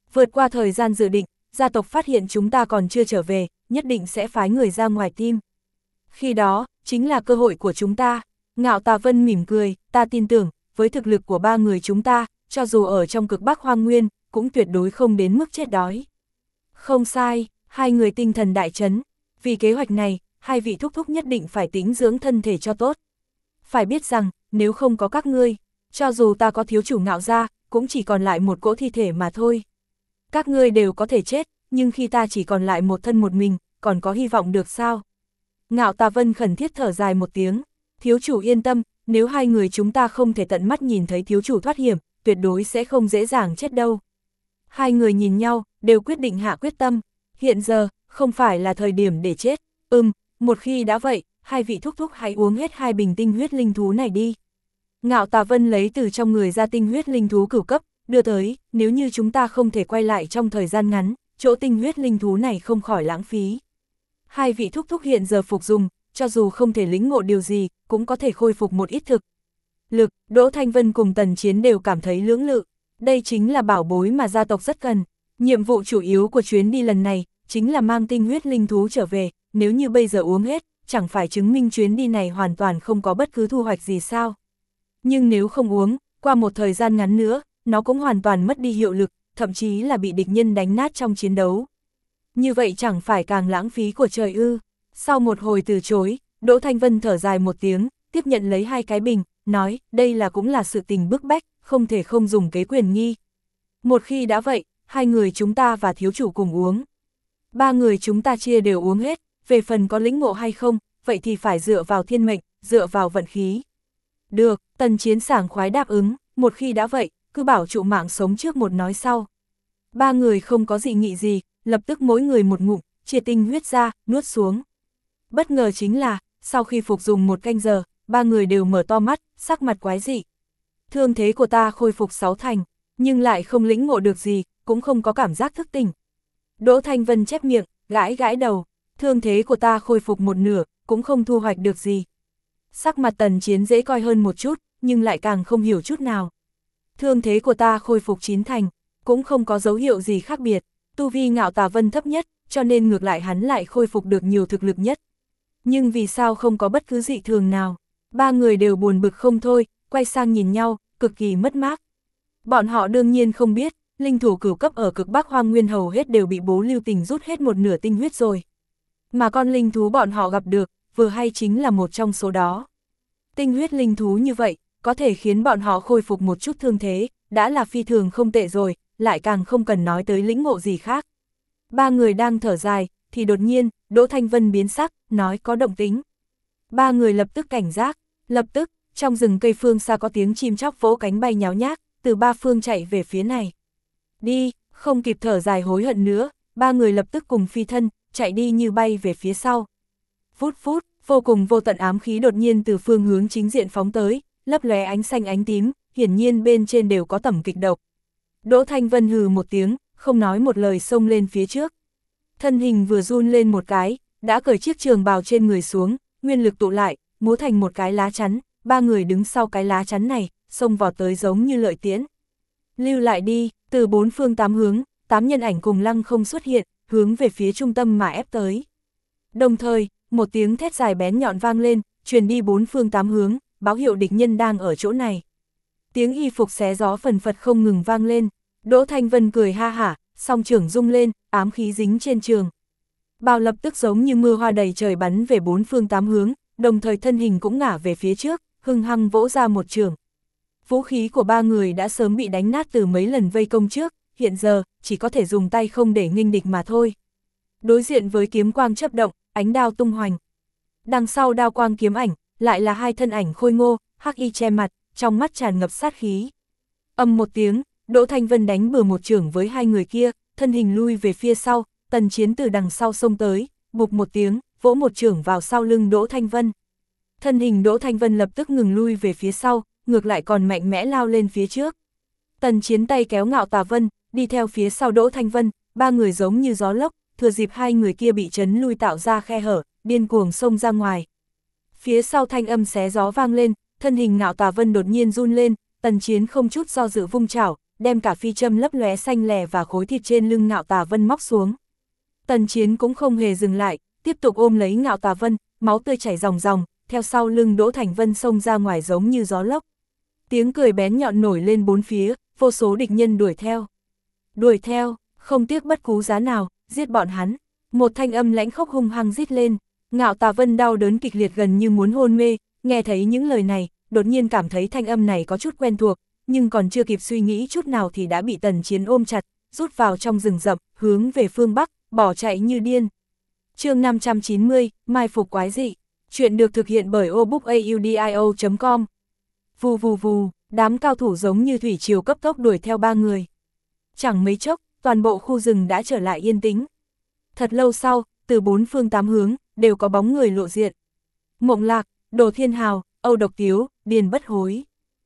[SPEAKER 1] Vượt qua thời gian dự định, gia tộc phát hiện chúng ta còn chưa trở về, nhất định sẽ phái người ra ngoài tim. Khi đó, chính là cơ hội của chúng ta. Ngạo Tà Vân mỉm cười, ta tin tưởng, với thực lực của ba người chúng ta, cho dù ở trong cực Bắc Hoang Nguyên, cũng tuyệt đối không đến mức chết đói. Không sai, hai người tinh thần đại chấn. Vì kế hoạch này, hai vị thúc thúc nhất định phải tĩnh dưỡng thân thể cho tốt. Phải biết rằng, nếu không có các ngươi, cho dù ta có thiếu chủ Ngạo gia, cũng chỉ còn lại một cỗ thi thể mà thôi. Các ngươi đều có thể chết, nhưng khi ta chỉ còn lại một thân một mình, còn có hy vọng được sao? Ngạo Tà Vân khẩn thiết thở dài một tiếng, thiếu chủ yên tâm, nếu hai người chúng ta không thể tận mắt nhìn thấy thiếu chủ thoát hiểm, tuyệt đối sẽ không dễ dàng chết đâu. Hai người nhìn nhau, đều quyết định hạ quyết tâm, hiện giờ, không phải là thời điểm để chết, ừm, một khi đã vậy, hai vị thúc thúc hãy uống hết hai bình tinh huyết linh thú này đi. Ngạo Tà Vân lấy từ trong người ra tinh huyết linh thú cửu cấp, đưa tới, nếu như chúng ta không thể quay lại trong thời gian ngắn, chỗ tinh huyết linh thú này không khỏi lãng phí. Hai vị thúc thúc hiện giờ phục dùng, cho dù không thể lĩnh ngộ điều gì, cũng có thể khôi phục một ít thực lực. Đỗ Thanh Vân cùng Tần Chiến đều cảm thấy lưỡng lự, đây chính là bảo bối mà gia tộc rất cần. Nhiệm vụ chủ yếu của chuyến đi lần này, chính là mang tinh huyết linh thú trở về, nếu như bây giờ uống hết, chẳng phải chứng minh chuyến đi này hoàn toàn không có bất cứ thu hoạch gì sao. Nhưng nếu không uống, qua một thời gian ngắn nữa, nó cũng hoàn toàn mất đi hiệu lực, thậm chí là bị địch nhân đánh nát trong chiến đấu. Như vậy chẳng phải càng lãng phí của trời ư. Sau một hồi từ chối, Đỗ Thanh Vân thở dài một tiếng, tiếp nhận lấy hai cái bình, nói, đây là cũng là sự tình bức bách, không thể không dùng kế quyền nghi. Một khi đã vậy, hai người chúng ta và thiếu chủ cùng uống. Ba người chúng ta chia đều uống hết, về phần có lĩnh ngộ hay không, vậy thì phải dựa vào thiên mệnh, dựa vào vận khí. Được, Tần Chiến sảng khoái đáp ứng, một khi đã vậy, cứ bảo trụ mạng sống trước một nói sau. Ba người không có dị nghị gì, lập tức mỗi người một ngụm, chia tinh huyết ra, nuốt xuống. Bất ngờ chính là, sau khi phục dùng một canh giờ, ba người đều mở to mắt, sắc mặt quái dị. Thương thế của ta khôi phục sáu thành, nhưng lại không lĩnh ngộ được gì, cũng không có cảm giác thức tỉnh. Đỗ Thanh Vân chép miệng, gãi gãi đầu, thương thế của ta khôi phục một nửa, cũng không thu hoạch được gì. Sắc mặt Tần Chiến dễ coi hơn một chút, nhưng lại càng không hiểu chút nào. Thương thế của ta khôi phục chín thành, cũng không có dấu hiệu gì khác biệt. Tu vi Ngạo Tà Vân thấp nhất, cho nên ngược lại hắn lại khôi phục được nhiều thực lực nhất. Nhưng vì sao không có bất cứ dị thường nào? Ba người đều buồn bực không thôi, quay sang nhìn nhau, cực kỳ mất mát. Bọn họ đương nhiên không biết, linh thủ cửu cấp ở cực Bắc Hoang Nguyên hầu hết đều bị Bố Lưu Tình rút hết một nửa tinh huyết rồi. Mà con linh thú bọn họ gặp được, vừa hay chính là một trong số đó. Tinh huyết linh thú như vậy, có thể khiến bọn họ khôi phục một chút thương thế, đã là phi thường không tệ rồi, lại càng không cần nói tới lĩnh ngộ gì khác. Ba người đang thở dài, thì đột nhiên, Đỗ Thanh Vân biến sắc, nói có động tĩnh. Ba người lập tức cảnh giác, lập tức, trong rừng cây phương xa có tiếng chim chóc vỗ cánh bay nháo nhác, từ ba phương chạy về phía này. Đi, không kịp thở dài hối hận nữa, ba người lập tức cùng phi thân, chạy đi như bay về phía sau. Phút phút, vô cùng vô tận ám khí đột nhiên từ phương hướng chính diện phóng tới, lấp lóe ánh xanh ánh tím, hiển nhiên bên trên đều có tẩm kịch độc. Đỗ Thanh Vân hừ một tiếng, không nói một lời xông lên phía trước. Thân hình vừa run lên một cái, đã cởi chiếc trường bào trên người xuống, nguyên lực tụ lại, múa thành một cái lá chắn, ba người đứng sau cái lá chắn này, xông vào tới giống như lợi tiễn. Lưu lại đi, từ bốn phương tám hướng, tám nhân ảnh cùng lăng không xuất hiện, hướng về phía trung tâm mà ép tới. Đồng thời, một tiếng thét dài bén nhọn vang lên, truyền đi bốn phương tám hướng, báo hiệu địch nhân đang ở chỗ này. Tiếng y phục xé gió phần phật không ngừng vang lên, Đỗ Thanh Vân cười ha hả, song trưởng rung lên, ám khí dính trên trường. Bào lập tức giống như mưa hoa đầy trời bắn về bốn phương tám hướng, đồng thời thân hình cũng ngả về phía trước, hưng hăng vỗ ra một trường. Vũ khí của ba người đã sớm bị đánh nát từ mấy lần vây công trước, hiện giờ, chỉ có thể dùng tay không để nghênh địch mà thôi. Đối diện với kiếm quang chớp động, ánh đao tung hoành. Đằng sau đao quang kiếm ảnh, lại là hai thân ảnh khôi ngô, hắc y che mặt, trong mắt tràn ngập sát khí. Âm một tiếng, Đỗ Thanh Vân đánh bừa một chưởng với hai người kia, thân hình lui về phía sau, Tần Chiến từ đằng sau xông tới, bụp một tiếng, vỗ một chưởng vào sau lưng Đỗ Thanh Vân. Thân hình Đỗ Thanh Vân lập tức ngừng lui về phía sau, ngược lại còn mạnh mẽ lao lên phía trước. Tần Chiến tay kéo Ngạo Tà Vân, đi theo phía sau Đỗ Thanh Vân, ba người giống như gió lốc, thừa dịp hai người kia bị chấn lui tạo ra khe hở, điên cuồng xông ra ngoài. Phía sau thanh âm xé gió vang lên, thân hình Ngạo Tà Vân đột nhiên run lên, Tần Chiến không chút do dự vung chảo, đem cả phi châm lấp lóe xanh lè và khối thịt trên lưng Ngạo Tà Vân móc xuống. Tần Chiến cũng không hề dừng lại, tiếp tục ôm lấy Ngạo Tà Vân, máu tươi chảy ròng ròng, theo sau lưng Đỗ Thành Vân xông ra ngoài giống như gió lốc. Tiếng cười bén nhọn nổi lên bốn phía, vô số địch nhân đuổi theo. Đuổi theo, không tiếc bất cứ giá nào, giết bọn hắn. Một thanh âm lãnh khốc hung hăng rít lên, Ngạo Tà Vân đau đớn kịch liệt gần như muốn hôn mê, nghe thấy những lời này, đột nhiên cảm thấy thanh âm này có chút quen thuộc, nhưng còn chưa kịp suy nghĩ chút nào thì đã bị Tần Chiến ôm chặt, rút vào trong rừng rậm, hướng về phương Bắc, bỏ chạy như điên. Chương năm trăm chín mươi, Mai phục quái dị. Chuyện được thực hiện bởi obookaudio chấm com. Vù vù vù, đám cao thủ giống như thủy triều cấp tốc đuổi theo ba người. Chẳng mấy chốc, toàn bộ khu rừng đã trở lại yên tĩnh. Thật lâu sau, từ bốn phương tám hướng, đều có bóng người lộ diện. Mộng Lạc, Đồ Thiên Hào, Âu Độc Tiếu, Điền Bất Hối.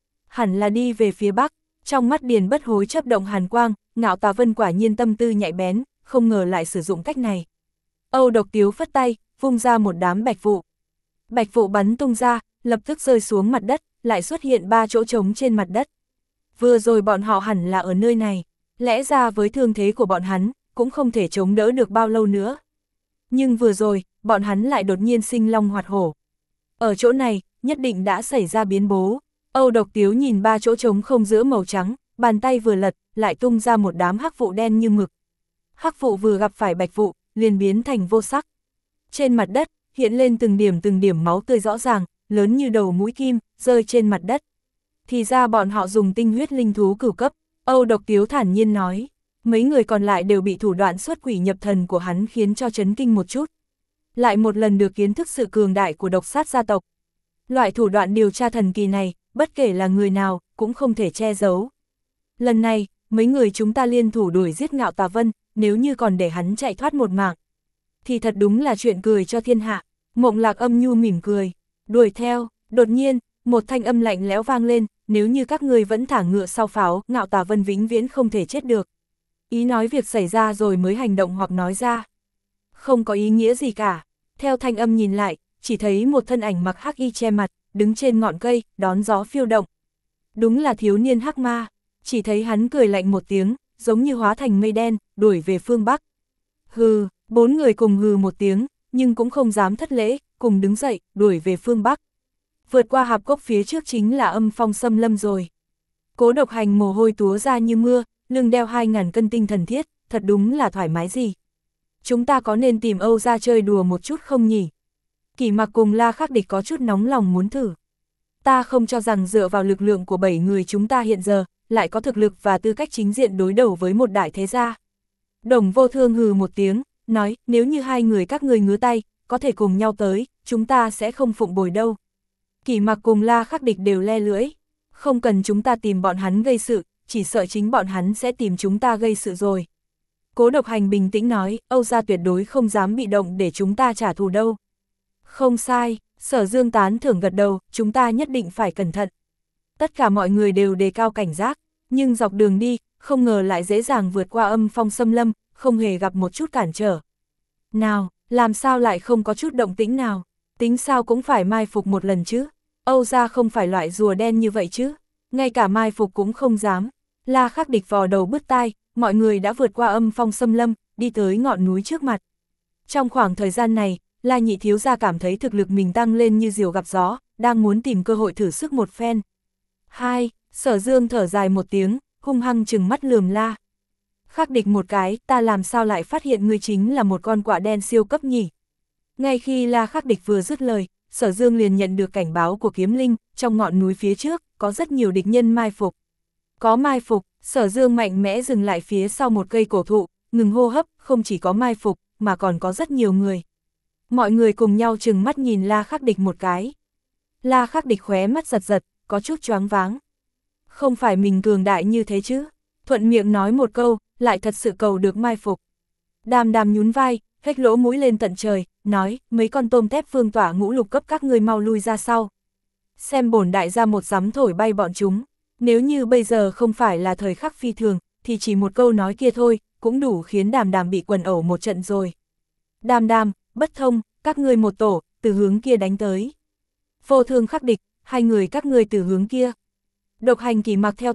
[SPEAKER 1] Hẳn là đi về phía Bắc, trong mắt Điền Bất Hối chớp động hàn quang, Ngạo Tà Vân quả nhiên tâm tư nhạy bén, không ngờ lại sử dụng cách này. Âu Độc Tiếu phất tay, vung ra một đám bạch vụ. Bạch vụ bắn tung ra, lập tức rơi xuống mặt đất, lại xuất hiện ba chỗ trống trên mặt đất. Vừa rồi bọn họ hẳn là ở nơi này, lẽ ra với thương thế của bọn hắn, cũng không thể chống đỡ được bao lâu nữa. Nhưng vừa rồi, bọn hắn lại đột nhiên sinh long hoạt hổ. Ở chỗ này, nhất định đã xảy ra biến bố. Âu Độc Tiếu nhìn ba chỗ trống không giữa màu trắng, bàn tay vừa lật, lại tung ra một đám hắc vụ đen như mực. Hắc vụ vừa gặp phải bạch vụ, liền biến thành vô sắc. Trên mặt đất, hiện lên từng điểm từng điểm máu tươi rõ ràng, lớn như đầu mũi kim, rơi trên mặt đất. Thì ra bọn họ dùng tinh huyết linh thú cửu cấp, Âu Độc Tiếu thản nhiên nói. Mấy người còn lại đều bị thủ đoạn xuất quỷ nhập thần của hắn khiến cho chấn kinh một chút. Lại một lần được kiến thức sự cường đại của độc sát gia tộc. Loại thủ đoạn điều tra thần kỳ này, bất kể là người nào, cũng không thể che giấu. Lần này, mấy người chúng ta liên thủ đuổi giết Ngạo Tà Vân, nếu như còn để hắn chạy thoát một mạng, thì thật đúng là chuyện cười cho thiên hạ. Mộng Lạc âm nhu mỉm cười, đuổi theo, đột nhiên, một thanh âm lạnh lẽo vang lên, nếu như các ngươi vẫn thả ngựa sau pháo, Ngạo Tà Vân vĩnh viễn không thể chết được. Ý nói việc xảy ra rồi mới hành động hoặc nói ra. Không có ý nghĩa gì cả. Theo thanh âm nhìn lại, chỉ thấy một thân ảnh mặc hắc y che mặt, đứng trên ngọn cây, đón gió phiêu động. Đúng là thiếu niên hắc ma, chỉ thấy hắn cười lạnh một tiếng, giống như hóa thành mây đen, đuổi về phương Bắc. Hừ, bốn người cùng hừ một tiếng, nhưng cũng không dám thất lễ, cùng đứng dậy, đuổi về phương Bắc. Vượt qua hạp cốc phía trước chính là âm phong xâm lâm rồi. Cố Độc Hành mồ hôi túa ra như mưa, lưng đeo hai ngàn cân tinh thần thiết, thật đúng là thoải mái gì. Chúng ta có nên tìm Âu ra chơi đùa một chút không nhỉ? Kỷ Mặc cùng La Khắc Địch có chút nóng lòng muốn thử. Ta không cho rằng dựa vào lực lượng của bảy người chúng ta hiện giờ, lại có thực lực và tư cách chính diện đối đầu với một đại thế gia. Đồng Vô Thương hừ một tiếng, nói, nếu như hai người các ngươi ngứa tay, có thể cùng nhau tới, chúng ta sẽ không phụng bồi đâu. Kỷ Mặc cùng La Khắc Địch đều le lưỡi, không cần chúng ta tìm bọn hắn gây sự, chỉ sợ chính bọn hắn sẽ tìm chúng ta gây sự rồi. Cố Độc Hành bình tĩnh nói, Âu gia tuyệt đối không dám bị động để chúng ta trả thù đâu. Không sai, Sở Dương tán thưởng gật đầu, chúng ta nhất định phải cẩn thận. Tất cả mọi người đều đề cao cảnh giác, nhưng dọc đường đi, không ngờ lại dễ dàng vượt qua âm phong xâm lâm, không hề gặp một chút cản trở. Nào, làm sao lại không có chút động tĩnh nào, tính sao cũng phải mai phục một lần chứ, Âu gia không phải loại rùa đen như vậy chứ, ngay cả mai phục cũng không dám. La Khắc Địch vò đầu bứt tai, mọi người đã vượt qua âm phong xâm lâm, đi tới ngọn núi trước mặt. Trong khoảng thời gian này, La Nhị thiếu gia cảm thấy thực lực mình tăng lên như diều gặp gió, đang muốn tìm cơ hội thử sức một phen. Hai, Sở Dương thở dài một tiếng, hung hăng trừng mắt lườm La Khắc Địch một cái, ta làm sao lại phát hiện ngươi chính là một con quạ đen siêu cấp nhỉ? Ngay khi La Khắc Địch vừa dứt lời, Sở Dương liền nhận được cảnh báo của kiếm linh, trong ngọn núi phía trước, có rất nhiều địch nhân mai phục. Có mai phục, Sở Dương mạnh mẽ dừng lại phía sau một cây cổ thụ, ngừng hô hấp, không chỉ có mai phục, mà còn có rất nhiều người. Mọi người cùng nhau trừng mắt nhìn La Khắc Địch một cái. La Khắc Địch khóe mắt giật giật, có chút choáng váng. Không phải mình cường đại như thế chứ, thuận miệng nói một câu, lại thật sự cầu được mai phục. Đàm Đàm nhún vai, hếch lỗ mũi lên tận trời, nói, mấy con tôm tép phương tỏa ngũ lục cấp các ngươi mau lui ra sau. Xem bổn đại gia một giấm thổi bay bọn chúng, nếu như bây giờ không phải là thời khắc phi thường, thì chỉ một câu nói kia thôi, cũng đủ khiến Đàm Đàm bị quần ẩu một trận rồi. Đàm Đàm, Bất Thông, các ngươi một tổ, từ hướng kia đánh tới. Vô Thương Khắc Địch, hai người các ngươi từ hướng kia. Độc Hành, Kỷ Mặc theo ta,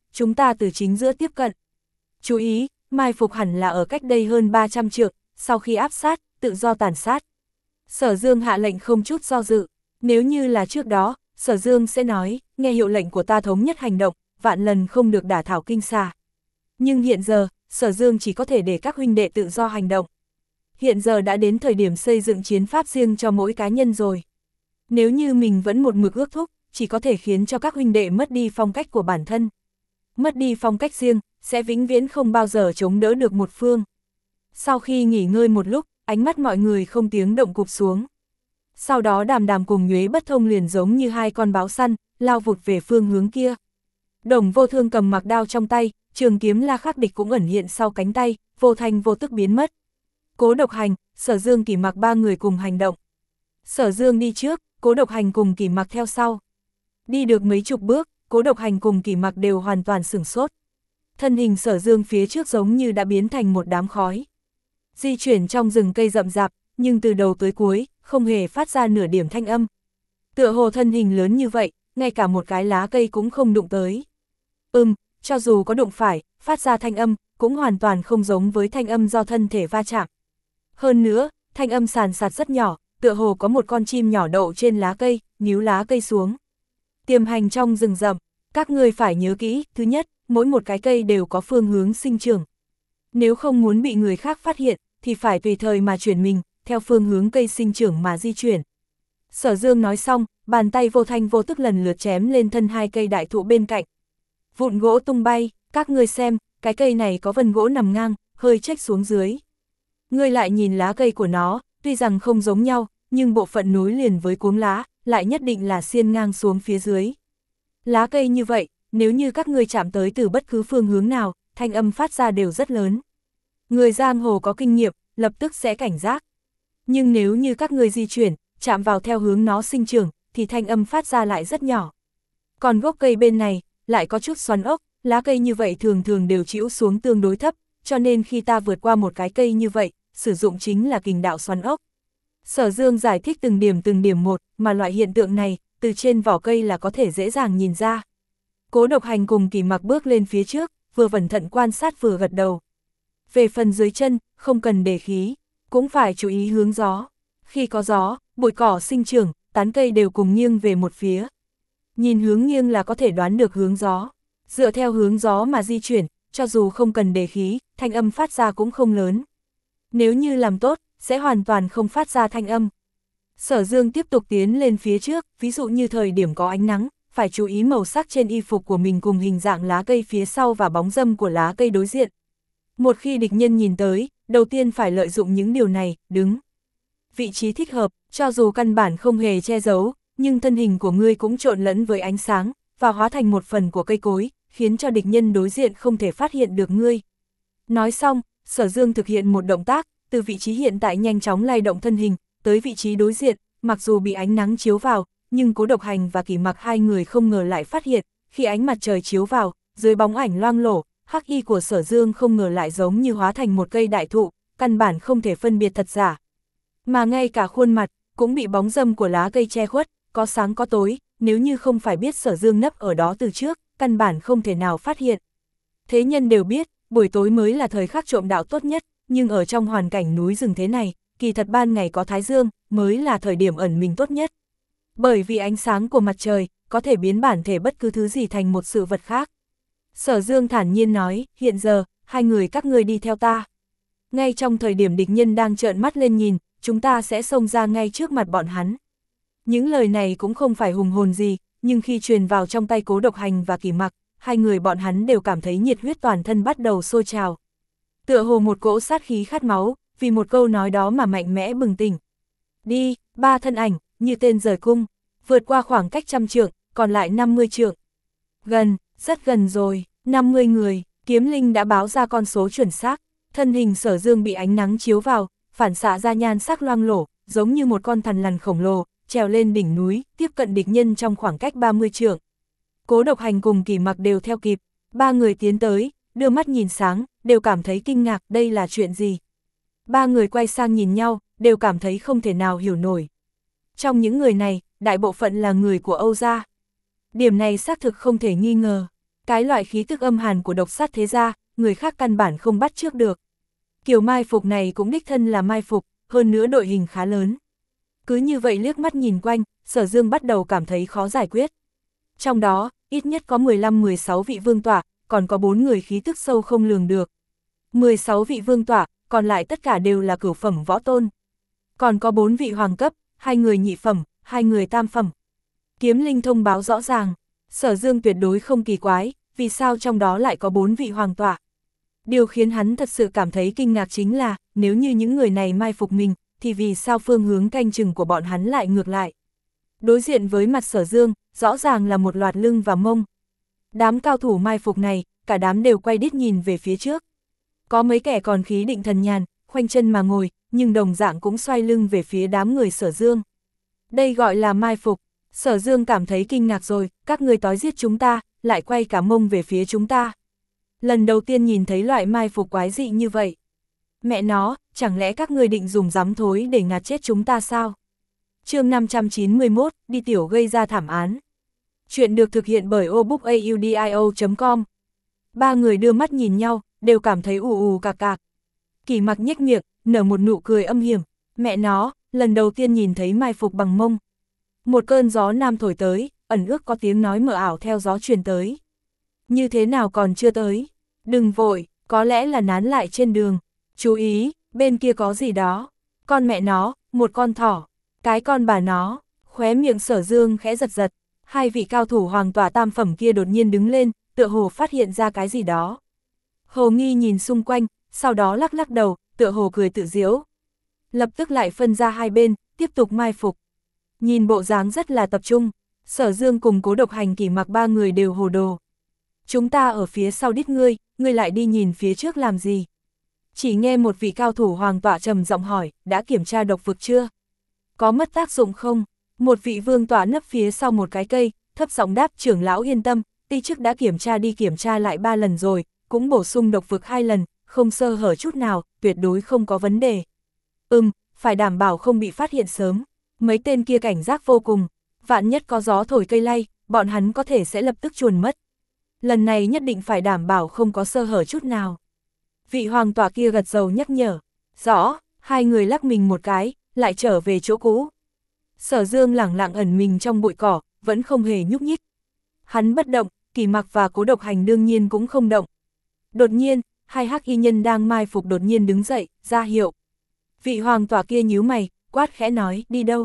[SPEAKER 1] chúng ta từ chính giữa tiếp cận. Chú ý, mai phục hẳn là ở cách đây hơn ba trăm trượng, sau khi áp sát, tự do tàn sát. Sở Dương hạ lệnh không chút do dự, nếu như là trước đó, Sở Dương sẽ nói, nghe hiệu lệnh của ta thống nhất hành động, vạn lần không được đả thảo kinh xà. Nhưng hiện giờ, Sở Dương chỉ có thể để các huynh đệ tự do hành động. Hiện giờ đã đến thời điểm xây dựng chiến pháp riêng cho mỗi cá nhân rồi. Nếu như mình vẫn một mực ước thúc, chỉ có thể khiến cho các huynh đệ mất đi phong cách của bản thân. Mất đi phong cách riêng, sẽ vĩnh viễn không bao giờ chống đỡ được một phương. Sau khi nghỉ ngơi một lúc, ánh mắt mọi người không tiếng động cụp xuống. Sau đó Đàm Đàm cùng Nhuế Bất Thông liền giống như hai con báo săn, lao vụt về phương hướng kia. Đồng Vô Thương cầm mặc đao trong tay, trường kiếm La Khắc Địch cũng ẩn hiện sau cánh tay, vô thanh vô tức biến mất. Cố Độc Hành, Sở Dương, Kỷ Mặc ba người cùng hành động. Sở Dương đi trước, Cố Độc Hành cùng Kỷ Mặc theo sau. Đi được mấy chục bước, Cố Độc Hành cùng Kỷ Mặc đều hoàn toàn sửng sốt. Thân hình Sở Dương phía trước giống như đã biến thành một đám khói. Di chuyển trong rừng cây rậm rạp, nhưng từ đầu tới cuối, không hề phát ra nửa điểm thanh âm. Tựa hồ thân hình lớn như vậy, ngay cả một cái lá cây cũng không đụng tới. Ừm, cho dù có đụng phải, phát ra thanh âm, cũng hoàn toàn không giống với thanh âm do thân thể va chạm. Hơn nữa, thanh âm sàn sạt rất nhỏ, tựa hồ có một con chim nhỏ đậu trên lá cây, níu lá cây xuống. Tiềm hành trong rừng rậm, các người phải nhớ kỹ, thứ nhất, mỗi một cái cây đều có phương hướng sinh trưởng. Nếu không muốn bị người khác phát hiện, thì phải tùy thời mà chuyển mình, theo phương hướng cây sinh trưởng mà di chuyển. Sở Dương nói xong, bàn tay vô thanh vô tức lần lượt chém lên thân hai cây đại thụ bên cạnh. Vụn gỗ tung bay, các ngươi xem, cái cây này có vân gỗ nằm ngang, hơi chếch xuống dưới. Ngươi lại nhìn lá cây của nó, tuy rằng không giống nhau, nhưng bộ phận nối liền với cuống lá, lại nhất định là xiên ngang xuống phía dưới. Lá cây như vậy, nếu như các ngươi chạm tới từ bất cứ phương hướng nào, thanh âm phát ra đều rất lớn. Người giang hồ có kinh nghiệm, lập tức sẽ cảnh giác. Nhưng nếu như các ngươi di chuyển, chạm vào theo hướng nó sinh trưởng, thì thanh âm phát ra lại rất nhỏ. Còn gốc cây bên này, lại có chút xoắn ốc, lá cây như vậy thường thường đều chĩu xuống tương đối thấp, cho nên khi ta vượt qua một cái cây như vậy, sử dụng chính là kình đạo xoắn ốc. Sở Dương giải thích từng điểm từng điểm một, mà loại hiện tượng này, từ trên vỏ cây là có thể dễ dàng nhìn ra. Cố Độc Hành cùng Kỷ Mặc bước lên phía trước, vừa cẩn thận quan sát vừa gật đầu. Về phần dưới chân, không cần để khí, cũng phải chú ý hướng gió. Khi có gió, bụi cỏ sinh trưởng, tán cây đều cùng nghiêng về một phía. Nhìn hướng nghiêng là có thể đoán được hướng gió. Dựa theo hướng gió mà di chuyển, cho dù không cần để khí, thanh âm phát ra cũng không lớn. Nếu như làm tốt, sẽ hoàn toàn không phát ra thanh âm. Sở Dương tiếp tục tiến lên phía trước, ví dụ như thời điểm có ánh nắng, phải chú ý màu sắc trên y phục của mình cùng hình dạng lá cây phía sau và bóng râm của lá cây đối diện. Một khi địch nhân nhìn tới, đầu tiên phải lợi dụng những điều này, đứng. Vị trí thích hợp, cho dù căn bản không hề che giấu, nhưng thân hình của ngươi cũng trộn lẫn với ánh sáng, và hóa thành một phần của cây cối, khiến cho địch nhân đối diện không thể phát hiện được ngươi. Nói xong, Sở Dương thực hiện một động tác, từ vị trí hiện tại nhanh chóng lay động thân hình, tới vị trí đối diện, mặc dù bị ánh nắng chiếu vào, nhưng Cố Độc Hành và Kỷ Mặc hai người không ngờ lại phát hiện, khi ánh mặt trời chiếu vào, dưới bóng ảnh loang lổ, hắc y của Sở Dương không ngờ lại giống như hóa thành một cây đại thụ, căn bản không thể phân biệt thật giả. Mà ngay cả khuôn mặt, cũng bị bóng râm của lá cây che khuất, có sáng có tối, nếu như không phải biết Sở Dương nấp ở đó từ trước, căn bản không thể nào phát hiện. Thế nhân đều biết, buổi tối mới là thời khắc trộm đạo tốt nhất, nhưng ở trong hoàn cảnh núi rừng thế này, kỳ thật ban ngày có thái dương, mới là thời điểm ẩn mình tốt nhất. Bởi vì ánh sáng của mặt trời, có thể biến bản thể bất cứ thứ gì thành một sự vật khác. Sở Dương thản nhiên nói, hiện giờ, hai người các ngươi đi theo ta. Ngay trong thời điểm địch nhân đang trợn mắt lên nhìn, chúng ta sẽ xông ra ngay trước mặt bọn hắn. Những lời này cũng không phải hùng hồn gì, nhưng khi truyền vào trong tay Cố Độc Hành và Kỷ Mặc, hai người bọn hắn đều cảm thấy nhiệt huyết toàn thân bắt đầu sôi trào. Tựa hồ một cỗ sát khí khát máu, vì một câu nói đó mà mạnh mẽ bừng tỉnh. Đi, ba thân ảnh, như tên rời cung, vượt qua khoảng cách trăm trượng, còn lại năm mươi trượng. Gần, rất gần rồi, năm mươi người, Kiếm Linh đã báo ra con số chuẩn xác, thân hình Sở Dương bị ánh nắng chiếu vào, phản xạ ra nhan sắc loang lổ, giống như một con thằn lằn khổng lồ, trèo lên đỉnh núi, tiếp cận địch nhân trong khoảng cách ba mươi trượng. Cố Độc Hành cùng Kỷ Mặc đều theo kịp, ba người tiến tới, đưa mắt nhìn sáng, đều cảm thấy kinh ngạc, đây là chuyện gì? Ba người quay sang nhìn nhau, đều cảm thấy không thể nào hiểu nổi. Trong những người này, đại bộ phận là người của Âu gia. Điểm này xác thực không thể nghi ngờ. Cái loại khí tức âm hàn của độc sát thế gia, người khác căn bản không bắt trước được. Kiểu mai phục này cũng đích thân là mai phục, hơn nữa đội hình khá lớn. Cứ như vậy liếc mắt nhìn quanh, Sở Dương bắt đầu cảm thấy khó giải quyết. Trong đó, ít nhất có mười lăm mười sáu vị vương tọa, còn có bốn người khí tức sâu không lường được. mười sáu vị vương tọa, còn lại tất cả đều là cửu phẩm võ tôn. Còn có bốn vị hoàng cấp, hai người nhị phẩm, hai người tam phẩm. Kiếm Linh thông báo rõ ràng, Sở Dương tuyệt đối không kỳ quái, vì sao trong đó lại có bốn vị hoàng tọa. Điều khiến hắn thật sự cảm thấy kinh ngạc chính là, nếu như những người này mai phục mình, thì vì sao phương hướng canh chừng của bọn hắn lại ngược lại. Đối diện với mặt Sở Dương, rõ ràng là một loạt lưng và mông. Đám cao thủ mai phục này, cả đám đều quay đít nhìn về phía trước. Có mấy kẻ còn khí định thần nhàn, khoanh chân mà ngồi, nhưng đồng dạng cũng xoay lưng về phía đám người Sở Dương. Đây gọi là mai phục. Sở Dương cảm thấy kinh ngạc rồi, các người tói giết chúng ta, lại quay cả mông về phía chúng ta. Lần đầu tiên nhìn thấy loại mai phục quái dị như vậy. Mẹ nó, chẳng lẽ các người định dùng giấm thối để ngạt chết chúng ta sao? Chương năm trăm chín mươi mốt, đi tiểu gây ra thảm án. Chuyện được thực hiện bởi obookaudio chấm com. Ba người đưa mắt nhìn nhau, đều cảm thấy ù ù cạc cạc. Kỳ Mặc nhếch miệng, nở một nụ cười âm hiểm. Mẹ nó, lần đầu tiên nhìn thấy mai phục bằng mông. Một cơn gió nam thổi tới, ẩn ước có tiếng nói mờ ảo theo gió truyền tới. Như thế nào còn chưa tới? Đừng vội, có lẽ là nán lại trên đường. Chú ý, bên kia có gì đó. Con mẹ nó, một con thỏ. Cái con bà nó, khóe miệng Sở Dương khẽ giật giật. Hai vị cao thủ hoàng tỏa tam phẩm kia đột nhiên đứng lên, tựa hồ phát hiện ra cái gì đó. Hồ Nghi nhìn xung quanh, sau đó lắc lắc đầu, tựa hồ cười tự giễu. Lập tức lại phân ra hai bên, tiếp tục mai phục. Nhìn bộ dáng rất là tập trung, Sở Dương cùng Cố Độc Hành, Kỳ Mặc ba người đều hồ đồ. Chúng ta ở phía sau đít ngươi, ngươi lại đi nhìn phía trước làm gì? Chỉ nghe một vị cao thủ hoàng tọa trầm giọng hỏi, đã kiểm tra độc vực chưa? Có mất tác dụng không? Một vị vương tọa nấp phía sau một cái cây, thấp giọng đáp, trưởng lão yên tâm, ti chức đã kiểm tra đi kiểm tra lại ba lần rồi, cũng bổ sung độc vực hai lần, không sơ hở chút nào, tuyệt đối không có vấn đề. Ừm, phải đảm bảo không bị phát hiện sớm. Mấy tên kia cảnh giác vô cùng, vạn nhất có gió thổi cây lay, bọn hắn có thể sẽ lập tức chuồn mất. Lần này nhất định phải đảm bảo không có sơ hở chút nào. Vị hoàng tọa kia gật đầu nhắc nhở. Rõ, hai người lắc mình một cái, lại trở về chỗ cũ. Sở Dương lẳng lặng ẩn mình trong bụi cỏ, vẫn không hề nhúc nhích. Hắn bất động, Kỳ Mặc và Cố Độc Hành đương nhiên cũng không động. Đột nhiên, hai hắc y nhân đang mai phục đột nhiên đứng dậy, ra hiệu. Vị hoàng tọa kia nhíu mày, quát khẽ nói, đi đâu?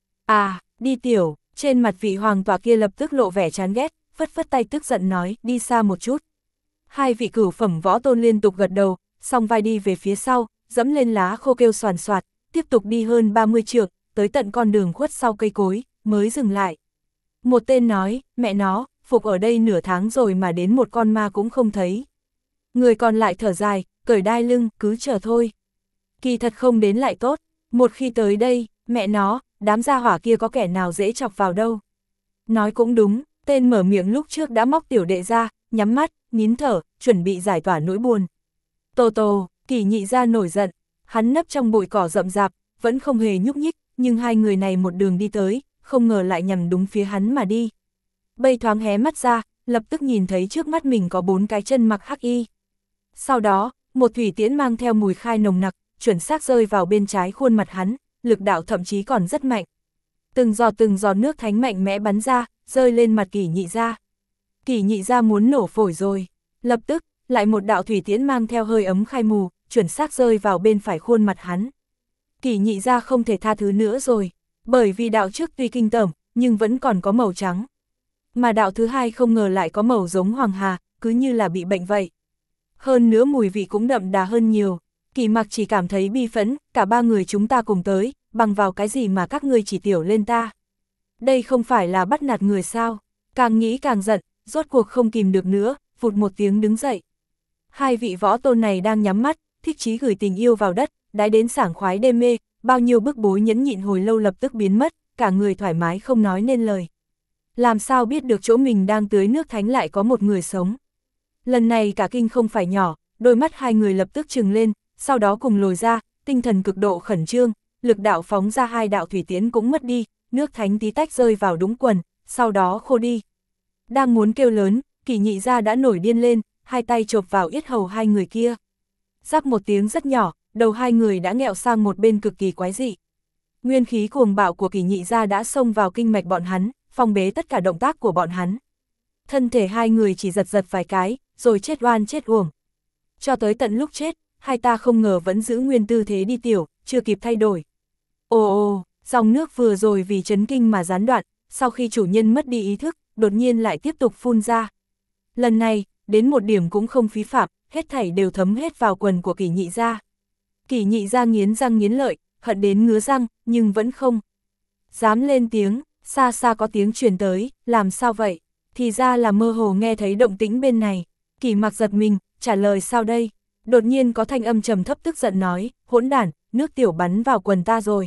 [SPEAKER 1] À, đi tiểu. Trên mặt vị hoàng tọa kia lập tức lộ vẻ chán ghét, phất phất tay tức giận nói, đi xa một chút. Hai vị cửu phẩm võ tôn liên tục gật đầu, song vai đi về phía sau, dẫm lên lá khô kêu xoàn xoạt, tiếp tục đi hơn ba mươi trượng, tới tận con đường khuất sau cây cối, mới dừng lại. Một tên nói, mẹ nó, phục ở đây nửa tháng rồi mà đến một con ma cũng không thấy. Người còn lại thở dài, cởi đai lưng, cứ chờ thôi. Kỳ thật không đến lại tốt, một khi tới đây, mẹ nó, đám gia hỏa kia có kẻ nào dễ chọc vào đâu. Nói cũng đúng, tên mở miệng lúc trước đã móc tiểu đệ ra, nhắm mắt, nín thở, chuẩn bị giải tỏa nỗi buồn. Tô tô, Kỳ nhị ra nổi giận, hắn nấp trong bụi cỏ rậm rạp, vẫn không hề nhúc nhích, nhưng hai người này một đường đi tới, không ngờ lại nhằm đúng phía hắn mà đi. Bây thoáng hé mắt ra, lập tức nhìn thấy trước mắt mình có bốn cái chân mặc hắc y. Sau đó, một thủy tiễn mang theo mùi khai nồng nặc, chuẩn xác rơi vào bên trái khuôn mặt hắn, lực đạo thậm chí còn rất mạnh. Từng giọt từng giọt nước thánh mạnh mẽ bắn ra, rơi lên mặt Kỳ nhị ra. Kỳ nhị ra muốn nổ phổi rồi. Lập tức, lại một đạo thủy tiễn mang theo hơi ấm khai mù, chuẩn xác rơi vào bên phải khuôn mặt hắn. Kỳ nhị ra không thể tha thứ nữa rồi, bởi vì đạo trước tuy kinh tởm, nhưng vẫn còn có màu trắng. Mà đạo thứ hai không ngờ lại có màu giống hoàng hà, cứ như là bị bệnh vậy. Hơn nữa mùi vị cũng đậm đà hơn nhiều. Kỳ Mặc chỉ cảm thấy bi phẫn, cả ba người chúng ta cùng tới, bằng vào cái gì mà các ngươi chỉ tiểu lên ta. Đây không phải là bắt nạt người sao, càng nghĩ càng giận, rốt cuộc không kìm được nữa, vụt một tiếng đứng dậy. Hai vị võ tôn này đang nhắm mắt, thích chí gửi tình yêu vào đất, đái đến sảng khoái đê mê, bao nhiêu bức bối nhẫn nhịn hồi lâu lập tức biến mất, cả người thoải mái không nói nên lời. Làm sao biết được chỗ mình đang tưới nước thánh lại có một người sống. Lần này cả kinh không phải nhỏ, đôi mắt hai người lập tức trừng lên, sau đó cùng lồi ra, tinh thần cực độ khẩn trương, lực đạo phóng ra hai đạo thủy tiến cũng mất đi, nước thánh tí tách rơi vào đúng quần, sau đó khô đi. Đang muốn kêu lớn, Kỷ Nhị Gia đã nổi điên lên, hai tay chộp vào yết hầu hai người kia. Rắc một tiếng rất nhỏ, đầu hai người đã nghẹo sang một bên cực kỳ quái dị. Nguyên khí cuồng bạo của Kỷ Nhị Gia đã xông vào kinh mạch bọn hắn, phong bế tất cả động tác của bọn hắn. Thân thể hai người chỉ giật giật vài cái, rồi chết oan chết uổng. Cho tới tận lúc chết, hai ta không ngờ vẫn giữ nguyên tư thế đi tiểu, chưa kịp thay đổi. Ồ ồ, dòng nước vừa rồi vì chấn kinh mà gián đoạn, sau khi chủ nhân mất đi ý thức, đột nhiên lại tiếp tục phun ra. Lần này, đến một điểm cũng không phí phạm, hết thảy đều thấm hết vào quần của Kỷ Nhị Gia. Kỷ Nhị Gia nghiến răng nghiến lợi, hận đến ngứa răng, nhưng vẫn không dám lên tiếng. Xa xa có tiếng truyền tới, làm sao vậy? Thì ra là mơ hồ nghe thấy động tĩnh bên này. Kỷ Mặc giật mình, trả lời sao đây? Đột nhiên có thanh âm trầm thấp tức giận nói, hỗn đản, nước tiểu bắn vào quần ta rồi.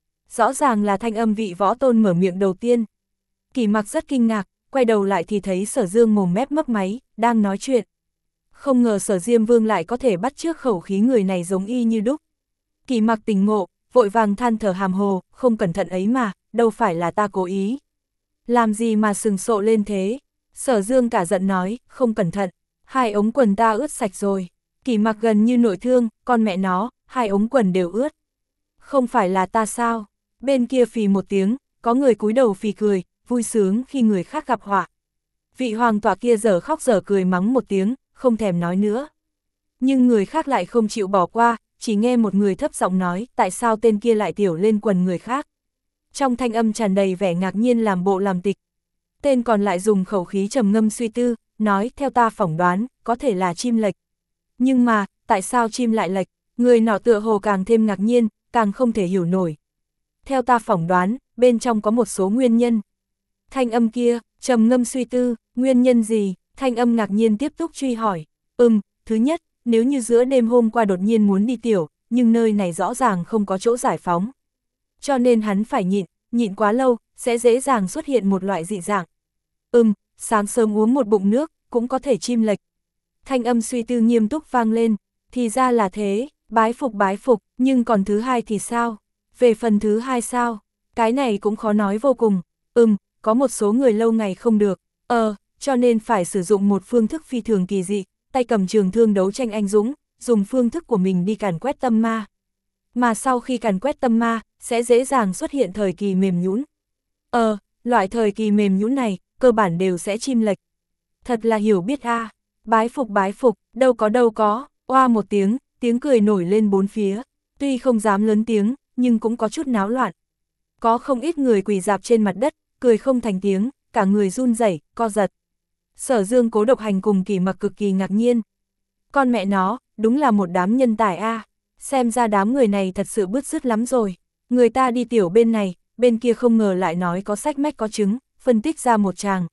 [SPEAKER 1] Rõ ràng là thanh âm vị võ tôn mở miệng đầu tiên. Kỷ Mặc rất kinh ngạc, quay đầu lại thì thấy Sở Dương mồm mép mấp máy, đang nói chuyện. Không ngờ Sở Diêm Vương lại có thể bắt chước khẩu khí người này giống y như đúc. Kỷ Mặc tỉnh ngộ, vội vàng than thở hàm hồ, không cẩn thận ấy mà, đâu phải là ta cố ý. Làm gì mà sừng sộ lên thế? Sở Dương cả giận nói, không cẩn thận, hai ống quần ta ướt sạch rồi. Kỷ Mặc gần như nội thương, con mẹ nó, hai ống quần đều ướt. Không phải là ta sao? Bên kia phì một tiếng, có người cúi đầu phì cười, vui sướng khi người khác gặp họa. Vị hoàng tọa kia dở khóc dở cười mắng một tiếng, không thèm nói nữa. Nhưng người khác lại không chịu bỏ qua, chỉ nghe một người thấp giọng nói, tại sao tên kia lại tiểu lên quần người khác. Trong thanh âm tràn đầy vẻ ngạc nhiên làm bộ làm tịch. Tên còn lại dùng khẩu khí trầm ngâm suy tư, nói theo ta phỏng đoán, có thể là chim lệch. Nhưng mà, tại sao chim lại lệch? Người nọ tựa hồ càng thêm ngạc nhiên, càng không thể hiểu nổi. Theo ta phỏng đoán, bên trong có một số nguyên nhân. Thanh âm kia, trầm ngâm suy tư, nguyên nhân gì? Thanh âm ngạc nhiên tiếp tục truy hỏi. Ừm, thứ nhất, nếu như giữa đêm hôm qua đột nhiên muốn đi tiểu, nhưng nơi này rõ ràng không có chỗ giải phóng. Cho nên hắn phải nhịn, nhịn quá lâu, sẽ dễ dàng xuất hiện một loại dị dạng. Ừm, sáng sớm uống một bụng nước, cũng có thể chim lệch. Thanh âm suy tư nghiêm túc vang lên, thì ra là thế, bái phục bái phục, nhưng còn thứ hai thì sao? Về phần thứ hai sao? Cái này cũng khó nói vô cùng. Ừm, có một số người lâu ngày không được, ờ, cho nên phải sử dụng một phương thức phi thường kỳ dị, tay cầm trường thương đấu tranh anh dũng, dùng phương thức của mình đi càn quét tâm ma. Mà sau khi càn quét tâm ma, sẽ dễ dàng xuất hiện thời kỳ mềm nhũn. Ờ, loại thời kỳ mềm nhũn này, cơ bản đều sẽ chim lệch. Thật là hiểu biết a. À. Bái phục bái phục, đâu có đâu có, oa một tiếng, tiếng cười nổi lên bốn phía. Tuy không dám lớn tiếng, nhưng cũng có chút náo loạn. Có không ít người quỳ rạp trên mặt đất, cười không thành tiếng, cả người run rẩy, co giật. Sở Dương Cố Độc Hành cùng Kỷ Mặc cực kỳ ngạc nhiên. Con mẹ nó, đúng là một đám nhân tài a. À. Xem ra đám người này thật sự bứt rứt lắm rồi. Người ta đi tiểu bên này, bên kia không ngờ lại nói có sách mách có chứng, phân tích ra một tràng.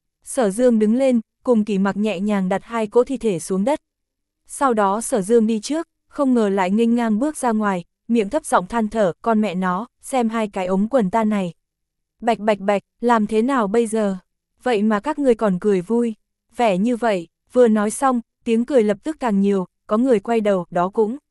[SPEAKER 1] Sở Dương đứng lên, cùng Kỷ Mặc nhẹ nhàng đặt hai cỗ thi thể xuống đất. Sau đó Sở Dương đi trước, không ngờ lại nghênh ngang bước ra ngoài, miệng thấp giọng than thở, con mẹ nó, xem hai cái ống quần ta này. Bạch bạch bạch, làm thế nào bây giờ? Vậy mà các người còn cười vui. Vẻ như vậy, vừa nói xong, tiếng cười lập tức càng nhiều, có người quay đầu, đó cũng